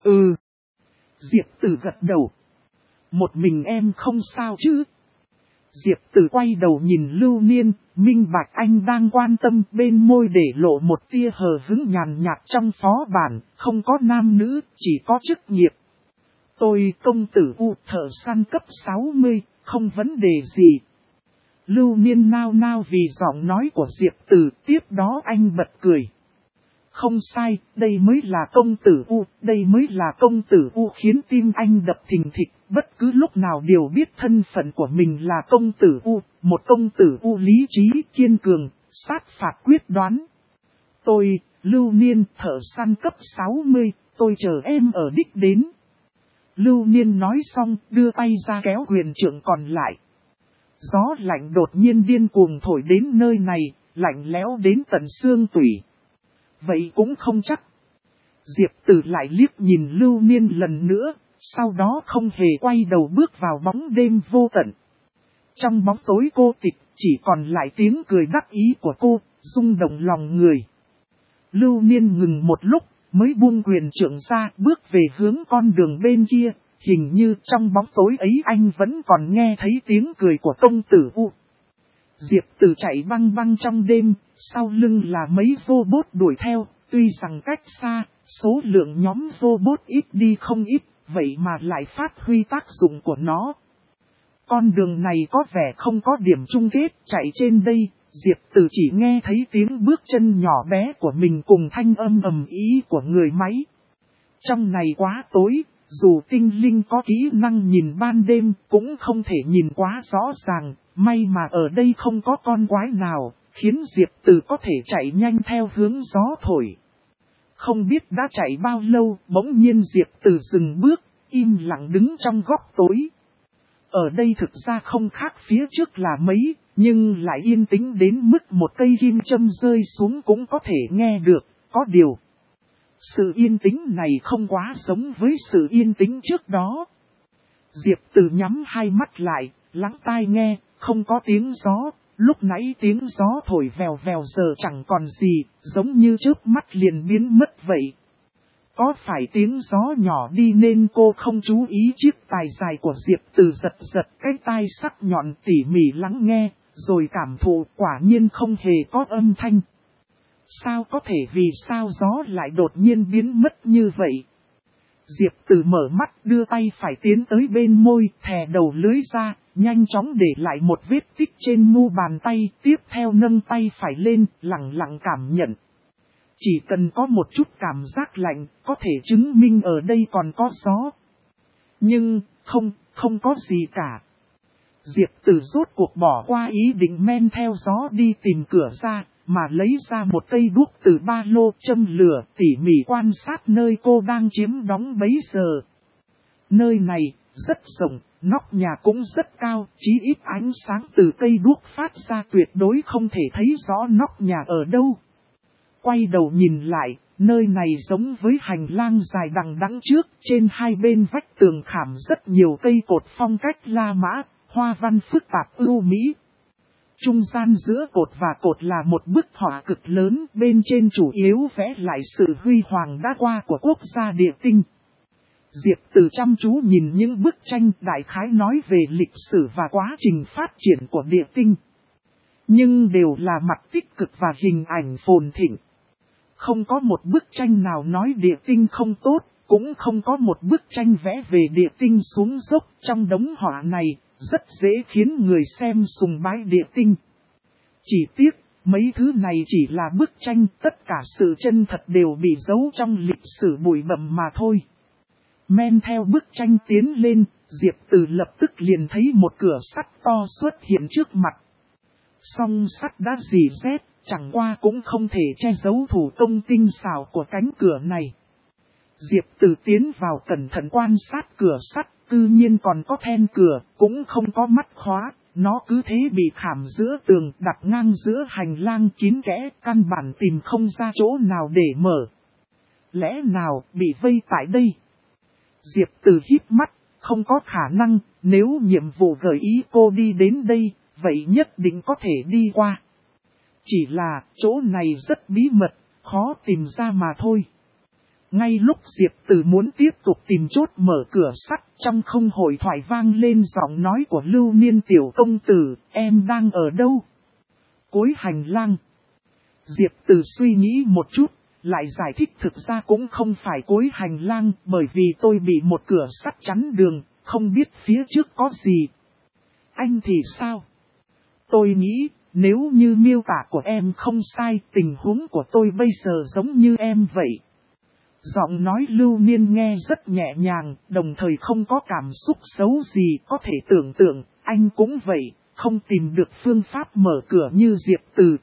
Diệp Từ gật đầu. Một mình em không sao chứ? Diệp Từ quay đầu nhìn Lưu Niên, minh bạch anh đang quan tâm, bên môi để lộ một tia hờ hững nhàn nhạt trong phó bản, không có nam nữ, chỉ có chức nghiệp. Tôi công tử U thợ săn cấp 60, không vấn đề gì. Lưu Niên nao nao vì giọng nói của Diệp Từ, tiếp đó anh bật cười. Không sai, đây mới là công tử U, đây mới là công tử U, khiến tim anh đập thình thịch, bất cứ lúc nào đều biết thân phận của mình là công tử U, một công tử U lý trí, kiên cường, sát phạt quyết đoán. Tôi, Lưu Niên, thợ săn cấp 60, tôi chờ em ở đích đến. Lưu Niên nói xong, đưa tay ra kéo quyền trượng còn lại. Gió lạnh đột nhiên điên cuồng thổi đến nơi này, lạnh lẽo đến tận xương tủy. Vậy cũng không chắc. Diệp Tử lại liếc nhìn Lưu Niên lần nữa, sau đó không hề quay đầu bước vào bóng đêm vô tận. Trong bóng tối cô tịch, chỉ còn lại tiếng cười đắc ý của cô, rung động lòng người. Lưu Niên ngừng một lúc, mới buông quyền trượng ra, bước về hướng con đường bên kia. Hình như trong bóng tối ấy anh vẫn còn nghe thấy tiếng cười của công tử U. Diệp Tử chạy băng băng trong đêm, sau lưng là mấy robot đuổi theo, tuy rằng cách xa, số lượng nhóm robot ít đi không ít, vậy mà lại phát huy tác dụng của nó. Con đường này có vẻ không có điểm chung kết, chạy trên đây, Diệp Tử chỉ nghe thấy tiếng bước chân nhỏ bé của mình cùng thanh âm ầm ĩ của người máy. Trong này quá tối, dù tinh linh có kỹ năng nhìn ban đêm cũng không thể nhìn quá rõ ràng, may mà ở đây không có con quái nào, khiến Diệp Tử có thể chạy nhanh theo hướng gió thổi. Không biết đã chạy bao lâu, bỗng nhiên Diệp Tử dừng bước, im lặng đứng trong góc tối. Ở đây thực ra không khác phía trước là mấy, nhưng lại yên tĩnh đến mức một cây kim châm rơi xuống cũng có thể nghe được, có điều. Sự yên tĩnh này không quá giống với sự yên tĩnh trước đó. Diệp Tử nhắm hai mắt lại, lắng tai nghe, không có tiếng gió, lúc nãy tiếng gió thổi vèo vèo giờ chẳng còn gì, giống như chớp mắt liền biến mất vậy. Có phải tiếng gió nhỏ đi nên cô không chú ý chiếc tài dài của Diệp Tử giật giật cái tai sắc nhọn tỉ mỉ lắng nghe, rồi cảm thụ quả nhiên không hề có âm thanh. Sao có thể vì sao gió lại đột nhiên biến mất như vậy? Diệp Tử mở mắt đưa tay phải tiến tới bên môi, thè đầu lưới ra, nhanh chóng để lại một vết tích trên mu bàn tay, tiếp theo nâng tay phải lên, lặng lặng cảm nhận. Chỉ cần có một chút cảm giác lạnh, có thể chứng minh ở đây còn có gió. Nhưng, không có gì cả. Diệp Tử rốt cuộc bỏ qua ý định men theo gió đi tìm cửa ra, mà lấy ra một cây đuốc từ ba lô châm lửa tỉ mỉ quan sát nơi cô đang chiếm đóng bấy giờ. Nơi này, rất rộng, nóc nhà cũng rất cao, chí ít ánh sáng từ cây đuốc phát ra tuyệt đối không thể thấy rõ nóc nhà ở đâu. Quay đầu nhìn lại, nơi này giống với hành lang dài đằng đẵng trước, trên hai bên vách tường khảm rất nhiều cây cột phong cách La Mã, hoa văn phức tạp ưu mỹ. Trung gian giữa cột và cột là một bức họa cực lớn, bên trên chủ yếu vẽ lại sự huy hoàng đã qua của quốc gia Địa Tinh. Diệp Tử chăm chú nhìn những bức tranh đại khái nói về lịch sử và quá trình phát triển của Địa Tinh. Nhưng đều là mặt tích cực và hình ảnh phồn thịnh. Không có một bức tranh nào nói Địa Tinh không tốt, cũng không có một bức tranh vẽ về Địa Tinh xuống dốc. Trong đống họa này, rất dễ khiến người xem sùng bái Địa Tinh. Chỉ tiếc, mấy thứ này chỉ là bức tranh, tất cả sự chân thật đều bị giấu trong lịch sử bụi bặm mà thôi. Men theo bức tranh tiến lên, Diệp Tử lập tức liền thấy một cửa sắt to xuất hiện trước mặt. Song sắt đã rỉ sét, chẳng qua cũng không thể che giấu thủ công tinh xảo của cánh cửa này. Diệp Tử tiến vào cẩn thận quan sát cửa sắt, tự nhiên còn có then cửa, cũng không có mắt khóa, nó cứ thế bị khảm giữa tường, đặt ngang giữa hành lang kín kẽ, căn bản tìm không ra chỗ nào để mở. Lẽ nào bị vây tại đây? Diệp Tử híp mắt, không có khả năng, nếu nhiệm vụ gợi ý cô đi đến đây, vậy nhất định có thể đi qua. Chỉ là chỗ này rất bí mật, khó tìm ra mà thôi. Ngay lúc Diệp Tử muốn tiếp tục tìm chốt mở cửa sắt, trong không hội thoại vang lên giọng nói của Lưu Niên tiểu công tử, em đang ở đâu? Cuối hành lang. Diệp Tử suy nghĩ một chút, lại giải thích thực ra cũng không phải cuối hành lang, bởi vì tôi bị một cửa sắt chắn đường, không biết phía trước có gì. Anh thì sao? Tôi nghĩ, nếu như miêu tả của em không sai, tình huống của tôi bây giờ giống như em vậy. Giọng nói Lưu Niên nghe rất nhẹ nhàng, đồng thời không có cảm xúc xấu gì, có thể tưởng tượng, anh cũng vậy, không tìm được phương pháp mở cửa như Diệp Tử.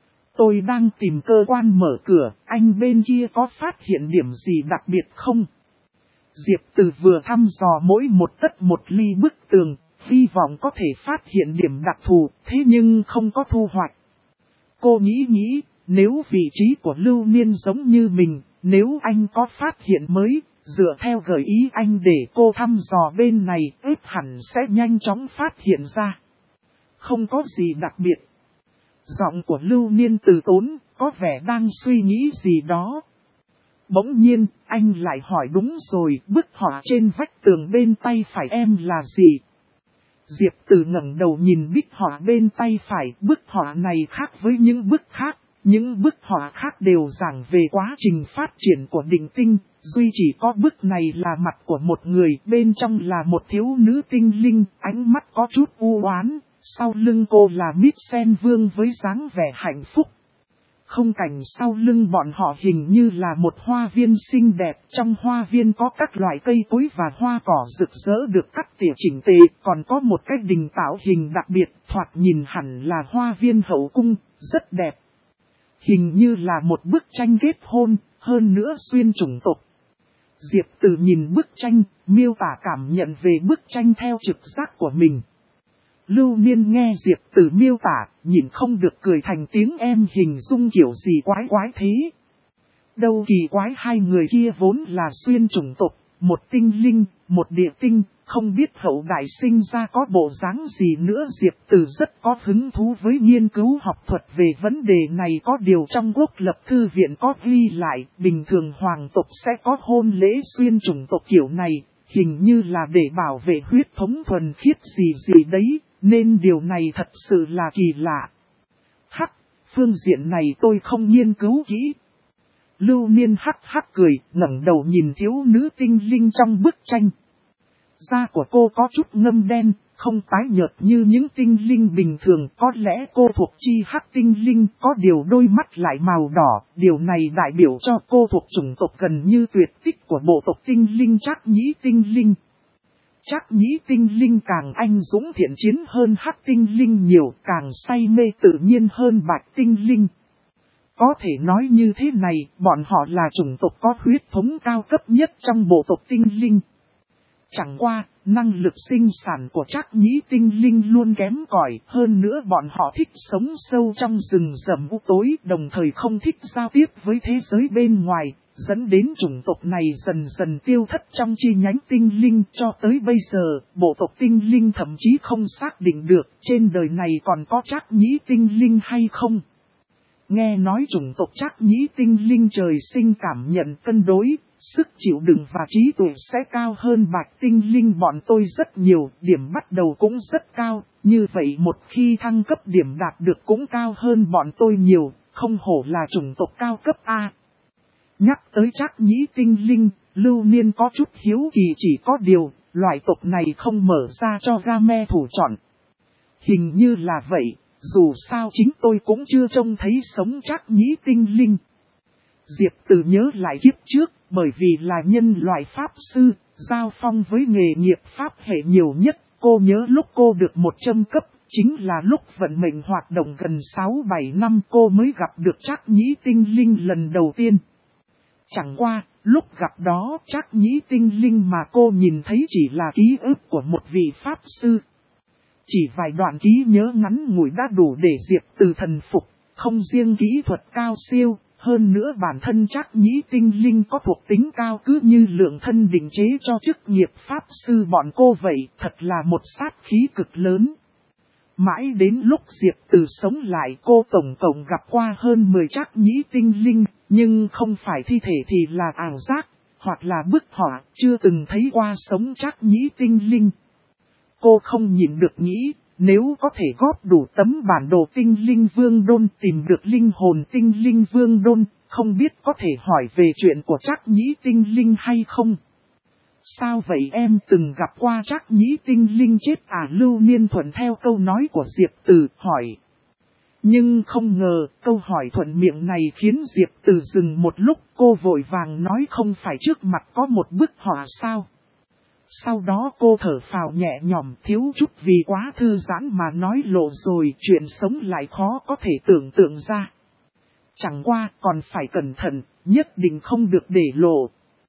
Tôi đang tìm cơ quan mở cửa, anh bên kia có phát hiện điểm gì đặc biệt không? Diệp Từ vừa thăm dò mỗi một tấc một ly bức tường, hy vọng có thể phát hiện điểm đặc thù, thế nhưng không có thu hoạch. Cô nghĩ, nếu vị trí của Lưu Niên giống như mình, nếu anh có phát hiện mới, dựa theo gợi ý anh để cô thăm dò bên này, ếp hẳn sẽ nhanh chóng phát hiện ra. Không có gì đặc biệt. Giọng của Lưu Niên từ tốn, có vẻ đang suy nghĩ gì đó. Bỗng nhiên, anh lại hỏi đúng rồi, bức họa trên vách tường bên tay phải em là gì? Diệp Từ ngẩng đầu nhìn bức họa bên tay phải, bức họa này khác với những bức khác. Những bức họa khác đều giảng về quá trình phát triển của Định Tinh, duy chỉ có bức này là mặt của một người, bên trong là một thiếu nữ tinh linh, ánh mắt có chút u oán, sau lưng cô là Mít Sen Vương với dáng vẻ hạnh phúc. Không cảnh sau lưng bọn họ hình như là một hoa viên xinh đẹp, trong hoa viên có các loại cây cối và hoa cỏ rực rỡ được cắt tỉa chỉnh tề, còn có một cái đình tạo hình đặc biệt, thoạt nhìn hẳn là hoa viên hậu cung, rất đẹp. Hình như là một bức tranh kết hôn, hơn nữa xuyên chủng tộc. Diệp Từ nhìn bức tranh, miêu tả cảm nhận về bức tranh theo trực giác của mình. Lưu Niên nghe Diệp Từ miêu tả, nhìn không được cười thành tiếng, em hình dung kiểu gì quái thế. Đâu kỳ quái, hai người kia vốn là xuyên chủng tộc, một tinh linh, một địa tinh, không biết hậu đại sinh ra có bộ dáng gì nữa. Diệp Từ rất có hứng thú với nghiên cứu học thuật về vấn đề này, có điều trong Quốc lập thư viện có ghi lại, bình thường hoàng tộc sẽ có hôn lễ xuyên chủng tộc kiểu này, hình như là để bảo vệ huyết thống thuần khiết gì đấy, nên điều này thật sự là kỳ lạ. Hắc, phương diện này tôi không nghiên cứu kỹ. Lưu Niên hắc cười, ngẩng đầu nhìn thiếu nữ tinh linh trong bức tranh. Da của cô có chút ngâm đen, không tái nhợt như những tinh linh bình thường, có lẽ cô thuộc chi hắc tinh linh, có điều đôi mắt lại màu đỏ, điều này đại biểu cho cô thuộc chủng tộc gần như tuyệt tích của bộ tộc tinh linh Trác Nhĩ tinh linh. Trác Nhĩ tinh linh càng anh dũng thiện chiến hơn hắc tinh linh nhiều, càng say mê tự nhiên hơn bạch tinh linh. Có thể nói như thế này, bọn họ là chủng tộc có huyết thống cao cấp nhất trong bộ tộc tinh linh. Chẳng qua, năng lực sinh sản của Trác Nhĩ tinh linh luôn kém cỏi, hơn nữa bọn họ thích sống sâu trong rừng rậm u tối, đồng thời không thích giao tiếp với thế giới bên ngoài, dẫn đến chủng tộc này dần dần tiêu thất trong chi nhánh tinh linh. Cho tới bây giờ, bộ tộc tinh linh thậm chí không xác định được trên đời này còn có Trác Nhĩ tinh linh hay không. Nghe nói chủng tộc Trác Nhĩ tinh linh trời sinh cảm nhận cân đối, sức chịu đựng và trí tuệ sẽ cao hơn bạch tinh linh bọn tôi rất nhiều, điểm bắt đầu cũng rất cao, như vậy một khi thăng cấp điểm đạt được cũng cao hơn bọn tôi nhiều, không hổ là chủng tộc cao cấp A. Nhắc tới Trác Nhĩ tinh linh, Lưu Niên có chút hiếu kỳ, chỉ có điều, loại tộc này không mở ra cho Game thủ chọn. Hình như là vậy. Dù sao chính tôi cũng chưa trông thấy sống Trác Nhĩ tinh linh. Diệp Từ nhớ lại kiếp trước, bởi vì là nhân loại pháp sư, giao phong với nghề nghiệp pháp hệ nhiều nhất, cô nhớ lúc cô được 100 cấp, chính là lúc vận mệnh hoạt động gần 6-7 năm cô mới gặp được Trác Nhĩ tinh linh lần đầu tiên. Chẳng qua, lúc gặp đó Trác Nhĩ tinh linh mà cô nhìn thấy chỉ là ký ức của một vị pháp sư. Chỉ vài đoạn trí nhớ ngắn ngủi đã đủ để Diệp Từ thần phục, không riêng kỹ thuật cao siêu, hơn nữa bản thân Trác Nhĩ tinh linh có thuộc tính cao, cứ như lượng thân định chế cho chức nghiệp pháp sư bọn cô vậy, thật là một sát khí cực lớn. Mãi đến lúc Diệp Từ sống lại, cô tổng cộng gặp qua hơn 10 Trác Nhĩ tinh linh, nhưng không phải thi thể thì là ảo giác, hoặc là bức họa, chưa từng thấy qua sống Trác Nhĩ tinh linh. Cô không nhịn được nghĩ, nếu có thể góp đủ tấm bản đồ tinh linh vương đôn, tìm được linh hồn tinh linh vương đôn, không biết có thể hỏi về chuyện của Trác Nhĩ tinh linh hay không? Sao vậy, em từng gặp qua Trác Nhĩ tinh linh chết à? Lưu Niên thuận theo câu nói của Diệp Từ hỏi. Nhưng không ngờ, câu hỏi thuận miệng này khiến Diệp Từ dừng một lúc, cô vội vàng nói không phải trước mặt có một bức họa sao? Sau đó cô thở phào nhẹ nhõm, thiếu chút vì quá thư giãn mà nói lộ rồi, chuyện sống lại khó có thể tưởng tượng ra. Chẳng qua còn phải cẩn thận, nhất định không được để lộ.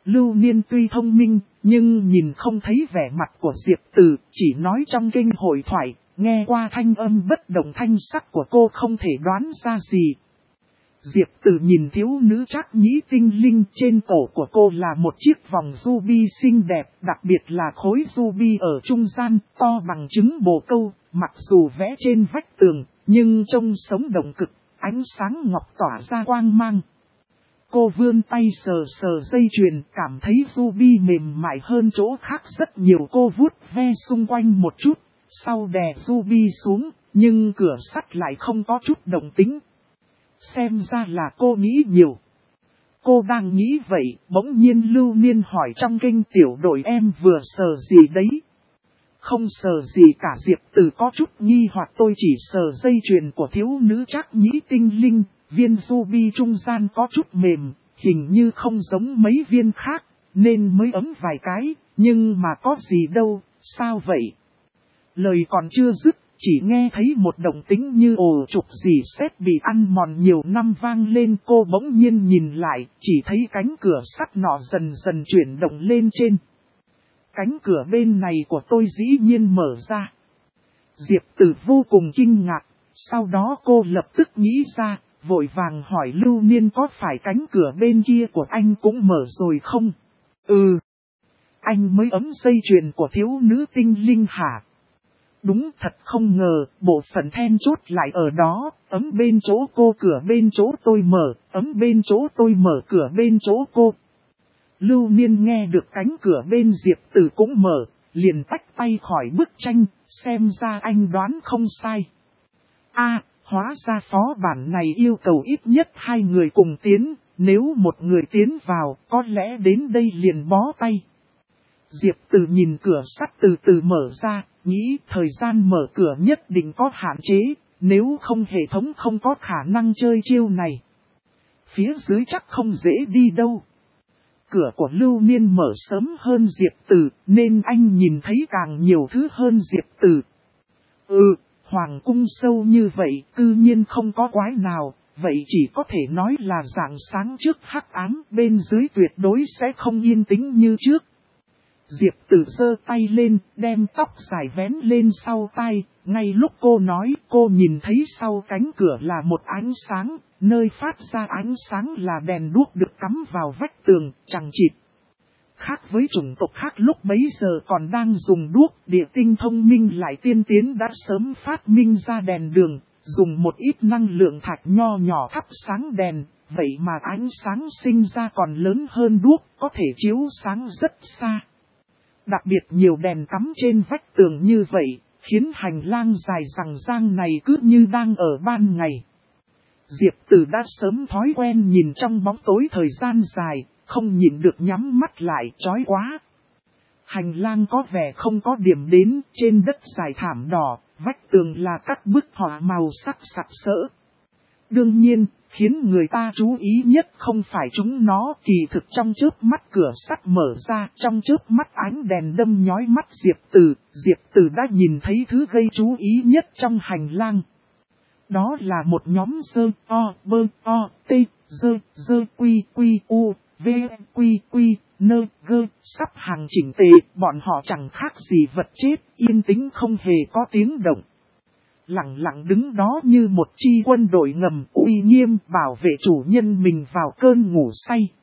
Lưu Niên tuy thông minh, nhưng nhìn không thấy vẻ mặt của Diệp Từ, chỉ nói trong kinh hội thoại, nghe qua thanh âm bất đồng thanh sắc của cô không thể đoán ra gì. Diệp Từ nhìn thiếu nữ trác nhĩ tinh linh, trên cổ của cô là một chiếc vòng ruby xinh đẹp, đặc biệt là khối ruby ở trung gian, to bằng trứng bồ câu, mặc dù vẽ trên vách tường, nhưng trông sống động cực, ánh sáng ngọc tỏa ra quang mang. Cô vươn tay sờ sờ dây chuyền, cảm thấy ruby mềm mại hơn chỗ khác rất nhiều. Cô vuốt ve xung quanh một chút, sau đè ruby xuống, nhưng cửa sắt lại không có chút động tĩnh. Xem ra là cô nghĩ nhiều. Cô đang nghĩ vậy, bỗng nhiên Lưu Niên hỏi trong kinh tiểu đội em vừa sờ gì đấy. Không sờ gì cả, Diệp Từ có chút nghi hoặc, tôi chỉ sờ dây chuyền của thiếu nữ trác nhĩ tinh linh, viên ruby trung gian có chút mềm, hình như không giống mấy viên khác, nên mới ấm vài cái, nhưng mà có gì đâu, sao vậy? Lời còn chưa dứt, chỉ nghe thấy một động tĩnh như ồ trục gì sét bị ăn mòn nhiều năm vang lên. Cô bỗng nhiên nhìn lại, chỉ thấy cánh cửa sắt nọ dần dần chuyển động lên trên. Cánh cửa bên này của tôi dĩ nhiên mở ra. Diệp Từ vô cùng kinh ngạc, sau đó cô lập tức nghĩ ra, vội vàng hỏi Lưu Niên có phải cánh cửa bên kia của anh cũng mở rồi không? Ừ. Anh mới ấm dây chuyền của thiếu nữ tinh linh hả? Đúng, thật không ngờ, bộ phận then chốt lại ở đó, ấm bên chỗ cô, cửa bên chỗ tôi mở, ấm bên chỗ tôi mở, cửa bên chỗ cô. Lưu Niên nghe được cánh cửa bên Diệp Từ cũng mở, liền tách tay khỏi bức tranh, xem ra anh đoán không sai. Hóa ra phó bản này yêu cầu ít nhất 2 người cùng tiến, nếu một người tiến vào, có lẽ đến đây liền bó tay. Diệp Từ nhìn cửa sắt từ từ mở ra, nghĩ thời gian mở cửa nhất định có hạn chế, nếu không hệ thống không có khả năng chơi chiêu này. Phía dưới chắc không dễ đi đâu. Cửa của Lưu Niên mở sớm hơn Diệp Từ, nên anh nhìn thấy càng nhiều thứ hơn Diệp Từ. Hoàng cung sâu như vậy, tự nhiên không có quái nào, vậy chỉ có thể nói là rạng sáng trước hắc ám, bên dưới tuyệt đối sẽ không yên tĩnh như trước. Diệp Từ giơ tay lên, đem tóc dài vén lên sau tai, ngay lúc cô nói, cô nhìn thấy sau cánh cửa là một ánh sáng, nơi phát ra ánh sáng là đèn đuốc được cắm vào vách tường, chằng chịt. Khác với chủng tộc khác lúc bấy giờ còn đang dùng đuốc, địa tinh thông minh lại tiên tiến đã sớm phát minh ra đèn đường, dùng một ít năng lượng thạch nho nhỏ thắp sáng đèn, vậy mà ánh sáng sinh ra còn lớn hơn đuốc, có thể chiếu sáng rất xa. Đặc biệt nhiều đèn cắm trên vách tường như vậy, khiến hành lang dài rằng rang này cứ như đang ở ban ngày. Diệp Từ đã sớm thói quen nhìn trong bóng tối thời gian dài, không nhịn được nhắm mắt lại, chói quá. Hành lang có vẻ không có điểm đến, trên đất dài thảm đỏ, vách tường là các bức họa màu sắc sặc sỡ. Đương nhiên, khiến người ta chú ý nhất không phải chúng nó, kỳ thực trong chớp mắt cửa sắt mở ra, trong chớp mắt ánh đèn đâm nhói mắt Diệp Từ đã nhìn thấy thứ gây chú ý nhất trong hành lang. Đó là một nhóm sắp hàng chỉnh tề, bọn họ chẳng khác gì vật chết, yên tĩnh không hề có tiếng động. Lặng lặng đứng đó như một chi quân đội ngầm uy nghiêm bảo vệ chủ nhân mình vào cơn ngủ say.